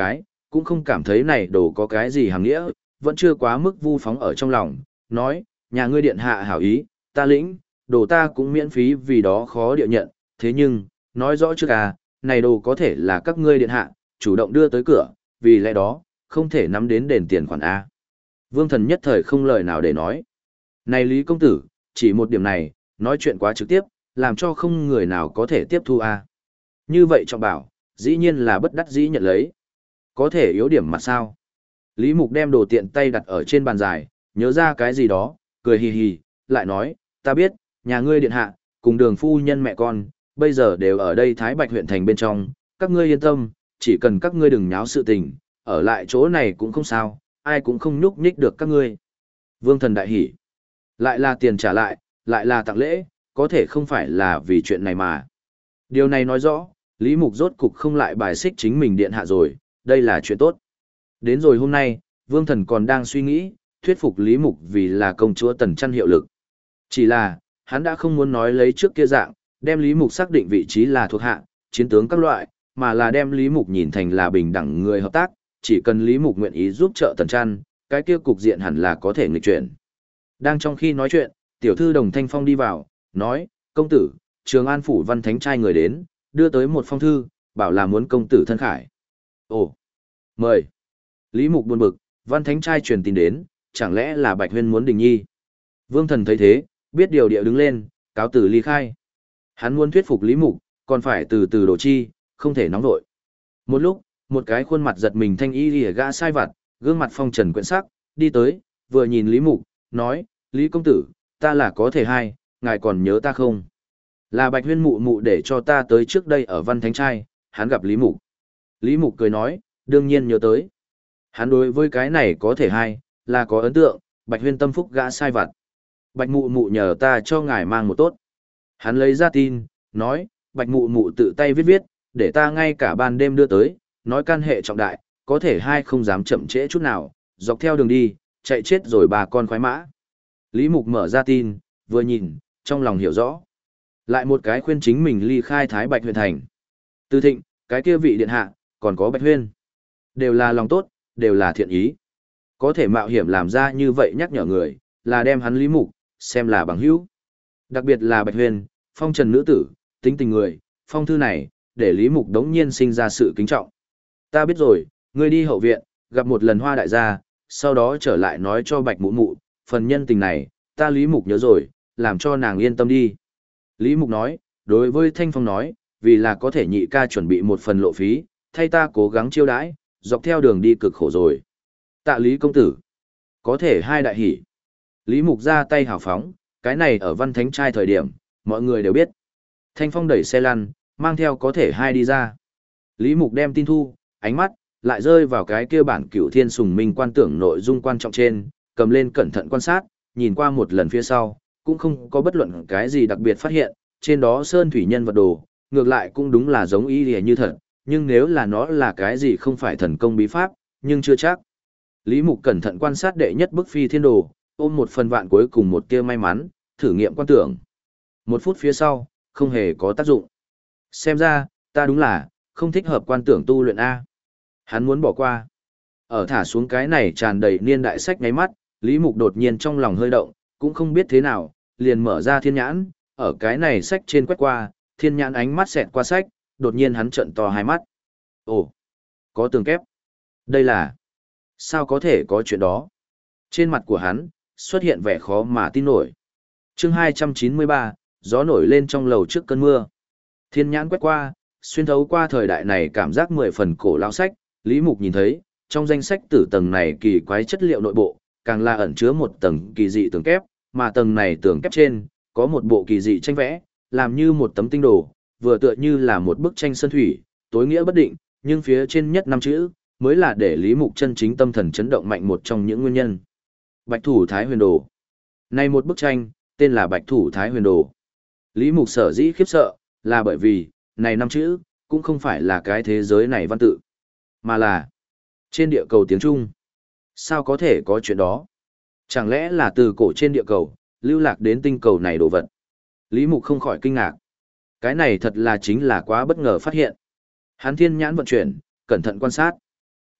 S1: cũng không cảm thấy này đồ có cái gì hàm nghĩa, vẫn chưa quá mức vu phóng ở trong lòng, nói, nhà ngươi điện hạ hảo ý, ta lĩnh, đồ ta cũng miễn phí vì đó khó địa nhận, thế nhưng, nói rõ trước này đồ có thể là các ngươi điện hạ, chủ động đưa tới cửa, vì lẽ đó, không thể nắm đến đền tiền khoản A. Vương Thần nhất thời không lời nào để nói. Này Lý công tử, chỉ một điểm này, nói chuyện quá trực tiếp, làm cho không người nào có thể tiếp thu A. Như vậy Trọng Bảo, dĩ nhiên là bất đắc dĩ nhận lấy. Có thể yếu điểm mặt sao? Lý Mục đem đồ tiện tay đặt ở trên bàn dài, nhớ ra cái gì đó, cười hì hì, lại nói, ta biết, nhà ngươi điện hạ, cùng Đường phu nhân mẹ con, bây giờ đều ở đây Thái Bạch huyện thành bên trong, các ngươi yên tâm, chỉ cần các ngươi đừng nháo sự tình, ở lại chỗ này cũng không sao, ai cũng không nhúc nhích được các ngươi. Vương Thần đại hỉ. Lại là tiền trả lại là tặng lễ, có thể không phải là vì chuyện này mà. Điều này nói rõ, Lý Mục rốt cục không lại bài xích chính mình điện hạ rồi, đây là chuyện tốt. Đến rồi hôm nay, Vương Thần còn đang suy nghĩ, thuyết phục Lý Mục vì là công chúa Tần Chăn hiệu lực. Chỉ là, hắn đã không muốn nói lấy trước kia dạng, đem Lý Mục xác định vị trí là thuộc hạ, chiến tướng các loại, mà là đem Lý Mục nhìn thành là bình đẳng người hợp tác, chỉ cần Lý Mục nguyện ý giúp trợ Tần Chăn, cái kia cục diện hẳn là có thể nghịch chuyển. Đang trong khi nói chuyện, tiểu thư Đồng Thanh Phong đi vào, nói, công tử, Trường An Phủ Văn Thánh trai người đến, đưa tới một phong thư, bảo là muốn công tử thân khải. Ồ, mời. Lý Mục buồn bực, Văn Thánh trai truyền tin đến, chẳng lẽ là Bạch Huyên muốn Đình Nhi. Vương Thần thấy thế, biết điều địa đứng lên, cáo tử ly khai. Hắn muốn thuyết phục Lý Mục, còn phải từ từ đổ chi, không thể nóng vội. Một lúc, một cái khuôn mặt giật mình thanh y lìa gã sai vặt, gương mặt phong trần quyện sắc, đi tới, vừa nhìn Lý Mục, nói, Lý công tử, ta là có thể hay, ngài còn nhớ ta không? Là Bạch Huyên mụ mụ để cho ta tới trước đây ở Văn Thánh trai, hắn gặp Lý Mục. Lý Mục cười nói, đương nhiên nhớ tới. Hắn đối với cái này có thể hay, là có ấn tượng, Bạch Huyên tâm phúc gã sai vặt. Bạch mụ mụ nhờ ta cho ngài mang một tốt. Hắn lấy ra tin, nói, Bạch mụ mụ tự tay viết viết, để ta ngay cả ban đêm đưa tới, nói can hệ trọng đại, có thể hai không dám chậm trễ chút nào, dọc theo đường đi, chạy chết rồi bà con khoái mã. Lý Mục mở ra tin, vừa nhìn, trong lòng hiểu rõ. Lại một cái khuyên chính mình ly khai Thái Bạch huyện thành. Từ Thịnh, cái kia vị điện hạ, còn có Bạch Huyên. Đều là lòng tốt, đều là thiện ý. Có thể mạo hiểm làm ra như vậy nhắc nhở người, là đem hắn Lý Mục, xem là bằng hữu. Đặc biệt là Bạch Huyên, phong trần nữ tử, tính tình người, phong thư này, để Lý Mục đống nhiên sinh ra sự kính trọng. Ta biết rồi, ngươi đi hậu viện, gặp một lần Hoa đại gia, sau đó trở lại nói cho Bạch mụ mụ, phần nhân tình này, ta Lý Mục nhớ rồi, làm cho nàng yên tâm đi. Lý Mục nói, đối với Thanh Phong nói, vì là có thể nhị ca chuẩn bị một phần lộ phí, thay ta cố gắng chiêu đãi, dọc theo đường đi cực khổ rồi. Tạ Lý công tử, có thể hai đại hỷ. Lý Mục ra tay hào phóng, cái này ở Văn Thánh trai thời điểm, mọi người đều biết. Thanh Phong đẩy xe lăn, mang theo có thể hai đi ra. Lý Mục đem tin thu, ánh mắt, lại rơi vào cái kia bản Cửu Thiên Sùng Minh quan tưởng nội dung quan trọng trên, cầm lên cẩn thận quan sát, nhìn qua một lần phía sau, cũng không có bất luận cái gì đặc biệt phát hiện, trên đó sơn thủy nhân vật đồ, ngược lại cũng đúng là giống y lìa như thật, nhưng nếu là nó là cái gì không phải thần công bí pháp, nhưng chưa chắc. Lý Mục cẩn thận quan sát đệ nhất bức phi thiên đồ, ôm một phần vạn cuối cùng một tia may mắn, thử nghiệm quan tưởng. Một phút phía sau, không hề có tác dụng. Xem ra, ta đúng là, không thích hợp quan tưởng tu luyện A. Hắn muốn bỏ qua. Ở thả xuống cái này tràn đầy niên đại sách ngáy mắt, Lý Mục đột nhiên trong lòng hơi động, cũng không biết thế nào, liền mở ra thiên nhãn, ở cái này sách trên quét qua, thiên nhãn ánh mắt xẹt qua sách, đột nhiên hắn trợn to hai mắt. Ồ, có tường kép. Đây là... Sao có thể có chuyện đó? Trên mặt của hắn, xuất hiện vẻ khó mà tin nổi. Chương 293, gió nổi lên trong lầu trước cơn mưa. Thiên nhãn quét qua, xuyên thấu qua thời đại này cảm giác 10 phần cổ lão sách, Lý Mục nhìn thấy, trong danh sách tử tầng này kỳ quái chất liệu nội bộ, càng là ẩn chứa một tầng kỳ dị tường kép, mà tầng này tường kép trên, có một bộ kỳ dị tranh vẽ, làm như một tấm tinh đồ, vừa tựa như là một bức tranh sơn thủy, tối nghĩa bất định, nhưng phía trên nhất năm chữ, mới là để Lý Mục chân chính tâm thần chấn động mạnh một trong những nguyên nhân. Bạch Thủ Thái Huyền Đồ. Này một bức tranh, tên là Bạch Thủ Thái Huyền Đồ. Lý Mục sở dĩ khiếp sợ, là bởi vì, này năm chữ, cũng không phải là cái thế giới này văn tự, mà là trên địa cầu tiếng Trung. Sao có thể có chuyện đó? Chẳng lẽ là từ cổ trên địa cầu, lưu lạc đến tinh cầu này đồ vật? Lý Mục không khỏi kinh ngạc. Cái này thật là chính là quá bất ngờ phát hiện. Hắn thiên nhãn vận chuyển, cẩn thận quan sát.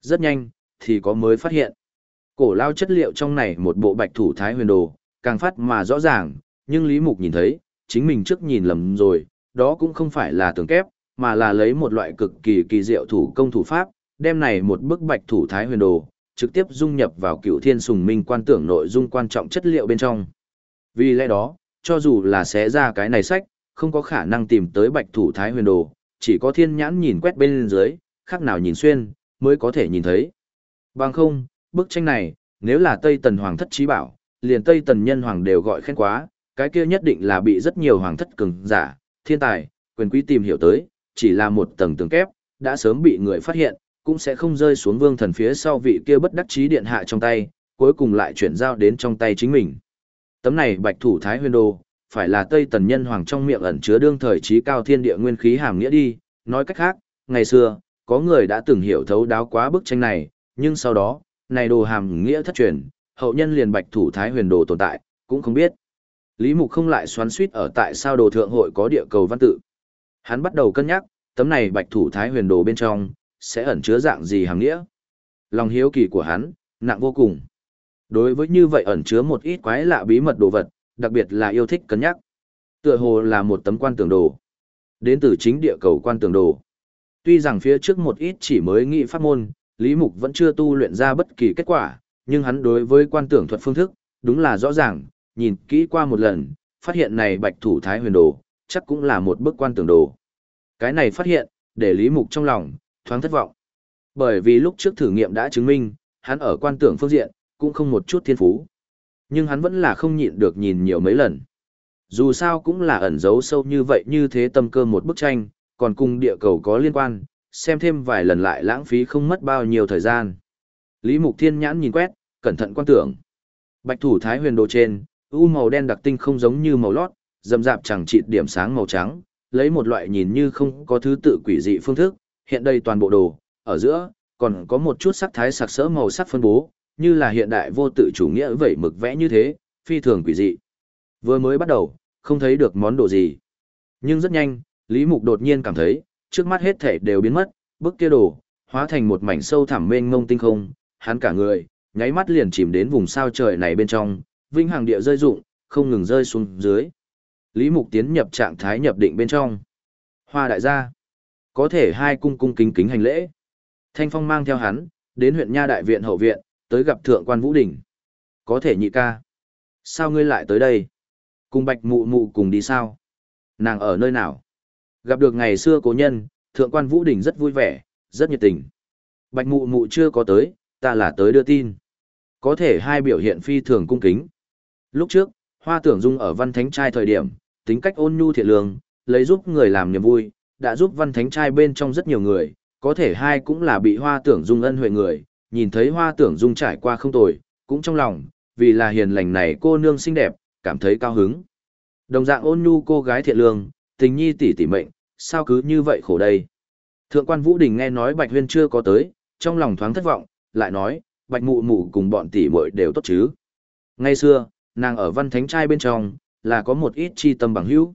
S1: Rất nhanh, thì có mới phát hiện. Cổ lao chất liệu trong này một bộ bạch thủ thái huyền đồ, càng phát mà rõ ràng, nhưng Lý Mục nhìn thấy, chính mình trước nhìn lầm rồi, đó cũng không phải là tường kép, mà là lấy một loại cực kỳ kỳ diệu thủ công thủ pháp, đem này một bức bạch thủ thái huyền đồ, trực tiếp dung nhập vào Cửu Thiên Sùng Minh quan tưởng nội dung quan trọng chất liệu bên trong. Vì lẽ đó, cho dù là xé ra cái này sách, không có khả năng tìm tới bạch thủ thái huyền đồ, chỉ có thiên nhãn nhìn quét bên dưới, khác nào nhìn xuyên, mới có thể nhìn thấy. Bằng không, bức tranh này, nếu là Tây Tần Hoàng thất trí bảo, liền Tây Tần nhân hoàng đều gọi khen quá, cái kia nhất định là bị rất nhiều hoàng thất cường giả, thiên tài, quyền quý tìm hiểu tới, chỉ là một tầng tường kép, đã sớm bị người phát hiện, cũng sẽ không rơi xuống vương thần phía sau vị kia bất đắc chí điện hạ trong tay, cuối cùng lại chuyển giao đến trong tay chính mình. Tấm này bạch thủ thái huyền đồ, phải là Tây Tần nhân hoàng trong miệng ẩn chứa đương thời trí cao thiên địa nguyên khí hàm nghĩa đi, nói cách khác, ngày xưa, có người đã từng hiểu thấu đáo quá bức tranh này, nhưng sau đó, này đồ hàm nghĩa thất truyền, hậu nhân liền bạch thủ thái huyền đồ tồn tại, cũng không biết. Lý Mục không lại xoắn suýt ở tại sao đồ thượng hội có địa cầu văn tự. Hắn bắt đầu cân nhắc, tấm này bạch thủ thái huyền đồ bên trong, sẽ ẩn chứa dạng gì hàm nghĩa. Lòng hiếu kỳ của hắn, nặng vô cùng. Đối với như vậy ẩn chứa một ít quái lạ bí mật đồ vật, đặc biệt là yêu thích cân nhắc. Tựa hồ là một tấm quan tưởng đồ. Đến từ chính địa cầu quan tưởng đồ. Tuy rằng phía trước một ít chỉ mới nghị pháp môn, Lý Mục vẫn chưa tu luyện ra bất kỳ kết quả, nhưng hắn đối với quan tưởng thuật phương thức, đúng là rõ ràng, nhìn kỹ qua một lần, phát hiện này bạch thủ thái huyền đồ, chắc cũng là một bức quan tưởng đồ. Cái này phát hiện, để Lý Mục trong lòng, thoáng thất vọng. Bởi vì lúc trước thử nghiệm đã chứng minh, hắn ở quan tưởng phương diện, cũng không một chút thiên phú. Nhưng hắn vẫn là không nhịn được nhìn nhiều mấy lần. Dù sao cũng là ẩn giấu sâu như vậy như thế tâm cơ một bức tranh, còn cùng địa cầu có liên quan, xem thêm vài lần lại lãng phí không mất bao nhiêu thời gian. Lý Mục Thiên nhãn nhìn quét, cẩn thận quan tưởng. Bạch thủ thái huyền đồ trên, u màu đen đặc tinh không giống như màu lót, rậm rạp chẳng chịt điểm sáng màu trắng, lấy một loại nhìn như không có thứ tự quỷ dị phương thức, hiện đây toàn bộ đồ, ở giữa, còn có một chút sắc thái sặc sỡ màu sắc phân bố, như là hiện đại vô tự chủ nghĩa vẩy mực vẽ như thế, phi thường quỷ dị. Vừa mới bắt đầu, không thấy được món đồ gì. Nhưng rất nhanh, Lý Mục đột nhiên cảm thấy, trước mắt hết thể đều biến mất, bức kia đồ, hóa thành một mảnh sâu thẳm mênh mông tinh không, hắn cả người, nháy mắt liền chìm đến vùng sao trời này bên trong, vĩnh hằng địa rơi rụng, không ngừng rơi xuống dưới. Lý Mục tiến nhập trạng thái nhập định bên trong. Hoa đại gia, có thể hai cung cung kính kính hành lễ. Thanh Phong mang theo hắn, đến huyện Nha đại viện hậu viện, tới gặp thượng quan Vũ Đình. Có thể nhị ca. Sao ngươi lại tới đây? Cùng Bạch Mụ Mụ cùng đi sao? Nàng ở nơi nào? Gặp được ngày xưa cố nhân, thượng quan Vũ Đình rất vui vẻ, rất nhiệt tình. Bạch Mụ Mụ chưa có tới, ta là tới đưa tin. Có thể hai biểu hiện phi thường cung kính. Lúc trước, Hoa Tưởng Dung ở Văn Thánh Trai thời điểm, tính cách ôn nhu thiện lương, lấy giúp người làm niềm vui, đã giúp Văn Thánh Trai bên trong rất nhiều người, có thể hai cũng là bị Hoa Tưởng Dung ân huệ người, nhìn thấy Hoa Tưởng Dung trải qua không tồi, cũng trong lòng, vì là hiền lành này cô nương xinh đẹp, cảm thấy cao hứng. Đồng dạng ôn nhu cô gái thiện lương, tình nhi tỷ tỷ mệnh, sao cứ như vậy khổ đây? Thượng quan Vũ Đình nghe nói Bạch Huyên chưa có tới, trong lòng thoáng thất vọng, lại nói, Bạch Mụ Mụ cùng bọn tỷ muội đều tốt chứ. Ngày xưa, nàng ở Văn Thánh Trai bên trong, là có một ít chi tâm bằng hữu.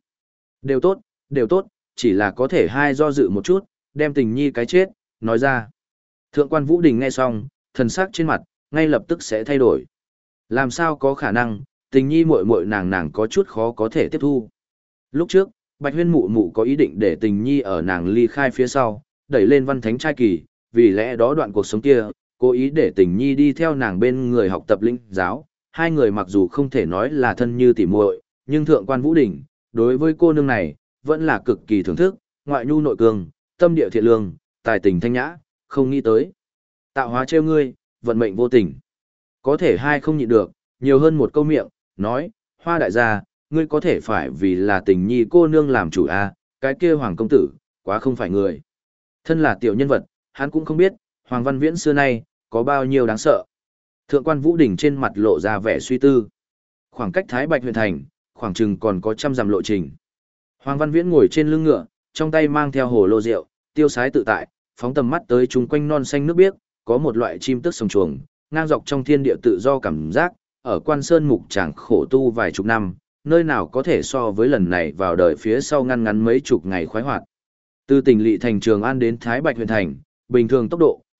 S1: Đều tốt, chỉ là có thể hai do dự một chút, đem tình nhi cái chết, nói ra. Thượng quan Vũ Đình nghe xong, thần sắc trên mặt, ngay lập tức sẽ thay đổi. Làm sao có khả năng, tình nhi muội muội nàng có chút khó có thể tiếp thu. Lúc trước, Bạch Huyên Mụ Mụ có ý định để tình nhi ở nàng ly khai phía sau, đẩy lên Văn Thánh Trai kỳ, vì lẽ đó đoạn cuộc sống kia, cố ý để tình nhi đi theo nàng bên người học tập linh giáo. Hai người mặc dù không thể nói là thân như tỉ muội, nhưng thượng quan Vũ Đình, đối với cô nương này, vẫn là cực kỳ thưởng thức, ngoại nhu nội cường, tâm địa thiện lương, tài tình thanh nhã, không nghĩ tới. Tạo hóa trêu ngươi, vận mệnh vô tình. Có thể hai không nhịn được, nhiều hơn một câu miệng, nói, Hoa đại gia, ngươi có thể phải vì là tình nhi cô nương làm chủ à, cái kia hoàng công tử, quá không phải người. Thân là tiểu nhân vật, hắn cũng không biết, Hoàng Văn Viễn xưa nay, có bao nhiêu đáng sợ. Thượng quan Vũ Đình trên mặt lộ ra vẻ suy tư. Khoảng cách Thái Bạch huyện thành, khoảng chừng còn có 100 dặm lộ trình. Hoàng Văn Viễn ngồi trên lưng ngựa, trong tay mang theo hồ lô rượu, tiêu sái tự tại, phóng tầm mắt tới chung quanh non xanh nước biếc, có một loại chim tức sồng chuồng, ngang dọc trong thiên địa tự do cảm giác, ở Quan Sơn mục chàng khổ tu vài chục năm, nơi nào có thể so với lần này vào đời phía sau ngăn ngắn mấy chục ngày khoái hoạt. Từ tỉnh lỵ thành Trường An đến Thái Bạch huyện thành, bình thường tốc độ,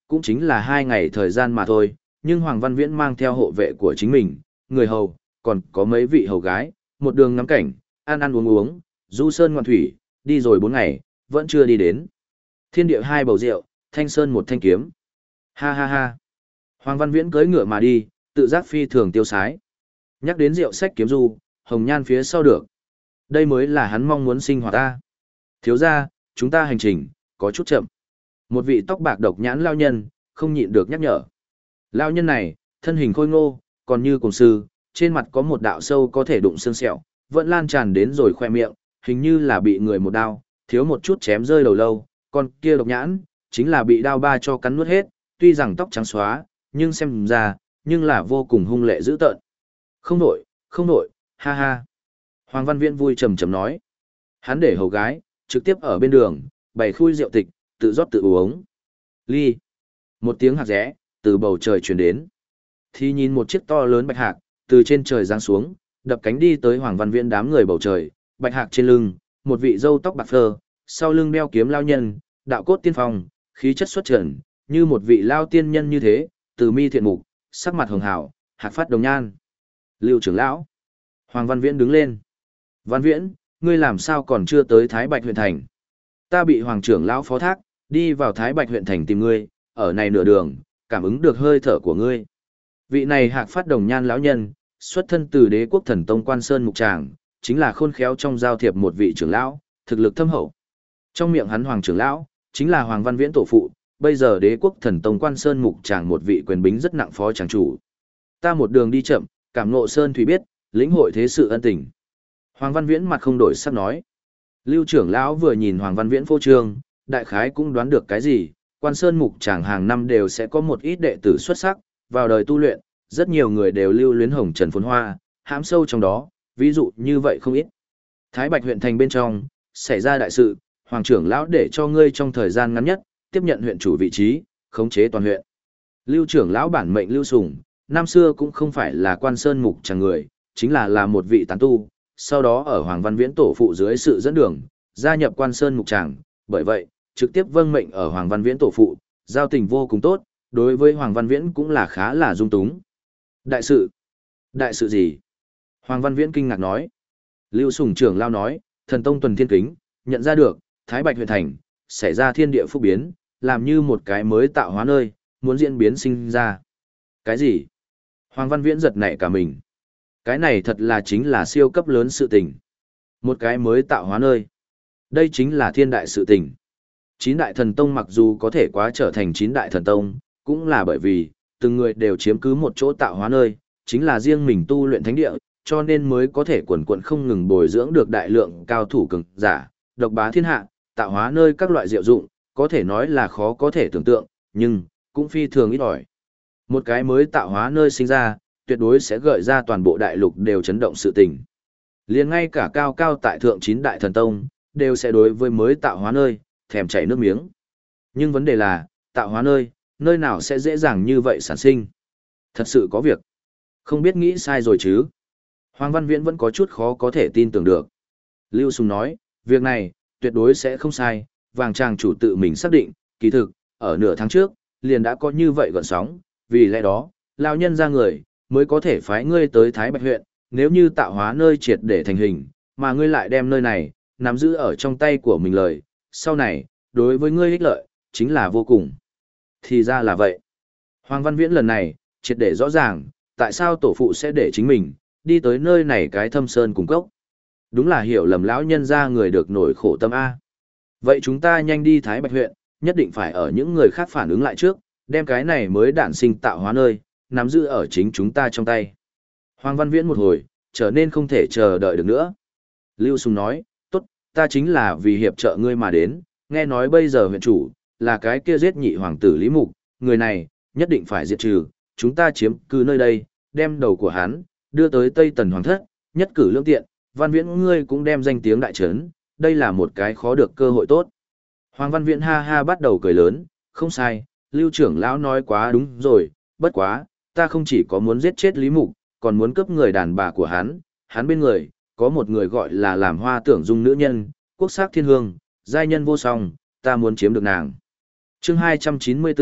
S1: cũng chính là 2 ngày thời gian mà thôi, nhưng Hoàng Văn Viễn mang theo hộ vệ của chính mình, người hầu, còn có mấy vị hầu gái, một đường ngắm cảnh, ăn ăn uống uống, du sơn ngoạn thủy, đi rồi 4 ngày, vẫn chưa đi đến. Thiên địa 2 bầu rượu, thanh sơn 1 thanh kiếm. Ha ha ha. Hoàng Văn Viễn cưỡi ngựa mà đi, tự giác phi thường tiêu sái. Nhắc đến rượu sách kiếm du, hồng nhan phía sau được. Đây mới là hắn mong muốn sinh hoạt ta. Thiếu ra, chúng ta hành trình, có chút chậm. Một vị tóc bạc độc nhãn lao nhân, không nhịn được nhắc nhở. Lao nhân này, thân hình khôi ngô, còn như cùng sư, trên mặt có một đạo sâu có thể đụng xương sẹo, vẫn lan tràn đến rồi khoe miệng, hình như là bị người một đao, thiếu một chút chém rơi đầu lâu, còn kia độc nhãn, chính là bị đao ba cho cắn nuốt hết, tuy rằng tóc trắng xóa, nhưng xem ra, nhưng là vô cùng hung lệ dữ tợn. Không nổi, ha ha. Hoàng Văn Viễn vui trầm trầm nói. Hắn để hầu gái, trực tiếp ở bên đường, bày khui rượu tịch, tự rót tự uống. Ly. Một tiếng hạc rẽ, từ bầu trời truyền đến. Thì nhìn một chiếc to lớn bạch hạc, từ trên trời giáng xuống, đập cánh đi tới Hoàng Văn Viễn đám người bầu trời, bạch hạc trên lưng, một vị râu tóc bạc phơ, sau lưng đeo kiếm lao nhân, đạo cốt tiên phong, khí chất xuất trần, như một vị lao tiên nhân như thế, từ mi thiện mục, sắc mặt hường hảo, hạc phát đồng nhan. Lưu trưởng lão. Hoàng Văn Viễn đứng lên. Văn Viễn, ngươi làm sao còn chưa tới Thái Bạch huyện thành? Ta bị Hoàng trưởng lão phó thác, đi vào Thái Bạch huyện thành tìm ngươi, ở này nửa đường, cảm ứng được hơi thở của ngươi. Vị này hạc phát đồng nhan lão nhân, xuất thân từ Đế quốc Thần Tông Quan Sơn Mục Tràng, chính là khôn khéo trong giao thiệp một vị trưởng lão, thực lực thâm hậu. Trong miệng hắn Hoàng trưởng lão, chính là Hoàng Văn Viễn tổ phụ, bây giờ Đế quốc Thần Tông Quan Sơn Mục Tràng một vị quyền bính rất nặng phó tràng chủ. Ta một đường đi chậm, cảm ngộ sơn thủy biết, lĩnh hội thế sự ân tình. Hoàng Văn Viễn mặt không đổi sắc nói. Lưu trưởng lão vừa nhìn Hoàng Văn Viễn phô trương, đại khái cũng đoán được cái gì, Quan Sơn Mục Tràng hàng năm đều sẽ có một ít đệ tử xuất sắc, vào đời tu luyện, rất nhiều người đều lưu luyến hồng trần phồn hoa, hãm sâu trong đó, ví dụ như vậy không ít. Thái Bạch huyện thành bên trong, xảy ra đại sự, Hoàng trưởng lão để cho ngươi trong thời gian ngắn nhất, tiếp nhận huyện chủ vị trí, khống chế toàn huyện. Lưu trưởng lão bản mệnh Lưu Sùng, năm xưa cũng không phải là Quan Sơn Mục Tràng người, chính là một vị tán tu, sau đó ở Hoàng Văn Viễn tổ phụ dưới sự dẫn đường, gia nhập Quan Sơn Mục Tràng, bởi vậy, trực tiếp vâng mệnh ở Hoàng Văn Viễn tổ phụ, giao tình vô cùng tốt, đối với Hoàng Văn Viễn cũng là khá là dung túng. Đại sự? Đại sự gì? Hoàng Văn Viễn kinh ngạc nói. Lưu Sùng trưởng lao nói, thần tông tuần thiên kính, nhận ra được, Thái Bạch huyện thành, xảy ra thiên địa phúc biến, làm như một cái mới tạo hóa nơi, muốn diễn biến sinh ra. Cái gì? Hoàng Văn Viễn giật nảy cả mình. Cái này thật là chính là siêu cấp lớn sự tình. Một cái mới tạo hóa nơi. Đây chính là thiên đại sự tình. 9 đại thần tông mặc dù có thể quá trở thành 9 đại thần tông, cũng là bởi vì, từng người đều chiếm cứ một chỗ tạo hóa nơi, chính là riêng mình tu luyện thánh địa, cho nên mới có thể quần quần không ngừng bồi dưỡng được đại lượng cao thủ cường giả, độc bá thiên hạ, tạo hóa nơi các loại diệu dụng, có thể nói là khó có thể tưởng tượng, nhưng, cũng phi thường ít ỏi. Một cái mới tạo hóa nơi sinh ra, tuyệt đối sẽ gợi ra toàn bộ đại lục đều chấn động sự tình. Liền ngay cả cao cao tại thượng 9 đại thần tông, đều sẽ đối với mới tạo hóa nơi, thèm chảy nước miếng. Nhưng vấn đề là, tạo hóa nơi, nơi nào sẽ dễ dàng như vậy sản sinh? Thật sự có việc. Không biết nghĩ sai rồi chứ? Hoàng Văn Viễn vẫn có chút khó có thể tin tưởng được. Lưu Sùng nói, việc này, tuyệt đối sẽ không sai, vàng tràng chủ tự mình xác định, kỳ thực, ở nửa tháng trước, liền đã có như vậy gọn sóng, vì lẽ đó, lão nhân ra người, mới có thể phái ngươi tới Thái Bạch huyện, nếu như tạo hóa nơi triệt để thành hình, mà ngươi lại đem nơi này, nắm giữ ở trong tay của mình lời, sau này, đối với ngươi ích lợi, chính là vô cùng. Thì ra là vậy. Hoàng Văn Viễn lần này, triệt để rõ ràng, tại sao tổ phụ sẽ để chính mình, đi tới nơi này cái thâm sơn cùng cốc. Đúng là hiểu lầm lão nhân ra người được nổi khổ tâm A. Vậy chúng ta nhanh đi Thái Bạch huyện, nhất định phải ở những người khác phản ứng lại trước, đem cái này mới đản sinh tạo hóa nơi, nắm giữ ở chính chúng ta trong tay. Hoàng Văn Viễn một hồi, trở nên không thể chờ đợi được nữa. Lưu Sùng nói, tốt, ta chính là vì hiệp trợ ngươi mà đến, nghe nói bây giờ huyện chủ, là cái kia giết nhị hoàng tử Lý Mục, người này, nhất định phải diệt trừ, chúng ta chiếm cứ nơi đây, đem đầu của hắn, đưa tới Tây Tần Hoàng thất, nhất cử lương tiện, Văn Viễn ngươi cũng đem danh tiếng đại trấn, đây là một cái khó được cơ hội tốt. Hoàng Văn Viễn ha ha bắt đầu cười lớn, không sai, Lưu trưởng lão nói quá đúng rồi, bất quá, ta không chỉ có muốn giết chết Lý Mục, còn muốn cướp người đàn bà của hắn bên người, có một người gọi là làm hoa tưởng dung nữ nhân, quốc sắc thiên hương, giai nhân vô song, ta muốn chiếm được nàng. Chương 294,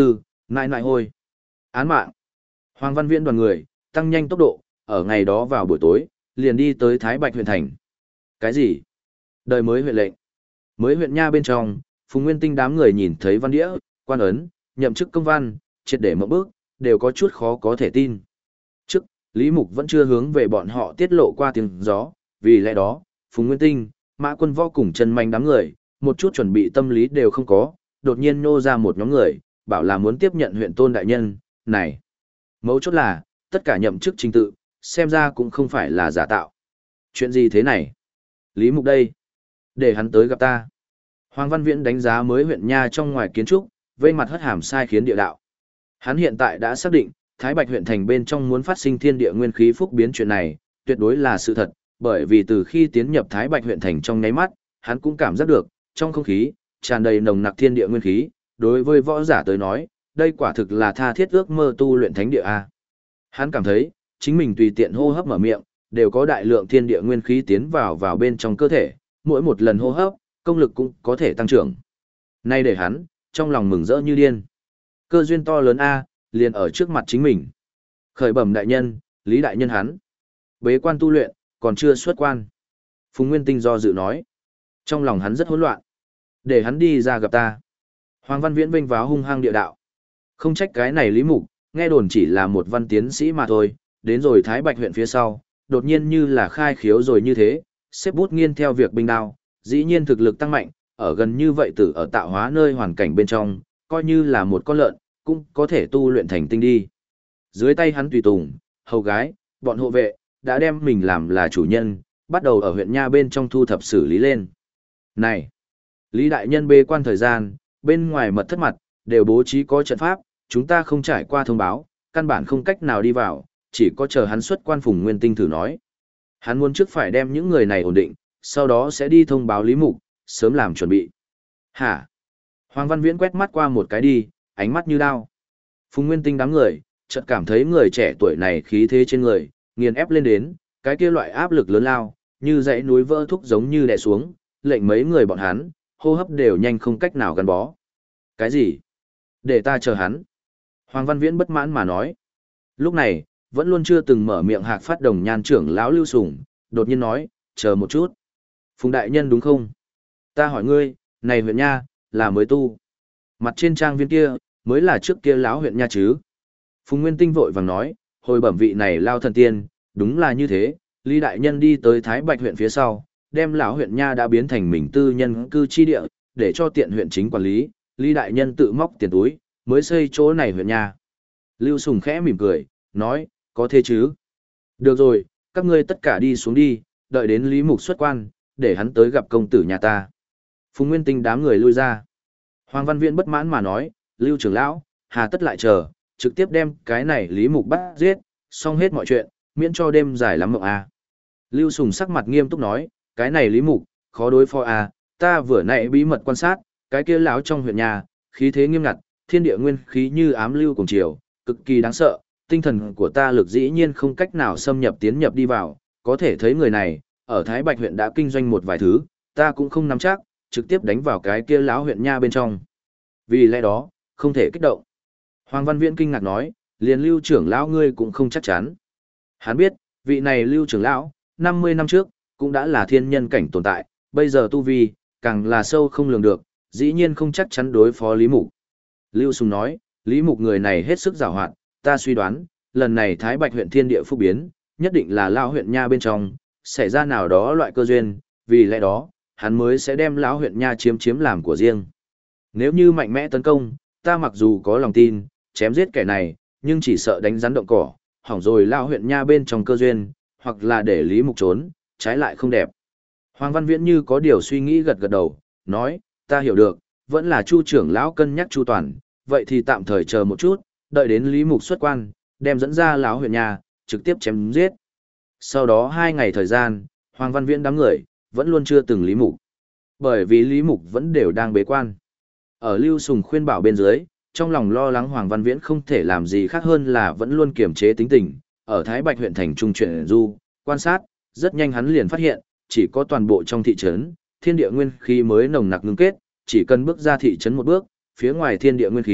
S1: Nại nại hôi. Án mạng. Hoàng Văn Viễn đoàn người, tăng nhanh tốc độ, ở ngày đó vào buổi tối, liền đi tới Thái Bạch huyện thành. Cái gì? Đời mới huyện lệnh. Mới huyện nha bên trong, Phùng Nguyên Tinh đám người nhìn thấy văn đĩa, quan ấn, nhậm chức công văn, triệt để mộng bước, đều có chút khó có thể tin. Trước, Lý Mục vẫn chưa hướng về bọn họ tiết lộ qua tiếng gió, vì lẽ đó, Phùng Nguyên Tinh, Mã Quân Võ cùng Trần Manh đám người, một chút chuẩn bị tâm lý đều không có, đột nhiên nô ra một nhóm người, bảo là muốn tiếp nhận huyện tôn đại nhân, này. Mấu chốt là, tất cả nhậm chức trình tự, xem ra cũng không phải là giả tạo. Chuyện gì thế này? Lý Mục đây. Để hắn tới gặp ta. Hoàng Văn Viễn đánh giá mới huyện nha trong ngoài kiến trúc, vây mặt hất hàm sai khiến địa đạo. Hắn hiện tại đã xác định, Thái Bạch huyện thành bên trong muốn phát sinh thiên địa nguyên khí phúc biến chuyện này, tuyệt đối là sự thật, bởi vì từ khi tiến nhập Thái Bạch huyện thành trong nháy mắt, hắn cũng cảm giác được, trong không khí, tràn đầy nồng nặc thiên địa nguyên khí, đối với võ giả tới nói, đây quả thực là tha thiết ước mơ tu luyện thánh địa a. Hắn cảm thấy, chính mình tùy tiện hô hấp mở miệng, đều có đại lượng thiên địa nguyên khí tiến vào bên trong cơ thể, mỗi một lần hô hấp, công lực cũng có thể tăng trưởng. Nay để hắn, trong lòng mừng rỡ như điên. Cơ duyên to lớn a, liền ở trước mặt chính mình. Khởi bẩm đại nhân, Lý đại nhân hắn. Bế quan tu luyện, còn chưa xuất quan. Phùng Nguyên Tinh do dự nói. Trong lòng hắn rất hỗn loạn. Để hắn đi ra gặp ta. Hoàng Văn Viễn vênh váo hung hăng địa đạo. Không trách cái này Lý Mục, nghe đồn chỉ là một văn tiến sĩ mà thôi, đến rồi Thái Bạch huyện phía sau, đột nhiên như là khai khiếu rồi như thế, xếp bút nghiên theo việc binh đao, dĩ nhiên thực lực tăng mạnh, ở gần như vậy tử ở tạo hóa nơi hoàn cảnh bên trong, coi như là một con lợn, cũng có thể tu luyện thành tinh đi. Dưới tay hắn tùy tùng, hầu gái, bọn hộ vệ, đã đem mình làm là chủ nhân, bắt đầu ở huyện nha bên trong thu thập xử lý lên. Này, Lý đại nhân bê quan thời gian, bên ngoài mật thất mặt, đều bố trí có trận pháp, chúng ta không trải qua thông báo, căn bản không cách nào đi vào, chỉ có chờ hắn xuất quan. Phùng Nguyên Tinh thử nói. Hắn muốn trước phải đem những người này ổn định, sau đó sẽ đi thông báo Lý Mục, sớm làm chuẩn bị. Hả? Hoàng Văn Viễn quét mắt qua một cái đi, ánh mắt như đao. Phùng Nguyên Tinh đám người, chợt cảm thấy người trẻ tuổi này khí thế trên người, nghiền ép lên đến, cái kia loại áp lực lớn lao, như dãy núi vỡ thúc giống như đè xuống, lệnh mấy người bọn hắn, hô hấp đều nhanh không cách nào gắn bó. Cái gì? Để ta chờ hắn. Hoàng Văn Viễn bất mãn mà nói. Lúc này, vẫn luôn chưa từng mở miệng Hạc Phát Đồng Nhan trưởng lão Lưu Sủng, đột nhiên nói, chờ một chút. Phùng đại nhân đúng không? Ta hỏi ngươi, này huyện nha, là mới tu. Mặt trên trang viên kia, mới là trước kia lão huyện nha chứ. Phùng Nguyên Tinh vội vàng nói, hồi bẩm vị này lao thần tiên, đúng là như thế, Lý đại nhân đi tới Thái Bạch huyện phía sau, đem lão huyện nha đã biến thành mình tư nhân cư chi địa, để cho tiện huyện chính quản lý, Lý đại nhân tự móc tiền túi, mới xây chỗ này huyện nha. Lưu Sùng khẽ mỉm cười, nói, có thế chứ. Được rồi, các ngươi tất cả đi xuống đi, đợi đến Lý Mục xuất quan, để hắn tới gặp công tử nhà ta. Phùng Nguyên Tinh đám người lui ra. Hoàng Văn Viễn bất mãn mà nói, Lưu trưởng lão, hà tất lại chờ, trực tiếp đem cái này Lý Mục bắt giết, xong hết mọi chuyện, miễn cho đêm dài lắm mộng à. Lưu Sùng sắc mặt nghiêm túc nói, cái này Lý Mục, khó đối phó à, ta vừa nãy bí mật quan sát, cái kia lão trong huyện nhà, khí thế nghiêm ngặt, thiên địa nguyên khí như ám lưu cùng chiều, cực kỳ đáng sợ, tinh thần của ta lực dĩ nhiên không cách nào xâm nhập tiến nhập đi vào, có thể thấy người này, ở Thái Bạch huyện đã kinh doanh một vài thứ, ta cũng không nắm chắc, trực tiếp đánh vào cái kia lão huyện nha bên trong. Vì lẽ đó, không thể kích động. Hoàng Văn Viễn kinh ngạc nói, liền Lưu trưởng lão ngươi cũng không chắc chắn. Hắn biết, vị này Lưu trưởng lão, 50 năm trước, cũng đã là thiên nhân cảnh tồn tại, bây giờ tu vi, càng là sâu không lường được, dĩ nhiên không chắc chắn đối phó Lý Mục. Lưu Sùng nói, Lý Mục người này hết sức giàu hoạt, ta suy đoán, lần này Thái Bạch huyện thiên địa phúc biến, nhất định là lão huyện nha bên trong, xảy ra nào đó loại cơ duyên, vì lẽ đó, hắn mới sẽ đem lão huyện nha chiếm làm của riêng. Nếu như mạnh mẽ tấn công, ta mặc dù có lòng tin, chém giết kẻ này, nhưng chỉ sợ đánh rắn động cỏ, hỏng rồi lão huyện nha bên trong cơ duyên, hoặc là để Lý Mục trốn, trái lại không đẹp. Hoàng Văn Viễn như có điều suy nghĩ gật gật đầu, nói, ta hiểu được, vẫn là Chu trưởng lão cân nhắc chu toàn, vậy thì tạm thời chờ một chút, đợi đến Lý Mục xuất quan, đem dẫn ra lão huyện nhà, trực tiếp chém giết. Sau đó 2 ngày thời gian, Hoàng Văn Viễn đám người, vẫn luôn chưa từng Lý Mục. Bởi vì Lý Mục vẫn đều đang bế quan. Ở Lưu Sùng khuyên bảo bên dưới, trong lòng lo lắng Hoàng Văn Viễn không thể làm gì khác hơn là vẫn luôn kiềm chế tính tình, ở Thái Bạch huyện thành trung chuyển du, quan sát, rất nhanh hắn liền phát hiện, chỉ có toàn bộ trong thị trấn, thiên địa nguyên khí mới nồng nặc ngưng kết, chỉ cần bước ra thị trấn một bước, phía ngoài thiên địa nguyên khí,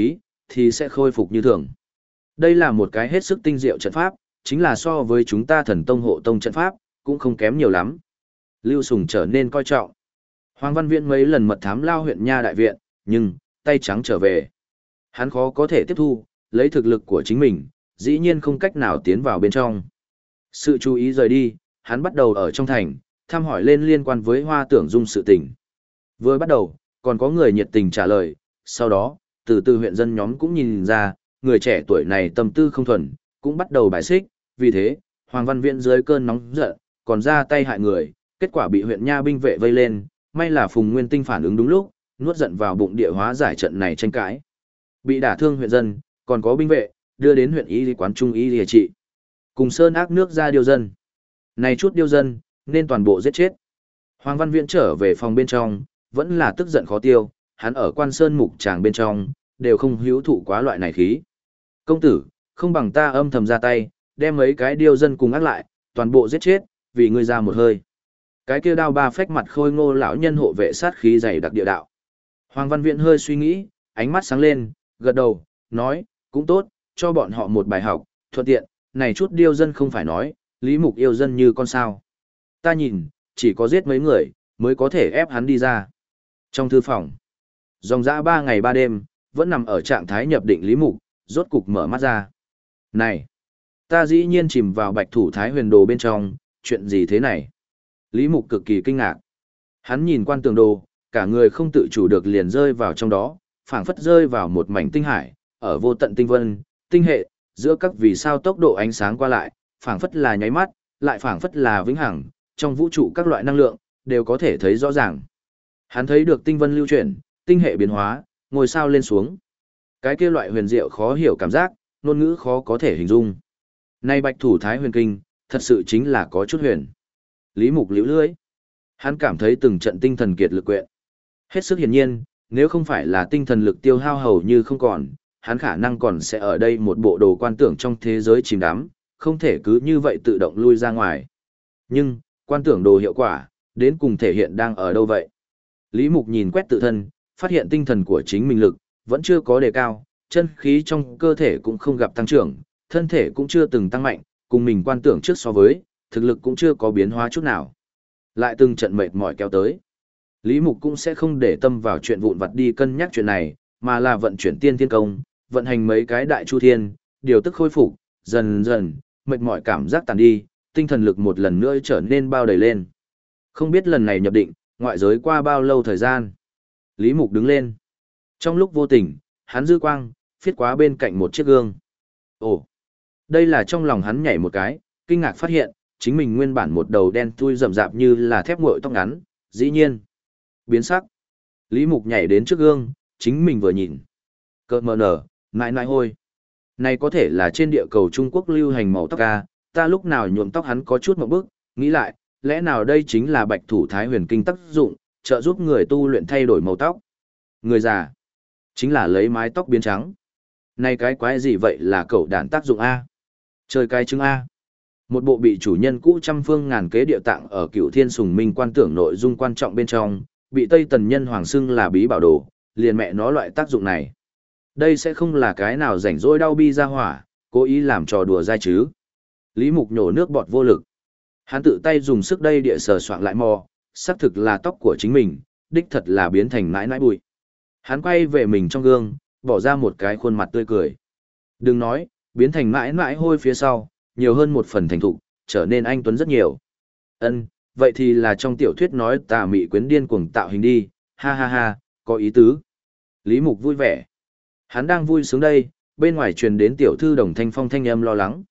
S1: thì sẽ khôi phục như thường. Đây là một cái hết sức tinh diệu trận pháp, chính là so với chúng ta thần tông hộ tông trận pháp, cũng không kém nhiều lắm. Lưu Sùng trở nên coi trọng. Hoàng Văn Viễn mấy lần mật thám lao huyện Nha Đại Viện, nhưng, tay trắng trở về. Hắn khó có thể tiếp thu, lấy thực lực của chính mình, dĩ nhiên không cách nào tiến vào bên trong. Sự chú ý rời đi, hắn bắt đầu ở trong thành, thăm hỏi lên liên quan với Hoa Tưởng Dung sự tình. Vừa bắt đầu, còn có người nhiệt tình trả lời, sau đó, từ từ huyện dân nhóm cũng nhìn ra, người trẻ tuổi này tâm tư không thuần, cũng bắt đầu bài xích, vì thế, Hoàng Văn Viễn dưới cơn nóng giận, còn ra tay hại người, kết quả bị huyện Nha binh vệ vây lên, may là Phùng Nguyên Tinh phản ứng đúng lúc, nuốt giận vào bụng địa hóa giải trận này tranh cãi. Bị đả thương huyện dân, còn có binh vệ, đưa đến huyện y quán trung y địa trị. Cùng sơn ác nước ra điêu dân. Này chút điêu dân, nên toàn bộ giết chết. Hoàng Văn Viễn trở về phòng bên trong, vẫn là tức giận khó tiêu, hắn ở quan sơn mục tràng bên trong, đều không hữu thụ quá loại này khí. Công tử, không bằng ta âm thầm ra tay, đem mấy cái điêu dân cùng ác lại, toàn bộ giết chết, vì ngươi ra một hơi. Cái kia đao ba phách mặt khôi ngô lão nhân hộ vệ sát khí dày đặc địa đạo. Hoàng Văn Viễn hơi suy nghĩ, ánh mắt sáng lên, gật đầu, nói, cũng tốt, cho bọn họ một bài học, thuận tiện, này chút điêu dân không phải nói, Lý Mục yêu dân như con sao. Ta nhìn, chỉ có giết mấy người, mới có thể ép hắn đi ra. Trong thư phòng, dòng dã 3 ngày 3 đêm, vẫn nằm ở trạng thái nhập định Lý Mục, rốt cục mở mắt ra. Này, ta dĩ nhiên chìm vào bạch thủ thái huyền đồ bên trong, chuyện gì thế này? Lý Mục cực kỳ kinh ngạc. Hắn nhìn quan tường đồ, cả người không tự chủ được liền rơi vào trong đó, phảng phất rơi vào một mảnh tinh hải, ở vô tận tinh vân, tinh hệ, giữa các vì sao tốc độ ánh sáng qua lại, phảng phất là nháy mắt, lại phảng phất là vĩnh hằng, trong vũ trụ các loại năng lượng đều có thể thấy rõ ràng. Hắn thấy được tinh vân lưu chuyển, tinh hệ biến hóa, ngôi sao lên xuống. Cái kia loại huyền diệu khó hiểu cảm giác, ngôn ngữ khó có thể hình dung. Nay Bạch Thủ Thái Huyền Kinh, thật sự chính là có chút huyền. Lý Mục liễu lưỡi. Hắn cảm thấy từng trận tinh thần kiệt lực quyện. Hết sức hiển nhiên, nếu không phải là tinh thần lực tiêu hao hầu như không còn, hắn khả năng còn sẽ ở đây một bộ đồ quan tưởng trong thế giới chìm đắm, không thể cứ như vậy tự động lui ra ngoài. Nhưng, quan tưởng đồ hiệu quả, đến cùng thể hiện đang ở đâu vậy? Lý Mục nhìn quét tự thân, phát hiện tinh thần của chính mình lực, vẫn chưa có đề cao, chân khí trong cơ thể cũng không gặp tăng trưởng, thân thể cũng chưa từng tăng mạnh, cùng mình quan tưởng trước so với, thực lực cũng chưa có biến hóa chút nào. Lại từng trận mệt mỏi kéo tới. Lý Mục cũng sẽ không để tâm vào chuyện vụn vặt đi cân nhắc chuyện này, mà là vận chuyển tiên thiên công, vận hành mấy cái đại chu thiên, điều tức khôi phục, dần dần, mệt mỏi cảm giác tàn đi, tinh thần lực một lần nữa trở nên bao đầy lên. Không biết lần này nhập định, ngoại giới qua bao lâu thời gian. Lý Mục đứng lên. Trong lúc vô tình, hắn dư quang, phiết quá bên cạnh một chiếc gương. Ồ, đây là trong lòng hắn nhảy một cái, kinh ngạc phát hiện, chính mình nguyên bản một đầu đen thui rậm rạp như là thép nguội tóc ngắn, dĩ nhiên. Biến sắc. Lý Mục nhảy đến trước gương, chính mình vừa nhìn. Cơ mờ nở, nại nại hôi. Này có thể là trên địa cầu Trung Quốc lưu hành màu tóc ca, ta lúc nào nhuộm tóc hắn có chút một bức, nghĩ lại, lẽ nào đây chính là Bạch Thủ Thái Huyền Kinh tác dụng, trợ giúp người tu luyện thay đổi màu tóc. Người già, chính là lấy mái tóc biến trắng. Này cái quái gì vậy là cậu đàn tác dụng A? Chơi cái trứng A. Một bộ bị chủ nhân cũ trăm phương ngàn kế địa tạng ở Cửu Thiên Sùng Minh quan tưởng nội dung quan trọng bên trong, bị Tây Tần nhân hoàng xưng là bí bảo đồ, liền mẹ nó loại tác dụng này. Đây sẽ không là cái nào rảnh rỗi đau bi ra hỏa, cố ý làm trò đùa dai chứ. Lý Mục nhổ nước bọt vô lực. Hắn tự tay dùng sức đây địa sờ soạng lại mò, xác thực là tóc của chính mình, đích thật là biến thành nãi nãi bụi. Hắn quay về mình trong gương, bỏ ra một cái khuôn mặt tươi cười. Đừng nói, biến thành nãi nãi hôi phía sau, nhiều hơn một phần thành thục, trở nên anh tuấn rất nhiều. Ân, vậy thì là trong tiểu thuyết nói tà mị quyến điên cuồng tạo hình đi, ha ha ha, có ý tứ. Lý Mục vui vẻ. Hắn đang vui sướng đây, bên ngoài truyền đến tiểu thư Đồng Thanh Phong thanh âm lo lắng.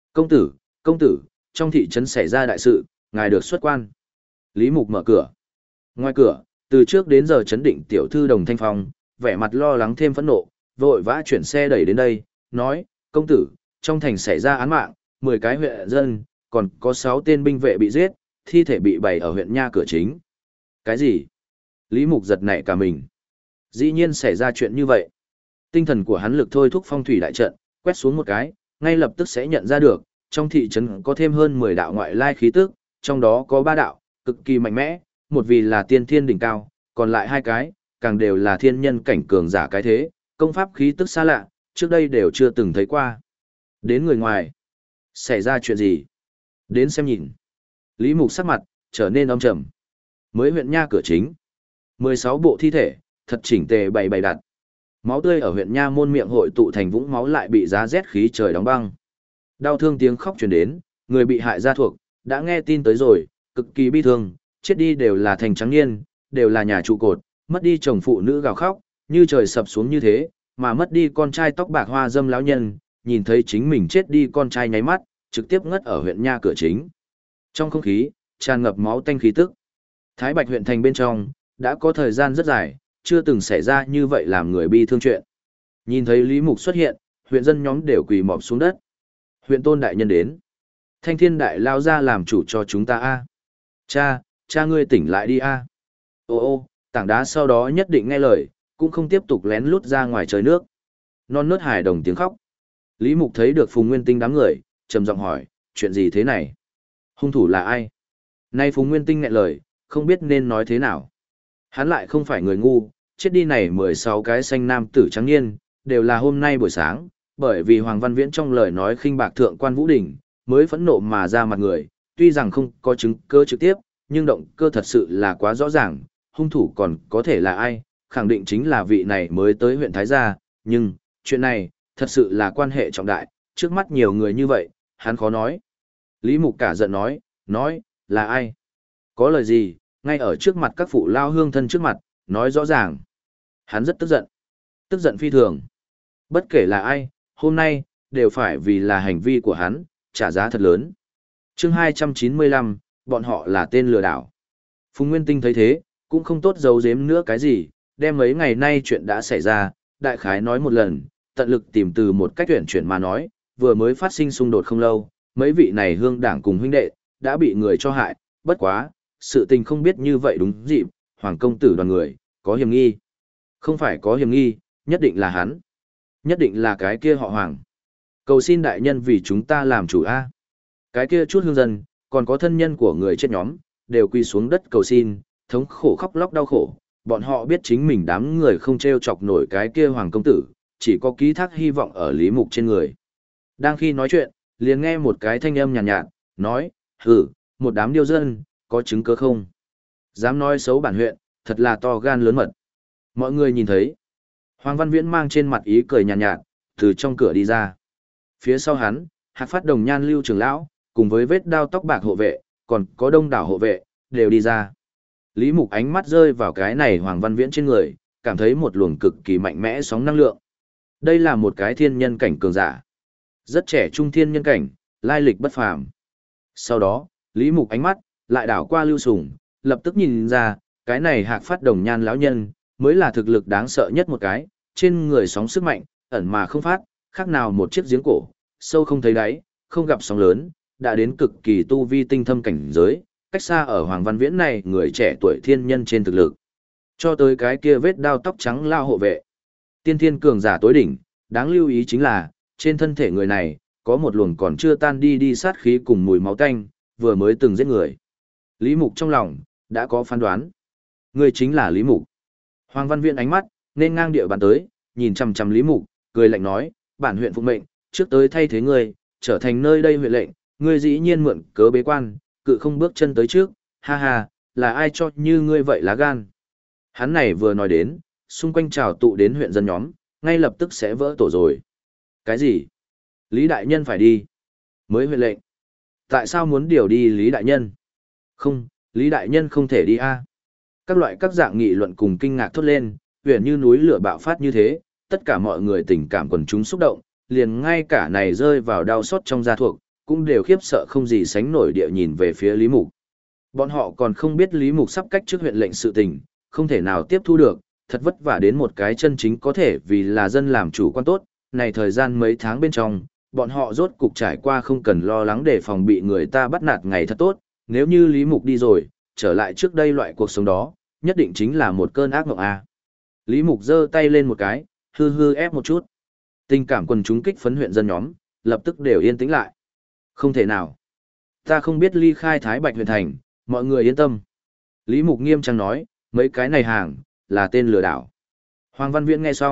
S1: Công tử, trong thị trấn xảy ra đại sự, ngài được xuất quan. Lý Mục mở cửa. Ngoài cửa, từ trước đến giờ chấn định tiểu thư Đồng Thanh Phong, vẻ mặt lo lắng thêm phẫn nộ, vội vã chuyển xe đẩy đến đây, nói, công tử, trong thành xảy ra án mạng, 10 cái huyện dân, còn có 6 tên binh vệ bị giết, thi thể bị bày ở huyện Nha cửa chính. Cái gì? Lý Mục giật nảy cả mình. Dĩ nhiên xảy ra chuyện như vậy. Tinh thần của hắn lực thôi thúc phong thủy đại trận, quét xuống một cái, ngay lập tức sẽ nhận ra được, trong thị trấn có thêm hơn 10 đạo ngoại lai khí tức, trong đó có 3 đạo, cực kỳ mạnh mẽ, một vì là tiên thiên đỉnh cao, còn lại 2 cái, càng đều là thiên nhân cảnh cường giả cái thế, công pháp khí tức xa lạ, trước đây đều chưa từng thấy qua. Đến người ngoài. Xảy ra chuyện gì? Đến xem nhìn. Lý Mục sắc mặt, trở nên âm trầm. Mới huyện nha cửa chính. 16 bộ thi thể, thật chỉnh tề bày đặt. Máu tươi ở huyện nha môn miệng hội tụ thành vũng máu lại bị giá rét khí trời đóng băng. Đau thương tiếng khóc truyền đến, người bị hại gia thuộc, đã nghe tin tới rồi, cực kỳ bi thương, chết đi đều là thành trắng niên, đều là nhà trụ cột, mất đi chồng phụ nữ gào khóc, như trời sập xuống như thế, mà mất đi con trai tóc bạc hoa dâm lão nhân, nhìn thấy chính mình chết đi con trai nháy mắt, trực tiếp ngất ở huyện nha cửa chính. Trong không khí, tràn ngập máu tanh khí tức. Thái Bạch huyện thành bên trong, đã có thời gian rất dài, chưa từng xảy ra như vậy làm người bi thương chuyện. Nhìn thấy Lý Mục xuất hiện, huyện dân nhóm đều quỳ mọp xuống đất. Huyện tôn đại nhân đến. Thanh thiên đại lao ra làm chủ cho chúng ta a. Cha ngươi tỉnh lại đi a. Ô, tảng đá sau đó nhất định nghe lời, cũng không tiếp tục lén lút ra ngoài trời nước. Non nớt hài đồng tiếng khóc. Lý Mục thấy được Phùng Nguyên Tinh đám người, trầm giọng hỏi, chuyện gì thế này? Hung thủ là ai? Nay Phùng Nguyên Tinh nghẹn lời, không biết nên nói thế nào. Hắn lại không phải người ngu, chết đi này 16 cái xanh nam tử trắng niên, đều là hôm nay buổi sáng, bởi vì Hoàng Văn Viễn trong lời nói khinh bạc thượng quan Vũ Đình, mới phẫn nộ mà ra mặt người, tuy rằng không có chứng cơ trực tiếp, nhưng động cơ thật sự là quá rõ ràng, hung thủ còn có thể là ai, khẳng định chính là vị này mới tới huyện Thái Gia, nhưng, chuyện này, thật sự là quan hệ trọng đại, trước mắt nhiều người như vậy, hắn khó nói. Lý Mục cả giận nói, là ai? Có lời gì, ngay ở trước mặt các phụ lao hương thân trước mặt, nói rõ ràng. Hắn rất tức giận phi thường. Bất kể là ai, hôm nay, đều phải vì là hành vi của hắn, trả giá thật lớn. Chương 295, bọn họ là tên lừa đảo. Phùng Nguyên Tinh thấy thế, cũng không tốt giấu giếm nữa cái gì, đem mấy ngày nay chuyện đã xảy ra, đại khái nói một lần, tận lực tìm từ một cách tuyển chuyển mà nói, vừa mới phát sinh xung đột không lâu, mấy vị này hương đảng cùng huynh đệ, đã bị người cho hại, bất quá, sự tình không biết như vậy đúng dịp, Hoàng công tử đoàn người, có hiểm nghi. Không phải có hiểm nghi, nhất định là hắn. Nhất định là cái kia họ Hoàng. Cầu xin đại nhân vì chúng ta làm chủ a. Cái kia chút hương dân, còn có thân nhân của người chết nhóm, đều quỳ xuống đất cầu xin, thống khổ khóc lóc đau khổ, bọn họ biết chính mình đám người không treo chọc nổi cái kia Hoàng công tử, chỉ có ký thác hy vọng ở Lý Mục trên người. Đang khi nói chuyện, liền nghe một cái thanh âm nhàn nhạt, nói, một đám điêu dân, có chứng cứ không? Dám nói xấu bản huyện, thật là to gan lớn mật. Mọi người nhìn thấy, Hoàng Văn Viễn mang trên mặt ý cười nhàn nhạt, từ trong cửa đi ra. Phía sau hắn, Hạc Phát Đồng Nhan Lưu trưởng lão, cùng với vết đao tóc bạc hộ vệ, còn có đông đảo hộ vệ, đều đi ra. Lý Mục ánh mắt rơi vào cái này Hoàng Văn Viễn trên người, cảm thấy một luồng cực kỳ mạnh mẽ sóng năng lượng. Đây là một cái thiên nhân cảnh cường giả. Rất trẻ trung thiên nhân cảnh, lai lịch bất phàm. Sau đó, Lý Mục ánh mắt lại đảo qua Lưu Sùng, lập tức nhìn ra, cái này Hạc Phát Đồng Nhan lão nhân mới là thực lực đáng sợ nhất một cái, trên người sóng sức mạnh, ẩn mà không phát, khác nào một chiếc giếng cổ, sâu không thấy đáy, không gặp sóng lớn, đã đến cực kỳ tu vi tinh thâm cảnh giới, cách xa ở Hoàng Văn Viễn này người trẻ tuổi thiên nhân trên thực lực. Cho tới cái kia vết đao tóc trắng lao hộ vệ. Tiên thiên cường giả tối đỉnh, đáng lưu ý chính là, trên thân thể người này, có một luồng còn chưa tan đi sát khí cùng mùi máu tanh, vừa mới từng giết người. Lý Mục trong lòng, đã có phán đoán. Người chính là Lý Mục. Hoàng Văn Viễn ánh mắt, nên ngang địa bàn tới, nhìn chằm chằm Lý Mục, cười lạnh nói, bản huyện phục mệnh, trước tới thay thế ngươi, trở thành nơi đây huyện lệnh, ngươi dĩ nhiên mượn cớ bế quan, cự không bước chân tới trước, ha ha, là ai cho như ngươi vậy lá gan. Hắn này vừa nói đến, xung quanh trào tụ đến huyện dân nhóm, ngay lập tức sẽ vỡ tổ rồi. Cái gì? Lý Đại Nhân phải đi. Mới huyện lệnh. Tại sao muốn điều đi Lý Đại Nhân? Không, Lý Đại Nhân không thể đi a. Các loại các dạng nghị luận cùng kinh ngạc thốt lên, huyền như núi lửa bạo phát như thế, tất cả mọi người tình cảm quần chúng xúc động, liền ngay cả này rơi vào đau xót trong gia thuộc, cũng đều khiếp sợ không gì sánh nổi địa nhìn về phía Lý Mục. Bọn họ còn không biết Lý Mục sắp cách trước huyện lệnh sự tình, không thể nào tiếp thu được, thật vất vả đến một cái chân chính có thể vì là dân làm chủ quan tốt, này thời gian mấy tháng bên trong, bọn họ rốt cục trải qua không cần lo lắng để phòng bị người ta bắt nạt ngày thật tốt, nếu như Lý Mục đi rồi, trở lại trước đây loại cuộc sống đó, nhất định chính là một cơn ác mộng a. Lý Mục giơ tay lên một cái, hư ép một chút. Tình cảm quần chúng kích phấn huyện dân nhóm, lập tức đều yên tĩnh lại. Không thể nào. Ta không biết ly khai Thái Bạch huyện thành, mọi người yên tâm. Lý Mục nghiêm trang nói, mấy cái này hàng, là tên lừa đảo. Hoàng Văn Viễn nghe xong,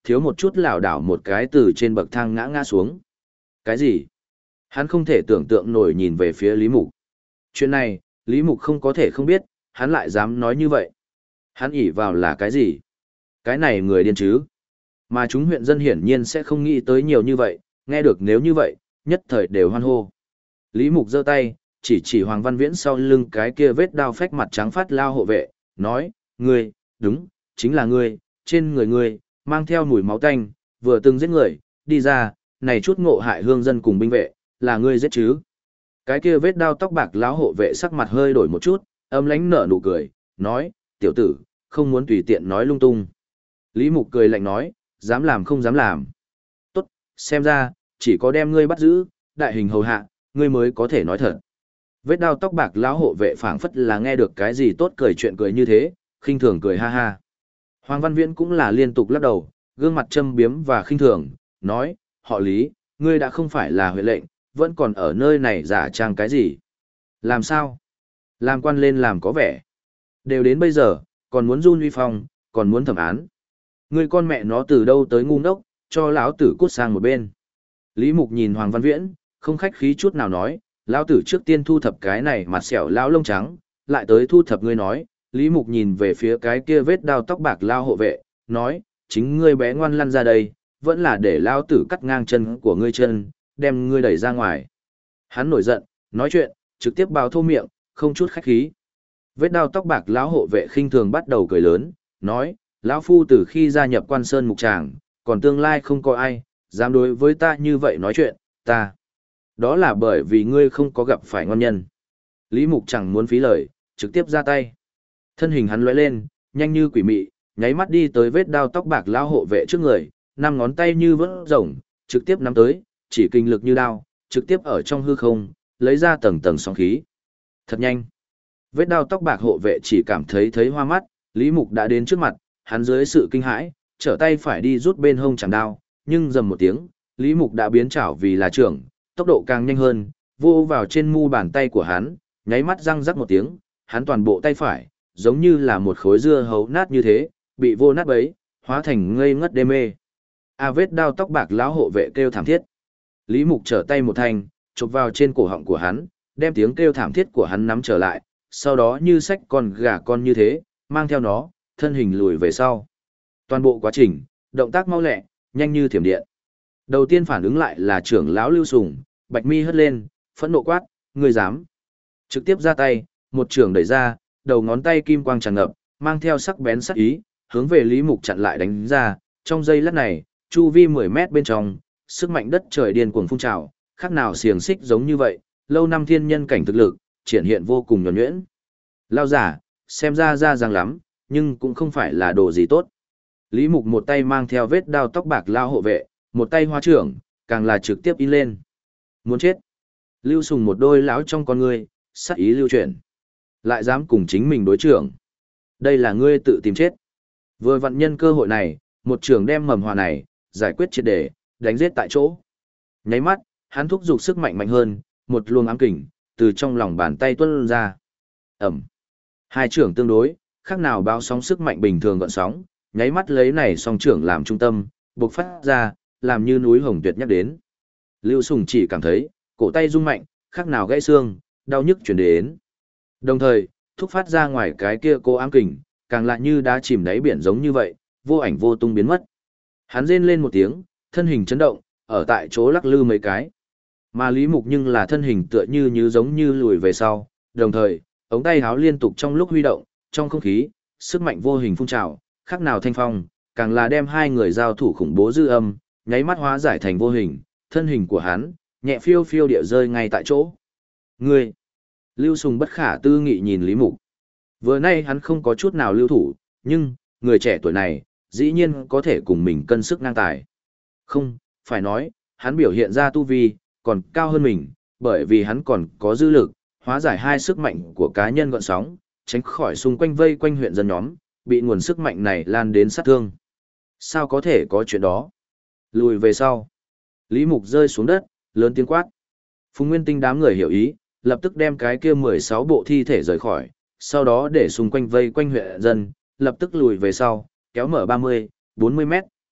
S1: thiếu một chút lảo đảo một cái từ trên bậc thang ngã ngã xuống. Cái gì? Hắn không thể tưởng tượng nổi nhìn về phía Lý Mục. Chuyện này, Lý Mục không có thể không biết, hắn lại dám nói như vậy. Hắn ỷ vào là cái gì? Cái này người điên chứ? Mà chúng huyện dân hiển nhiên sẽ không nghĩ tới nhiều như vậy, nghe được nếu như vậy, nhất thời đều hoan hô. Lý Mục giơ tay, chỉ Hoàng Văn Viễn sau lưng cái kia vết đao phách mặt trắng phát lao hộ vệ, nói, ngươi, đúng, chính là ngươi, trên người ngươi, mang theo mùi máu tanh, vừa từng giết người, đi ra, này chút ngộ hại hương dân cùng binh vệ, là ngươi giết chứ. Cái kia vết đao tóc bạc lão hộ vệ sắc mặt hơi đổi một chút, âm lãnh nở nụ cười, nói, tiểu tử, không muốn tùy tiện nói lung tung. Lý Mục cười lạnh nói, dám làm không dám làm. Tốt, xem ra, chỉ có đem ngươi bắt giữ, đại hình hầu hạ, ngươi mới có thể nói thật. Vết đao tóc bạc lão hộ vệ phảng phất là nghe được cái gì tốt cười chuyện cười như thế, khinh thường cười ha ha. Hoàng Văn Viễn cũng là liên tục lắc đầu, gương mặt châm biếm và khinh thường, nói, họ Lý, ngươi đã không phải là huyện lệnh, vẫn còn ở nơi này giả trang cái gì. Làm sao? Làm quan lên làm có vẻ. Đều đến bây giờ, còn muốn run uy phong, còn muốn thẩm án. Ngươi con mẹ nó từ đâu tới ngu ngốc, cho lão tử cút sang một bên. Lý Mục nhìn Hoàng Văn Viễn, không khách khí chút nào nói, lão tử trước tiên thu thập cái này mặt xẻo lão lông trắng, lại tới thu thập ngươi nói. Lý Mục nhìn về phía cái kia vết đao tóc bạc lao hộ vệ, nói, chính ngươi bé ngoan lăn ra đây, vẫn là để lão tử cắt ngang chân của ngươi chân, đem ngươi đẩy ra ngoài. Hắn nổi giận, nói chuyện, trực tiếp bao thô miệng, không chút khách khí. Vết đao tóc bạc lão hộ vệ khinh thường bắt đầu cười lớn, nói, lão phu từ khi gia nhập Quan Sơn Mục Tràng, còn tương lai không có ai dám đối với ta như vậy nói chuyện, ta. Đó là bởi vì ngươi không có gặp phải ngon nhân. Lý Mục chẳng muốn phí lời, trực tiếp ra tay. Thân hình hắn lóe lên, nhanh như quỷ mị, nháy mắt đi tới vết đao tóc bạc lão hộ vệ trước người, năm ngón tay như vớt rồng, trực tiếp nắm tới, chỉ kinh lực như đao, trực tiếp ở trong hư không, lấy ra tầng tầng sóng khí. Thật nhanh. Vết đao tóc bạc hộ vệ chỉ cảm thấy hoa mắt, Lý Mục đã đến trước mặt, hắn dưới sự kinh hãi, trở tay phải đi rút bên hông chẳng đao, nhưng rầm một tiếng, Lý Mục đã biến chảo vì là trưởng, tốc độ càng nhanh hơn, vô vào trên mu bàn tay của hắn, nháy mắt răng rắc một tiếng, hắn toàn bộ tay phải, giống như là một khối dưa hấu nát như thế, bị vô nát bấy, hóa thành ngây ngất đê mê. Vết đao tóc bạc lão hộ vệ kêu thảm thiết. Lý Mục trở tay một thanh, chụp vào trên cổ họng của hắn, đem tiếng kêu thảm thiết của hắn nắm trở lại, sau đó như xách con gà con như thế, mang theo nó, thân hình lùi về sau. Toàn bộ quá trình, động tác mau lẹ, nhanh như thiểm điện. Đầu tiên phản ứng lại là trưởng lão Lưu Sùng, bạch mi hất lên, phẫn nộ quát, ngươi dám. Trực tiếp ra tay, một trường đẩy ra, đầu ngón tay kim quang tràn ngập, mang theo sắc bén sắc ý, hướng về Lý Mục chặn lại đánh ra, trong giây lát này, chu vi 10 mét bên trong, sức mạnh đất trời điên cuồng phun trào, khác nào xiềng xích giống như vậy, lâu năm thiên nhân cảnh thực lực, triển hiện vô cùng nhuần nhuyễn. Lao giả, xem ra ràng lắm, nhưng cũng không phải là đồ gì tốt. Lý Mục một tay mang theo vết đao tóc bạc lao hộ vệ, một tay hóa trưởng, càng là trực tiếp in lên. Muốn chết. Lưu Sùng một đôi lão trong con ngươi, sát ý lưu chuyển. Lại dám cùng chính mình đối trưởng. Đây là ngươi tự tìm chết. Vừa vặn nhân cơ hội này, một trưởng đem mầm hòa này, giải quyết triệt để, đánh giết tại chỗ. Nháy mắt, hắn thúc giục sức mạnh mạnh hơn, một luồng ám kình, từ trong lòng bàn tay tuôn ra. Ẩm. Hai trưởng tương đối, khác nào báo sóng sức mạnh bình thường gợn sóng, nháy mắt lấy này song trưởng làm trung tâm, bộc phát ra, làm như núi hồng tuyệt nhắc đến. Lưu Sùng chỉ cảm thấy, cổ tay rung mạnh, khác nào gãy xương, đau nhức chuyển đến. Đồng thời, thúc phát ra ngoài cái kia cô ám kình, càng lại như đá chìm đáy biển giống như vậy, vô ảnh vô tung biến mất. Hắn rên lên một tiếng, thân hình chấn động, ở tại chỗ lắc lư mấy cái. Mà Lý Mục nhưng là thân hình tựa như giống như lùi về sau, đồng thời, ống tay háo liên tục trong lúc huy động, trong không khí, sức mạnh vô hình phun trào, khác nào thanh phong, càng là đem hai người giao thủ khủng bố dư âm, nháy mắt hóa giải thành vô hình, thân hình của hắn, nhẹ phiêu phiêu địa rơi ngay tại chỗ. Ngươi! Lưu Sùng bất khả tư nghị nhìn Lý Mục. Vừa nay hắn không có chút nào lưu thủ, nhưng, người trẻ tuổi này, dĩ nhiên có thể cùng mình cân sức ngang tài. Không, phải nói, hắn biểu hiện ra tu vi, còn cao hơn mình, bởi vì hắn còn có dư lực, hóa giải hai sức mạnh của cá nhân gọn sóng, tránh khỏi xung quanh vây quanh huyện dân nhóm, bị nguồn sức mạnh này lan đến sát thương. Sao có thể có chuyện đó? Lùi về sau. Lý Mục rơi xuống đất, lớn tiếng quát. Phùng Nguyên Tinh đám người hiểu ý, lập tức đem cái kia 16 bộ thi thể rời khỏi, sau đó để xung quanh vây quanh huyện dân, lập tức lùi về sau, kéo mở 30, 40 mét,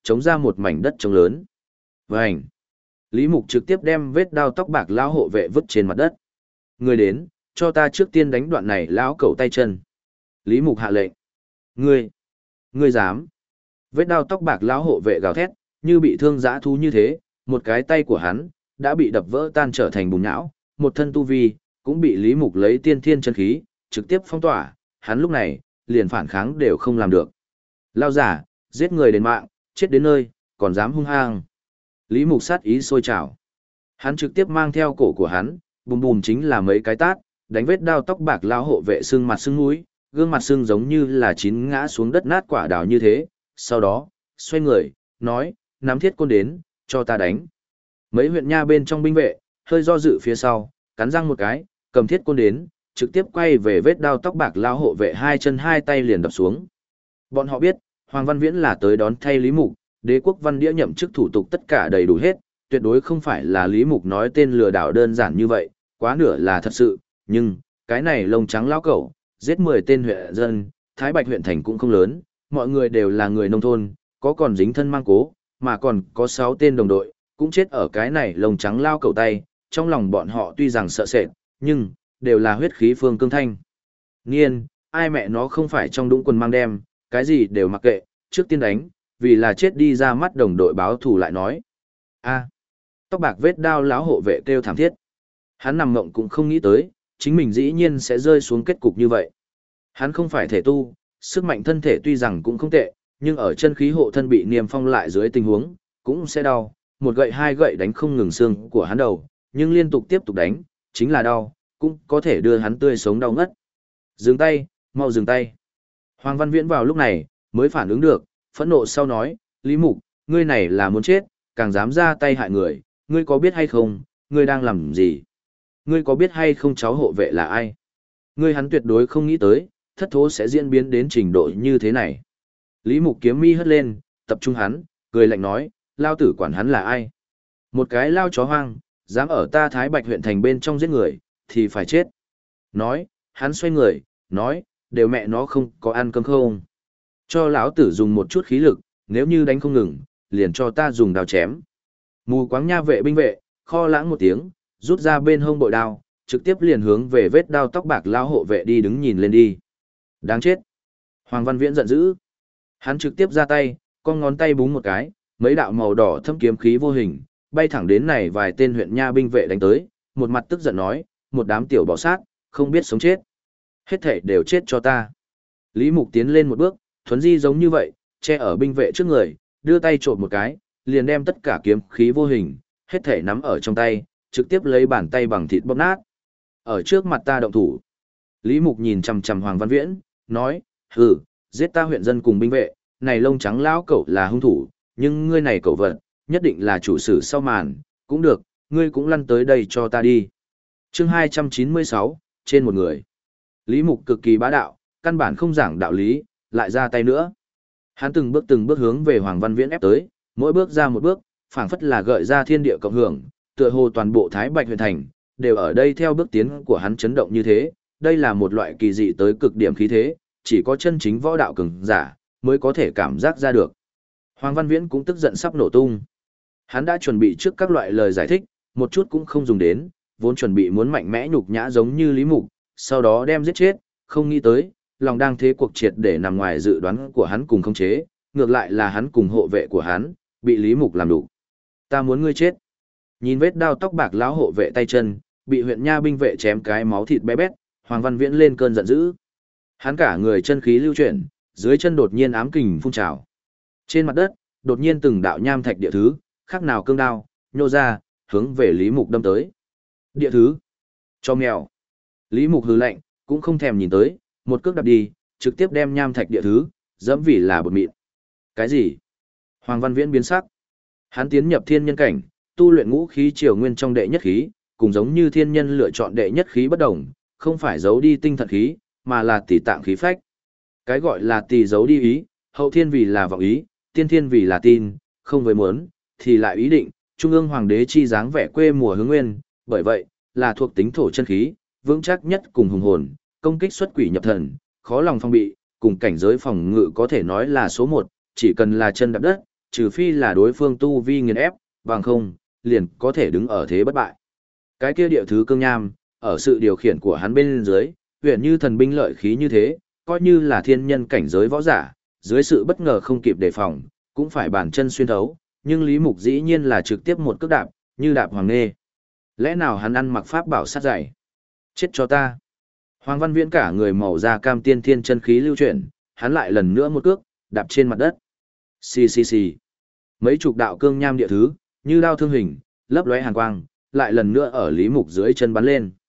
S1: chống ra một mảnh đất trống lớn. Vành! Lý Mục trực tiếp đem vết đao tóc bạc lão hộ vệ vứt trên mặt đất. Người đến, cho ta trước tiên đánh đoạn này lão cẩu tay chân. Lý Mục hạ lệnh. Ngươi dám? Vết đao tóc bạc lão hộ vệ gào thét, như bị thương dã thú như thế, một cái tay của hắn đã bị đập vỡ tan trở thành bùn nhão, một thân tu vi cũng bị Lý Mục lấy tiên thiên chân khí trực tiếp phong tỏa, hắn lúc này liền phản kháng đều không làm được. Lao giả, giết người đến mạng, chết đến nơi, còn dám hung hăng. Lý Mục sát ý sôi trào. Hắn trực tiếp mang theo cổ của hắn, bùm bùm chính là mấy cái tát, đánh vết đao tóc bạc lão hộ vệ sưng mặt sưng mũi, gương mặt sưng giống như là chín ngã xuống đất nát quả đào như thế. Sau đó, xoay người, nói, nắm thiết côn đến, cho ta đánh. Mấy huyện nha bên trong binh vệ, hơi do dự phía sau, cắn răng một cái, cầm thiết côn đến, trực tiếp quay về vết đao tóc bạc lão hộ vệ hai chân hai tay liền đập xuống. Bọn họ biết, Hoàng Văn Viễn là tới đón thay Lý Mục, đế quốc văn đĩa nhậm chức thủ tục tất cả đầy đủ hết, tuyệt đối không phải là Lý Mục nói tên lừa đảo đơn giản như vậy, quá nửa là thật sự, nhưng, cái này lông trắng lão cẩu, giết 10 tên huyện dân, Thái Bạch huyện thành cũng không lớn, mọi người đều là người nông thôn, có còn dính thân mang cố, mà còn có 6 tên đồng đội, cũng chết ở cái này lông trắng lao cẩu tay, trong lòng bọn họ tuy rằng sợ sệt, nhưng, đều là huyết khí phương cương thanh. Nghiên, ai mẹ nó không phải trong đũng quần mang đem, cái gì đều mặc kệ, trước tiên đánh, vì là chết đi ra mắt đồng đội báo thù lại nói. A, tóc bạc vết đao lão hộ vệ kêu thảm thiết. Hắn nằm mộng cũng không nghĩ tới, chính mình dĩ nhiên sẽ rơi xuống kết cục như vậy. Hắn không phải thể tu, sức mạnh thân thể tuy rằng cũng không tệ, nhưng ở chân khí hộ thân bị niêm phong lại dưới tình huống, cũng sẽ đau. Một gậy hai gậy đánh không ngừng xương của hắn đầu, nhưng liên tục tiếp tục đánh, chính là đau, cũng có thể đưa hắn tươi sống đau ngất. Dừng tay, mau dừng tay. Hoàng Văn Viễn vào lúc này, mới phản ứng được, phẫn nộ sau nói, Lý Mục, ngươi này là muốn chết, càng dám ra tay hại người, ngươi có biết hay không, ngươi đang làm gì? Ngươi có biết hay không cháu hộ vệ là ai? Ngươi hắn tuyệt đối không nghĩ tới, thất thố sẽ diễn biến đến trình độ như thế này. Lý Mục kiếm mi hất lên, tập trung hắn, cười lạnh nói, lao tử quản hắn là ai? Một cái lao chó hoang, dám ở ta Thái Bạch huyện thành bên trong giết người, thì phải chết. Nói, hắn xoay người, nói, đều mẹ nó không có ăn cơm không. Cho lão tử dùng một chút khí lực, nếu như đánh không ngừng, liền cho ta dùng đao chém. Mù quáng nha vệ binh vệ, kho lãng một tiếng, rút ra bên hông bội đao, trực tiếp liền hướng về vết đao tóc bạc lao hộ vệ đi đứng nhìn lên đi. Đáng chết. Hoàng Văn Viễn giận dữ. Hắn trực tiếp ra tay, con ngón tay búng một cái, mấy đạo màu đỏ thâm kiếm khí vô hình, bay thẳng đến này vài tên huyện nha binh vệ đánh tới, một mặt tức giận nói, một đám tiểu bò sát, không biết sống chết. Hết thảy đều chết cho ta. Lý Mục tiến lên một bước, thuấn di giống như vậy, che ở binh vệ trước người, đưa tay trộn một cái, liền đem tất cả kiếm khí vô hình, hết thảy nắm ở trong tay, trực tiếp lấy bàn tay bằng thịt bóp nát. Ở trước mặt ta động thủ. Lý Mục nhìn chằm chằm Hoàng Văn Viễn, nói, hừ, giết ta huyện dân cùng binh vệ, này lông trắng lão cẩu là hung thủ, nhưng ngươi này cẩu vật, nhất định là chủ sử sau màn, cũng được, ngươi cũng lăn tới đây cho ta đi. Chương 296, trên một người. Lý Mục cực kỳ bá đạo, căn bản không giảng đạo lý, lại ra tay nữa. Hắn từng bước hướng về Hoàng Văn Viễn ép tới, mỗi bước ra một bước, phảng phất là gợi ra thiên địa cộng hưởng, tựa hồ toàn bộ Thái Bạch huyện thành đều ở đây theo bước tiến của hắn chấn động như thế, đây là một loại kỳ dị tới cực điểm khí thế, chỉ có chân chính võ đạo cường giả mới có thể cảm giác ra được. Hoàng Văn Viễn cũng tức giận sắp nổ tung. Hắn đã chuẩn bị trước các loại lời giải thích, một chút cũng không dùng đến, vốn chuẩn bị muốn mạnh mẽ nhục nhã giống như Lý Mục, sau đó đem giết chết, không nghĩ tới, lòng đang thế cuộc triệt để nằm ngoài dự đoán của hắn cùng khống chế, ngược lại là hắn cùng hộ vệ của hắn, bị Lý Mục làm đủ. Ta muốn ngươi chết. Nhìn vết đao tóc bạc lão hộ vệ tay chân, bị huyện nha binh vệ chém cái máu thịt bé bét, Hoàng Văn Viễn lên cơn giận dữ. Hắn cả người chân khí lưu chuyển, dưới chân đột nhiên ám kình phun trào. Trên mặt đất, đột nhiên từng đạo nham thạch địa thứ, khác nào cương đao, nhô ra, hướng về Lý Mục đâm tới. Địa thứ. Cho mèo. Lý Mục hừ lạnh, cũng không thèm nhìn tới, một cước đạp đi, trực tiếp đem nham thạch địa thứ, dẫm vì là bột mịn. Cái gì? Hoàng Văn Viễn biến sắc. Hắn tiến nhập thiên nhân cảnh, tu luyện ngũ khí triều nguyên trong đệ nhất khí, cùng giống như thiên nhân lựa chọn đệ nhất khí bất đồng, không phải giấu đi tinh thần khí, mà là tỷ tạng khí phách. Cái gọi là tỷ giấu đi ý, hậu thiên vì là vọng ý, tiên thiên vì là tin, không với muốn, thì lại ý định, trung ương hoàng đế chi dáng vẻ quê mùa hướng nguyên, bởi vậy, là thuộc tính thổ chân khí, vững chắc nhất cùng hùng hồn, công kích xuất quỷ nhập thần, khó lòng phong bị, cùng cảnh giới phòng ngự có thể nói là số 1, chỉ cần là chân đạp đất, trừ phi là đối phương tu vi nghiền ép, bằng không, liền có thể đứng ở thế bất bại. Cái kia địa thứ cương nham, ở sự điều khiển của hắn bên dưới, huyền như thần binh lợi khí như thế, coi như là thiên nhân cảnh giới võ giả, dưới sự bất ngờ không kịp đề phòng, cũng phải bàn chân xuyên thấu, nhưng Lý Mục dĩ nhiên là trực tiếp một cước đạp, như đạp hoàng nê. Lẽ nào hắn ăn mặc pháp bảo sát dày? Chết cho ta! Hoàng Văn Viễn cả người màu da cam tiên thiên chân khí lưu chuyển, hắn lại lần nữa một cước, đạp trên mặt đất. Xì xì xì. Mấy chục đạo cương nham địa thứ, như đao thương hình, lấp lóe hàn quang, lại lần nữa ở Lý Mục dưới chân bắn lên.